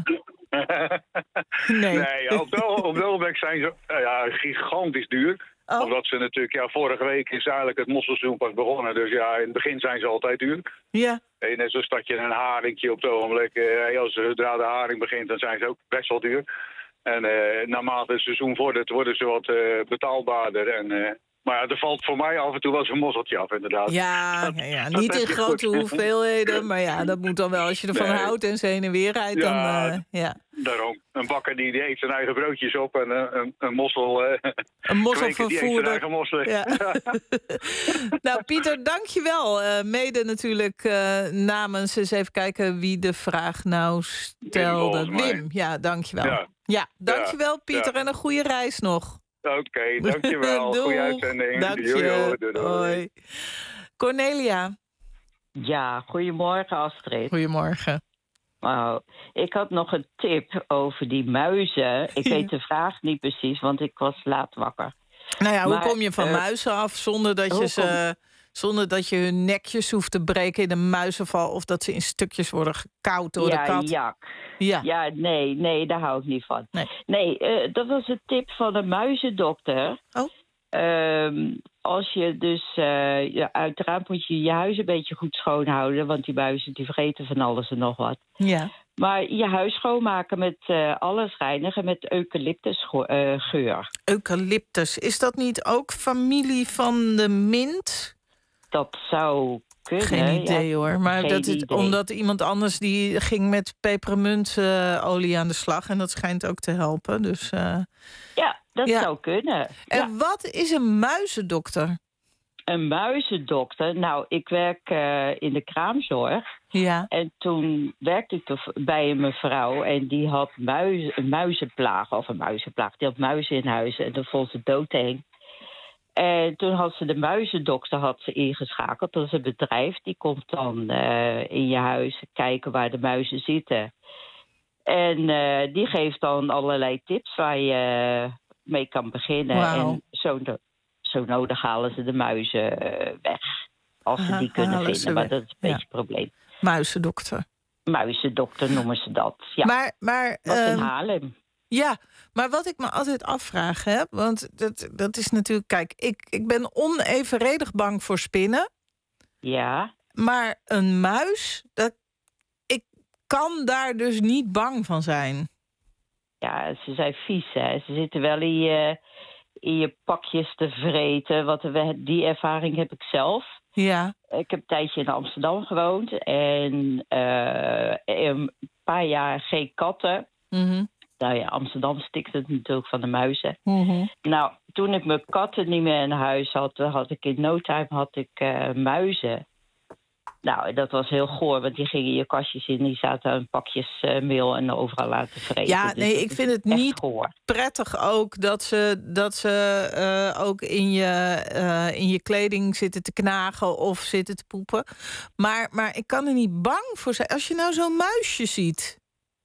Nee, nee op het ogenblik zijn ze uh, ja, gigantisch duur. Oh. Omdat ze natuurlijk, ja, vorige week is eigenlijk het mosselseizoen pas begonnen. Dus ja, in het begin zijn ze altijd duur. Ja. En net zoals dat je een haringje op het ogenblik, uh, als zodra de haring begint, dan zijn ze ook best wel duur. En uh, naarmate het seizoen vordert, worden ze wat uh, betaalbaarder. En uh, Maar ja, er valt voor mij af en toe wel eens een mosseltje af, inderdaad. Ja, Dat- ja, ja. dat niet heb in je grote goed. hoeveelheden. Maar ja, dat moet dan wel. Als je ervan Nee. houdt en ze heen en weer rijdt, dan... Ja, eh, ja. Daarom. Een bakker die, die eet zijn eigen broodjes op en een, een, een mossel... eh, Een kweker die eet zijn mosselvervoerder. eigen mosselen. Ja. Nou, Pieter, dankjewel. Uh, mede natuurlijk uh, namens... Eens even kijken wie de vraag nou stelde. Wim, volgens mij. Wim, ja, dankjewel. Ja, Ja. dankjewel, Pieter. Ja. En een goede reis nog. Oké, okay, dankjewel. Doeg. Goeie uitzending. Dank je. Doei, doei, doei, doei. Hoi. Cornelia. Ja, goedemorgen Astrid. Goedemorgen. Nou, ik had nog een tip over die muizen. Ik Ja. weet de vraag niet precies, want ik was laat wakker. Nou ja, hoe Maar, kom je van eh, muizen af zonder dat je hoe ze... Zonder dat je hun nekjes hoeft te breken in een muizenval... of dat ze in stukjes worden gekauwd door ja, de kat. jak. Ja. ja, nee, nee, daar hou ik niet van. Nee, nee uh, dat was een tip van een muizendokter. Oh. Um, als je dus... Uh, ja, uiteraard moet je je huis een beetje goed schoonhouden... want die muizen die vreten van alles en nog wat. Ja. Maar je huis schoonmaken met uh, alles reinigen met eucalyptusgeur. Eucalyptus, is dat niet ook familie van de mint? Dat zou kunnen. Geen idee ja. hoor, maar Geen dat is idee. omdat iemand anders die ging met pepermuntolie uh, aan de slag... en dat schijnt ook te helpen, dus... Uh, ja, dat ja. zou kunnen. En ja. wat is een muizendokter? Een muizendokter? Nou, ik werk uh, in de kraamzorg. Ja. En toen werkte ik bij een mevrouw en die had muizen, een muizenplaag, of een muizenplaag. Die had muizen in huis en dat vond ze doodeng. En toen had ze de muizendokter had ze ingeschakeld. Dat is een bedrijf, die komt dan uh, in je huis kijken waar de muizen zitten. En uh, die geeft dan allerlei tips waar je mee kan beginnen. Wow. En zo, zo nodig halen ze de muizen uh, weg. Als ze Aha, die kunnen halen ze vinden, maar weg. dat is een Ja. beetje een probleem. Muizendokter. Muizendokter noemen ze dat, ja. Maar, maar, Wat in um, Haarlem. Ja, maar wat ik me altijd afvraag, hè, want dat, dat is natuurlijk... Kijk, ik, ik ben onevenredig bang voor spinnen. Ja. Maar een muis, dat, ik kan daar dus niet bang van zijn. Ja, ze zijn vies, hè. Ze zitten wel in je, in je pakjes te vreten. Wat, die ervaring heb ik zelf. Ja. Ik heb een tijdje in Amsterdam gewoond. En uh, een paar jaar geen katten. Mm-hmm. Nou ja, Amsterdam stikt het natuurlijk van de muizen. Mm-hmm. Nou, toen ik mijn katten niet meer in huis had... had ik in no time had ik uh, muizen. Nou, dat was heel goor, want die gingen je kastjes in... die zaten in pakjes uh, meel en overal laten vreten. Ja, dus nee, ik vind het niet goor. prettig ook... dat ze, dat ze uh, ook in je, uh, in je kleding zitten te knagen of zitten te poepen. Maar, maar ik kan er niet bang voor zijn. Als je nou zo'n muisje ziet...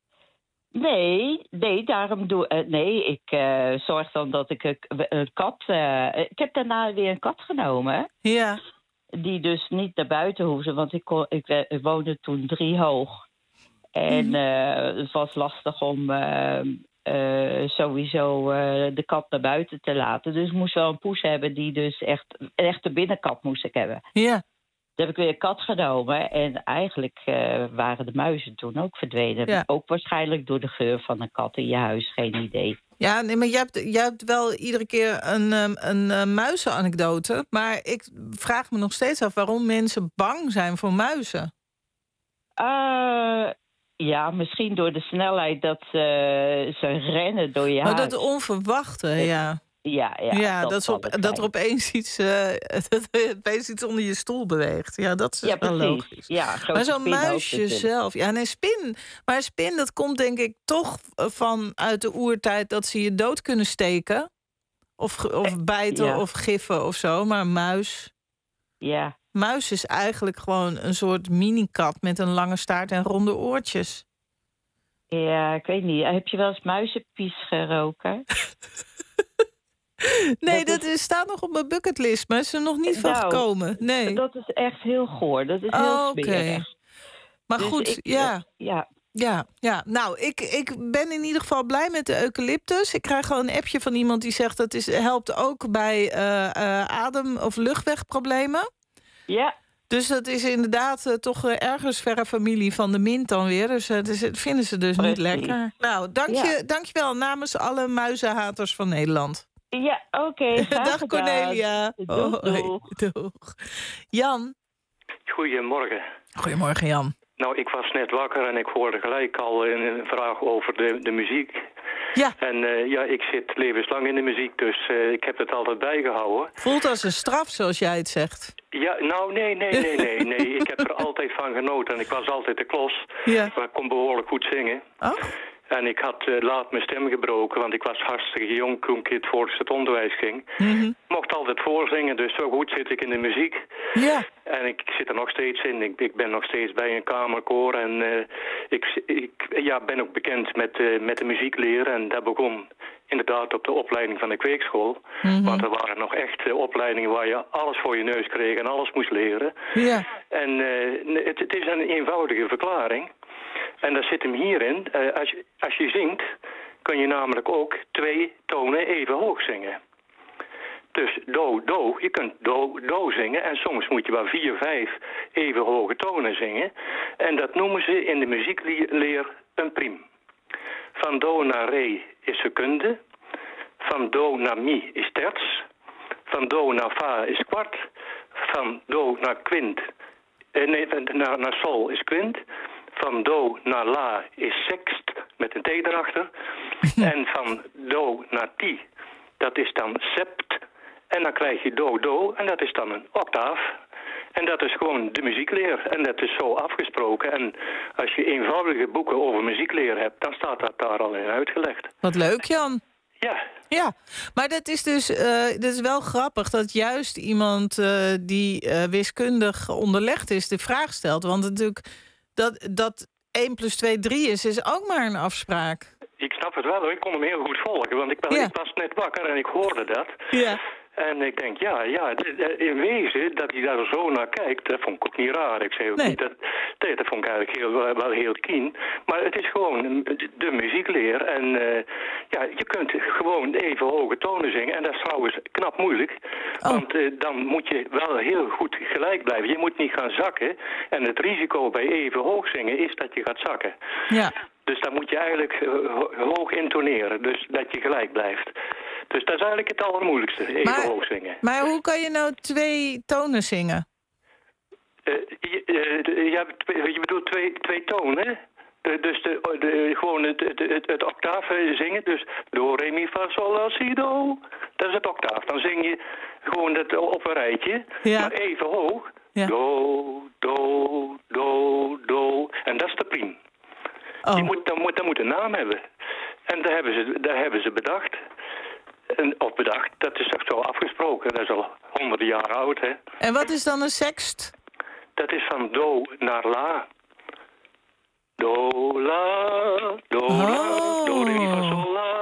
Nee, nee, daarom doe uh, nee, ik uh, zorg dan dat ik een, een kat... Uh, ik heb daarna weer een kat genomen. Ja. Die dus niet naar buiten hoefde, want ik, kon, ik, ik woonde toen drie hoog. En mm-hmm. uh, het was lastig om uh, uh, sowieso uh, de kat naar buiten te laten. Dus ik moest wel een poes hebben die dus echt... Een echte binnenkat moest ik hebben. Ja. Toen heb ik weer een kat genomen en eigenlijk uh, waren de muizen toen ook verdwenen. Ja. Ook waarschijnlijk door de geur van een kat in je huis, geen idee. Ja, nee, maar jij hebt, jij hebt wel iedere keer een, een, een, een muizenanekdote. Maar ik vraag me nog steeds af waarom mensen bang zijn voor muizen. Uh, ja, misschien door de snelheid dat uh, ze rennen door je oh, huis. Dat onverwachte, ja. Ja, ja, ja dat, dat, is op, dat er opeens iets, uh, dat er opeens iets onder je stoel beweegt. Ja, dat is ja, wel precies. logisch. Ja, maar zo'n muisje zelf... Ja, nee, spin. Maar spin, dat komt denk ik toch van uit de oertijd... dat ze je dood kunnen steken. Of, of bijten ja. of giffen of zo. Maar een muis... Ja. Muis is eigenlijk gewoon een soort mini-kat... met een lange staart en ronde oortjes. Ja, ik weet niet. Heb je wel eens muizenpies geroken? Nee, dat, dat is, staat nog op mijn bucketlist, maar is er nog niet van nou, gekomen. Nee. Dat is echt heel goor. Dat is heel oh, smerig. Okay. Maar dus goed, ik, ja. ja. Ja, ja. Nou, ik, ik ben in ieder geval blij met de eucalyptus. Ik krijg gewoon een appje van iemand die zegt... dat is, helpt ook bij uh, uh, adem- of luchtwegproblemen. Ja. Dus dat is inderdaad uh, toch uh, ergens verre familie van de mint dan weer. Dus uh, dat vinden ze dus Precies. niet lekker. Nou, dank je, ja. dank je wel namens alle muizenhaters van Nederland. Ja, oké. Okay, Dag Cornelia. Doeg, Hoi. Doeg. Jan. Goedemorgen. Goedemorgen, Jan. Nou, ik was net wakker en ik hoorde gelijk al een, een vraag over de, de muziek. Ja. En uh, ja, ik zit levenslang in de muziek, dus uh, ik heb het altijd bijgehouden. Voelt als een straf, zoals jij het zegt. Ja, nou, nee, nee, nee, nee, nee. Ik heb er altijd van genoten en ik was altijd de klos. Ja. Maar ik kon behoorlijk goed zingen. Oh? En ik had uh, laat mijn stem gebroken, want ik was hartstikke jong toen ik in het voortgezet onderwijs ging. Mm-hmm. Mocht altijd voorzingen, dus zo goed zit ik in de muziek. Ja. En ik zit er nog steeds in. Ik, ik ben nog steeds bij een kamerkoor. En uh, ik, ik ja, ben ook bekend met, uh, met de muziekleer. En dat begon inderdaad op de opleiding van de kweekschool. Mm-hmm. Want er waren nog echt uh, opleidingen waar je alles voor je neus kreeg en alles moest leren. Ja. En uh, het, het is een eenvoudige verklaring. En daar zit hem hierin. Uh, als, je, als je zingt, kun je namelijk ook twee tonen even hoog zingen. Dus do, do, je kunt do, do zingen en soms moet je wel vier, vijf even hoge tonen zingen. En dat noemen ze in de muziekleer een priem. Van do naar re is secunde, van do naar mi is terts, van do naar fa is kwart, van do naar kwint, eh, nee, naar, naar sol is kwint, van do naar la is sext, met een t erachter, en van do naar ti, dat is dan sept. En dan krijg je do-do en dat is dan een octaaf. En dat is gewoon de muziekleer. En dat is zo afgesproken. En als je eenvoudige boeken over muziekleer hebt, dan staat dat daar al in uitgelegd. Wat leuk, Jan. Ja. Ja, maar dat is dus uh, dat is wel grappig dat juist iemand uh, die uh, wiskundig onderlegd is de vraag stelt. Want natuurlijk dat, dat één plus twee drie is, is ook maar een afspraak. Ik snap het wel hoor, ik kon hem heel goed volgen. Want ik, ben, ja. ik was net wakker en ik hoorde dat. Ja. En ik denk, ja, ja, in wezen, dat hij daar zo naar kijkt, dat vond ik ook niet raar. Ik zei ook nee. niet, dat, nee, dat vond ik eigenlijk heel, wel heel keen. Maar het is gewoon de muziekleer. En uh, ja, je kunt gewoon even hoge tonen zingen. En dat is trouwens knap moeilijk. Oh. Want uh, dan moet je wel heel goed gelijk blijven. Je moet niet gaan zakken. En het risico bij even hoog zingen is dat je gaat zakken. Ja. Dus dan moet je eigenlijk uh, hoog intoneren. Dus dat je gelijk blijft. Dus dat is eigenlijk het allermoeilijkste, even maar, hoog zingen. Maar hoe kan je nou twee tonen zingen? Uh, je, uh, ja, je bedoelt twee, twee tonen? Uh, dus de, de, gewoon het, het, het, het octaaf zingen. Dus do, re, mi, fa, sol, la, si, do. Dat is het octaaf. Dan zing je gewoon dat op een rijtje. Ja. Maar even hoog. Ja. Do, do, do, do. En dat is de priem. Oh. Die moet, dat, moet, dat moet een naam hebben. En daar hebben ze, daar hebben ze bedacht. En, of bedacht, dat is toch zo afgesproken. Dat is al honderden jaren oud, hè. En wat is dan een sext? Dat is van do naar la. Do, la, do, oh. la, do, re, mi, fa, sol, la.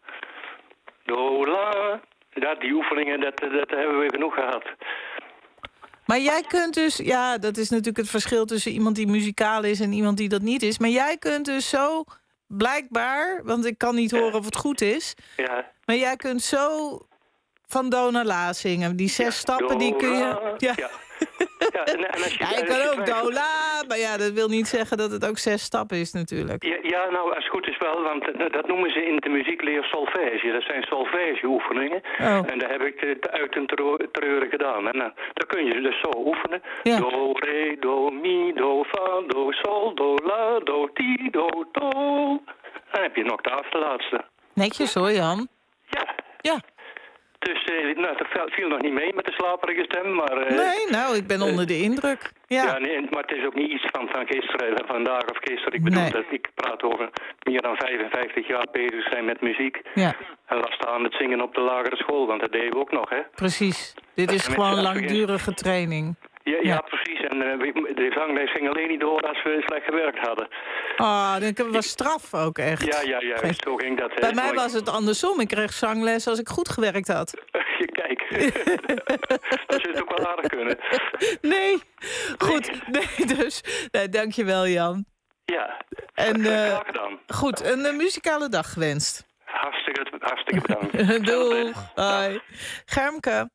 Do, la. Ja, die oefeningen, dat, dat hebben we genoeg gehad. Maar jij kunt dus, ja, dat is natuurlijk het verschil tussen iemand die muzikaal is en iemand die dat niet is. Maar jij kunt dus zo, blijkbaar, want ik kan niet horen ja. of het goed is. Ja. Maar jij kunt zo van do naar la zingen. Die zes ja, stappen, do, die kun je... Ja, ja. ja, en, en als je, ja je kan ook do, la, maar ja, dat wil niet zeggen dat het ook zes stappen is natuurlijk. Ja, ja nou, als het goed is wel, want dat noemen ze in de muziekleer solfège. Dat zijn solfège-oefeningen. Oh. En daar heb ik het uit een treuren gedaan. En nou, dan kun je dus zo oefenen. Ja. Do, re, do, mi, do, fa, do, sol, do, la, do, ti, do, do. Dan heb je een octaaf, de laatste. Netjes hoor, Jan. Ja. Ja. Dus uh, nou, dat viel nog niet mee met de slaperige stem, maar... Uh, nee, nou, ik ben uh, onder de indruk. Ja, ja nee, maar het is ook niet iets van, van gisteren, van vandaag of gisteren. Ik bedoel, nee. dat ik praat over meer dan vijfenvijftig jaar bezig zijn met muziek. Ja. En laat staan het zingen op de lagere school, want dat deden we ook nog, hè. Precies. Dit is gewoon langdurige training. Ja, ja, ja, precies. En uh, de zangles ging alleen niet door als we slecht gewerkt hadden. Ah, oh, dat was straf ook echt. Ja, ja, ja. Zo ging dat. Bij mij was het andersom. Ik kreeg zangles als ik goed gewerkt had. Kijk, dat zou het ook wel aardig kunnen. Nee, goed. Nee, dus, nee, dankjewel Jan. Ja, en, uh, graag gedaan. Goed, een uh, muzikale dag gewenst. Hartstikke, hartstikke bedankt. Doeg. Hoi. Germke.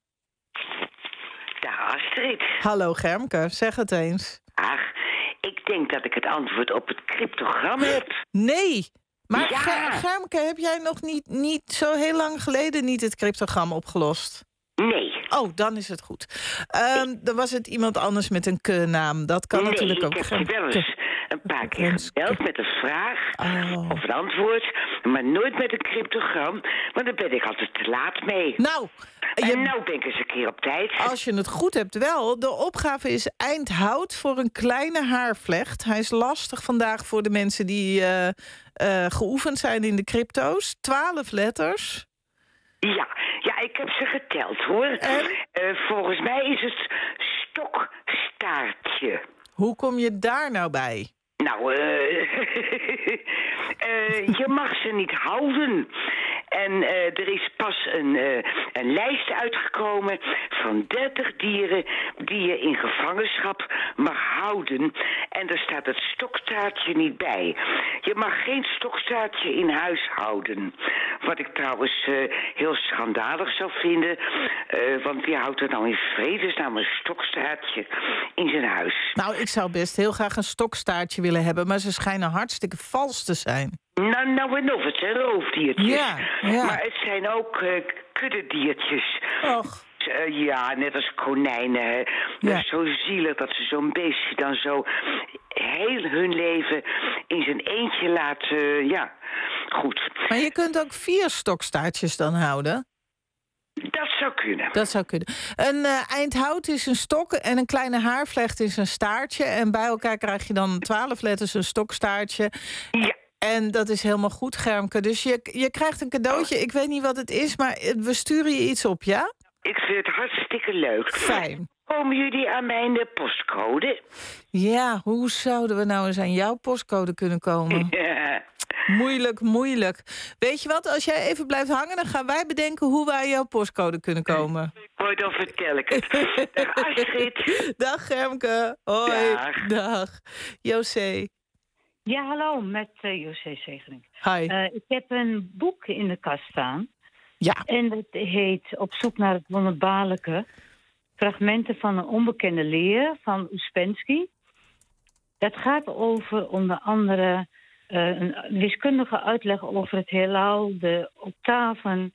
Dag Astrid. Hallo Germke, zeg het eens. Ach, ik denk dat ik het antwoord op het cryptogram heb. Nee, Maar Ja. Ger- Germke, heb jij nog niet, niet zo heel lang geleden niet het cryptogram opgelost? Nee. Oh, dan is het goed. Um, dan was het iemand anders met een K-naam. Dat kan nee, natuurlijk ook. ik heb je wel eens een paar keer gebeld met een vraag oh. of een antwoord, maar nooit met een cryptogram, want daar ben ik altijd te laat mee. Nou, en je, nou ben ik eens een keer op tijd. Als je het goed hebt wel. De opgave is eindhoud voor een kleine haarvlecht. Hij is lastig vandaag voor de mensen die uh, uh, geoefend zijn in de crypto's. Twaalf letters. Ja, ja, ik heb ze geteld, hoor. Uh, volgens mij is het stokstaartje. Hoe kom je daar nou bij? Nou, uh, uh, je mag ze niet houden. En uh, er is pas een, uh, een lijst uitgekomen van dertig dieren die je in gevangenschap mag houden. En daar staat het stokstaartje niet bij. Je mag geen stokstaartje in huis houden. Wat ik trouwens uh, heel schandalig zou vinden. Uh, want wie houdt er nou in vredesnaam een stokstaartje in zijn huis? Nou, ik zou best heel graag een stokstaartje willen hebben, maar ze schijnen hartstikke vals te zijn. Nou, nou en of, het zijn roofdiertjes. Ja, ja. Maar het zijn ook uh, kuddediertjes. Och. Uh, ja, net als konijnen. Hè. Dat is zo zielig dat ze zo'n beestje dan zo heel hun leven in zijn eentje laten. Uh, ja, goed. Maar je kunt ook vier stokstaartjes dan houden? Dat zou kunnen. Dat zou kunnen. Een uh, eindhout is een stok en een kleine haarvlecht is een staartje. En bij elkaar krijg je dan twaalf letters een stokstaartje. Ja. En dat is helemaal goed, Germke. Dus je, je krijgt een cadeautje. Ik weet niet wat het is, maar we sturen je iets op, ja? Ik vind het hartstikke leuk. Fijn. Komen jullie aan mijn uh, postcode? Ja, hoe zouden we nou eens aan jouw postcode kunnen komen? Ja. Moeilijk, moeilijk. Weet je wat, als jij even blijft hangen, dan gaan wij bedenken hoe wij aan jouw postcode kunnen komen. Mooi, dan vertel ik het. Dag Astrid. Dag Germke. Hoi. Dag. Dag. José. Ja, hallo, met uh, José Zegerink. Hi. Uh, ik heb een boek in de kast staan. Ja. En dat heet Op zoek naar het wonderbaarlijke. Fragmenten van een onbekende leer van Ouspensky. Dat gaat over onder andere uh, een wiskundige uitleg over het heelal, de octaven.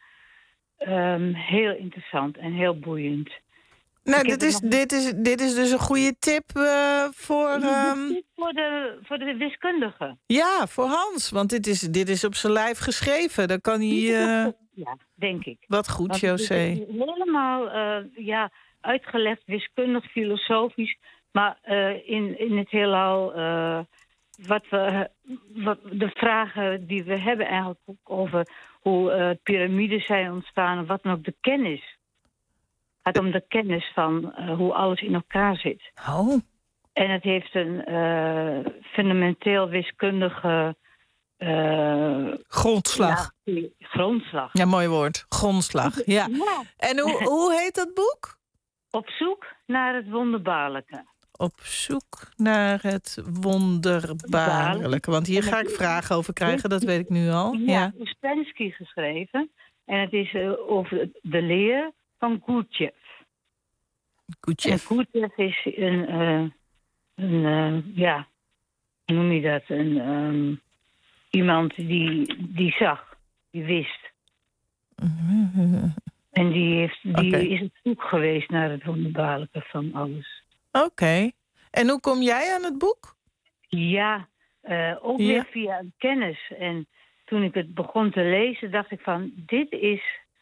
Um, heel interessant en heel boeiend. Nou, dit is, nog... dit, is, dit is dus een goede tip uh, voor... Um... Voor de, voor de wiskundige. Ja, voor Hans. Want dit is, dit is op zijn lijf geschreven. Dan kan hij... Uh... Ja, denk ik. Wat goed, Want José. Het is helemaal uh, ja, uitgelegd, wiskundig, filosofisch. Maar uh, in, in het heelal... Uh, wat we, wat de vragen die we hebben eigenlijk ook over hoe uh, piramides zijn ontstaan... en wat dan ook de kennis... Het gaat om de kennis van uh, hoe alles in elkaar zit. Oh. En het heeft een uh, fundamenteel wiskundige... Uh, grondslag. Ja, grondslag. Ja, mooi woord. Grondslag, ja. ja. En hoe, hoe heet dat boek? Op zoek naar het wonderbaarlijke. Op zoek naar het wonderbaarlijke. Want hier ga ik vragen over krijgen, dat weet ik nu al. Ja, ja. Ouspensky geschreven. En het is uh, over de leer... van Gurdjieff. Gurdjieff. En Gurdjieff is een, uh, een uh, ja, hoe noem je dat? Een, um, iemand die, die zag, die wist. Mm-hmm. En die, heeft, die okay. is op zoek geweest naar het wonderbaarlijke van alles. Oké. Okay. En hoe kom jij aan het boek? Ja, uh, ook ja. weer via kennis. En toen ik het begon te lezen, dacht ik van, dit is...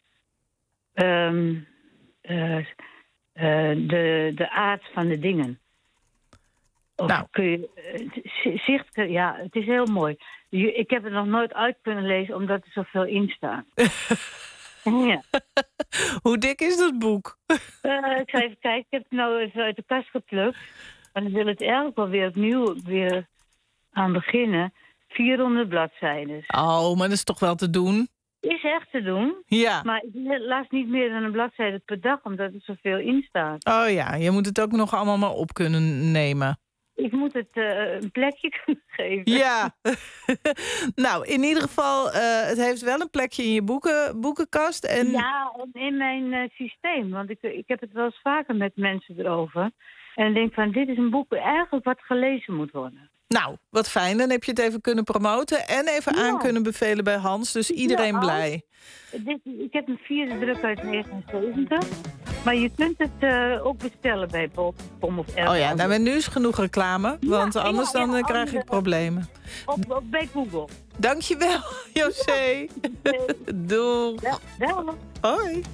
Um, Uh, uh, de, de aard van de dingen. Of nou. kun je, uh, zicht, ja, het is heel mooi. Je, ik heb het nog nooit uit kunnen lezen, omdat er zoveel in staat. ja. Hoe dik is dat boek? uh, ik ga even kijken, ik heb het nou even uit de kast geplukt. Maar dan wil het eigenlijk wel weer opnieuw weer aan beginnen. vierhonderd bladzijden. Oh, maar dat is toch wel te doen? Is echt te doen. Ja. Maar ik laat niet meer dan een bladzijde per dag, omdat er zoveel in staat. Oh ja, je moet het ook nog allemaal maar op kunnen nemen. Ik moet het uh, een plekje kunnen geven. Ja. Nou, in ieder geval, uh, het heeft wel een plekje in je boeken, boekenkast. En... Ja, in mijn uh, systeem. Want ik, ik heb het wel eens vaker met mensen erover. En ik denk van, dit is een boek eigenlijk wat gelezen moet worden. Nou, wat fijn. Dan heb je het even kunnen promoten en even Ja. aan kunnen bevelen bij Hans. Dus iedereen Ja, blij. Dit, ik heb een vierde druk uit negenenzeventig. Maar je kunt het uh, ook bestellen bij bol.com of ergens. Oh ja, nou, maar nu is genoeg reclame. Want Ja, anders ja, ja, dan uh, krijg ik andere- problemen. Op, op, bij Google. Dankjewel, José. Doeg. Ja, ja. Hoi.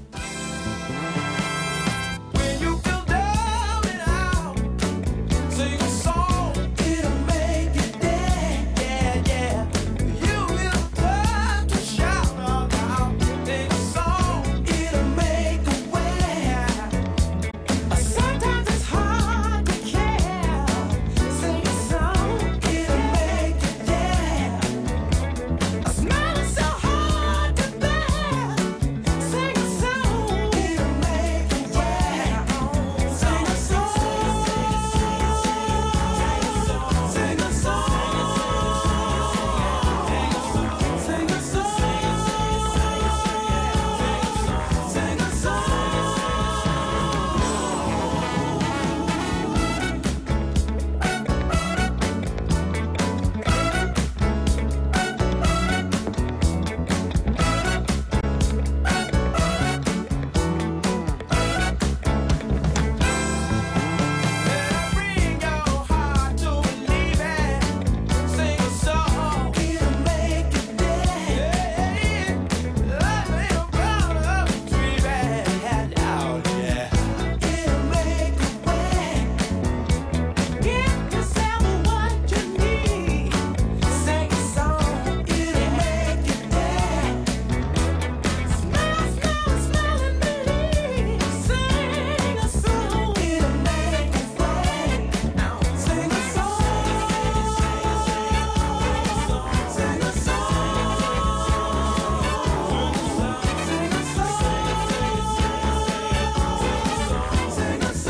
Sing a song, it'll make you dance, yeah, yeah. You will learn to shout out loud. Sing a song, it'll make a way. Sometimes it's hard to care. Sing a song, it'll make you dance. A smile is so hard to bear. Sing a song, it'll make you dance. Sing a song. Sing a song, sing a song, sing a song. Bring your heart to believe it. Sing a song, it'll make you dance. Let me proud of a tree bed out, yeah. It'll make a way. Give yourself what you need. Sing a song, it'll make you dance. Smile, smile, smile and believe. Sing a song, it'll make a way. Sing a song, sing a sing a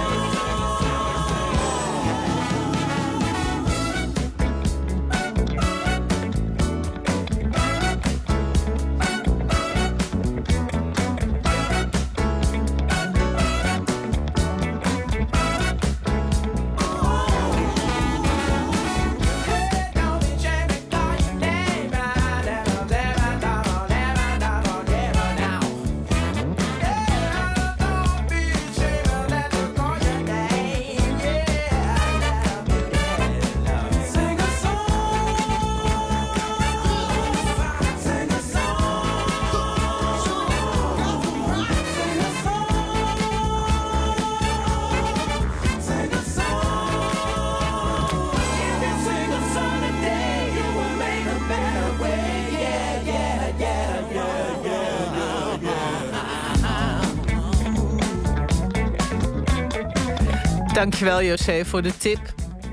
Dankjewel, José, voor de tip.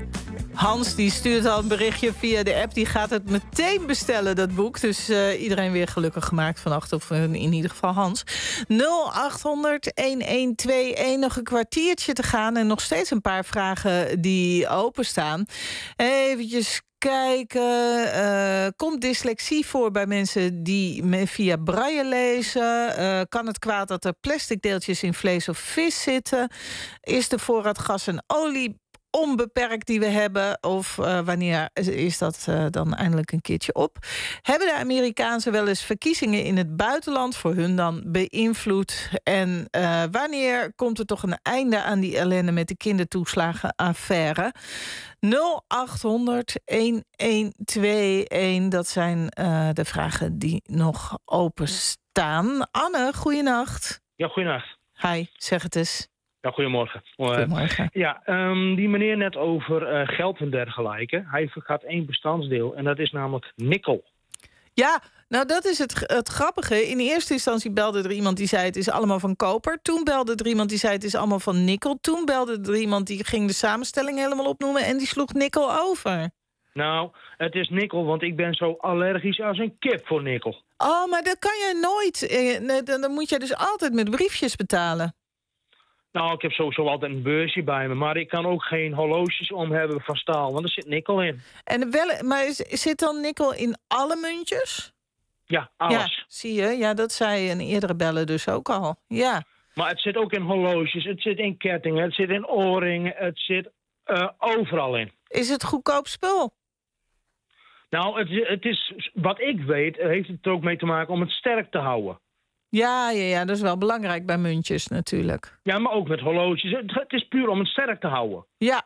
Hans die stuurt al een berichtje via de app. Die gaat het meteen bestellen, dat boek. Dus uh, iedereen weer gelukkig gemaakt vannacht. Of uh, in ieder geval Hans. nul acht honderd, een een twee een. Nog een kwartiertje te gaan. En nog steeds een paar vragen die openstaan. Eventjes kijken. Uh, komt dyslexie voor bij mensen die me via braille lezen? Uh, kan het kwaad dat er plastic deeltjes in vlees of vis zitten? Is de voorraad gas en olie onbeperkt die we hebben? Of uh, wanneer is dat uh, dan eindelijk een keertje op? Hebben de Amerikaanse wel eens verkiezingen in het buitenland voor hun dan beïnvloed? En uh, wanneer komt er toch een einde aan die ellende met de kindertoeslagenaffaire? nul acht honderd, een een twee een, dat zijn uh, de vragen die nog openstaan. Anne, goeienacht. Ja, goeienacht. Hi, zeg het eens. Ja, goedemorgen. Goedemorgen. Uh, ja, um, die meneer net over uh, geld en dergelijke. Hij vergaat één bestandsdeel en dat is namelijk nikkel. Ja, nou dat is het, het grappige. In eerste instantie belde er iemand die zei het is allemaal van koper. Toen belde er iemand die zei het is allemaal van nikkel. Toen belde er iemand die ging de samenstelling helemaal opnoemen en die sloeg nikkel over. Nou, het is nikkel, want ik ben zo allergisch als een kip voor nikkel. Oh, maar dat kan je nooit. Eh, dan moet je dus altijd met briefjes betalen. Nou, ik heb sowieso altijd een beursje bij me. Maar ik kan ook geen horloges om hebben van staal, want er zit nikkel in. En wel, maar zit dan nikkel in alle muntjes? Ja, alles. Ja, zie je? Ja, dat zei een eerdere bellen dus ook al. Ja. Maar het zit ook in horloges, het zit in kettingen, het zit in oorringen, het zit Uh, overal in. Is het goedkoop spul? Nou, het, het is, wat ik weet, heeft het er ook mee te maken om het sterk te houden. Ja, ja, ja, dat is wel belangrijk bij muntjes natuurlijk. Ja, maar ook met horloges. Het, het is puur om het sterk te houden. Ja.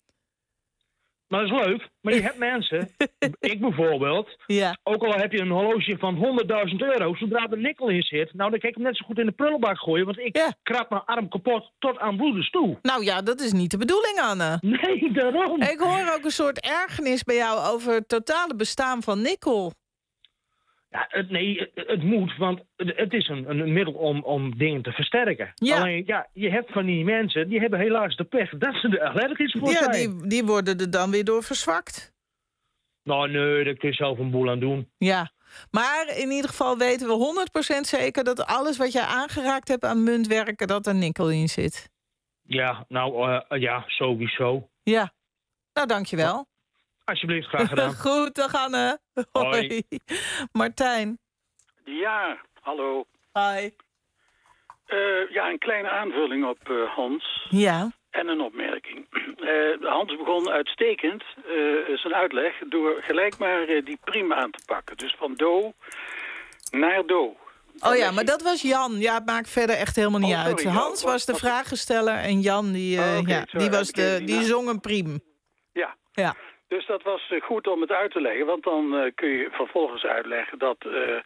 Maar dat is leuk. Maar je hebt mensen, ik bijvoorbeeld, ja. ook al heb je een horloge van honderdduizend euro, zodra er nikkel in zit, nou dan kan ik hem net zo goed in de prullenbak gooien, want ik ja. krap mijn arm kapot tot aan bloedens toe. Nou ja, dat is niet de bedoeling, Anne. Nee, daarom. Ik hoor ook een soort ergernis bij jou over het totale bestaan van nikkel. Ja, het, nee, het, het moet, want het, het is een, een middel om, om dingen te versterken. Ja. Alleen, ja, je hebt van die mensen, die hebben helaas de pech dat ze er allergisch voor ja, zijn. Die, die worden er dan weer door verzwakt. Nou, nee, daar kun je zelf een boel aan doen. Ja, maar in ieder geval weten we honderd procent zeker dat alles wat jij aangeraakt hebt aan muntwerken, dat er nikkel in zit. Ja, nou, uh, ja, sowieso. Ja, nou, dankjewel. Alsjeblieft, graag gedaan. Goed, dag Anne. Hoi. Hoi. Martijn. Ja, hallo. Hi. Uh, ja, een kleine aanvulling op uh, Hans. Ja. En een opmerking. Uh, Hans begon uitstekend uh, zijn uitleg door gelijk maar uh, die prima aan te pakken. Dus van do naar do. Oh ja, maar dat was Jan. Ja, het maakt verder echt helemaal niet oh, sorry, uit. Jan, Hans wat, was de wat... vragensteller en Jan die, uh, oh, okay, ja, die, was de, die zong een priem. Ja. Ja. Dus dat was uh, goed om het uit te leggen, want dan uh, kun je vervolgens uitleggen dat uh, uh,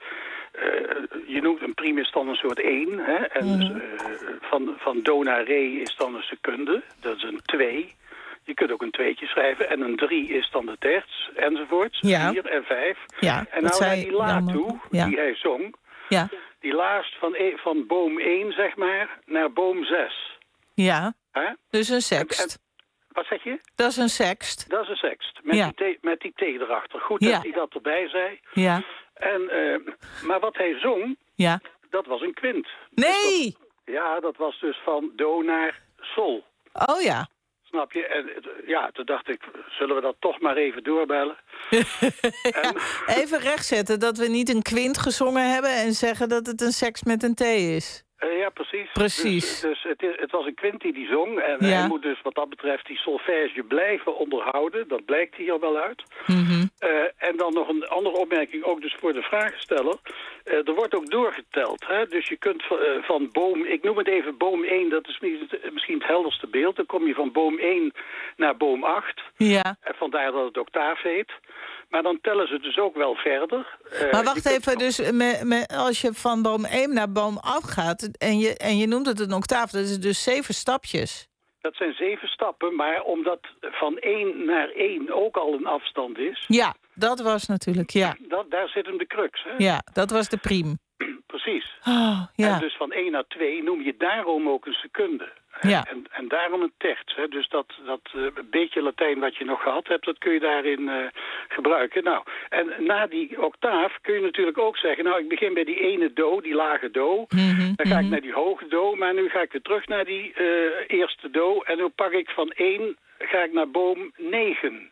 je noemt een priem is dan een soort één, hè, en mm-hmm. uh, van, van do naar re is dan een seconde, dat is een twee. Je kunt ook een tweetje schrijven en een drie is dan de terts, enzovoorts, ja. vier en vijf. Ja, en nou naar die la toe, ja. die hij zong, ja. die laast van, e van boom één, zeg maar, naar boom zes. Ja, hè? Dus een sext. En, en, wat zeg je? Dat is een sext. Dat is een sext. Met, ja. die, met die T erachter. Goed ja. dat hij dat erbij zei. Ja. En, uh, maar wat hij zong, ja. dat was een kwint. Nee! Dus dat, ja, dat was dus van do naar sol. Oh ja. Snap je? En ja, toen dacht ik, zullen we dat toch maar even doorbellen? en... Even rechtzetten dat we niet een kwint gezongen hebben en zeggen dat het een seks met een T is. Uh, ja, precies. Precies. Dus, dus het, is, het was een kwint die die zong. En ja. hij moet dus wat dat betreft die solfège blijven onderhouden. Dat blijkt hier wel uit. Mm-hmm. uh, en dan nog een andere opmerking, ook dus voor de vragensteller. Uh, er wordt ook doorgeteld. Hè? Dus je kunt uh, van boom... Ik noem het even boom één, dat is misschien het helderste beeld. Dan kom je van boom één naar boom acht. Ja. En vandaar dat het octaaf heet. Maar dan tellen ze dus ook wel verder. Uh, maar wacht even, kunt... dus me, me, als je van boom één naar boom af gaat... En je, en je noemt het een octaaf, dat is dus zeven stapjes. Dat zijn zeven stappen, maar omdat van één naar één ook al een afstand is... Ja, dat was natuurlijk, ja. Dat, daar zit hem de crux, hè? Ja, dat was de priem. Precies. Oh, ja. En dus van één naar twee noem je daarom ook een seconde. Ja. En, en daarom een terts. Hè? Dus dat, dat uh, beetje Latijn wat je nog gehad hebt, dat kun je daarin uh, gebruiken. Nou, en na die octaaf kun je natuurlijk ook zeggen... nou, ik begin bij die ene do, die lage do. Mm-hmm, dan ga mm-hmm. ik naar die hoge do, maar nu ga ik weer terug naar die uh, eerste do. En nu pak ik van één, ga ik naar boom negen.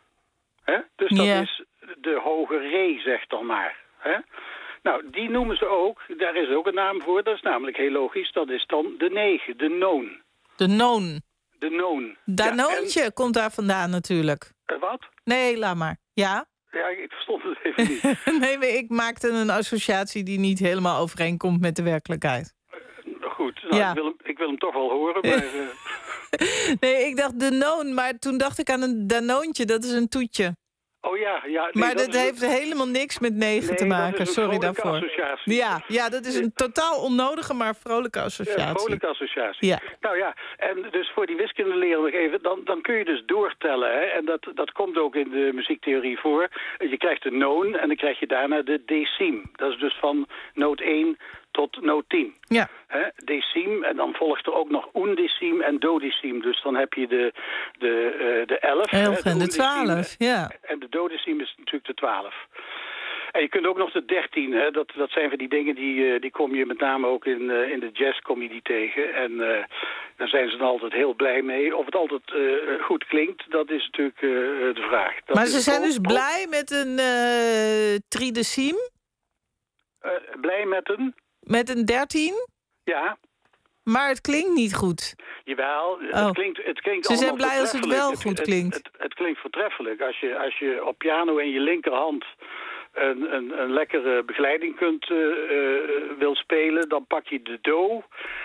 Hè? Dus dat yeah. is de hoge re, zeg dan maar. Hè? Nou, die noemen ze ook, daar is ook een naam voor, dat is namelijk heel logisch, dat is dan de negen, de noon. De noon. De noon. Danoontje ja, en... komt daar vandaan natuurlijk. Uh, wat? Nee, laat maar. Ja? Ja, ik verstond het even niet. nee, maar ik maakte een associatie die niet helemaal overeenkomt met de werkelijkheid. Uh, goed, nou, ja. ik, wil hem, ik wil hem toch wel horen, maar... Uh... nee, ik dacht de noon, maar toen dacht ik aan een danoontje, dat is een toetje. Oh ja, ja. Nee, maar dat dit heeft een... helemaal niks met negen nee, te maken. Sorry daarvoor. Associatie. Ja, ja, dat is een totaal onnodige, maar vrolijke associatie. Ja, vrolijke associatie. Ja. Nou ja, en dus voor die wiskundeleraar nog even, dan, dan kun je dus doortellen. Hè? En dat, dat komt ook in de muziektheorie voor. Je krijgt de noon en dan krijg je daarna de deciem. Dat is dus van noot één tot noot tien. Ja. He, deciem, en dan volgt er ook nog undeciem en dodeciem. Dus dan heb je de, de, uh, de elf. elf he, en de twaalf, ja. En de dodeciem is natuurlijk de twaalf. En je kunt ook nog de dertien, hè, dat, dat zijn van die dingen die, uh, die kom je met name ook in, uh, in de jazz kom je die tegen. En uh, daar zijn ze dan altijd heel blij mee. Of het altijd uh, goed klinkt, dat is natuurlijk uh, de vraag. Dat maar ze zijn top, dus top. blij met een uh, trideciem? Uh, blij met een... Met een dertien? Ja. maar het klinkt niet goed. Jawel, Oh. het klinkt, het klinkt Ze zijn allemaal blij als het wel voortreffelijk. goed klinkt. Het, het, het klinkt voortreffelijk. Als je, als je op piano in je linkerhand een, een, een lekkere begeleiding kunt uh, uh, wil spelen, dan pak je de do.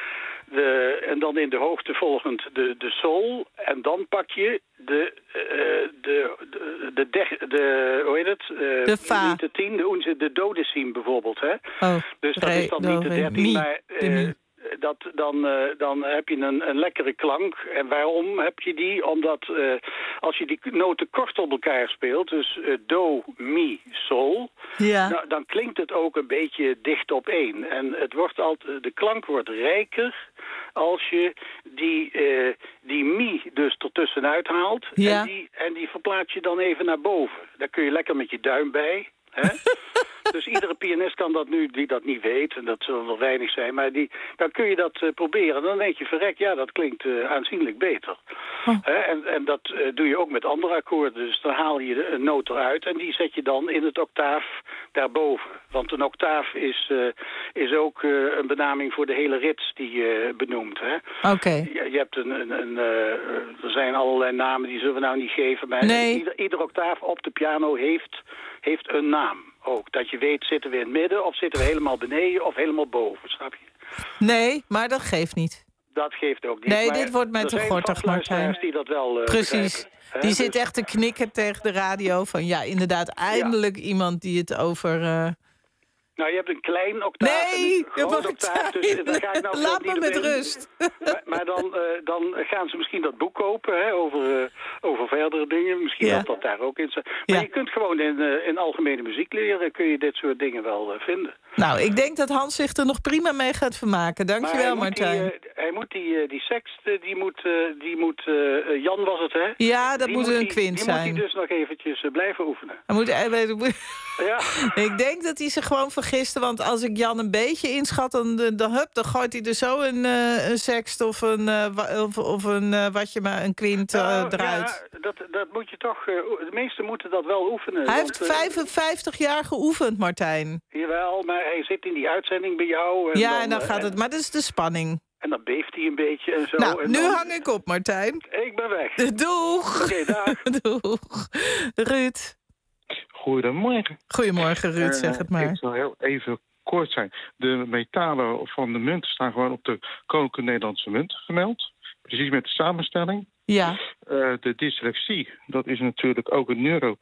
De, en dan in de hoogte volgend de, de sol. En dan pak je de, uh, de, de, de, de, de, hoe heet het? Uh, De fa. Niet de tien, de, de dodeciem bijvoorbeeld. Hè? Oh, Dus dat re, is dan do, niet de re, dertien, mi, maar de uh, mi. dat, dan, uh, dan heb je een, een lekkere klank. En waarom heb je die? Omdat uh, als je die noten kort op elkaar speelt, dus uh, do, mi, sol, Ja. nou, dan klinkt het ook een beetje dicht op één. En het wordt altijd, de klank wordt rijker als je die, uh, die mi dus ertussenuit haalt. Ja. En, die, en die verplaats je dan even naar boven. Daar kun je lekker met je duim bij. Hè? Dus iedere pianist kan dat nu, die dat niet weet, en dat zullen er weinig zijn, maar die, dan kun je dat uh, proberen. Dan denk je, verrek, ja, dat klinkt uh, aanzienlijk beter. Oh. Hè? En, en dat uh, doe je ook met andere akkoorden. Dus dan haal je de, een noot eruit en die zet je dan in het octaaf daarboven. Want een octaaf is, uh, is ook uh, een benaming voor de hele rits die je benoemt. Hè? Oké. Je, je hebt een, een, een uh, er zijn allerlei namen, die zullen we nou niet geven, maar Nee. ieder, ieder octaaf op de piano heeft, heeft een naam. Ook, dat je weet, zitten we in het midden of zitten we helemaal beneden of helemaal boven, snap je? Nee, maar dat geeft niet. Dat geeft ook niet. Nee, maar dit wordt mij er te zijn gortig, vast luisteraars Martijn. die dat wel uh, Precies. begrijpen, hè? Die Dus- zit echt te knikken tegen de radio van ja, inderdaad, eindelijk iemand die het over... uh, Nou, je hebt een klein octaaf Nee, en een dat groot mag octaaf, zijn. dus daar ga ik nou Laat gewoon me niet met op in. rust. Maar, maar dan, uh, dan gaan ze misschien dat boek kopen, hè, over, uh, over verdere dingen. Misschien Ja. dat dat daar ook in staat. Maar Ja. je kunt gewoon in, uh, in algemene muziek leren, kun je dit soort dingen wel uh, vinden. Nou, ik denk dat Hans zich er nog prima mee gaat vermaken. Dankjewel, Maar hij moet die, Martijn. uh, hij moet die, uh, die sext, uh, die moet, uh, die moet uh, Jan was het, hè? Ja, dat Die moet een die- kwint die zijn. moet hij dus nog eventjes uh, blijven oefenen. Hij moet, hij weet- Ja. Ik denk dat hij zich gewoon vergiste, want als ik Jan een beetje inschat, dan, dan, hup, dan gooit hij er zo een, uh, een sext of een, uh, wa- of, of een uh, watje maar een kwint uh, Nou, eruit. ja, dat, dat moet je toch... Uh, de meesten moeten dat wel oefenen. Hij want, heeft uh, vijfenvijftig jaar geoefend, Martijn. Jawel, maar hij zit in die uitzending bij jou. En Ja, en dan uh, gaat het. Maar dat is de spanning. En dan beeft hij een beetje en zo. Nou, en nu dan- hang ik op, Martijn. Ik ben weg. Doeg. Oké, dag. Doeg. Ruud. Goedemorgen. Goedemorgen, Ruud, Eh, zeg het maar. Ik zal heel even kort zijn. De metalen van de munt staan gewoon op de Koninklijke Nederlandse Munt vermeld. Precies met de samenstelling. Ja. Uh, de dyslexie, dat is natuurlijk ook een neuro,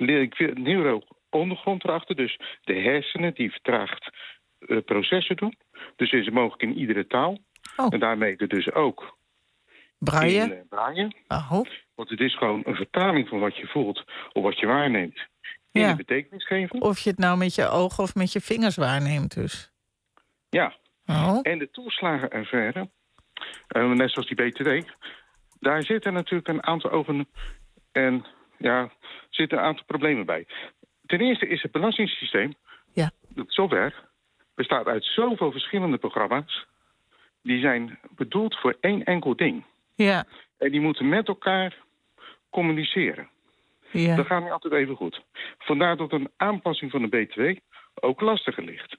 neuro-ondergrond erachter. Dus de hersenen die vertraagd uh, processen doen. Dus is het mogelijk in iedere taal. Oh. En daarmee er dus ook Braille. in uh, braille. Oh. Want het is gewoon een vertaling van wat je voelt of wat je waarneemt. In Ja. de betekenis geven. Of je het nou met je ogen of met je vingers waarneemt dus. Ja. Oh. En de toeslagenaffaire, uh, net zoals die B T W... daar zitten natuurlijk een aantal over en ja, zitten een aantal problemen bij. Ten eerste is het belastingssysteem, ja. de software, bestaat uit zoveel verschillende programma's. Die zijn bedoeld voor één enkel ding. Ja. En die moeten met elkaar communiceren. Ja. Dat gaat niet altijd even goed. Vandaar dat een aanpassing van de B T W ook lastiger ligt.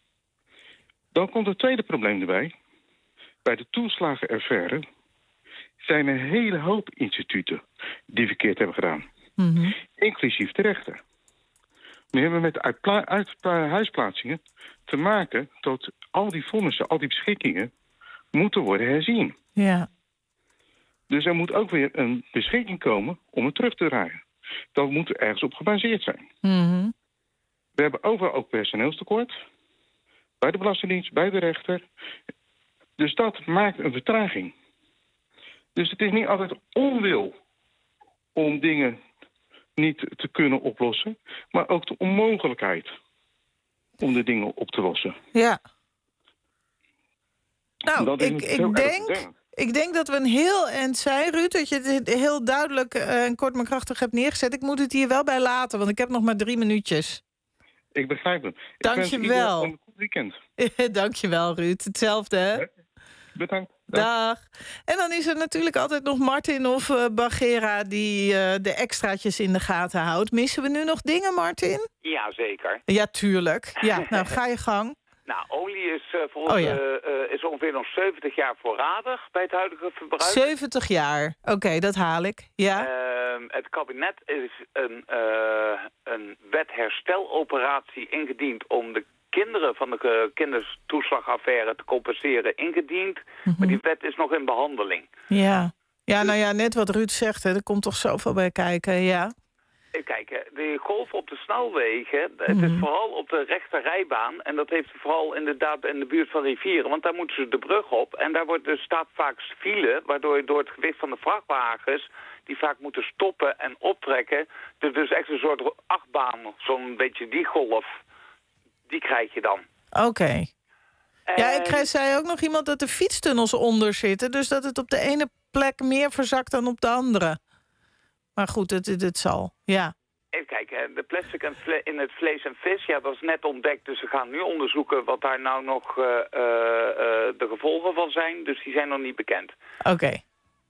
Dan komt het tweede probleem erbij. Bij de toeslagenaffaire zijn er een hele hoop instituten die verkeerd hebben gedaan. Mm-hmm. Inclusief de rechter. We hebben met uitpla- uit- huisplaatsingen te maken dat al die vonnissen, al die beschikkingen moeten worden herzien. Ja. Dus er moet ook weer een beschikking komen om het terug te draaien. Dat moet ergens op gebaseerd zijn. Mm-hmm. We hebben overal ook personeelstekort. Bij de Belastingdienst, bij de rechter. Dus dat maakt een vertraging. Dus het is niet altijd onwil om dingen niet te kunnen oplossen, maar ook de onmogelijkheid om de dingen op te lossen. Ja. Nou, Dat is ik, heel ik, erg denk, vervelend. ik denk dat we een heel eind zijn, Ruud. Dat je het heel duidelijk uh, en kort maar krachtig hebt neergezet. Ik moet het hier wel bij laten, want ik heb nog maar drie minuutjes. Ik begrijp het. Ik Dank wens je iedereen wel. een goed weekend. Dank je wel, Ruud. Hetzelfde, hè? Bedankt. Dag. En dan is er natuurlijk altijd nog Martin of uh, Bagheera die uh, de extraatjes in de gaten houdt. Missen we nu nog dingen, Martin? Ja, zeker. Ja, tuurlijk. Ja, nou, ga je gang. Nou, olie is, uh, voor ons, Oh, ja. uh, uh, is ongeveer nog zeventig jaar voorradig bij het huidige verbruik. zeventig jaar. Oké, okay, dat haal ik. Ja. Uh, het kabinet is een, uh, een wethersteloperatie ingediend om de kinderen van de uh, kindertoeslagaffaire te compenseren ingediend. Mm-hmm. Maar die wet is nog in behandeling. Ja. Ja, nou ja, net wat Ruud zegt, hè, er komt toch zoveel bij kijken, ja. Kijk, de golf op de snelwegen, het mm-hmm. is vooral op de rechterrijbaan. En dat heeft vooral inderdaad in de buurt van rivieren. Want daar moeten ze de brug op. En daar wordt, er staat vaak file, waardoor je door het gewicht van de vrachtwagens die vaak moeten stoppen en optrekken. Dus, dus echt een soort achtbaan, zo'n beetje die golf, die krijg je dan. Oké. Okay. Ja, ik kreeg, zei ook nog iemand dat de fietstunnels onder zitten. Dus dat het op de ene plek meer verzakt dan op de andere. Maar goed, het, het, het zal, ja. Even kijken, de plastic in het vlees en vis, ja, dat is net ontdekt. Dus we gaan nu onderzoeken wat daar nou nog uh, uh, uh, de gevolgen van zijn. Dus die zijn nog niet bekend. Oké. Okay.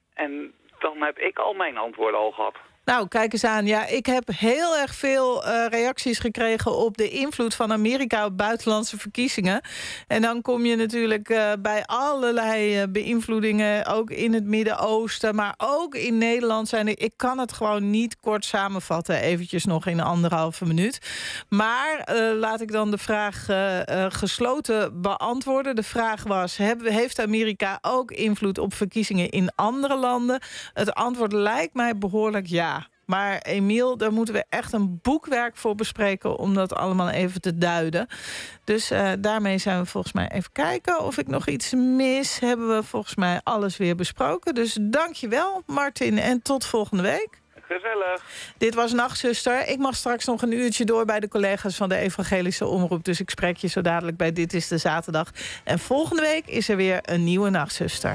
En dan heb ik al mijn antwoorden al gehad. Nou, kijk eens aan. Ja, ik heb heel erg veel uh, reacties gekregen op de invloed van Amerika op buitenlandse verkiezingen. En dan kom je natuurlijk uh, bij allerlei uh, beïnvloedingen, ook in het Midden-Oosten, maar ook in Nederland zijn er. Ik kan het gewoon niet kort samenvatten, eventjes nog in een anderhalve minuut. Maar uh, laat ik dan de vraag uh, uh, gesloten beantwoorden. De vraag was, heb, heeft Amerika ook invloed op verkiezingen in andere landen? Het antwoord lijkt mij behoorlijk ja. Maar Emiel, daar moeten we echt een boekwerk voor bespreken om dat allemaal even te duiden. Dus uh, daarmee zijn we volgens mij even kijken of ik nog iets mis. Hebben we volgens mij alles weer besproken. Dus dankjewel, Martin, en tot volgende week. Gezellig. Dit was Nachtzuster. Ik mag straks nog een uurtje door bij de collega's van de Evangelische Omroep. Dus ik spreek je zo dadelijk bij Dit is de Zaterdag. En volgende week is er weer een nieuwe Nachtzuster.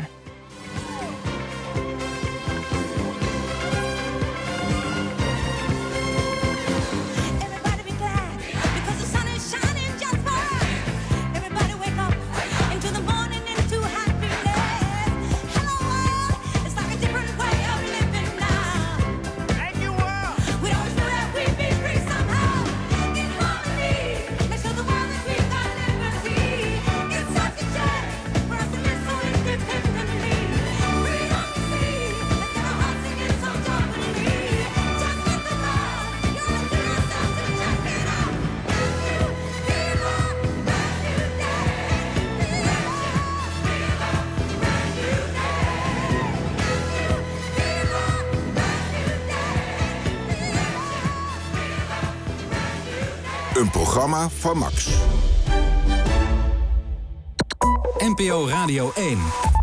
Een programma van Max. N P O Radio één.